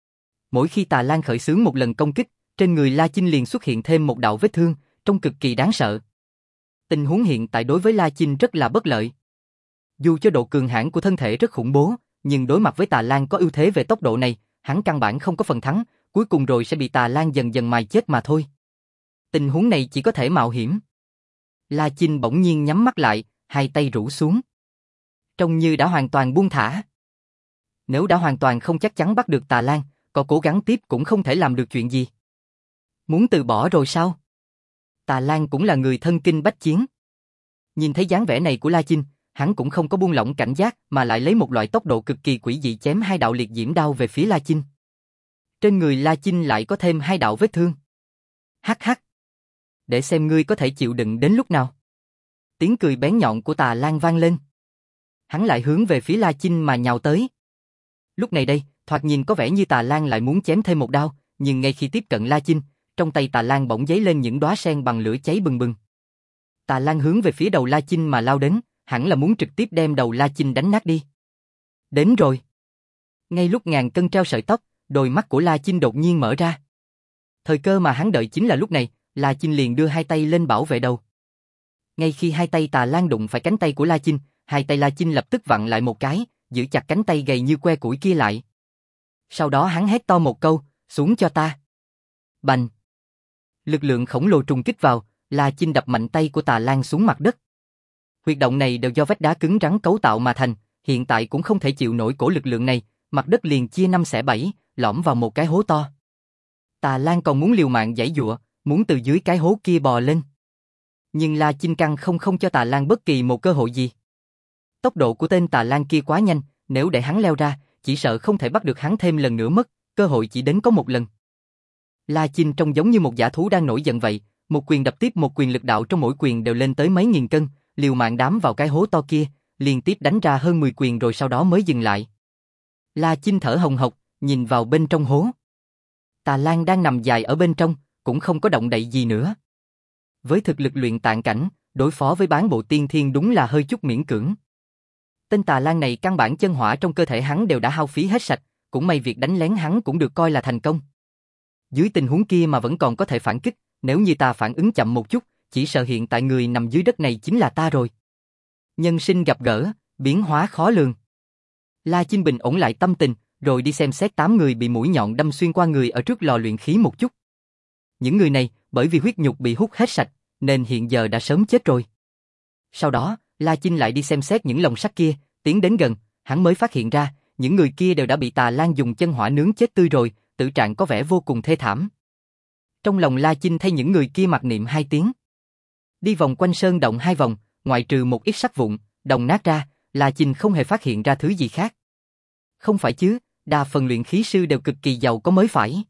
Mỗi khi Tà Lan khởi xướng một lần công kích, trên người La Chinh liền xuất hiện thêm một đạo vết thương, trông cực kỳ đáng sợ. Tình huống hiện tại đối với La Chinh rất là bất lợi. Dù cho độ cường hãn của thân thể rất khủng bố, nhưng đối mặt với Tà Lan có ưu thế về tốc độ này, hắn căn bản không có phần thắng, cuối cùng rồi sẽ bị Tà Lan dần dần mài chết mà thôi. Tình huống này chỉ có thể mạo hiểm. La Chinh bỗng nhiên nhắm mắt lại, hai tay rũ xuống. Trông như đã hoàn toàn buông thả. Nếu đã hoàn toàn không chắc chắn bắt được Tà Lan, có cố gắng tiếp cũng không thể làm được chuyện gì. Muốn từ bỏ rồi sao? Tà Lan cũng là người thân kinh bách chiến. Nhìn thấy dáng vẻ này của La Chinh, hắn cũng không có buông lỏng cảnh giác mà lại lấy một loại tốc độ cực kỳ quỷ dị chém hai đạo liệt diễm đao về phía La Chinh. Trên người La Chinh lại có thêm hai đạo vết thương. Hắc hắc. Để xem ngươi có thể chịu đựng đến lúc nào. Tiếng cười bén nhọn của Tà Lan vang lên. Hắn lại hướng về phía La Chinh mà nhào tới. Lúc này đây, thoạt nhìn có vẻ như Tà Lan lại muốn chém thêm một đao, nhưng ngay khi tiếp cận La Chinh, trong tay Tà Lan bỗng giấy lên những đóa sen bằng lửa cháy bừng bừng. Tà Lan hướng về phía đầu La Chinh mà lao đến, hẳn là muốn trực tiếp đem đầu La Chinh đánh nát đi. Đến rồi. Ngay lúc ngàn cân treo sợi tóc, đôi mắt của La Chinh đột nhiên mở ra. Thời cơ mà hắn đợi chính là lúc này, La Chinh liền đưa hai tay lên bảo vệ đầu. Ngay khi hai tay Tà Lan đụng phải cánh tay của La Chinh, hai tay La Chinh lập tức vặn lại một cái, giữ chặt cánh tay gầy như que củi kia lại. Sau đó hắn hét to một câu, xuống cho ta. Bành. Lực lượng khổng lồ trùng kích vào, La Chinh đập mạnh tay của Tà Lan xuống mặt đất. Huyệt động này đều do vách đá cứng rắn cấu tạo mà thành, hiện tại cũng không thể chịu nổi cổ lực lượng này, mặt đất liền chia năm xẻ bảy, lõm vào một cái hố to. Tà Lan còn muốn liều mạng giãy giụa, muốn từ dưới cái hố kia bò lên. Nhưng La Chinh căn không không cho Tà Lan bất kỳ một cơ hội gì. Tốc độ của tên Tà Lan kia quá nhanh, nếu để hắn leo ra, chỉ sợ không thể bắt được hắn thêm lần nữa mất, cơ hội chỉ đến có một lần. La Chinh trông giống như một dã thú đang nổi giận vậy, một quyền đập tiếp một quyền, lực đạo trong mỗi quyền đều lên tới mấy nghìn cân, liều mạng đám vào cái hố to kia, liên tiếp đánh ra hơn mười quyền rồi sau đó mới dừng lại. La Chinh thở hồng hộc, nhìn vào bên trong hố. Tà Lan đang nằm dài ở bên trong, cũng không có động đậy gì nữa. Với thực lực luyện tạng cảnh, đối phó với bán bộ tiên thiên đúng là hơi chút miễn cưỡng. Tên Tà Lan này căn bản chân hỏa trong cơ thể hắn đều đã hao phí hết sạch, cũng may việc đánh lén hắn cũng được coi là thành công. Dưới tình huống kia mà vẫn còn có thể phản kích, nếu như ta phản ứng chậm một chút, chỉ sợ hiện tại người nằm dưới đất này chính là ta rồi. Nhân sinh gặp gỡ, biến hóa khó lường. La Chinh bình ổn lại tâm tình, rồi đi xem xét tám người bị mũi nhọn đâm xuyên qua người ở trước lò luyện khí một chút. Những người này, bởi vì huyết nhục bị hút hết sạch, nên hiện giờ đã sớm chết rồi. Sau đó, La Chinh lại đi xem xét những lồng sắt kia, tiến đến gần, hắn mới phát hiện ra, những người kia đều đã bị Tà Lan dùng chân hỏa nướng chết tươi rồi, tử trạng có vẻ vô cùng thê thảm. Trong lòng La Chinh thấy những người kia mặc niệm hai tiếng. Đi vòng quanh sơn động hai vòng, ngoại trừ một ít sắt vụn, đồng nát ra, La Chinh không hề phát hiện ra thứ gì khác. Không phải chứ, đa phần luyện khí sư đều cực kỳ giàu có mới phải.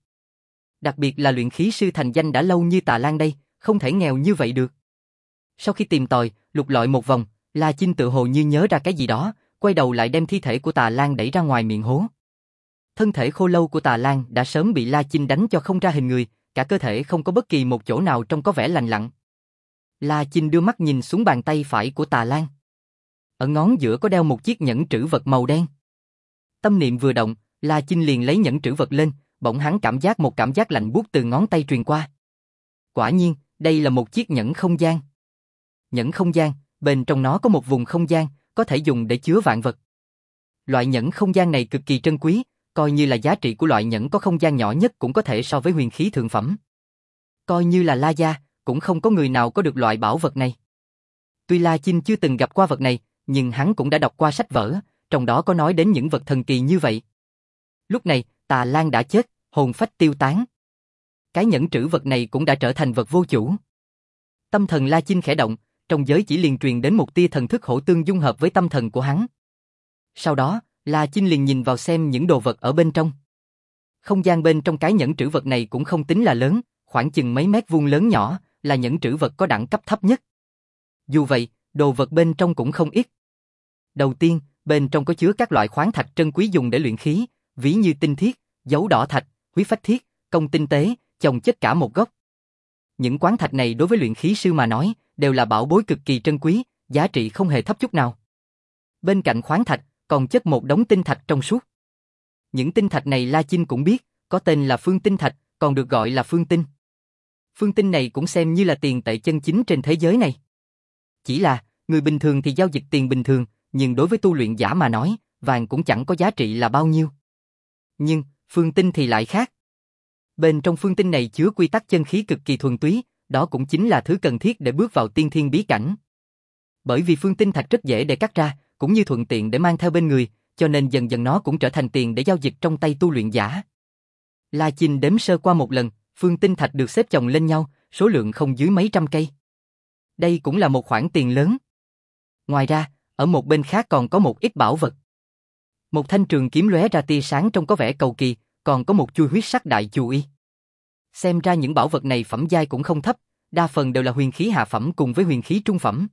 Đặc biệt là luyện khí sư thành danh đã lâu như Tà Lan đây, không thể nghèo như vậy được. Sau khi tìm tòi, lục lọi một vòng, La Chinh tự hồ như nhớ ra cái gì đó, quay đầu lại đem thi thể của Tà Lan đẩy ra ngoài miệng hố. Thân thể khô lâu của Tà Lan đã sớm bị La Chinh đánh cho không ra hình người, cả cơ thể không có bất kỳ một chỗ nào trông có vẻ lành lặn. La Chinh đưa mắt nhìn xuống bàn tay phải của Tà Lan. Ở ngón giữa có đeo một chiếc nhẫn trữ vật màu đen. Tâm niệm vừa động, La Chinh liền lấy nhẫn trữ vật lên, bỗng hắn cảm giác một cảm giác lạnh buốt từ ngón tay truyền qua. Quả nhiên, đây là một chiếc nhẫn không gian. Nhẫn không gian, bên trong nó có một vùng không gian, có thể dùng để chứa vạn vật. Loại nhẫn không gian này cực kỳ trân quý, coi như là giá trị của loại nhẫn có không gian nhỏ nhất cũng có thể so với huyền khí thượng phẩm. Coi như là La gia, cũng không có người nào có được loại bảo vật này. Tuy La Chinh chưa từng gặp qua vật này, nhưng hắn cũng đã đọc qua sách vở, trong đó có nói đến những vật thần kỳ như vậy. Lúc này, Tà Lan đã chết, hồn phách tiêu tán. Cái nhẫn trữ vật này cũng đã trở thành vật vô chủ. Tâm thần La Chinh khẽ động, trong giới chỉ liền truyền đến một tia thần thức hỗ tương dung hợp với tâm thần của hắn. Sau đó, La Chinh liền nhìn vào xem những đồ vật ở bên trong. Không gian bên trong cái nhẫn trữ vật này cũng không tính là lớn, khoảng chừng mấy mét vuông lớn nhỏ, là nhẫn trữ vật có đẳng cấp thấp nhất. Dù vậy, đồ vật bên trong cũng không ít. Đầu tiên, bên trong có chứa các loại khoáng thạch trân quý dùng để luyện khí, ví như tinh thiết, dấu đỏ thạch, huyết phách thiết, công tinh tế, chồng chất cả một góc. Những khoáng thạch này đối với luyện khí sư mà nói, đều là bảo bối cực kỳ trân quý, giá trị không hề thấp chút nào. Bên cạnh khoáng thạch, còn chất một đống tinh thạch trong suốt. Những tinh thạch này La Chinh cũng biết, có tên là phương tinh thạch, còn được gọi là phương tinh. Phương tinh này cũng xem như là tiền tệ chân chính trên thế giới này. Chỉ là, người bình thường thì giao dịch tiền bình thường, nhưng đối với tu luyện giả mà nói, vàng cũng chẳng có giá trị là bao nhiêu. Nhưng, phương tinh thì lại khác. Bên trong phương tinh này chứa quy tắc chân khí cực kỳ thuần túy, đó cũng chính là thứ cần thiết để bước vào tiên thiên bí cảnh. Bởi vì phương tinh thạch rất dễ để cắt ra, cũng như thuận tiện để mang theo bên người, cho nên dần dần nó cũng trở thành tiền để giao dịch trong tay tu luyện giả. La Chinh đếm sơ qua một lần, phương tinh thạch được xếp chồng lên nhau, số lượng không dưới mấy trăm cây. Đây cũng là một khoản tiền lớn. Ngoài ra, ở một bên khác còn có một ít bảo vật. Một thanh trường kiếm lóe ra tia sáng trông có vẻ cầu kỳ, còn có một chuôi huyết sắc đại chu y. Xem ra những bảo vật này phẩm giai cũng không thấp, đa phần đều là huyền khí hạ phẩm cùng với huyền khí trung phẩm.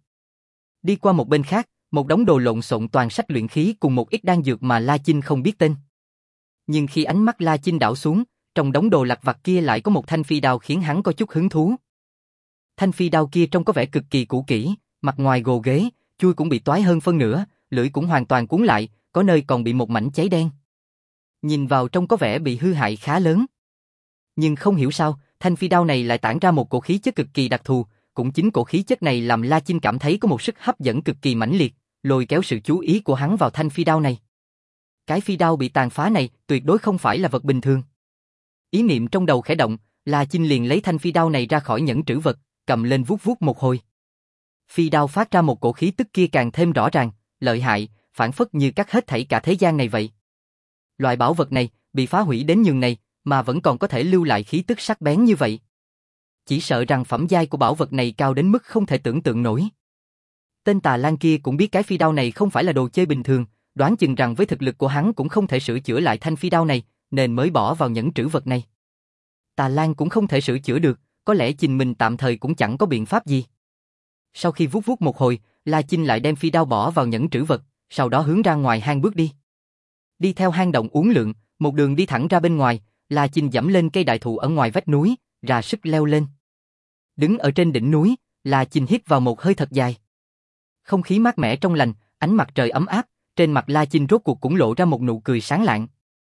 Đi qua một bên khác, một đống đồ lộn xộn toàn sách luyện khí cùng một ít đan dược mà La Chinh không biết tên. Nhưng khi ánh mắt La Chinh đảo xuống, trong đống đồ lặt vặt kia lại có một thanh phi đao khiến hắn có chút hứng thú. Thanh phi đao kia trông có vẻ cực kỳ cũ kỹ, mặt ngoài gồ ghế, chuôi cũng bị toái hơn phân nửa, lưỡi cũng hoàn toàn cuốn lại, có nơi còn bị một mảnh cháy đen. Nhìn vào trông có vẻ bị hư hại khá lớn. Nhưng không hiểu sao, thanh phi đao này lại tản ra một cổ khí chất cực kỳ đặc thù, cũng chính cổ khí chất này làm La Chinh cảm thấy có một sức hấp dẫn cực kỳ mãnh liệt, lôi kéo sự chú ý của hắn vào thanh phi đao này. Cái phi đao bị tàn phá này tuyệt đối không phải là vật bình thường. Ý niệm trong đầu khẽ động, La Chinh liền lấy thanh phi đao này ra khỏi nhẫn trữ vật, cầm lên vuốt vuốt một hồi. Phi đao phát ra một cổ khí tức kia càng thêm rõ ràng, lợi hại, phản phất như cắt hết thảy cả thế gian này vậy. Loại bảo vật này bị phá hủy đến nhường này mà vẫn còn có thể lưu lại khí tức sắc bén như vậy. Chỉ sợ rằng phẩm giai của bảo vật này cao đến mức không thể tưởng tượng nổi. Tên Tà Lan kia cũng biết cái phi đao này không phải là đồ chơi bình thường, đoán chừng rằng với thực lực của hắn cũng không thể sửa chữa lại thanh phi đao này, nên mới bỏ vào nhẫn trữ vật này. Tà Lan cũng không thể sửa chữa được, có lẽ chính mình tạm thời cũng chẳng có biện pháp gì. Sau khi vuốt vuốt một hồi, La Chinh lại đem phi đao bỏ vào nhẫn trữ vật, sau đó hướng ra ngoài hang bước đi. Đi theo hang động uốn lượn, một đường đi thẳng ra bên ngoài, La Chinh dẫm lên cây đại thụ ở ngoài vách núi, ra sức leo lên. Đứng ở trên đỉnh núi, La Chinh hít vào một hơi thật dài. Không khí mát mẻ trong lành, ánh mặt trời ấm áp, trên mặt La Chinh rốt cuộc cũng lộ ra một nụ cười sáng lạng.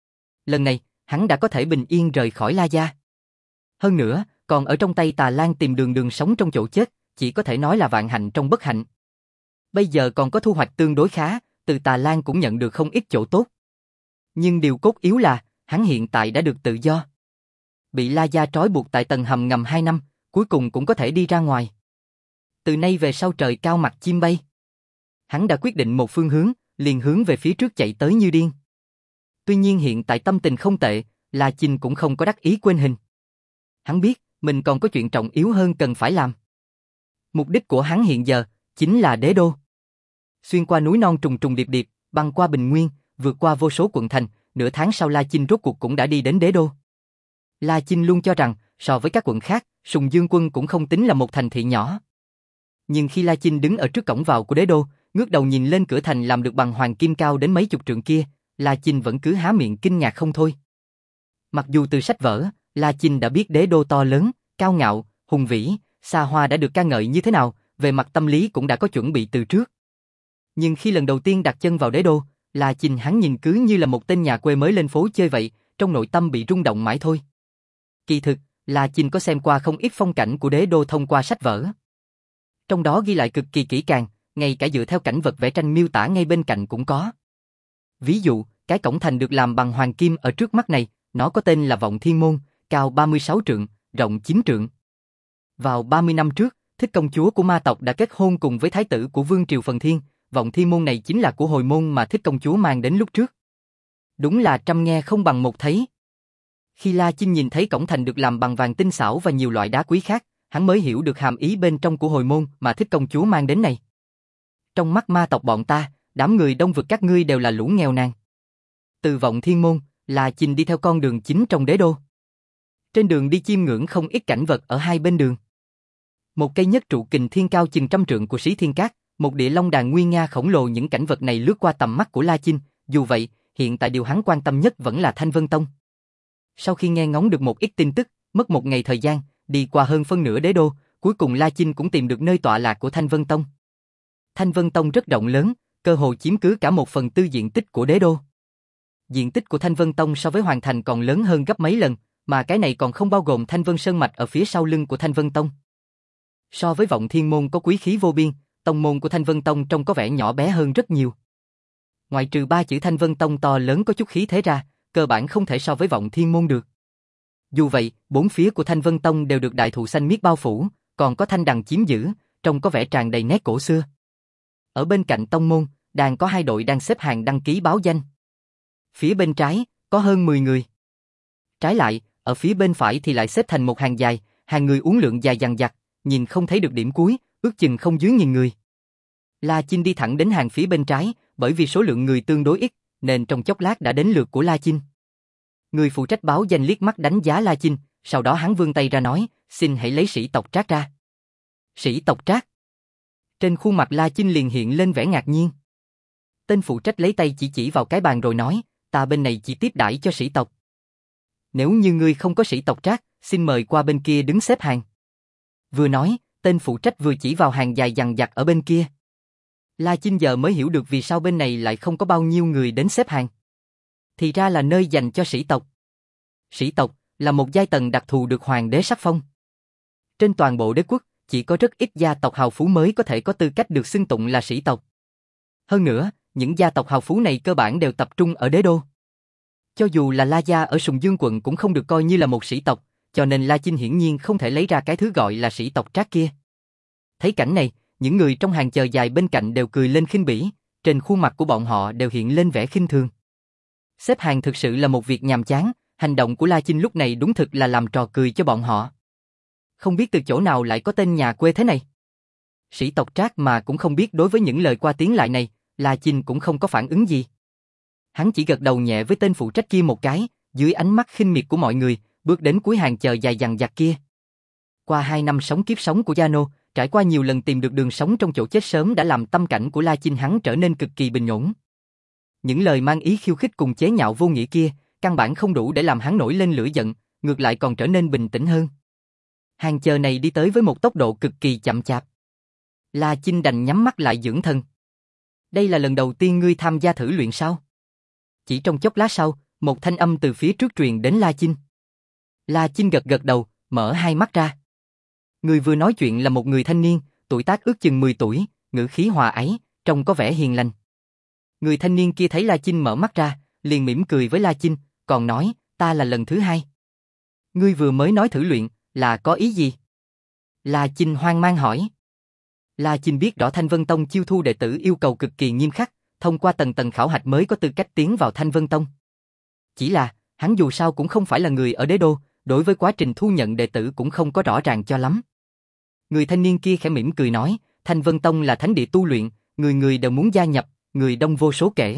Lần này, hắn đã có thể bình yên rời khỏi La Gia. Hơn nữa, còn ở trong tay Tà Lan tìm đường đường sống trong chỗ chết, chỉ có thể nói là vạn hạnh trong bất hạnh. Bây giờ còn có thu hoạch tương đối khá, từ Tà Lan cũng nhận được không ít chỗ tốt. Nhưng điều cốt yếu là, hắn hiện tại đã được tự do. Bị La Gia trói buộc tại tầng hầm ngầm hai năm, cuối cùng cũng có thể đi ra ngoài. Từ nay về sau trời cao mặt chim bay. Hắn đã quyết định một phương hướng, liền hướng về phía trước chạy tới như điên. Tuy nhiên hiện tại tâm tình không tệ, La Chinh cũng không có đắc ý quên hình. Hắn biết, mình còn có chuyện trọng yếu hơn cần phải làm. Mục đích của hắn hiện giờ, chính là đế đô. Xuyên qua núi non trùng trùng điệp điệp, băng qua Bình Nguyên, vượt qua vô số quận thành, nửa tháng sau La Chinh rốt cuộc cũng đã đi đến đế đô. La Chinh luôn cho rằng, so với các quận khác, Sùng Dương Quân cũng không tính là một thành thị nhỏ. Nhưng khi La Chinh đứng ở trước cổng vào của đế đô, ngước đầu nhìn lên cửa thành làm được bằng hoàng kim cao đến mấy chục trượng kia, La Chinh vẫn cứ há miệng kinh ngạc không thôi. Mặc dù từ sách vở, La Chinh đã biết đế đô to lớn, cao ngạo, hùng vĩ, xa hoa đã được ca ngợi như thế nào, về mặt tâm lý cũng đã có chuẩn bị từ trước. Nhưng khi lần đầu tiên đặt chân vào đế đô, La Chinh hắn nhìn cứ như là một tên nhà quê mới lên phố chơi vậy, trong nội tâm bị rung động mãi thôi. Kỳ thực, La Chinh có xem qua không ít phong cảnh của đế đô thông qua sách vở. Trong đó ghi lại cực kỳ kỹ càng, ngay cả dựa theo cảnh vật vẽ tranh miêu tả ngay bên cạnh cũng có. Ví dụ, cái cổng thành được làm bằng hoàng kim ở trước mắt này, nó có tên là Vọng Thiên Môn, cao ba mươi sáu trượng, rộng chín trượng. Vào ba mươi năm trước, Thích công chúa của ma tộc đã kết hôn cùng với thái tử của Vương triều Phần Thiên, Vọng Thiên Môn này chính là của hồi môn mà Thích công chúa mang đến lúc trước. Đúng là trăm nghe không bằng một thấy. Khi La Chinh nhìn thấy cổng thành được làm bằng vàng tinh xảo và nhiều loại đá quý khác, hắn mới hiểu được hàm ý bên trong của hồi môn mà Thích công chúa mang đến này. Trong mắt ma tộc bọn ta, đám người đông vực các ngươi đều là lũ nghèo nàn. Từ Vọng Thiên Môn, La Chinh đi theo con đường chính trong đế đô. Trên đường đi chiêm ngưỡng không ít cảnh vật ở hai bên đường. Một cây nhất trụ kình thiên cao chừng trăm trượng của Sĩ Thiên Cát, một địa long đàn nguy nga khổng lồ, những cảnh vật này lướt qua tầm mắt của La Chinh, dù vậy, hiện tại điều hắn quan tâm nhất vẫn là Thanh Vân Tông. Sau khi nghe ngóng được một ít tin tức, mất một ngày thời gian, đi qua hơn phân nửa đế đô, cuối cùng La Chinh cũng tìm được nơi tọa lạc của Thanh Vân Tông. Thanh Vân Tông rất rộng lớn, cơ hồ chiếm cứ cả một phần tư diện tích của đế đô. Diện tích của Thanh Vân Tông so với Hoàng Thành còn lớn hơn gấp mấy lần, mà cái này còn không bao gồm Thanh Vân Sơn Mạch ở phía sau lưng của Thanh Vân Tông. So với Vọng Thiên Môn có quý khí vô biên, tông môn của Thanh Vân Tông trông có vẻ nhỏ bé hơn rất nhiều. Ngoại trừ ba chữ Thanh Vân Tông to lớn có chút khí thế ra, cơ bản không thể so với Vọng Thiên Môn được. Dù vậy, bốn phía của Thanh Vân Tông đều được đại thụ xanh miết bao phủ, còn có thanh đằng chiếm giữ, trông có vẻ tràn đầy nét cổ xưa. Ở bên cạnh tông môn, đàn có hai đội đang xếp hàng đăng ký báo danh. Phía bên trái, có hơn mười người. Trái lại, ở phía bên phải thì lại xếp thành một hàng dài, hàng người uốn lượn dài dằng dặc, nhìn không thấy được điểm cuối, ước chừng không dưới nghìn người. La Chinh đi thẳng đến hàng phía bên trái, bởi vì số lượng người tương đối ít, nên trong chốc lát đã đến lượt của La Chinh. Người phụ trách báo danh liếc mắt đánh giá La Chinh, sau đó hắn vươn tay ra nói, xin hãy lấy sĩ tộc Trác ra. Sĩ tộc Trác. Trên khuôn mặt La Chinh liền hiện lên vẻ ngạc nhiên. Tên phụ trách lấy tay chỉ chỉ vào cái bàn rồi nói, ta bên này chỉ tiếp đãi cho sĩ tộc. Nếu như ngươi không có sĩ tộc Trác, xin mời qua bên kia đứng xếp hàng. Vừa nói, tên phụ trách vừa chỉ vào hàng dài dằng dặc ở bên kia. La Chinh giờ mới hiểu được vì sao bên này lại không có bao nhiêu người đến xếp hàng. Thì ra là nơi dành cho sĩ tộc. Sĩ tộc là một giai tầng đặc thù được hoàng đế sắc phong. Trên toàn bộ đế quốc, chỉ có rất ít gia tộc hào phú mới có thể có tư cách được xưng tụng là sĩ tộc. Hơn nữa, những gia tộc hào phú này cơ bản đều tập trung ở đế đô. Cho dù là La gia ở Sùng Dương quận cũng không được coi như là một sĩ tộc, cho nên La Chinh hiển nhiên không thể lấy ra cái thứ gọi là sĩ tộc Trác kia. Thấy cảnh này, những người trong hàng chờ dài bên cạnh đều cười lên khinh bỉ, trên khuôn mặt của bọn họ đều hiện lên vẻ khinh thường. Xếp hàng thực sự là một việc nhàm chán, hành động của La Chinh lúc này đúng thực là làm trò cười cho bọn họ. Không biết từ chỗ nào lại có tên nhà quê thế này. Sĩ tộc Trác mà cũng không biết. Đối với những lời qua tiếng lại này, La Chinh cũng không có phản ứng gì. Hắn chỉ gật đầu nhẹ với tên phụ trách kia một cái, dưới ánh mắt khinh miệt của mọi người, bước đến cuối hàng chờ dài dằng dặc kia. Qua hai năm sống kiếp sống của Gia Nô, trải qua nhiều lần tìm được đường sống trong chỗ chết sớm đã làm tâm cảnh của La Chinh hắn trở nên cực kỳ bình ổn. Những lời mang ý khiêu khích cùng chế nhạo vô nghĩa kia, căn bản không đủ để làm hắn nổi lên lửa giận, ngược lại còn trở nên bình tĩnh hơn. Hàng chờ này đi tới với một tốc độ cực kỳ chậm chạp. La Chinh đành nhắm mắt lại dưỡng thần. Đây là lần đầu tiên ngươi tham gia thử luyện sao? Chỉ trong chốc lát sau, một thanh âm từ phía trước truyền đến La Chinh. La Chinh gật gật đầu, mở hai mắt ra. Người vừa nói chuyện là một người thanh niên, tuổi tác ước chừng mười tuổi, ngữ khí hòa ái, trông có vẻ hiền lành. Người thanh niên kia thấy La Chinh mở mắt ra, liền mỉm cười với La Chinh, còn nói, ta là lần thứ hai. Ngươi vừa mới nói thử luyện, là có ý gì? La Chinh hoang mang hỏi. La Chinh biết rõ Thanh Vân Tông chiêu thu đệ tử yêu cầu cực kỳ nghiêm khắc, thông qua tầng tầng khảo hạch mới có tư cách tiến vào Thanh Vân Tông. Chỉ là, hắn dù sao cũng không phải là người ở đế đô, đối với quá trình thu nhận đệ tử cũng không có rõ ràng cho lắm. Người thanh niên kia khẽ mỉm cười nói, Thanh Vân Tông là thánh địa tu luyện, người người đều muốn gia nhập, người đông vô số kể.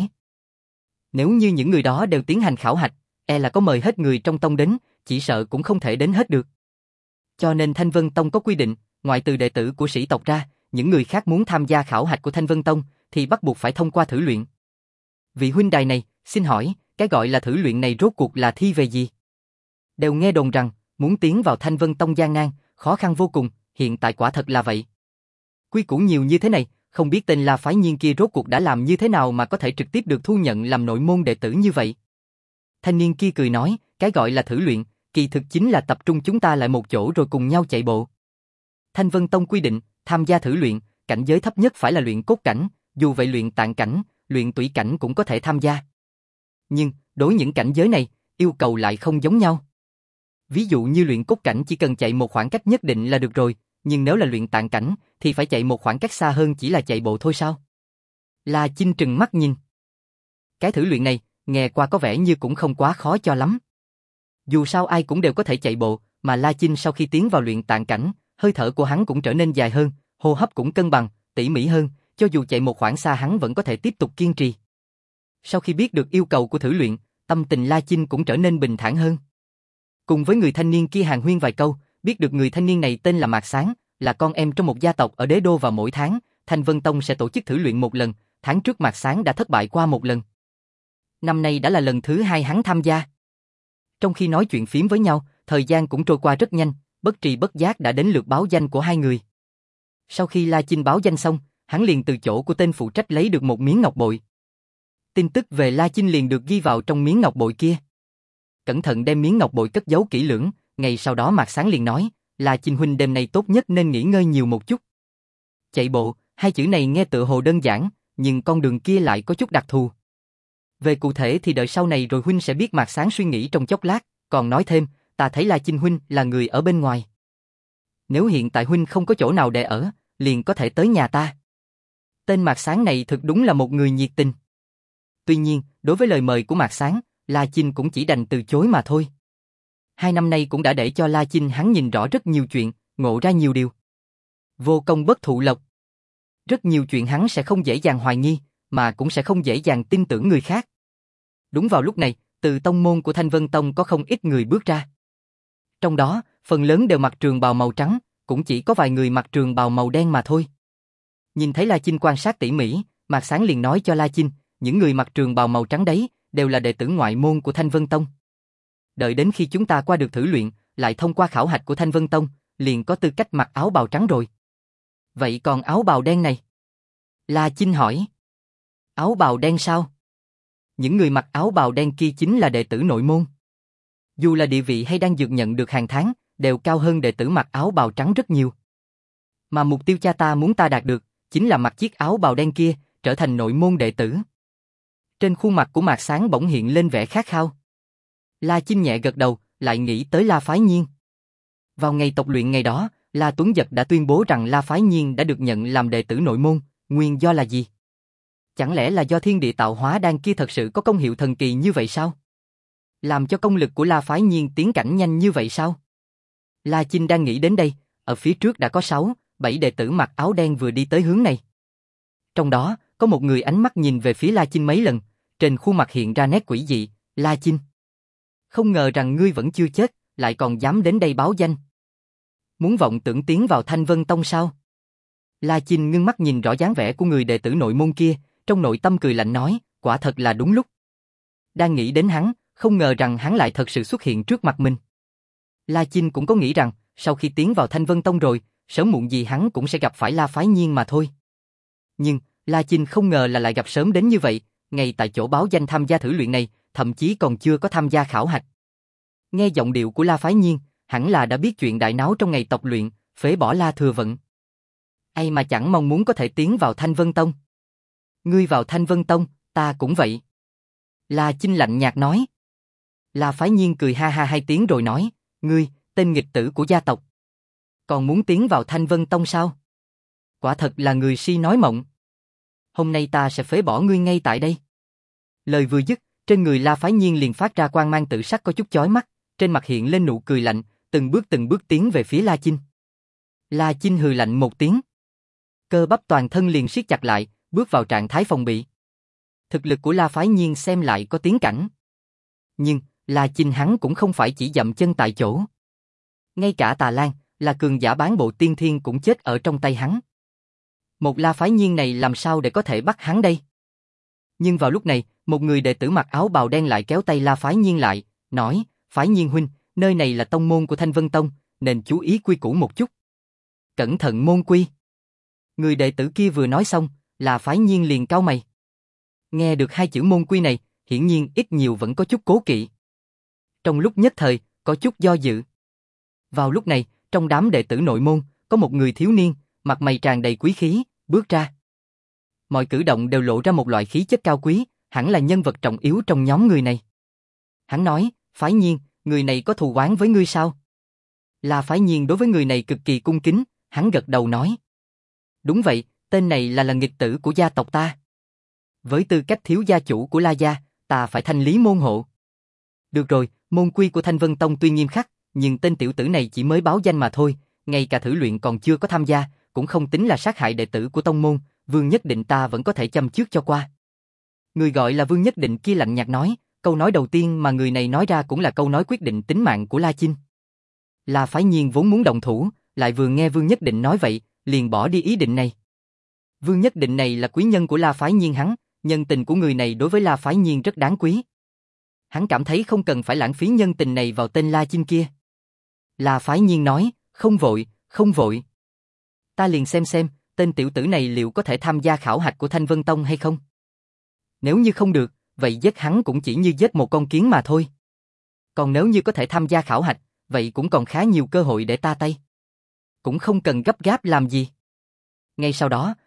Nếu như những người đó đều tiến hành khảo hạch, e là có mời hết người trong tông đến, chỉ sợ cũng không thể đến hết được. Cho nên Thanh Vân Tông có quy định, ngoại trừ đệ tử của sĩ tộc ra, những người khác muốn tham gia khảo hạch của Thanh Vân Tông thì bắt buộc phải thông qua thử luyện. Vị huynh đài này, xin hỏi, cái gọi là thử luyện này rốt cuộc là thi về gì? Đều nghe đồn rằng, muốn tiến vào Thanh Vân Tông gian nan, khó khăn vô cùng, hiện tại quả thật là vậy. Quy củ nhiều như thế này, không biết tên La Phái Nhiên kia rốt cuộc đã làm như thế nào mà có thể trực tiếp được thu nhận làm nội môn đệ tử như vậy. Thanh niên kia cười nói, cái gọi là thử luyện, kỳ thực chính là tập trung chúng ta lại một chỗ rồi cùng nhau chạy bộ. Thanh Vân Tông quy định, tham gia thử luyện, cảnh giới thấp nhất phải là luyện cốt cảnh, dù vậy luyện tạng cảnh, luyện tủy cảnh cũng có thể tham gia. Nhưng, đối những cảnh giới này, yêu cầu lại không giống nhau. Ví dụ như luyện cốt cảnh chỉ cần chạy một khoảng cách nhất định là được rồi, nhưng nếu là luyện tạng cảnh, thì phải chạy một khoảng cách xa hơn chỉ là chạy bộ thôi sao? La Chinh trừng mắt nhìn. Cái thử luyện này, nghe qua có vẻ như cũng không quá khó cho lắm. Dù sao ai cũng đều có thể chạy bộ, mà La Chinh sau khi tiến vào luyện tạng cảnh, hơi thở của hắn cũng trở nên dài hơn, hô hấp cũng cân bằng, tỉ mỉ hơn, cho dù chạy một khoảng xa hắn vẫn có thể tiếp tục kiên trì. Sau khi biết được yêu cầu của thử luyện, tâm tình La Chinh cũng trở nên bình thản hơn. Cùng với người thanh niên kia hàn huyên vài câu, biết được người thanh niên này tên là Mạc Sáng, là con em trong một gia tộc ở đế đô và mỗi tháng, Thanh Vân Tông sẽ tổ chức thử luyện một lần, tháng trước Mạc Sáng đã thất bại qua một lần. Năm nay đã là lần thứ hai hắn tham gia. Trong khi nói chuyện phiếm với nhau, thời gian cũng trôi qua rất nhanh, bất trì bất giác đã đến lượt báo danh của hai người. Sau khi La Chinh báo danh xong, hắn liền từ chỗ của tên phụ trách lấy được một miếng ngọc bội. Tin tức về La Chinh liền được ghi vào trong miếng ngọc bội kia. Cẩn thận đem miếng ngọc bội cất giấu kỹ lưỡng, ngày sau đó Mạc Sáng liền nói, La Chinh huynh đêm nay tốt nhất nên nghỉ ngơi nhiều một chút. Chạy bộ Hai chữ này nghe tựa hồ đơn giản, nhưng con đường kia lại có chút đặc thù. Về cụ thể thì đợi sau này rồi huynh sẽ biết. Mạc Sáng suy nghĩ trong chốc lát, còn nói thêm, ta thấy La Chinh huynh là người ở bên ngoài. Nếu hiện tại huynh không có chỗ nào để ở, liền có thể tới nhà ta. Tên Mạc Sáng này thực đúng là một người nhiệt tình. Tuy nhiên, đối với lời mời của Mạc Sáng, La Chinh cũng chỉ đành từ chối mà thôi. Hai năm nay cũng đã để cho La Chinh hắn nhìn rõ rất nhiều chuyện, ngộ ra nhiều điều. Vô công bất thụ lộc. Rất nhiều chuyện hắn sẽ không dễ dàng hoài nghi, mà cũng sẽ không dễ dàng tin tưởng người khác. Đúng vào lúc này, từ tông môn của Thanh Vân Tông có không ít người bước ra. Trong đó, phần lớn đều mặc trường bào màu trắng, cũng chỉ có vài người mặc trường bào màu đen mà thôi. Nhìn thấy La Chinh quan sát tỉ mỉ, Mạc Sáng liền nói cho La Chinh, những người mặc trường bào màu trắng đấy, đều là đệ tử ngoại môn của Thanh Vân Tông. Đợi đến khi chúng ta qua được thử luyện, lại thông qua khảo hạch của Thanh Vân Tông, liền có tư cách mặc áo bào trắng rồi. Vậy còn áo bào đen này? La Chinh hỏi. Áo bào đen sao? Những người mặc áo bào đen kia chính là đệ tử nội môn. Dù là địa vị hay đang dược nhận được hàng tháng, đều cao hơn đệ tử mặc áo bào trắng rất nhiều. Mà mục tiêu cha ta muốn ta đạt được, chính là mặc chiếc áo bào đen kia, trở thành nội môn đệ tử. Trên khuôn mặt của Mạc Sáng bỗng hiện lên vẻ khát khao. La Chinh nhẹ gật đầu, lại nghĩ tới La Phái Nhiên. Vào ngày tộc luyện ngày đó, La Tuấn Dật đã tuyên bố rằng La Phái Nhiên đã được nhận làm đệ tử nội môn, nguyên do là gì? Chẳng lẽ là do thiên địa tạo hóa đan kia thật sự có công hiệu thần kỳ như vậy sao? Làm cho công lực của La Phái Nhiên tiến cảnh nhanh như vậy sao? La Chinh đang nghĩ đến đây, ở phía trước đã có sáu, bảy đệ tử mặc áo đen vừa đi tới hướng này. Trong đó, có một người ánh mắt nhìn về phía La Chinh mấy lần, trên khuôn mặt hiện ra nét quỷ dị. La Chinh, không ngờ rằng ngươi vẫn chưa chết, lại còn dám đến đây báo danh. Muốn vọng tưởng tiến vào Thanh Vân Tông sao? La Chinh ngưng mắt nhìn rõ dáng vẻ của người đệ tử nội môn kia, trong nội tâm cười lạnh nói, quả thật là đúng lúc. Đang nghĩ đến hắn, không ngờ rằng hắn lại thật sự xuất hiện trước mặt mình. La Chinh cũng có nghĩ rằng, sau khi tiến vào Thanh Vân Tông rồi, sớm muộn gì hắn cũng sẽ gặp phải La Phái Nhiên mà thôi. Nhưng, La Chinh không ngờ là lại gặp sớm đến như vậy, ngay tại chỗ báo danh tham gia thử luyện này, thậm chí còn chưa có tham gia khảo hạch. Nghe giọng điệu của La Phái Nhiên, hẳn là đã biết chuyện đại náo trong ngày tộc luyện, phế bỏ La Thừa Vận. Ai mà chẳng mong muốn có thể tiến vào Thanh Vân Tông. Ngươi vào Thanh Vân Tông, ta cũng vậy. La Chinh lạnh nhạt nói. La Phái Nhiên cười ha ha hai tiếng rồi nói, ngươi, tên nghịch tử của gia tộc. Còn muốn tiến vào Thanh Vân Tông sao? Quả thật là người si nói mộng. Hôm nay ta sẽ phế bỏ ngươi ngay tại đây. Lời vừa dứt, trên người La Phái Nhiên liền phát ra quang mang tự sắc có chút chói mắt, trên mặt hiện lên nụ cười lạnh, từng bước từng bước tiến về phía La Chinh. La Chinh hừ lạnh một tiếng. Cơ bắp toàn thân liền siết chặt lại, bước vào trạng thái phòng bị. Thực lực của La Phái Nhiên xem lại có tiến cảnh. Nhưng, La Chinh hắn cũng không phải chỉ dậm chân tại chỗ. Ngay cả Tà Lan, là cường giả bán bộ tiên thiên cũng chết ở trong tay hắn. Một La Phái Nhiên này làm sao để có thể bắt hắn đây? Nhưng vào lúc này, một người đệ tử mặc áo bào đen lại kéo tay La Phái Nhiên lại, nói, Phái Nhiên huynh, nơi này là tông môn của Thanh Vân Tông, nên chú ý quy củ một chút. Cẩn thận môn quy. Người đệ tử kia vừa nói xong, La Phái Nhiên liền cau mày. Nghe được hai chữ môn quy này, hiển nhiên ít nhiều vẫn có chút cố kỵ. Trong lúc nhất thời, có chút do dự. Vào lúc này, trong đám đệ tử nội môn, có một người thiếu niên, mặt mày tràn đầy quý khí, bước ra. Mọi cử động đều lộ ra một loại khí chất cao quý, hẳn là nhân vật trọng yếu trong nhóm người này. Hắn nói, Phái Nhiên, người này có thù oán với ngươi sao? La Phái Nhiên đối với người này cực kỳ cung kính, hắn gật đầu nói. Đúng vậy, tên này là lần nghịch tử của gia tộc ta. Với tư cách thiếu gia chủ của La gia, ta phải thanh lý môn hộ. Được rồi, môn quy của Thanh Vân Tông tuy nghiêm khắc, nhưng tên tiểu tử này chỉ mới báo danh mà thôi, ngay cả thử luyện còn chưa có tham gia, cũng không tính là sát hại đệ tử của tông môn, Vương Nhất Định ta vẫn có thể châm chước cho qua. Người gọi là Vương Nhất Định kia lạnh nhạt nói, câu nói đầu tiên mà người này nói ra cũng là câu nói quyết định tính mạng của La Chinh. La Phái Nhiên vốn muốn động thủ, lại vừa nghe Vương Nhất Định nói vậy, liền bỏ đi ý định này. Vương Nhất Định này là quý nhân của La Phái Nhiên hắn, nhân tình của người này đối với La Phái Nhiên rất đáng quý. Hắn cảm thấy không cần phải lãng phí nhân tình này vào tên La Chinh kia. La Phái Nhiên nói, không vội, không vội. Ta liền xem xem, tên tiểu tử này liệu có thể tham gia khảo hạch của Thanh Vân Tông hay không? Nếu như không được, vậy giết hắn cũng chỉ như giết một con kiến mà thôi. Còn nếu như có thể tham gia khảo hạch, vậy cũng còn khá nhiều cơ hội để ta tay. Cũng không cần gấp gáp làm gì. Ngay sau đó,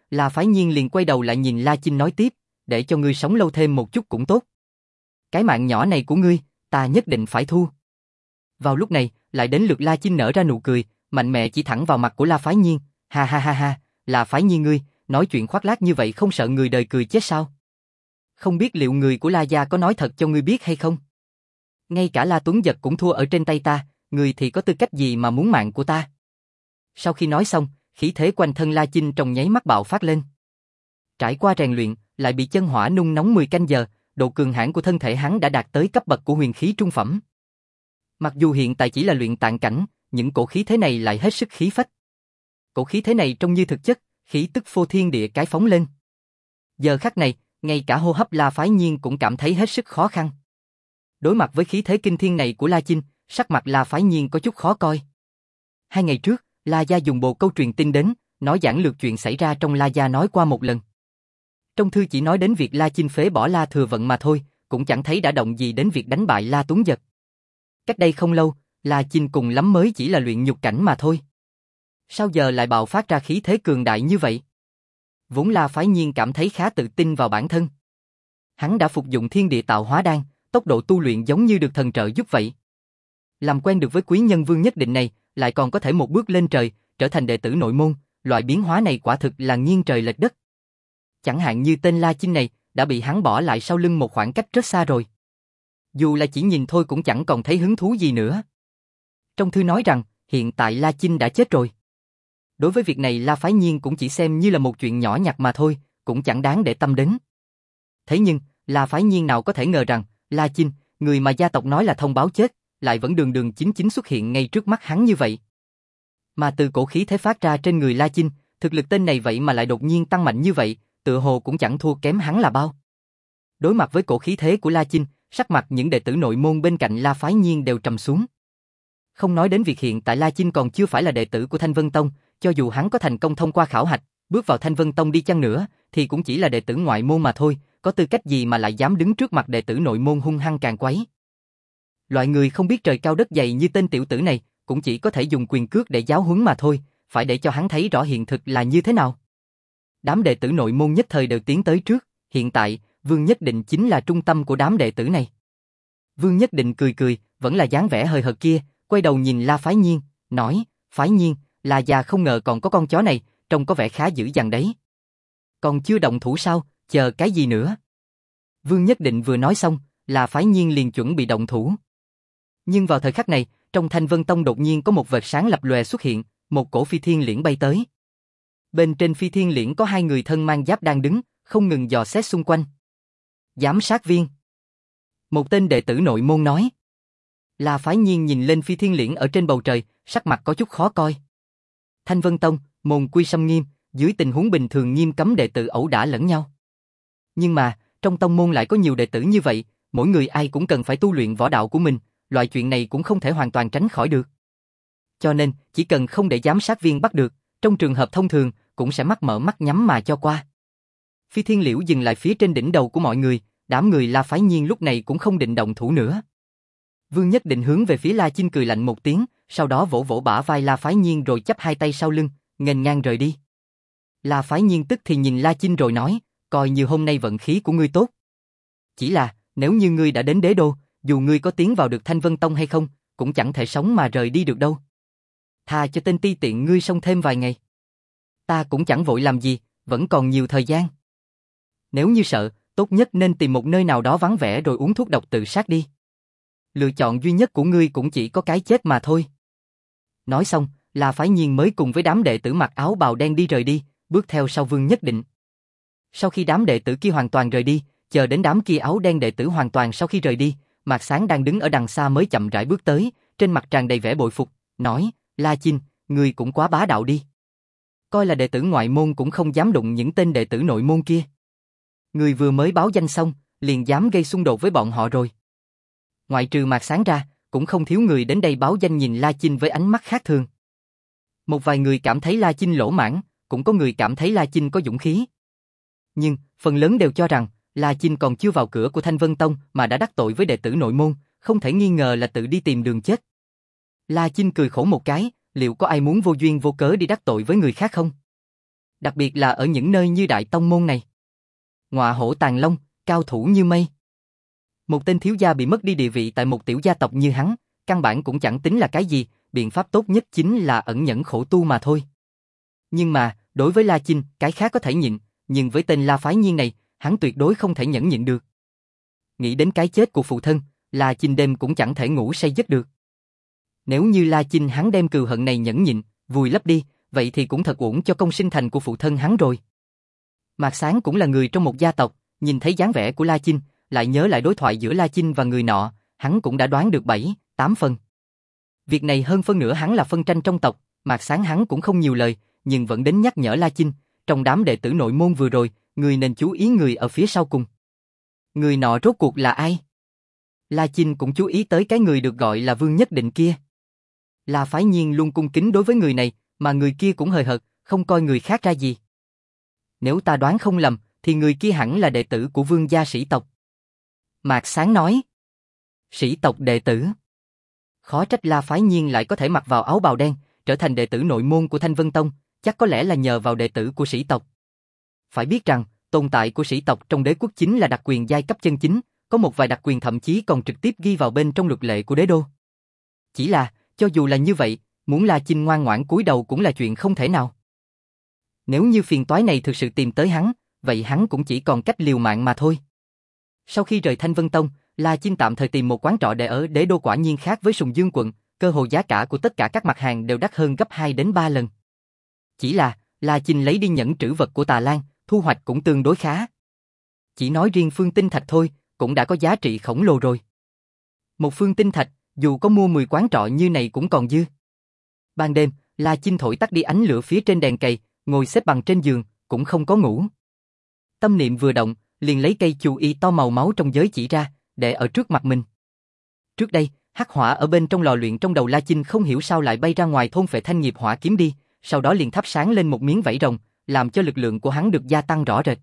La Phái Nhiên liền quay đầu lại nhìn La Chinh nói tiếp, để cho ngươi sống lâu thêm một chút cũng tốt. Cái mạng nhỏ này của ngươi, ta nhất định phải thu. Vào lúc này, lại đến lượt La Chinh nở ra nụ cười, mạnh mẽ chỉ thẳng vào mặt của La Phái Nhiên, ha ha ha ha, La Phái Nhiên ngươi, nói chuyện khoác lác như vậy không sợ người đời cười chết sao? Không biết liệu người của La gia có nói thật cho ngươi biết hay không? Ngay cả La Tuấn Giật cũng thua ở trên tay ta, ngươi thì có tư cách gì mà muốn mạng của ta? Sau khi nói xong, khí thế quanh thân La Chinh trong nháy mắt bạo phát lên. Trải qua rèn luyện, lại bị chân hỏa nung nóng mười canh giờ, độ cường hãn của thân thể hắn đã đạt tới cấp bậc của huyền khí trung phẩm. Mặc dù hiện tại chỉ là luyện tạng cảnh, những cổ khí thế này lại hết sức khí phách. Cổ khí thế này trông như thực chất, khí tức phô thiên địa cái phóng lên. Giờ khắc này, ngay cả hô hấp La Phái Nhiên cũng cảm thấy hết sức khó khăn. Đối mặt với khí thế kinh thiên này của La Chinh, sắc mặt La Phái Nhiên có chút khó coi. Hai ngày trước, La Gia dùng bộ câu truyền tin đến, nói giảng lược chuyện xảy ra trong La Gia nói qua một lần. Trong thư chỉ nói đến việc La Chinh phế bỏ La Thừa Vận mà thôi, cũng chẳng thấy đã động gì đến việc đánh bại La Tuấn Giật. Cách đây không lâu, La Chinh cùng lắm mới chỉ là luyện nhục cảnh mà thôi. Sao giờ lại bạo phát ra khí thế cường đại như vậy? Vốn La Phái Nhiên cảm thấy khá tự tin vào bản thân. Hắn đã phục dụng thiên địa tạo hóa đan, tốc độ tu luyện giống như được thần trợ giúp vậy. Làm quen được với quý nhân Vương Nhất Định này, lại còn có thể một bước lên trời, trở thành đệ tử nội môn, loại biến hóa này quả thực là nghiêng trời lệch đất. Chẳng hạn như tên La Chinh này, đã bị hắn bỏ lại sau lưng một khoảng cách rất xa rồi. Dù là chỉ nhìn thôi cũng chẳng còn thấy hứng thú gì nữa. Trong thư nói rằng, hiện tại La Chinh đã chết rồi. Đối với việc này La Phái Nhiên cũng chỉ xem như là một chuyện nhỏ nhặt mà thôi, cũng chẳng đáng để tâm đến. Thế nhưng, La Phái Nhiên nào có thể ngờ rằng, La Chinh, người mà gia tộc nói là thông báo chết, lại vẫn đường đường chính chính xuất hiện ngay trước mắt hắn như vậy. Mà từ cổ khí thế phát ra trên người La Chinh, thực lực tên này vậy mà lại đột nhiên tăng mạnh như vậy, tựa hồ cũng chẳng thua kém hắn là bao. Đối mặt với cổ khí thế của La Chinh, sắc mặt những đệ tử nội môn bên cạnh La Phái Nhiên đều trầm xuống. Không nói đến việc hiện tại La Chinh còn chưa phải là đệ tử của Thanh Vân Tông, cho dù hắn có thành công thông qua khảo hạch, bước vào Thanh Vân Tông đi chăng nữa, thì cũng chỉ là đệ tử ngoại môn mà thôi, có tư cách gì mà lại dám đứng trước mặt đệ tử nội môn hung hăng càn quấy. Loại người không biết trời cao đất dày như tên tiểu tử này, cũng chỉ có thể dùng quyền cước để giáo huấn mà thôi, phải để cho hắn thấy rõ hiện thực là như thế nào. Đám đệ tử nội môn nhất thời đều tiến tới trước, hiện tại, Vương Nhất Định chính là trung tâm của đám đệ tử này. Vương Nhất Định cười cười, vẫn là dáng vẻ hời hợt kia, quay đầu nhìn La Phái Nhiên, nói, Phái Nhiên, La già không ngờ còn có con chó này, trông có vẻ khá dữ dằn đấy. Còn chưa động thủ sao, chờ cái gì nữa? Vương Nhất Định vừa nói xong, La Phái Nhiên liền chuẩn bị động thủ. Nhưng vào thời khắc này, trong Thanh Vân Tông đột nhiên có một vệt sáng lập lòe xuất hiện, một cổ phi thiên liễn bay tới. Bên trên phi thiên liễn có hai người thân mang giáp đang đứng, không ngừng dò xét xung quanh. Giám sát viên. Một tên đệ tử nội môn nói. La Phái Nhiên nhìn lên phi thiên liễn ở trên bầu trời, sắc mặt có chút khó coi. Thanh Vân Tông, môn quy xâm nghiêm, dưới tình huống bình thường nghiêm cấm đệ tử ẩu đả lẫn nhau. Nhưng mà, trong tông môn lại có nhiều đệ tử như vậy, mỗi người ai cũng cần phải tu luyện võ đạo của mình, loại chuyện này cũng không thể hoàn toàn tránh khỏi được. Cho nên, chỉ cần không để giám sát viên bắt được, trong trường hợp thông thường, cũng sẽ mắt mở mắt nhắm mà cho qua. Phi thiên liễu dừng lại phía trên đỉnh đầu của mọi người, đám người La Phái Nhiên lúc này cũng không định động thủ nữa. Vương Nhất Định hướng về phía La Chinh cười lạnh một tiếng, sau đó vỗ vỗ bả vai La Phái Nhiên rồi chắp hai tay sau lưng, nghênh ngang rời đi. La Phái Nhiên tức thì nhìn La Chinh rồi nói, coi như hôm nay vận khí của ngươi tốt. Chỉ là, nếu như ngươi đã đến đế đô, dù ngươi có tiến vào được Thanh Vân Tông hay không, cũng chẳng thể sống mà rời đi được đâu. Tha cho tên ti tiện ngươi sống thêm vài ngày. Ta cũng chẳng vội làm gì, vẫn còn nhiều thời gian. Nếu như sợ, tốt nhất nên tìm một nơi nào đó vắng vẻ rồi uống thuốc độc tự sát đi. Lựa chọn duy nhất của ngươi cũng chỉ có cái chết mà thôi. Nói xong, La Phái Nhiên mới cùng với đám đệ tử mặc áo bào đen đi rời đi, bước theo sau Vương Nhất Định. Sau khi đám đệ tử kia hoàn toàn rời đi, chờ đến đám kia áo đen đệ tử hoàn toàn sau khi rời đi, Mạc Sáng đang đứng ở đằng xa mới chậm rãi bước tới, trên mặt tràn đầy vẻ bội phục, nói, La Chinh, ngươi cũng quá bá đạo đi. Coi là đệ tử ngoại môn cũng không dám đụng những tên đệ tử nội môn kia. Ngươi vừa mới báo danh xong, liền dám gây xung đột với bọn họ rồi. Ngoại trừ Mạc Sáng ra, cũng không thiếu người đến đây báo danh nhìn La Chinh với ánh mắt khác thường. Một vài người cảm thấy La Chinh lỗ mãng, cũng có người cảm thấy La Chinh có dũng khí. Nhưng, phần lớn đều cho rằng, La Chinh còn chưa vào cửa của Thanh Vân Tông mà đã đắc tội với đệ tử nội môn, không thể nghi ngờ là tự đi tìm đường chết. La Chinh cười khổ một cái, liệu có ai muốn vô duyên vô cớ đi đắc tội với người khác không? Đặc biệt là ở những nơi như Đại Tông Môn này. Ngọa hổ tàng long, cao thủ như mây. Một tên thiếu gia bị mất đi địa vị tại một tiểu gia tộc như hắn, căn bản cũng chẳng tính là cái gì, biện pháp tốt nhất chính là ẩn nhẫn khổ tu mà thôi. Nhưng mà, đối với La Chinh, cái khác có thể nhịn, nhưng với tên La Phái Nhiên này, hắn tuyệt đối không thể nhẫn nhịn được. Nghĩ đến cái chết của phụ thân, La Chinh đêm cũng chẳng thể ngủ say giấc được. Nếu như La Chinh hắn đem cừu hận này nhẫn nhịn, vùi lấp đi, vậy thì cũng thật uổng cho công sinh thành của phụ thân hắn rồi. Mạc Sáng cũng là người trong một gia tộc, nhìn thấy dáng vẻ của La Chinh, lại nhớ lại đối thoại giữa La Chinh và người nọ, hắn cũng đã đoán được bảy, tám phần. Việc này hơn phân nửa hắn là phân tranh trong tộc, Mạc Sáng hắn cũng không nhiều lời, nhưng vẫn đến nhắc nhở La Chinh, trong đám đệ tử nội môn vừa rồi, người nên chú ý người ở phía sau cùng. Người nọ rốt cuộc là ai? La Chinh cũng chú ý tới cái người được gọi là Vương Nhất Định kia. La Phái Nhiên luôn cung kính đối với người này, mà người kia cũng hời hợt, không coi người khác ra gì. Nếu ta đoán không lầm, thì người kia hẳn là đệ tử của Vương gia sĩ tộc. Mạc Sáng nói. Sĩ tộc đệ tử. Khó trách La Phái Nhiên lại có thể mặc vào áo bào đen, trở thành đệ tử nội môn của Thanh Vân Tông, chắc có lẽ là nhờ vào đệ tử của sĩ tộc. Phải biết rằng, tồn tại của sĩ tộc trong đế quốc chính là đặc quyền giai cấp chân chính, có một vài đặc quyền thậm chí còn trực tiếp ghi vào bên trong luật lệ của đế đô. Chỉ là, cho dù là như vậy, muốn La Chinh ngoan ngoãn cúi đầu cũng là chuyện không thể nào. Nếu như phiền toái này thực sự tìm tới hắn, vậy hắn cũng chỉ còn cách liều mạng mà thôi. Sau khi rời Thanh Vân Tông, La Chinh tạm thời tìm một quán trọ để ở đế đô, quả nhiên khác với Sùng Dương quận, cơ hồ giá cả của tất cả các mặt hàng đều đắt hơn gấp hai đến ba lần. Chỉ là, La Chinh lấy đi nhẫn trữ vật của Tà Lan, thu hoạch cũng tương đối khá. Chỉ nói riêng phương tinh thạch thôi, cũng đã có giá trị khổng lồ rồi. Một phương tinh thạch, dù có mua mười quán trọ như này cũng còn dư. Ban đêm, La Chinh thổi tắt đi ánh lửa phía trên đèn cầy, ngồi xếp bằng trên giường, cũng không có ngủ. Tâm niệm vừa động, liền lấy cây chu y to màu máu trong giới chỉ ra, để ở trước mặt mình. Trước đây, hắc hỏa ở bên trong lò luyện trong đầu La Chinh không hiểu sao lại bay ra ngoài thôn phệ thanh nghiệp hỏa kiếm đi, sau đó liền thắp sáng lên một miếng vảy rồng, làm cho lực lượng của hắn được gia tăng rõ rệt.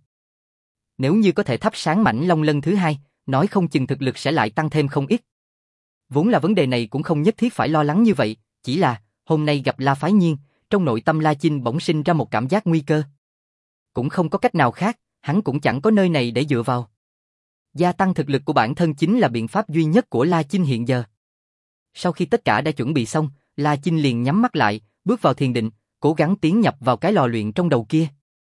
Nếu như có thể thắp sáng mảnh long lân thứ hai, nói không chừng thực lực sẽ lại tăng thêm không ít. Vốn là vấn đề này cũng không nhất thiết phải lo lắng như vậy, chỉ là, hôm nay gặp La Phái Nhiên, trong nội tâm La Chinh bỗng sinh ra một cảm giác nguy cơ. Cũng không có cách nào khác, hắn cũng chẳng có nơi này để dựa vào. Gia tăng thực lực của bản thân chính là biện pháp duy nhất của La Chinh hiện giờ. Sau khi tất cả đã chuẩn bị xong, La Chinh liền nhắm mắt lại, bước vào thiền định, cố gắng tiến nhập vào cái lò luyện trong đầu kia.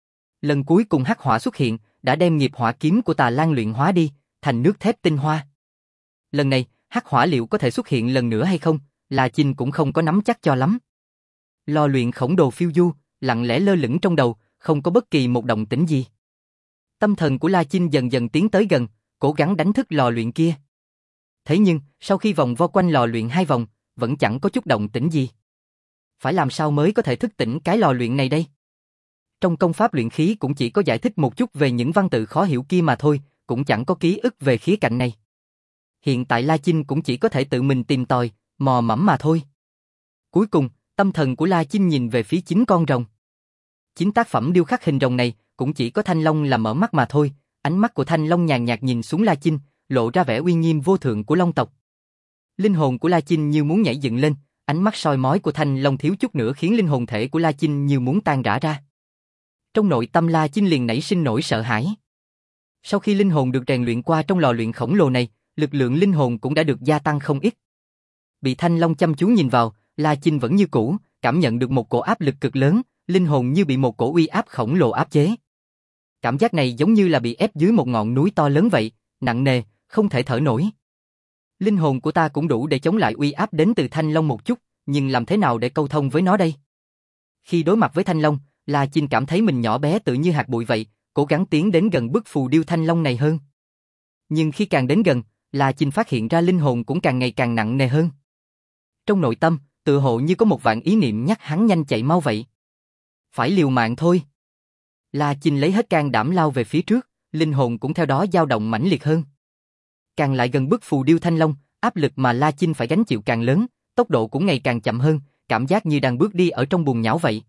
Lần cuối cùng hắc hỏa xuất hiện, đã đem nghiệp hỏa kiếm của Tà Lan luyện hóa đi, thành nước thép tinh hoa. Lần này, hắc hỏa liệu có thể xuất hiện lần nữa hay không, La Chinh cũng không có nắm chắc cho lắm. Lò luyện khổng đồ phiêu du, lặng lẽ lơ lửng trong đầu, không có bất kỳ một động tĩnh gì. Tâm thần của La Chinh dần dần tiến tới gần, cố gắng đánh thức lò luyện kia. Thế nhưng, sau khi vòng vo quanh lò luyện hai vòng, vẫn chẳng có chút động tĩnh gì. Phải làm sao mới có thể thức tỉnh cái lò luyện này đây? Trong công pháp luyện khí cũng chỉ có giải thích một chút về những văn tự khó hiểu kia mà thôi, cũng chẳng có ký ức về khía cạnh này. Hiện tại La Chinh cũng chỉ có thể tự mình tìm tòi, mò mẫm mà thôi. Cuối cùng, tâm thần của La Chinh nhìn về phía chính con rồng. Chính tác phẩm điêu khắc hình rồng này cũng chỉ có Thanh Long là mở mắt mà thôi, ánh mắt của Thanh Long nhàn nhạt nhìn xuống La Chinh, lộ ra vẻ uy nghiêm vô thượng của Long tộc. Linh hồn của La Chinh như muốn nhảy dựng lên, ánh mắt soi mói của Thanh Long thiếu chút nữa khiến linh hồn thể của La Chinh như muốn tan rã ra. Trong nội tâm La Chinh liền nảy sinh nỗi sợ hãi. Sau khi linh hồn được rèn luyện qua trong lò luyện khổng lồ này, lực lượng linh hồn cũng đã được gia tăng không ít. Bị Thanh Long chăm chú nhìn vào, La Chinh vẫn như cũ, cảm nhận được một cổ áp lực cực lớn, linh hồn như bị một cổ uy áp khổng lồ áp chế. Cảm giác này giống như là bị ép dưới một ngọn núi to lớn vậy, nặng nề, không thể thở nổi. Linh hồn của ta cũng đủ để chống lại uy áp đến từ Thanh Long một chút, nhưng làm thế nào để câu thông với nó đây? Khi đối mặt với Thanh Long, La Chinh cảm thấy mình nhỏ bé tự như hạt bụi vậy, cố gắng tiến đến gần bức phù điêu Thanh Long này hơn. Nhưng khi càng đến gần, La Chinh phát hiện ra linh hồn cũng càng ngày càng nặng nề hơn. Trong nội tâm, tự hồ như có một vạn ý niệm nhắc hắn nhanh chạy mau vậy. Phải liều mạng thôi. La Chinh lấy hết can đảm lao về phía trước, linh hồn cũng theo đó dao động mãnh liệt hơn. Càng lại gần bức phù điêu Thanh Long, áp lực mà La Chinh phải gánh chịu càng lớn, tốc độ cũng ngày càng chậm hơn, cảm giác như đang bước đi ở trong bùn nhão vậy.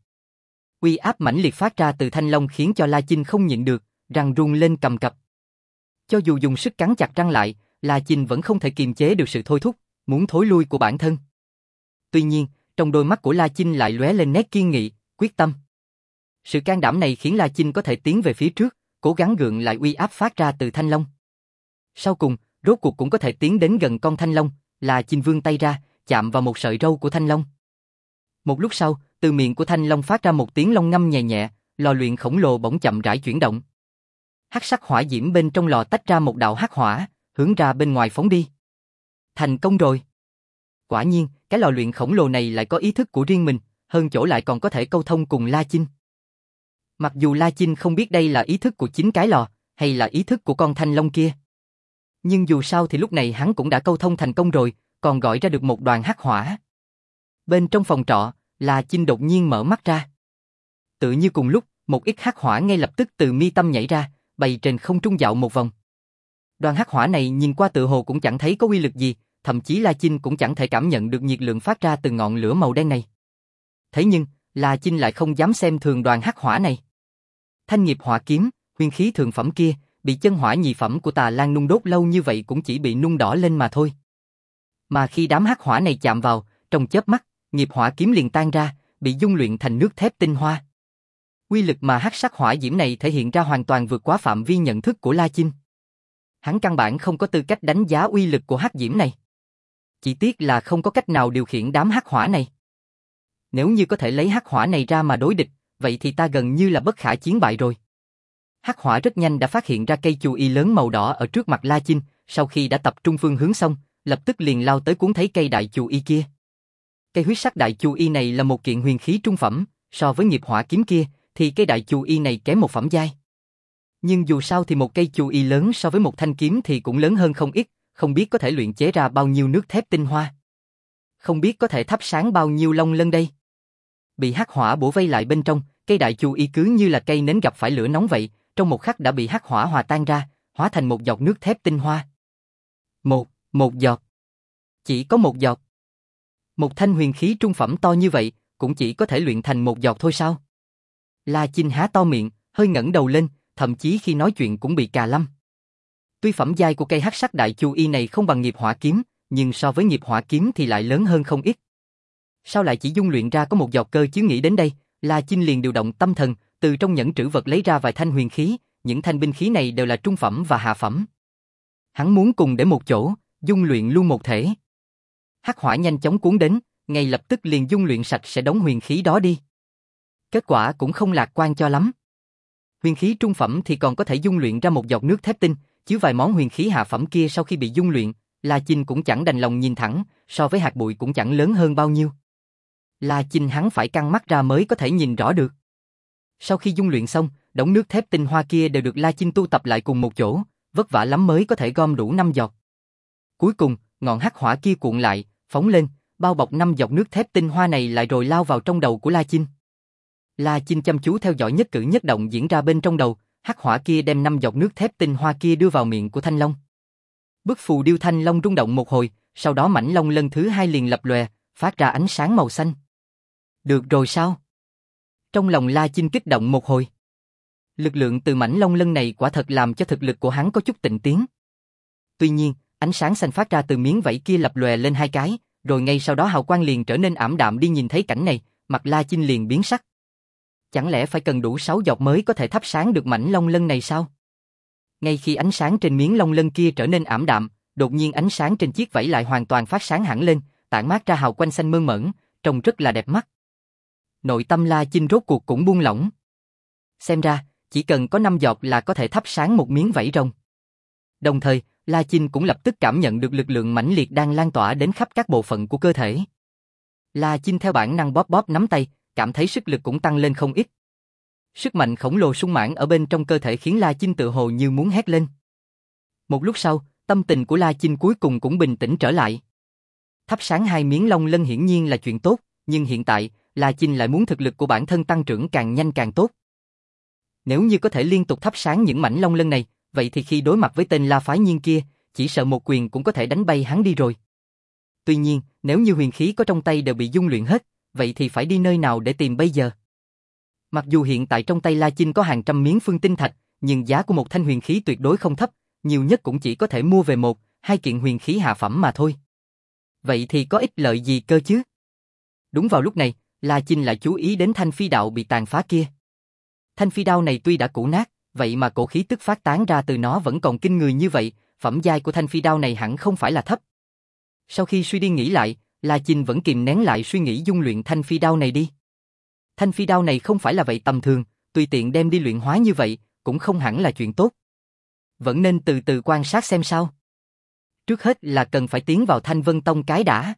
Uy áp mãnh liệt phát ra từ Thanh Long khiến cho La Chinh không nhịn được, răng run lên cầm cập. Cho dù dùng sức cắn chặt răng lại, La Chinh vẫn không thể kiềm chế được sự thôi thúc, muốn thối lui của bản thân. Tuy nhiên, trong đôi mắt của La Chinh lại lóe lên nét kiên nghị, quyết tâm. Sự can đảm này khiến La Chinh có thể tiến về phía trước, cố gắng gượng lại uy áp phát ra từ thanh long. Sau cùng, rốt cuộc cũng có thể tiến đến gần con thanh long, La Chinh vươn tay ra, chạm vào một sợi râu của thanh long. Một lúc sau, từ miệng của thanh long phát ra một tiếng long ngâm nhẹ nhẹ, lò luyện khổng lồ bỗng chậm rãi chuyển động. Hắc sắc hỏa diễm bên trong lò tách ra một đạo hắc hỏa, hướng ra bên ngoài phóng đi. Thành công rồi. Quả nhiên, cái lò luyện khổng lồ này lại có ý thức của riêng mình, hơn chỗ lại còn có thể câu thông cùng La Chinh. Mặc dù La Chinh không biết đây là ý thức của chính cái lò, hay là ý thức của con thanh long kia. Nhưng dù sao thì lúc này hắn cũng đã câu thông thành công rồi, còn gọi ra được một đoàn hắc hỏa. Bên trong phòng trọ, La Chinh đột nhiên mở mắt ra. Tự như cùng lúc, một ít hắc hỏa ngay lập tức từ mi tâm nhảy ra, bay trên không trung dạo một vòng. Đoàn hắc hỏa này nhìn qua tự hồ cũng chẳng thấy có uy lực gì, thậm chí La Chinh cũng chẳng thể cảm nhận được nhiệt lượng phát ra từ ngọn lửa màu đen này. Thế nhưng, La Chinh lại không dám xem thường đoàn hắc hỏa này. Thanh nghiệp hỏa kiếm, huyền khí thượng phẩm kia, bị chân hỏa nhị phẩm của Tà Lan nung đốt lâu như vậy cũng chỉ bị nung đỏ lên mà thôi. Mà khi đám hắc hỏa này chạm vào, trong chớp mắt, nghiệp hỏa kiếm liền tan ra, bị dung luyện thành nước thép tinh hoa. Uy lực mà hắc sắc hỏa diễm này thể hiện ra hoàn toàn vượt quá phạm vi nhận thức của La Chinh. Hắn căn bản không có tư cách đánh giá uy lực của hắc diễm này. Chỉ tiếc là không có cách nào điều khiển đám hắc hỏa này. Nếu như có thể lấy hắc hỏa này ra mà đối địch, vậy thì ta gần như là bất khả chiến bại rồi. Hắc hỏa rất nhanh đã phát hiện ra cây chù y lớn màu đỏ ở trước mặt La Chinh, sau khi đã tập trung phương hướng xong, lập tức liền lao tới cuốn thấy cây đại chù y kia. Cây huyết sắc đại chù y này là một kiện huyền khí trung phẩm, so với nghiệp hỏa kiếm kia, thì cây đại chù y này kém một phẩm giai. Nhưng dù sao thì một cây chù y lớn so với một thanh kiếm thì cũng lớn hơn không ít, không biết có thể luyện chế ra bao nhiêu nước thép tinh hoa. Không biết có thể thắp sáng bao nhiêu long lân đây. Bị hắc hỏa bổ vây lại bên trong, cây đại chù y cứ như là cây nến gặp phải lửa nóng vậy, trong một khắc đã bị hắc hỏa hòa tan ra, hóa thành một giọt nước thép tinh hoa. Một, một giọt. Chỉ có một giọt. Một thanh huyền khí trung phẩm to như vậy, cũng chỉ có thể luyện thành một giọt thôi sao? La Chinh há to miệng, hơi ngẩng đầu lên, thậm chí khi nói chuyện cũng bị cà lâm. Tuy phẩm giai của cây hắc sắc đại chu y này không bằng nghiệp hỏa kiếm, nhưng so với nghiệp hỏa kiếm thì lại lớn hơn không ít. Sao lại chỉ dung luyện ra có một giọt cơ chứ? Nghĩ đến đây, La Chinh liền điều động tâm thần, từ trong nhẫn trữ vật lấy ra vài thanh huyền khí, những thanh binh khí này đều là trung phẩm và hạ phẩm. Hắn muốn cùng để một chỗ, dung luyện luôn một thể. Hắc hỏa nhanh chóng cuốn đến, ngay lập tức liền dung luyện sạch sẽ đống huyền khí đó đi. Kết quả cũng không lạc quan cho lắm. Huyền khí trung phẩm thì còn có thể dung luyện ra một giọt nước thép tinh, chứ vài món huyền khí hạ phẩm kia sau khi bị dung luyện, La Chinh cũng chẳng đành lòng nhìn thẳng, so với hạt bụi cũng chẳng lớn hơn bao nhiêu. La Chinh hắn phải căng mắt ra mới có thể nhìn rõ được. Sau khi dung luyện xong, đống nước thép tinh hoa kia đều được La Chinh tu tập lại cùng một chỗ, vất vả lắm mới có thể gom đủ năm giọt. Cuối cùng, ngọn hắc hỏa kia cuộn lại, phóng lên, bao bọc năm giọt nước thép tinh hoa này lại rồi lao vào trong đầu của La Chinh. La Chinh chăm chú theo dõi nhất cử nhất động diễn ra bên trong đầu, hắc hỏa kia đem năm giọt nước thép tinh hoa kia đưa vào miệng của thanh long. Bức phù điêu thanh long rung động một hồi, sau đó mảnh long lần thứ hai liền lập lòe, phát ra ánh sáng màu xanh. Được rồi sao? Trong lòng La Chinh kích động một hồi. Lực lượng từ mảnh long lân này quả thật làm cho thực lực của hắn có chút tịnh tiến. Tuy nhiên, ánh sáng xanh phát ra từ miếng vảy kia lập lòe lên hai cái, rồi ngay sau đó hào quang liền trở nên ảm đạm đi. Nhìn thấy cảnh này, mặt La Chinh liền biến sắc. Chẳng lẽ phải cần đủ sáu giọt mới có thể thắp sáng được mảnh long lân này sao? Ngay khi ánh sáng trên miếng long lân kia trở nên ảm đạm, đột nhiên ánh sáng trên chiếc vảy lại hoàn toàn phát sáng hẳn lên, tản mát ra hào quang xanh mơn mởn, trông rất là đẹp mắt. Nội tâm La Chinh rốt cuộc cũng buông lỏng. Xem ra, chỉ cần có năm giọt là có thể thắp sáng một miếng vảy rồng. Đồng thời, La Chinh cũng lập tức cảm nhận được lực lượng mãnh liệt đang lan tỏa đến khắp các bộ phận của cơ thể. La Chinh theo bản năng bóp bóp nắm tay, cảm thấy sức lực cũng tăng lên không ít. Sức mạnh khổng lồ sung mãn ở bên trong cơ thể khiến La Chinh tự hồ như muốn hét lên. Một lúc sau, tâm tình của La Chinh cuối cùng cũng bình tĩnh trở lại. Thắp sáng hai miếng long lân hiển nhiên là chuyện tốt, nhưng hiện tại, La Chinh lại muốn thực lực của bản thân tăng trưởng càng nhanh càng tốt. Nếu như có thể liên tục thắp sáng những mảnh long lân này, vậy thì khi đối mặt với tên La Phái Nhiên kia, chỉ sợ một quyền cũng có thể đánh bay hắn đi rồi. Tuy nhiên, nếu như huyền khí có trong tay đều bị dung luyện hết, vậy thì phải đi nơi nào để tìm bây giờ? Mặc dù hiện tại trong tay La Chinh có hàng trăm miếng phương tinh thạch, nhưng giá của một thanh huyền khí tuyệt đối không thấp, nhiều nhất cũng chỉ có thể mua về một, hai kiện huyền khí hạ phẩm mà thôi. Vậy thì có ích lợi gì cơ chứ? Đúng vào lúc này, La Chinh lại chú ý đến thanh phi đạo bị tàn phá kia. Thanh phi đao này tuy đã cũ nát, vậy mà cổ khí tức phát tán ra từ nó vẫn còn kinh người như vậy, phẩm giai của thanh phi đao này hẳn không phải là thấp. Sau khi suy đi nghĩ lại, La Chinh vẫn kìm nén lại suy nghĩ dung luyện thanh phi đao này đi. Thanh phi đao này không phải là vậy tầm thường, tùy tiện đem đi luyện hóa như vậy, cũng không hẳn là chuyện tốt. Vẫn nên từ từ quan sát xem sao. Trước hết là cần phải tiến vào Thanh Vân Tông cái đã.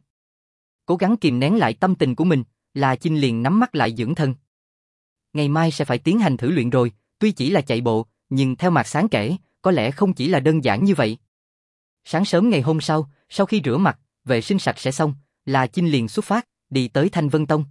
Cố gắng kìm nén lại tâm tình của mình, La Chinh liền nhắm mắt lại dưỡng thân. Ngày mai sẽ phải tiến hành thử luyện rồi, tuy chỉ là chạy bộ, nhưng theo Mạc Sáng kể, có lẽ không chỉ là đơn giản như vậy. Sáng sớm ngày hôm sau, sau khi rửa mặt, vệ sinh sạch sẽ xong, La Chinh liền xuất phát, đi tới Thanh Vân Tông.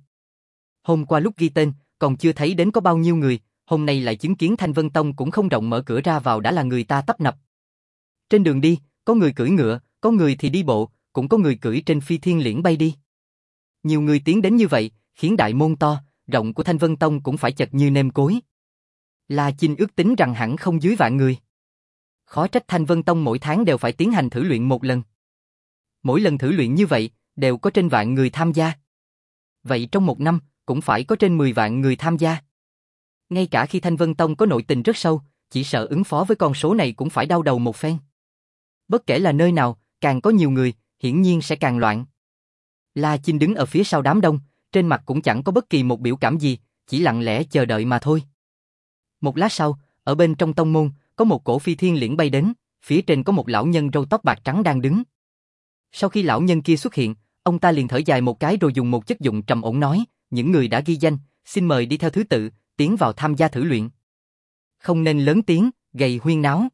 Hôm qua lúc ghi tên, còn chưa thấy đến có bao nhiêu người, hôm nay lại chứng kiến Thanh Vân Tông cũng không rộng mở cửa ra vào đã là người ta tấp nập. Trên đường đi, có người cưỡi ngựa, có người thì đi bộ, cũng có người cưỡi trên phi thiên liễn bay đi. Nhiều người tiến đến như vậy, khiến đại môn to, rộng của Thanh Vân Tông cũng phải chật như nêm cối. La Chinh ước tính rằng hẳn không dưới vạn người. Khó trách Thanh Vân Tông mỗi tháng đều phải tiến hành thử luyện một lần. Mỗi lần thử luyện như vậy, đều có trên vạn người tham gia. Vậy trong một năm, cũng phải có trên mười vạn người tham gia. Ngay cả khi Thanh Vân Tông có nội tình rất sâu, chỉ sợ ứng phó với con số này cũng phải đau đầu một phen. Bất kể là nơi nào, càng có nhiều người, hiển nhiên sẽ càng loạn. La Chinh đứng ở phía sau đám đông, trên mặt cũng chẳng có bất kỳ một biểu cảm gì, chỉ lặng lẽ chờ đợi mà thôi. Một lát sau, ở bên trong tông môn, có một cổ phi thiên liễn bay đến, phía trên có một lão nhân râu tóc bạc trắng đang đứng. Sau khi lão nhân kia xuất hiện, ông ta liền thở dài một cái rồi dùng một chất giọng trầm ổn nói, những người đã ghi danh, xin mời đi theo thứ tự, tiến vào tham gia thử luyện. Không nên lớn tiếng, gây huyên náo.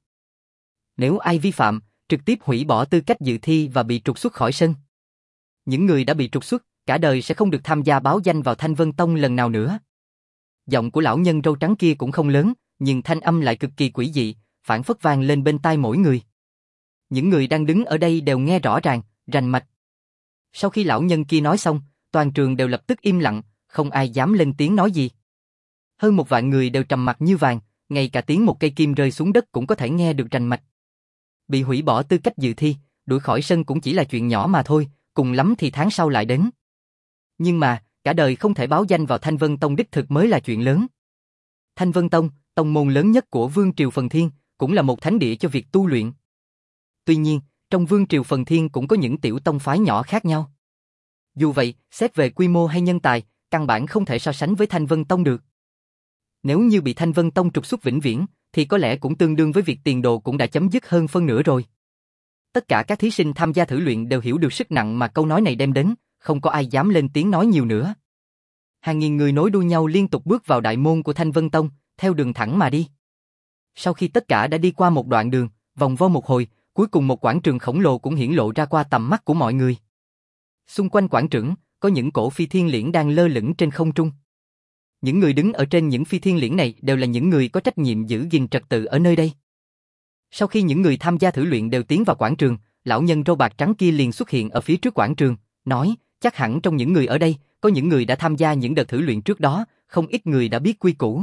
Nếu ai vi phạm, trực tiếp hủy bỏ tư cách dự thi và bị trục xuất khỏi sân. Những người đã bị trục xuất, cả đời sẽ không được tham gia báo danh vào Thanh Vân Tông lần nào nữa. Giọng của lão nhân râu trắng kia cũng không lớn, nhưng thanh âm lại cực kỳ quỷ dị, phảng phất vang lên bên tai mỗi người. Những người đang đứng ở đây đều nghe rõ ràng, rành mạch. Sau khi lão nhân kia nói xong, toàn trường đều lập tức im lặng, không ai dám lên tiếng nói gì. Hơn một vạn người đều trầm mặc như vàng, ngay cả tiếng một cây kim rơi xuống đất cũng có thể nghe được rành mạch. Bị hủy bỏ tư cách dự thi, đuổi khỏi sân cũng chỉ là chuyện nhỏ mà thôi, cùng lắm thì tháng sau lại đến. Nhưng mà, cả đời không thể báo danh vào Thanh Vân Tông đích thực mới là chuyện lớn. Thanh Vân Tông, tông môn lớn nhất của Vương Triều Phần Thiên, cũng là một thánh địa cho việc tu luyện. Tuy nhiên, trong Vương Triều Phần Thiên cũng có những tiểu tông phái nhỏ khác nhau. Dù vậy, xét về quy mô hay nhân tài, căn bản không thể so sánh với Thanh Vân Tông được. Nếu như bị Thanh Vân Tông trục xuất vĩnh viễn, thì có lẽ cũng tương đương với việc tiền đồ cũng đã chấm dứt hơn phân nửa rồi. Tất cả các thí sinh tham gia thử luyện đều hiểu được sức nặng mà câu nói này đem đến, không có ai dám lên tiếng nói nhiều nữa. Hàng nghìn người nối đuôi nhau liên tục bước vào đại môn của Thanh Vân Tông, theo đường thẳng mà đi. Sau khi tất cả đã đi qua một đoạn đường, vòng vo một hồi, cuối cùng một quảng trường khổng lồ cũng hiển lộ ra qua tầm mắt của mọi người. Xung quanh quảng trường, có những cổ phi thiên liễn đang lơ lửng trên không trung. Những người đứng ở trên những phi thiên liễn này đều là những người có trách nhiệm giữ gìn trật tự ở nơi đây. Sau khi những người tham gia thử luyện đều tiến vào quảng trường, lão nhân râu bạc trắng kia liền xuất hiện ở phía trước quảng trường, nói, chắc hẳn trong những người ở đây, có những người đã tham gia những đợt thử luyện trước đó, không ít người đã biết quy củ.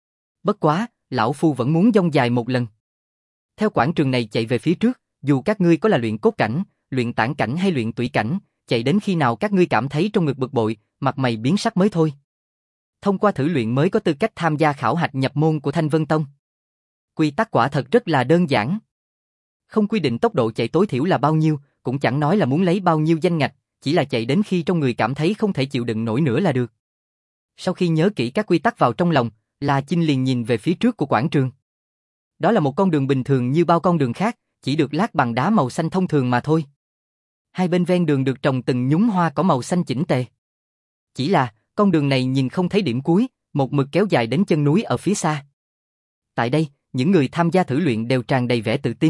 Bất quá, lão phu vẫn muốn dông dài một lần. Theo quảng trường này chạy về phía trước, dù các ngươi có là luyện cốt cảnh, luyện tản cảnh hay luyện tủy cảnh, chạy đến khi nào các ngươi cảm thấy trong ngực bực bội, mặt mày biến sắc mới thôi. Thông qua thử luyện mới có tư cách tham gia khảo hạch nhập môn của Thanh Vân Tông. Quy tắc quả thật rất là đơn giản. Không quy định tốc độ chạy tối thiểu là bao nhiêu, cũng chẳng nói là muốn lấy bao nhiêu danh ngạch, chỉ là chạy đến khi trong người cảm thấy không thể chịu đựng nổi nữa là được. Sau khi nhớ kỹ các quy tắc vào trong lòng, La Chinh liền nhìn về phía trước của quảng trường. Đó là một con đường bình thường như bao con đường khác, chỉ được lát bằng đá màu xanh thông thường mà thôi. Hai bên ven đường được trồng từng nhúm hoa cỏ màu xanh chỉnh tề. Chỉ là, con đường này nhìn không thấy điểm cuối, một mực kéo dài đến chân núi ở phía xa. Tại đây, những người tham gia thử luyện đều tràn đầy vẻ tự tin.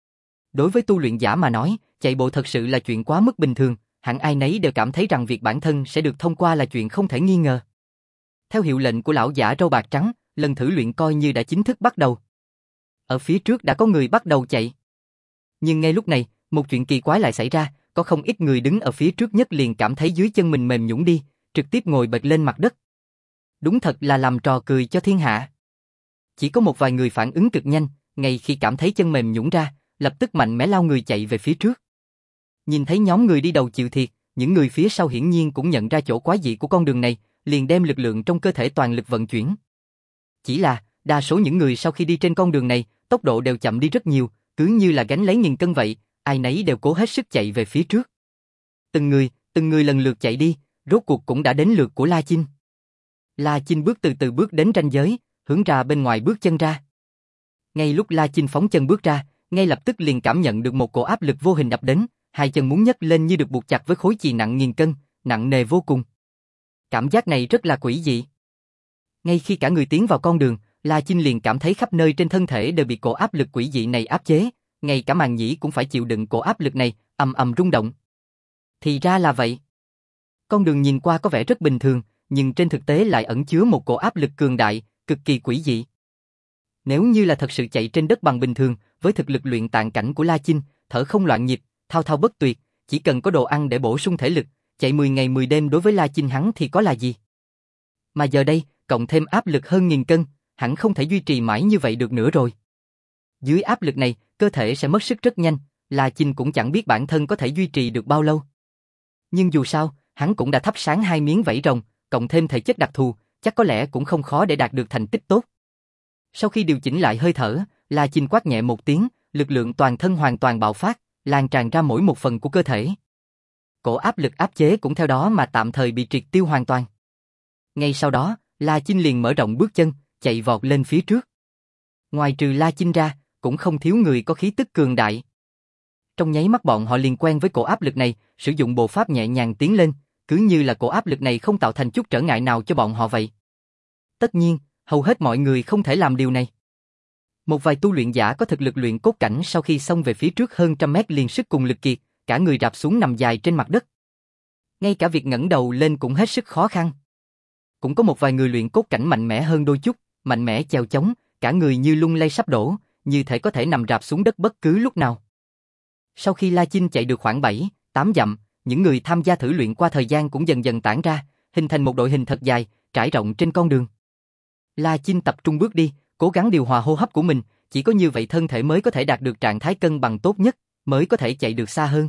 Đối với tu luyện giả mà nói, chạy bộ thật sự là chuyện quá mức bình thường, hẳn ai nấy đều cảm thấy rằng việc bản thân sẽ được thông qua là chuyện không thể nghi ngờ. Theo hiệu lệnh của lão giả râu bạc trắng, lần thử luyện coi như đã chính thức bắt đầu. Ở phía trước đã có người bắt đầu chạy. Nhưng ngay lúc này, một chuyện kỳ quái lại xảy ra, có không ít người đứng ở phía trước nhất liền cảm thấy dưới chân mình mềm nhũn đi, trực tiếp ngồi bệt lên mặt đất. Đúng thật là làm trò cười cho thiên hạ. Chỉ có một vài người phản ứng cực nhanh, ngay khi cảm thấy chân mềm nhũn ra, lập tức mạnh mẽ lao người chạy về phía trước. Nhìn thấy nhóm người đi đầu chịu thiệt, những người phía sau hiển nhiên cũng nhận ra chỗ quái dị của con đường này, liền đem lực lượng trong cơ thể toàn lực vận chuyển. Chỉ là, đa số những người sau khi đi trên con đường này, tốc độ đều chậm đi rất nhiều, cứ như là gánh lấy nghìn cân vậy, ai nấy đều cố hết sức chạy về phía trước. Từng người, từng người lần lượt chạy đi, rốt cuộc cũng đã đến lượt của La Chinh. La Chinh bước từ từ bước đến ranh giới, hướng ra bên ngoài bước chân ra. Ngay lúc La Chinh phóng chân bước ra, ngay lập tức liền cảm nhận được một cổ áp lực vô hình ập đến, hai chân muốn nhấc lên như được buộc chặt với khối chì nặng nghìn cân, nặng nề vô cùng. Cảm giác này rất là quỷ dị. Ngay khi cả người tiến vào con đường, La Chinh liền cảm thấy khắp nơi trên thân thể đều bị cổ áp lực quỷ dị này áp chế, ngay cả màng nhĩ cũng phải chịu đựng cổ áp lực này, ầm ầm rung động. Thì ra là vậy. Con đường nhìn qua có vẻ rất bình thường, nhưng trên thực tế lại ẩn chứa một cổ áp lực cường đại, cực kỳ quỷ dị. Nếu như là thật sự chạy trên đất bằng bình thường, với thực lực luyện tạng cảnh của La Chinh, thở không loạn nhịp, thao thao bất tuyệt, chỉ cần có đồ ăn để bổ sung thể lực, chạy mười ngày mười đêm đối với La Chinh hắn thì có là gì. Mà giờ đây, cộng thêm áp lực hơn nghìn cân, hẳn không thể duy trì mãi như vậy được nữa rồi. Dưới áp lực này, cơ thể sẽ mất sức rất nhanh, La Chinh cũng chẳng biết bản thân có thể duy trì được bao lâu. Nhưng dù sao, hắn cũng đã thắp sáng hai miếng vảy rồng, cộng thêm thể chất đặc thù, chắc có lẽ cũng không khó để đạt được thành tích tốt. Sau khi điều chỉnh lại hơi thở, La Chinh quát nhẹ một tiếng, lực lượng toàn thân hoàn toàn bạo phát, lan tràn ra mỗi một phần của cơ thể. Cổ áp lực áp chế cũng theo đó mà tạm thời bị triệt tiêu hoàn toàn. Ngay sau đó, La Chinh liền mở rộng bước chân, chạy vọt lên phía trước. Ngoài trừ La Chinh ra, cũng không thiếu người có khí tức cường đại. Trong nháy mắt bọn họ liền quen với cổ áp lực này, sử dụng bộ pháp nhẹ nhàng tiến lên, cứ như là cổ áp lực này không tạo thành chút trở ngại nào cho bọn họ vậy. Tất nhiên, hầu hết mọi người không thể làm điều này. Một vài tu luyện giả có thực lực luyện cốt cảnh sau khi xông về phía trước hơn trăm mét liền sức cùng lực kiệt, cả người rạp xuống nằm dài trên mặt đất. Ngay cả việc ngẩng đầu lên cũng hết sức khó khăn. Cũng có một vài người luyện cốt cảnh mạnh mẽ hơn đôi chút, mạnh mẽ chèo chống, cả người như lung lay sắp đổ, như thể có thể nằm rạp xuống đất bất cứ lúc nào. Sau khi La Chinh chạy được khoảng bảy, tám dặm, những người tham gia thử luyện qua thời gian cũng dần dần tản ra, hình thành một đội hình thật dài, trải rộng trên con đường. La Chinh tập trung bước đi, cố gắng điều hòa hô hấp của mình, chỉ có như vậy thân thể mới có thể đạt được trạng thái cân bằng tốt nhất, mới có thể chạy được xa hơn.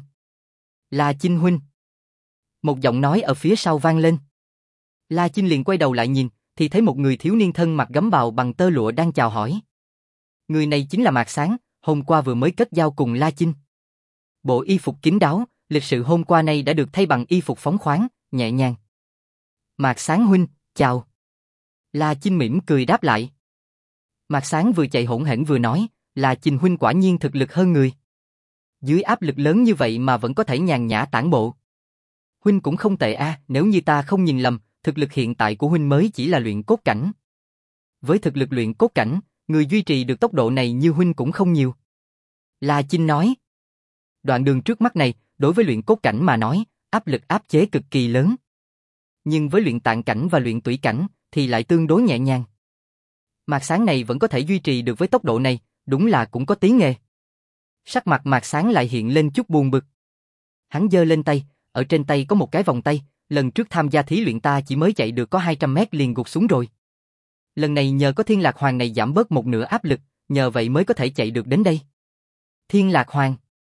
La Chinh huynh. Một giọng nói ở phía sau vang lên. La Chinh liền quay đầu lại nhìn, thì thấy một người thiếu niên thân mặc gấm bào bằng tơ lụa đang chào hỏi. Người này chính là Mạc Sáng, hôm qua vừa mới kết giao cùng La Chinh. Bộ y phục kín đáo, lịch sự hôm qua nay đã được thay bằng y phục phóng khoáng, nhẹ nhàng. Mạc Sáng huynh, chào. La Chinh mỉm cười đáp lại. Mạc Sáng vừa chạy hỗn hển vừa nói, La Chinh huynh quả nhiên thực lực hơn người. Dưới áp lực lớn như vậy mà vẫn có thể nhàn nhã tản bộ. Huynh cũng không tệ a, nếu như ta không nhìn lầm, thực lực hiện tại của huynh mới chỉ là luyện cốt cảnh. Với thực lực luyện cốt cảnh, người duy trì được tốc độ này như huynh cũng không nhiều. La Chinh nói. Đoạn đường trước mắt này, đối với luyện cốt cảnh mà nói, áp lực áp chế cực kỳ lớn. Nhưng với luyện tạng cảnh và luyện tủy cảnh, thì lại tương đối nhẹ nhàng. Mạc Sáng này vẫn có thể duy trì được với tốc độ này, đúng là cũng có tí nghề. Sắc mặt Mạc Sáng lại hiện lên chút buồn bực. Hắn giơ lên tay, ở trên tay có một cái vòng tay, lần trước tham gia thí luyện ta chỉ mới chạy được có hai trăm mét liền gục xuống rồi. Lần này nhờ có Thiên Lạc Hoàng này giảm bớt một nửa áp lực, nhờ vậy mới có thể chạy được đến đây. Thiên Lạc Hoàng.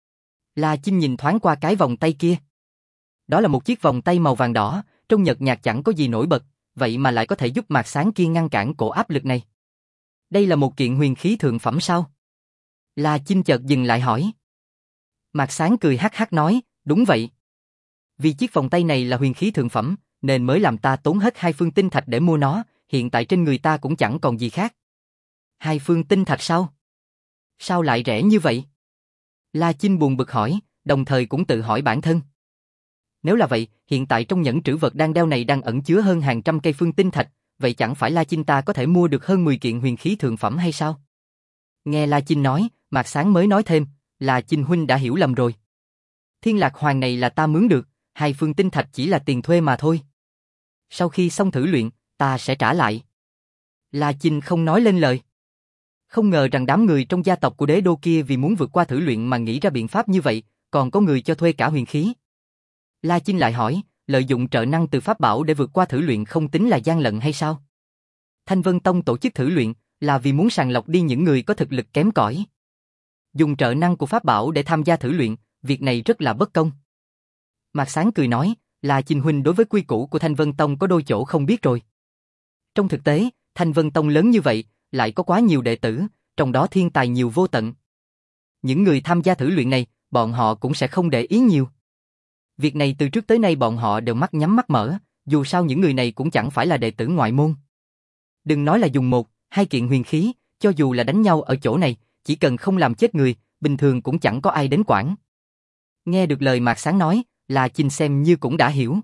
La Chinh nhìn thoáng qua cái vòng tay kia. Đó là một chiếc vòng tay màu vàng đỏ, trông nhợt nhạt chẳng có gì nổi bật, vậy mà lại có thể giúp Mạc Sáng kia ngăn cản cổ áp lực này. Đây là một kiện huyền khí thượng phẩm sao? La Chinh chợt dừng lại hỏi. Mạc Sáng cười hắc hắc nói, đúng vậy. Vì chiếc vòng tay này là huyền khí thượng phẩm, nên mới làm ta tốn hết hai phương tinh thạch để mua nó, hiện tại trên người ta cũng chẳng còn gì khác. Hai phương tinh thạch sao? Sao lại rẻ như vậy? La Chinh buồn bực hỏi, đồng thời cũng tự hỏi bản thân. Nếu là vậy, hiện tại trong nhẫn trữ vật đang đeo này đang ẩn chứa hơn hàng trăm cây phương tinh thạch, vậy chẳng phải La Chinh ta có thể mua được hơn mười kiện huyền khí thượng phẩm hay sao? Nghe La Chinh nói, Mạc Sáng mới nói thêm, La Chinh huynh đã hiểu lầm rồi. Thiên Lạc Hoàng này là ta mướn được, hai phương tinh thạch chỉ là tiền thuê mà thôi. Sau khi xong thử luyện, ta sẽ trả lại. La Chinh không nói lên lời. Không ngờ rằng đám người trong gia tộc của đế đô kia vì muốn vượt qua thử luyện mà nghĩ ra biện pháp như vậy, còn có người cho thuê cả huyền khí. La Chinh lại hỏi, lợi dụng trợ năng từ pháp bảo để vượt qua thử luyện không tính là gian lận hay sao? Thanh Vân Tông tổ chức thử luyện là vì muốn sàng lọc đi những người có thực lực kém cỏi. Dùng trợ năng của pháp bảo để tham gia thử luyện, việc này rất là bất công. Mạc Sáng cười nói, La Chinh huynh đối với quy củ của Thanh Vân Tông có đôi chỗ không biết rồi. Trong thực tế, Thanh Vân Tông lớn như vậy, lại có quá nhiều đệ tử, trong đó thiên tài nhiều vô tận. Những người tham gia thử luyện này, bọn họ cũng sẽ không để ý nhiều. Việc này từ trước tới nay bọn họ đều mắt nhắm mắt mở, dù sao những người này cũng chẳng phải là đệ tử ngoại môn. Đừng nói là dùng một, hai kiện huyền khí, cho dù là đánh nhau ở chỗ này, chỉ cần không làm chết người, bình thường cũng chẳng có ai đến quản. Nghe được lời Mạc Sáng nói, La Chinh xem như cũng đã hiểu.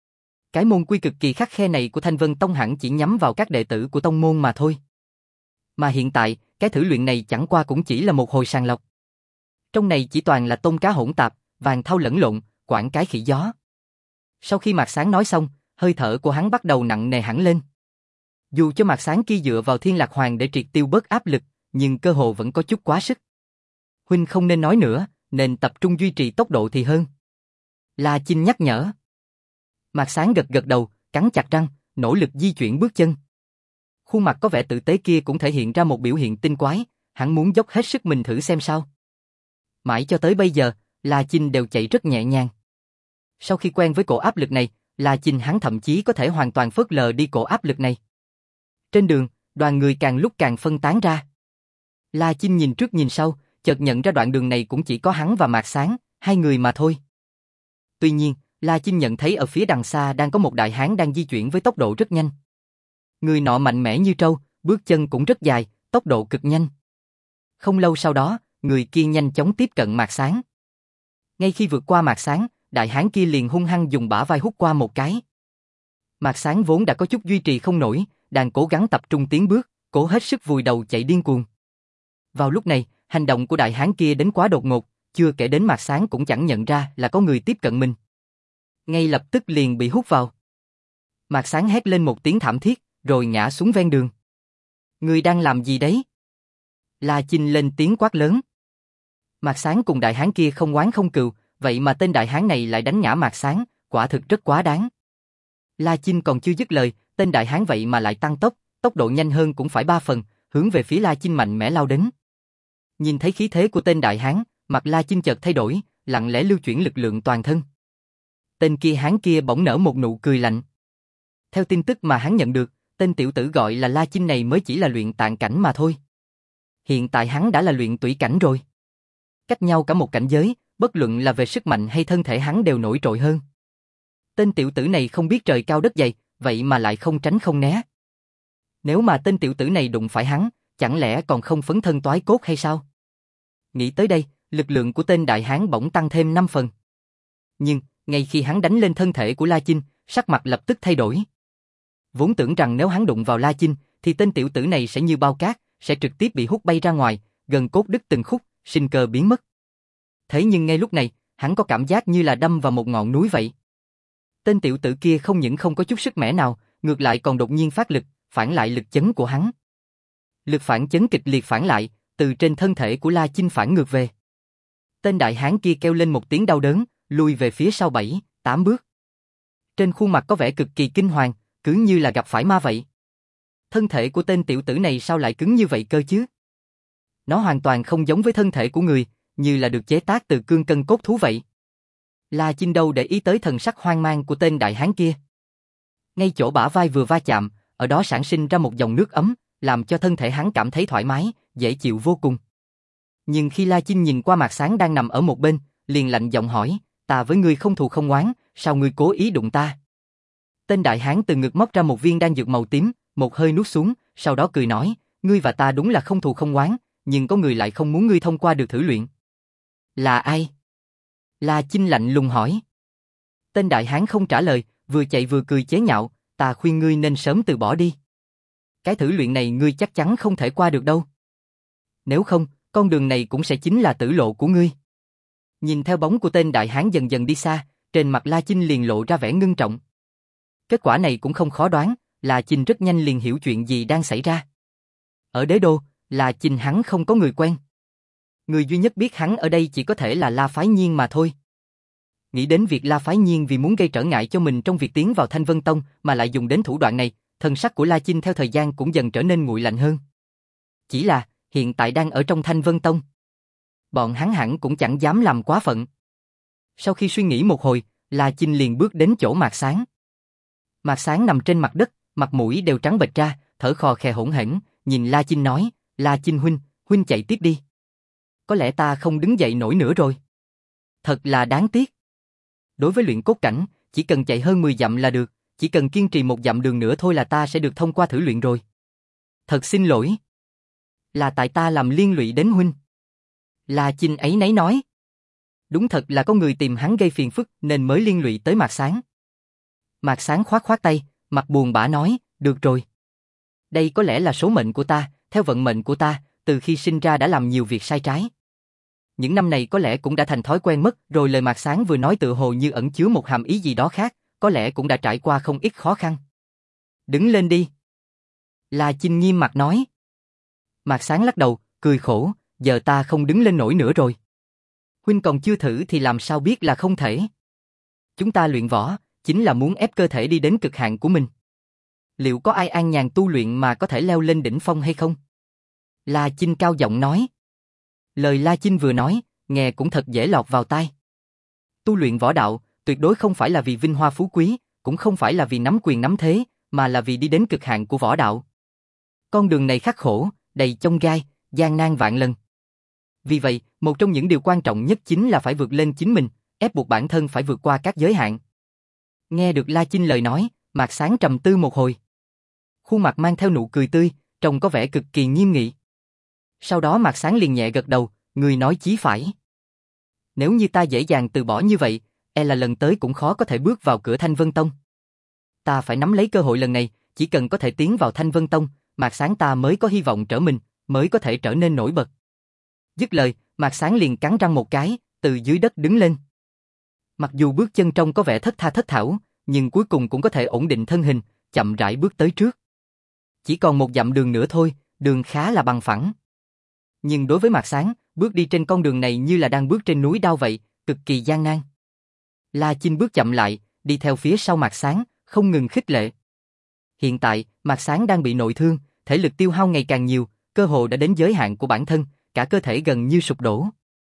Cái môn quy cực kỳ khắt khe này của Thanh Vân Tông hẳn chỉ nhắm vào các đệ tử của tông môn mà thôi. Mà hiện tại, cái thử luyện này chẳng qua cũng chỉ là một hồi sàng lọc. Trong này chỉ toàn là tôm cá hỗn tạp, vàng thau lẫn lộn, quản cái khỉ gió. Sau khi Mạc Sáng nói xong, hơi thở của hắn bắt đầu nặng nề hẳn lên. Dù cho Mạc Sáng kia dựa vào Thiên Lạc Hoàng để triệt tiêu bớt áp lực, nhưng cơ hồ vẫn có chút quá sức. Huynh không nên nói nữa, nên tập trung duy trì tốc độ thì hơn. La Chinh nhắc nhở. Mạc Sáng gật gật đầu, cắn chặt răng, nỗ lực di chuyển bước chân. Khuôn mặt có vẻ tử tế kia cũng thể hiện ra một biểu hiện tinh quái, hắn muốn dốc hết sức mình thử xem sao. Mãi cho tới bây giờ, La Chinh đều chạy rất nhẹ nhàng. Sau khi quen với cổ áp lực này, La Chinh hắn thậm chí có thể hoàn toàn phớt lờ đi cổ áp lực này. Trên đường, đoàn người càng lúc càng phân tán ra. La Chinh nhìn trước nhìn sau, chợt nhận ra đoạn đường này cũng chỉ có hắn và Mạc Sáng, hai người mà thôi. Tuy nhiên, La Chinh nhận thấy ở phía đằng xa đang có một đại hán đang di chuyển với tốc độ rất nhanh. Người nọ mạnh mẽ như trâu, bước chân cũng rất dài, tốc độ cực nhanh. Không lâu sau đó, người kia nhanh chóng tiếp cận Mạc Sáng. Ngay khi vượt qua Mạc Sáng, đại hán kia liền hung hăng dùng bả vai hút qua một cái. Mạc Sáng vốn đã có chút duy trì không nổi, đang cố gắng tập trung tiến bước, cố hết sức vùi đầu chạy điên cuồng. Vào lúc này, hành động của đại hán kia đến quá đột ngột, chưa kể đến Mạc Sáng cũng chẳng nhận ra là có người tiếp cận mình. Ngay lập tức liền bị hút vào. Mạc Sáng hét lên một tiếng thảm thiết, rồi ngã xuống ven đường. Người đang làm gì đấy? La Chinh lên tiếng quát lớn. Mạc Sáng cùng đại hán kia không oán không cừu, vậy mà tên đại hán này lại đánh ngã Mạc Sáng, quả thực rất quá đáng. La Chinh còn chưa dứt lời, tên đại hán vậy mà lại tăng tốc, tốc độ nhanh hơn cũng phải ba phần, hướng về phía La Chinh mạnh mẽ lao đến. Nhìn thấy khí thế của tên đại hán, mặt La Chinh chợt thay đổi, lặng lẽ lưu chuyển lực lượng toàn thân. Tên kia hán kia bỗng nở một nụ cười lạnh. Theo tin tức mà hắn nhận được, tên tiểu tử gọi là La Chinh này mới chỉ là luyện tạng cảnh mà thôi. Hiện tại hắn đã là luyện tủy cảnh rồi. Cách nhau cả một cảnh giới, bất luận là về sức mạnh hay thân thể hắn đều nổi trội hơn. Tên tiểu tử này không biết trời cao đất dày, vậy mà lại không tránh không né. Nếu mà tên tiểu tử này đụng phải hắn, chẳng lẽ còn không phấn thân toái cốt hay sao? Nghĩ tới đây, lực lượng của tên đại hán bỗng tăng thêm năm phần. Nhưng, ngay khi hắn đánh lên thân thể của La Chinh, sắc mặt lập tức thay đổi. Vốn tưởng rằng nếu hắn đụng vào La Chinh, thì tên tiểu tử này sẽ như bao cát, sẽ trực tiếp bị hút bay ra ngoài, gần cốt đứt từng khúc, sinh cơ biến mất. Thế nhưng ngay lúc này, hắn có cảm giác như là đâm vào một ngọn núi vậy. Tên tiểu tử kia không những không có chút sức mẻ nào, ngược lại còn đột nhiên phát lực, phản lại lực chấn của hắn. Lực phản chấn kịch liệt phản lại, từ trên thân thể của La Chinh phản ngược về. Tên đại hán kia kêu lên một tiếng đau đớn, lùi về phía sau bảy, tám bước. Trên khuôn mặt có vẻ cực kỳ kinh hoàng, cứ như là gặp phải ma vậy. Thân thể của tên tiểu tử này sao lại cứng như vậy cơ chứ? Nó hoàn toàn không giống với thân thể của người, như là được chế tác từ cương cân cốt thú vậy. La Chinh đâu để ý tới thần sắc hoang mang của tên đại hán kia. Ngay chỗ bả vai vừa va chạm, ở đó sản sinh ra một dòng nước ấm, làm cho thân thể hắn cảm thấy thoải mái, dễ chịu vô cùng. Nhưng khi La Chinh nhìn qua Mạc Sáng đang nằm ở một bên, liền lạnh giọng hỏi, ta với ngươi không thù không oán, sao ngươi cố ý đụng ta? Tên đại hán từ ngực móc ra một viên đan dược màu tím, một hơi nuốt xuống, sau đó cười nói, ngươi và ta đúng là không thù không oán, nhưng có người lại không muốn ngươi thông qua được thử luyện. Là ai? La Chinh lạnh lùng hỏi. Tên đại hán không trả lời, vừa chạy vừa cười chế nhạo, ta khuyên ngươi nên sớm từ bỏ đi. Cái thử luyện này ngươi chắc chắn không thể qua được đâu. Nếu không, con đường này cũng sẽ chính là tử lộ của ngươi. Nhìn theo bóng của tên đại hán dần dần đi xa, trên mặt La Chinh liền lộ ra vẻ ngưng trọng. Kết quả này cũng không khó đoán, La Chinh rất nhanh liền hiểu chuyện gì đang xảy ra. Ở đế đô, La Chinh hắn không có người quen. Người duy nhất biết hắn ở đây chỉ có thể là La Phái Nhiên mà thôi. Nghĩ đến việc La Phái Nhiên vì muốn gây trở ngại cho mình trong việc tiến vào Thanh Vân Tông mà lại dùng đến thủ đoạn này, thân sắc của La Chinh theo thời gian cũng dần trở nên nguội lạnh hơn. Chỉ là, hiện tại đang ở trong Thanh Vân Tông. Bọn hắn hẳn cũng chẳng dám làm quá phận. Sau khi suy nghĩ một hồi, La Chinh liền bước đến chỗ Mạc Sáng. Mạc Sáng nằm trên mặt đất, mặt mũi đều trắng bệch ra, thở khò khè hỗn hển, nhìn La Chinh nói, La Chinh huynh, huynh chạy tiếp đi. Có lẽ ta không đứng dậy nổi nữa rồi. Thật là đáng tiếc. Đối với luyện cốt cảnh, chỉ cần chạy hơn mười dặm là được, chỉ cần kiên trì một dặm đường nữa thôi là ta sẽ được thông qua thử luyện rồi. Thật xin lỗi. Là tại ta làm liên lụy đến huynh. La Chinh ấy nấy nói. Đúng thật là có người tìm hắn gây phiền phức nên mới liên lụy tới Mạc Sán. Mạc Sán khoát khoát tay, mặt buồn bã nói, được rồi. Đây có lẽ là số mệnh của ta, theo vận mệnh của ta, từ khi sinh ra đã làm nhiều việc sai trái. Những năm này có lẽ cũng đã thành thói quen mất, rồi lời Mạc Sán vừa nói tựa hồ như ẩn chứa một hàm ý gì đó khác, có lẽ cũng đã trải qua không ít khó khăn. Đứng lên đi. La Chinh nghiêm mặt nói. Mạc Sán lắc đầu, cười khổ, giờ ta không đứng lên nổi nữa rồi. Huynh còn chưa thử thì làm sao biết là không thể. Chúng ta luyện võ, chính là muốn ép cơ thể đi đến cực hạn của mình. Liệu có ai an nhàn tu luyện mà có thể leo lên đỉnh phong hay không? La Chinh cao giọng nói. Lời La Chinh vừa nói, nghe cũng thật dễ lọt vào tai. Tu luyện võ đạo, tuyệt đối không phải là vì vinh hoa phú quý, cũng không phải là vì nắm quyền nắm thế, mà là vì đi đến cực hạn của võ đạo. Con đường này khắc khổ, đầy chông gai, gian nan vạn lần. Vì vậy, một trong những điều quan trọng nhất chính là phải vượt lên chính mình, ép buộc bản thân phải vượt qua các giới hạn. Nghe được La Chinh lời nói, Mạc Sán trầm tư một hồi. Khuôn mặt mang theo nụ cười tươi, trông có vẻ cực kỳ nghiêm nghị. Sau đó Mạc Sán liền nhẹ gật đầu, người nói chí phải. Nếu như ta dễ dàng từ bỏ như vậy, e là lần tới cũng khó có thể bước vào cửa Thanh Vân Tông. Ta phải nắm lấy cơ hội lần này, chỉ cần có thể tiến vào Thanh Vân Tông, Mạc Sán ta mới có hy vọng trở mình, mới có thể trở nên nổi bật. Dứt lời, Mạc Sán liền cắn răng một cái, từ dưới đất đứng lên. Mặc dù bước chân trông có vẻ thất tha thất thảo, nhưng cuối cùng cũng có thể ổn định thân hình, chậm rãi bước tới trước. Chỉ còn một dặm đường nữa thôi, đường khá là bằng phẳng. Nhưng đối với Mạc Sán, bước đi trên con đường này như là đang bước trên núi đao vậy, cực kỳ gian nan. La Chinh bước chậm lại, đi theo phía sau Mạc Sán, không ngừng khích lệ. Hiện tại, Mạc Sán đang bị nội thương, thể lực tiêu hao ngày càng nhiều, cơ hồ đã đến giới hạn của bản thân, cả cơ thể gần như sụp đổ.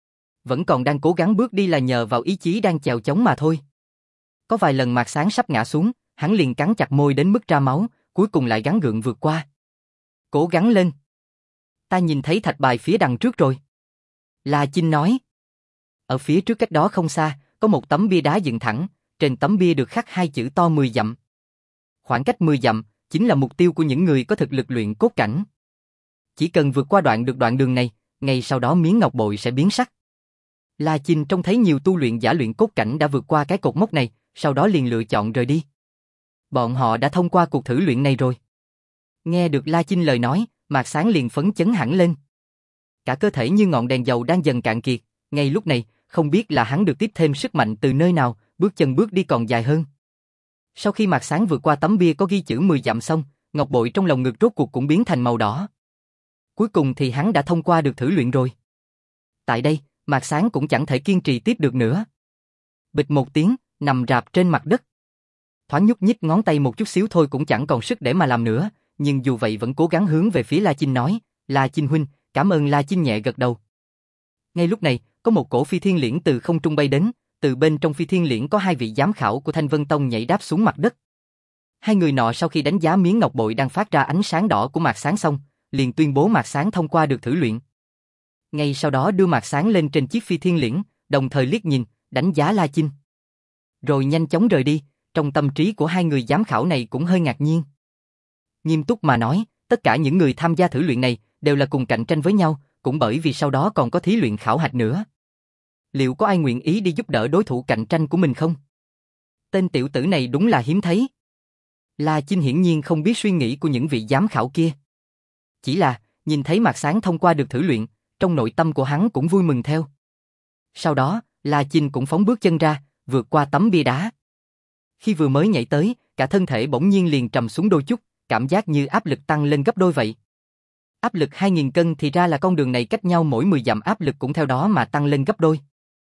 Vẫn còn đang cố gắng bước đi là nhờ vào ý chí đang chèo chống mà thôi. Có vài lần Mạc Sán sắp ngã xuống, hắn liền cắn chặt môi đến mức ra máu, cuối cùng lại gắng gượng vượt qua. Cố gắng lên. Ta nhìn thấy thạch bài phía đằng trước rồi. La Chinh nói. Ở phía trước cách đó không xa, có một tấm bia đá dựng thẳng, trên tấm bia được khắc hai chữ to mười dặm. Khoảng cách mười dặm, chính là mục tiêu của những người có thực lực luyện cốt cảnh. Chỉ cần vượt qua đoạn được đoạn đường này, ngay sau đó miếng ngọc bội sẽ biến sắc. La Chinh trông thấy nhiều tu luyện giả luyện cốt cảnh đã vượt qua cái cột mốc này, sau đó liền lựa chọn rời đi. Bọn họ đã thông qua cuộc thử luyện này rồi. Nghe được La Chinh lời nói, Mạc Sán liền phấn chấn hẳn lên. Cả cơ thể như ngọn đèn dầu đang dần cạn kiệt, ngay lúc này, không biết là hắn được tiếp thêm sức mạnh từ nơi nào, bước chân bước đi còn dài hơn. Sau khi Mạc Sán vượt qua tấm bia có ghi chữ mười dặm xong, ngọc bội trong lồng ngực rốt cuộc cũng biến thành màu đỏ. Cuối cùng thì hắn đã thông qua được thử luyện rồi. Tại đây, Mạc Sán cũng chẳng thể kiên trì tiếp được nữa. Bịch một tiếng, nằm rạp trên mặt đất. Thoáng nhúc nhích ngón tay một chút xíu thôi cũng chẳng còn sức để mà làm nữa, nhưng dù vậy vẫn cố gắng hướng về phía La Chinh nói, La Chinh huynh, cảm ơn. La Chinh nhẹ gật đầu. Ngay lúc này, có một cổ phi thiên liễn từ không trung bay đến, từ bên trong phi thiên liễn có hai vị giám khảo của Thanh Vân Tông nhảy đáp xuống mặt đất. Hai người nọ sau khi đánh giá miếng ngọc bội đang phát ra ánh sáng đỏ của Mạc Sán xong, liền tuyên bố Mạc Sán thông qua được thử luyện. Ngay sau đó đưa Mạc Sán lên trên chiếc phi thiên liễn, đồng thời liếc nhìn, đánh giá La Chinh. Rồi nhanh chóng rời đi, trong tâm trí của hai người giám khảo này cũng hơi ngạc nhiên. Nghiêm túc mà nói, tất cả những người tham gia thử luyện này đều là cùng cạnh tranh với nhau, cũng bởi vì sau đó còn có thí luyện khảo hạch nữa. Liệu có ai nguyện ý đi giúp đỡ đối thủ cạnh tranh của mình không? Tên tiểu tử này đúng là hiếm thấy. La Chinh hiển nhiên không biết suy nghĩ của những vị giám khảo kia. Chỉ là, nhìn thấy Mạc Sán thông qua được thử luyện, trong nội tâm của hắn cũng vui mừng theo. Sau đó, La Chinh cũng phóng bước chân ra, vượt qua tấm bia đá. Khi vừa mới nhảy tới, cả thân thể bỗng nhiên liền trầm xuống đôi chút, cảm giác như áp lực tăng lên gấp đôi vậy. Áp lực hai nghìn cân thì ra là con đường này cách nhau mỗi mười dặm áp lực cũng theo đó mà tăng lên gấp đôi.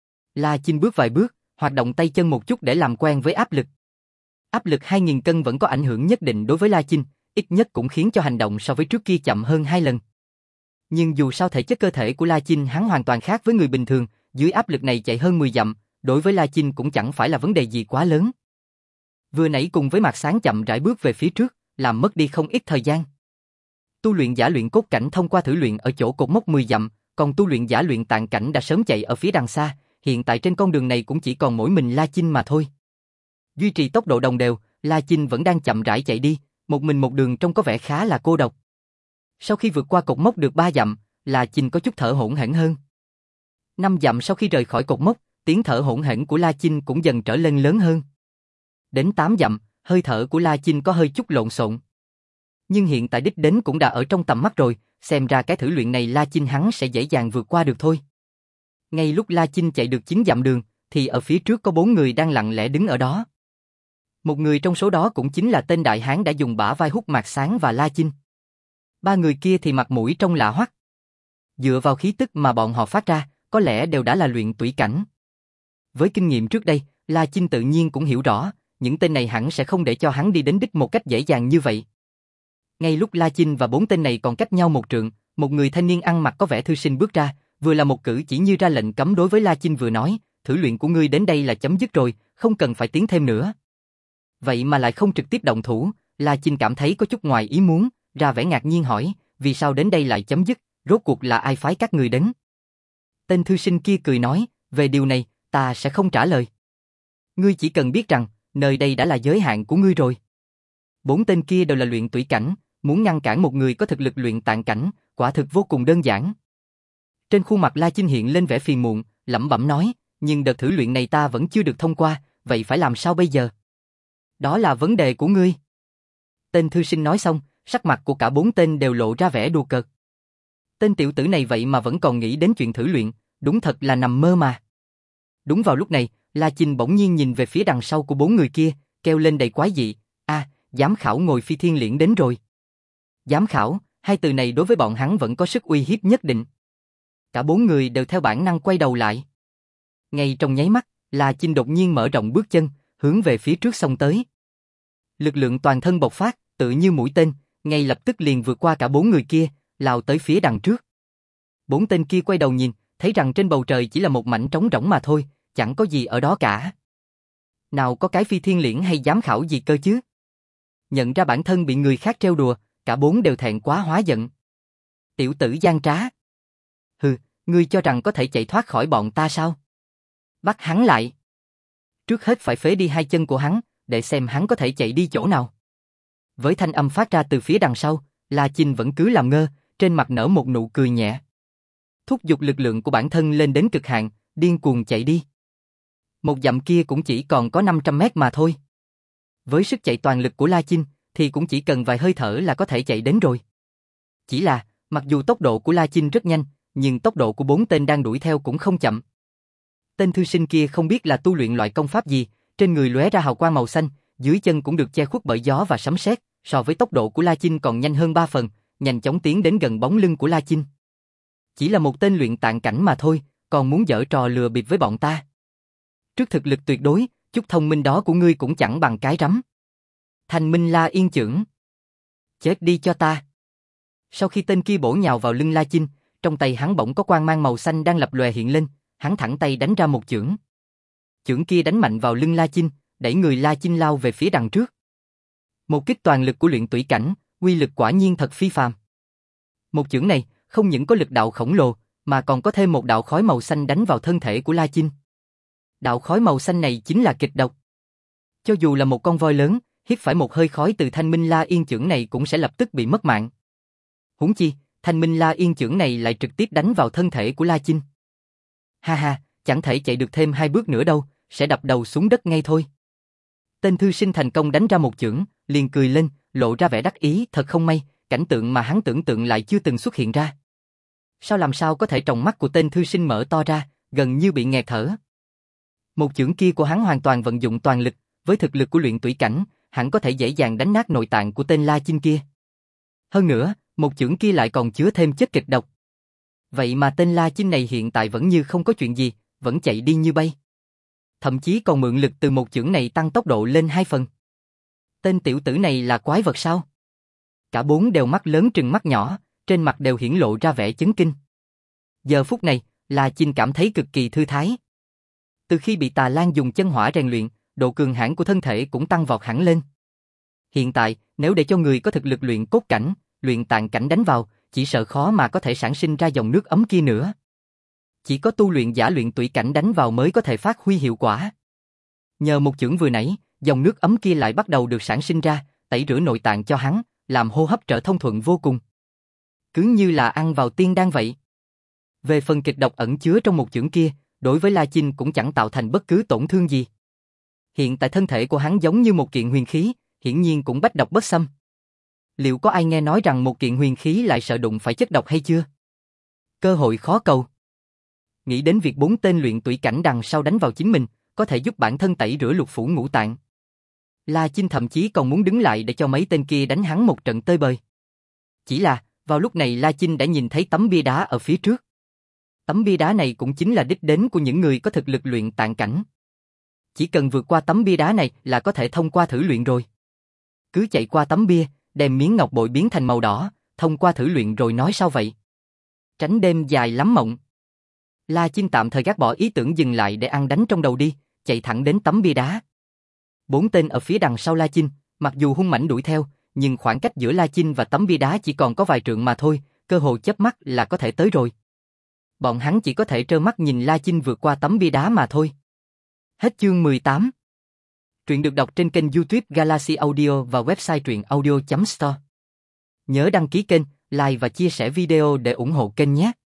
La Chinh bước vài bước, hoạt động tay chân một chút để làm quen với áp lực. Áp lực hai nghìn cân vẫn có ảnh hưởng nhất định đối với La Chinh, ít nhất cũng khiến cho hành động so với trước kia chậm hơn hai lần. Nhưng dù sao thể chất cơ thể của La Chinh hắn hoàn toàn khác với người bình thường, dưới áp lực này chạy hơn mười dặm, đối với La Chinh cũng chẳng phải là vấn đề gì quá lớn. Vừa nãy cùng với Mạc Sán chậm rãi bước về phía trước, làm mất đi không ít thời gian. Tu luyện giả luyện cốt cảnh thông qua thử luyện ở chỗ cột mốc mười dặm, còn tu luyện giả luyện tạng cảnh đã sớm chạy ở phía đằng xa, hiện tại trên con đường này cũng chỉ còn mỗi mình La Chinh mà thôi. Duy trì tốc độ đồng đều, La Chinh vẫn đang chậm rãi chạy đi, một mình một đường trông có vẻ khá là cô độc. Sau khi vượt qua cột mốc được ba dặm, La Chinh có chút thở hổn hển hơn. Năm dặm sau khi rời khỏi cột mốc, tiếng thở hổn hển của La Chinh cũng dần trở lên lớn hơn. Đến tám dặm, hơi thở của La Chinh có hơi chút lộn xộn. Nhưng hiện tại đích đến cũng đã ở trong tầm mắt rồi, xem ra cái thử luyện này La Chinh hắn sẽ dễ dàng vượt qua được thôi. Ngay lúc La Chinh chạy được chín dặm đường, thì ở phía trước có bốn người đang lặng lẽ đứng ở đó. Một người trong số đó cũng chính là tên đại hán đã dùng bả vai hút Mạc Sáng và La Chinh. Ba người kia thì mặt mũi trông lạ hoắc. Dựa vào khí tức mà bọn họ phát ra, có lẽ đều đã là luyện tủy cảnh. Với kinh nghiệm trước đây, La Chinh tự nhiên cũng hiểu rõ, những tên này hẳn sẽ không để cho hắn đi đến đích một cách dễ dàng như vậy. Ngay lúc La Chinh và bốn tên này còn cách nhau một trượng, một người thanh niên ăn mặc có vẻ thư sinh bước ra, vừa là một cử chỉ như ra lệnh cấm đối với La Chinh vừa nói, thử luyện của ngươi đến đây là chấm dứt rồi, không cần phải tiến thêm nữa. Vậy mà lại không trực tiếp động thủ, La Chinh cảm thấy có chút ngoài ý muốn, ra vẻ ngạc nhiên hỏi, vì sao đến đây lại chấm dứt, rốt cuộc là ai phái các người đến? Tên thư sinh kia cười nói, về điều này, ta sẽ không trả lời. Ngươi chỉ cần biết rằng, nơi đây đã là giới hạn của ngươi rồi. Bốn tên kia đều là luyện tủy cảnh, muốn ngăn cản một người có thực lực luyện tạng cảnh, quả thực vô cùng đơn giản. Trên khuôn mặt La Chinh hiện lên vẻ phiền muộn, lẩm bẩm nói, nhưng đợt thử luyện này ta vẫn chưa được thông qua, vậy phải làm sao bây giờ? Đó là vấn đề của ngươi. Tên thư sinh nói xong, sắc mặt của cả bốn tên đều lộ ra vẻ đùa cợt. Tên tiểu tử này vậy mà vẫn còn nghĩ đến chuyện thử luyện, đúng thật là nằm mơ mà. Đúng vào lúc này, La Chinh bỗng nhiên nhìn về phía đằng sau của bốn người kia, kêu lên đầy quái dị, a, giám khảo ngồi phi thiên liễn đến rồi. Giám khảo, hai từ này đối với bọn hắn vẫn có sức uy hiếp nhất định. Cả bốn người đều theo bản năng quay đầu lại. Ngay trong nháy mắt, La Chinh đột nhiên mở rộng bước chân, hướng về phía trước xông tới. Lực lượng toàn thân bộc phát, tự như mũi tên, ngay lập tức liền vượt qua cả bốn người kia, lao tới phía đằng trước. Bốn tên kia quay đầu nhìn, thấy rằng trên bầu trời chỉ là một mảnh trống rỗng mà thôi, chẳng có gì ở đó cả. Nào có cái phi thiên liễn hay giám khảo gì cơ chứ? Nhận ra bản thân bị người khác trêu đùa, cả bốn đều thẹn quá hóa giận. Tiểu tử gian trá. Hừ, ngươi cho rằng có thể chạy thoát khỏi bọn ta sao? Bắt hắn lại. Trước hết phải phế đi hai chân của hắn, để xem hắn có thể chạy đi chỗ nào. Với thanh âm phát ra từ phía đằng sau, La Chinh vẫn cứ làm ngơ, trên mặt nở một nụ cười nhẹ. Thúc giục lực lượng của bản thân lên đến cực hạn, điên cuồng chạy đi. Một dặm kia cũng chỉ còn có năm trăm mét mà thôi. Với sức chạy toàn lực của La Chinh, thì cũng chỉ cần vài hơi thở là có thể chạy đến rồi. Chỉ là, mặc dù tốc độ của La Chinh rất nhanh, nhưng tốc độ của bốn tên đang đuổi theo cũng không chậm. Tên thư sinh kia không biết là tu luyện loại công pháp gì, trên người lóe ra hào quang màu xanh, dưới chân cũng được che khuất bởi gió và sấm sét, so với tốc độ của La Chinh còn nhanh hơn ba phần, nhanh chóng tiến đến gần bóng lưng của La Chinh. Chỉ là một tên luyện tạng cảnh mà thôi, còn muốn giở trò lừa bịp với bọn ta. Trước thực lực tuyệt đối, chút thông minh đó của ngươi cũng chẳng bằng cái rắm. Thanh Minh La Yên chưởng. Chết đi cho ta. Sau khi tên kia bổ nhào vào lưng La Chinh, trong tay hắn bỗng có quang mang màu xanh đang lập lòe hiện lên, hắn thẳng tay đánh ra một chưởng. Chưởng kia đánh mạnh vào lưng La Chinh, đẩy người La Chinh lao về phía đằng trước. Một kích toàn lực của luyện tủy cảnh, uy lực quả nhiên thật phi phàm. Một chưởng này không những có lực đạo khổng lồ, mà còn có thêm một đạo khói màu xanh đánh vào thân thể của La Chinh. Đạo khói màu xanh này chính là kịch độc. Cho dù là một con voi lớn, hít phải một hơi khói từ Thanh Minh La Yên chưởng này cũng sẽ lập tức bị mất mạng. Huống chi, Thanh Minh La Yên chưởng này lại trực tiếp đánh vào thân thể của La Chinh. Ha ha, chẳng thể chạy được thêm hai bước nữa đâu, sẽ đập đầu xuống đất ngay thôi. Tên thư sinh thành công đánh ra một chưởng, liền cười lên, lộ ra vẻ đắc ý, thật không may, cảnh tượng mà hắn tưởng tượng lại chưa từng xuất hiện ra. Sao làm sao có thể tròng mắt của tên thư sinh mở to ra, gần như bị nghẹt thở. Một chưởng kia của hắn hoàn toàn vận dụng toàn lực, với thực lực của luyện tủy cảnh, hắn có thể dễ dàng đánh nát nội tạng của tên La Chinh kia. Hơn nữa, một chưởng kia lại còn chứa thêm chất kịch độc. Vậy mà tên La Chinh này hiện tại vẫn như không có chuyện gì, vẫn chạy đi như bay. Thậm chí còn mượn lực từ một chưởng này tăng tốc độ lên hai phần. Tên tiểu tử này là quái vật sao? Cả bốn đều mắt lớn trừng mắt nhỏ, trên mặt đều hiển lộ ra vẻ chấn kinh. Giờ phút này, La Chinh cảm thấy cực kỳ thư thái. Từ khi bị Tà Lan dùng chân hỏa rèn luyện, độ cường hãn của thân thể cũng tăng vọt hẳn lên. Hiện tại, nếu để cho người có thực lực luyện cốt cảnh, luyện tạng cảnh đánh vào, chỉ sợ khó mà có thể sản sinh ra dòng nước ấm kia nữa. Chỉ có tu luyện giả luyện tủy cảnh đánh vào mới có thể phát huy hiệu quả. Nhờ một chưởng vừa nãy, dòng nước ấm kia lại bắt đầu được sản sinh ra, tẩy rửa nội tạng cho hắn, làm hô hấp trở thông thuận vô cùng. Cứ như là ăn vào tiên đan vậy. Về phần kịch độc ẩn chứa trong một chưởng kia, đối với La Chinh cũng chẳng tạo thành bất cứ tổn thương gì. Hiện tại thân thể của hắn giống như một kiện huyền khí, hiển nhiên cũng bách độc bất xâm. Liệu có ai nghe nói rằng một kiện huyền khí lại sợ đụng phải chất độc hay chưa? Cơ hội khó cầu. Nghĩ đến việc bốn tên luyện tủy cảnh đằng sau đánh vào chính mình, có thể giúp bản thân tẩy rửa lục phủ ngũ tạng. La Chinh thậm chí còn muốn đứng lại để cho mấy tên kia đánh hắn một trận tơi bời. Chỉ là, vào lúc này La Chinh đã nhìn thấy tấm bia đá ở phía trước. Tấm bia đá này cũng chính là đích đến của những người có thực lực luyện tạng cảnh. Chỉ cần vượt qua tấm bia đá này là có thể thông qua thử luyện rồi. Cứ chạy qua tấm bia, đem miếng ngọc bội biến thành màu đỏ, thông qua thử luyện rồi nói sao vậy? Tránh đêm dài lắm mộng. La Chinh tạm thời gác bỏ ý tưởng dừng lại để ăn đánh trong đầu đi, chạy thẳng đến tấm bia đá. Bốn tên ở phía đằng sau La Chinh, mặc dù hung mãnh đuổi theo, nhưng khoảng cách giữa La Chinh và tấm bia đá chỉ còn có vài trượng mà thôi, cơ hội chớp mắt là có thể tới rồi. Bọn hắn chỉ có thể trơ mắt nhìn La Chinh vượt qua tấm bia đá mà thôi. Hết chương mười tám. Truyện được đọc trên kênh YouTube Galaxy Audio và website truyện audio chấm store. Nhớ đăng ký kênh, like và chia sẻ video để ủng hộ kênh nhé.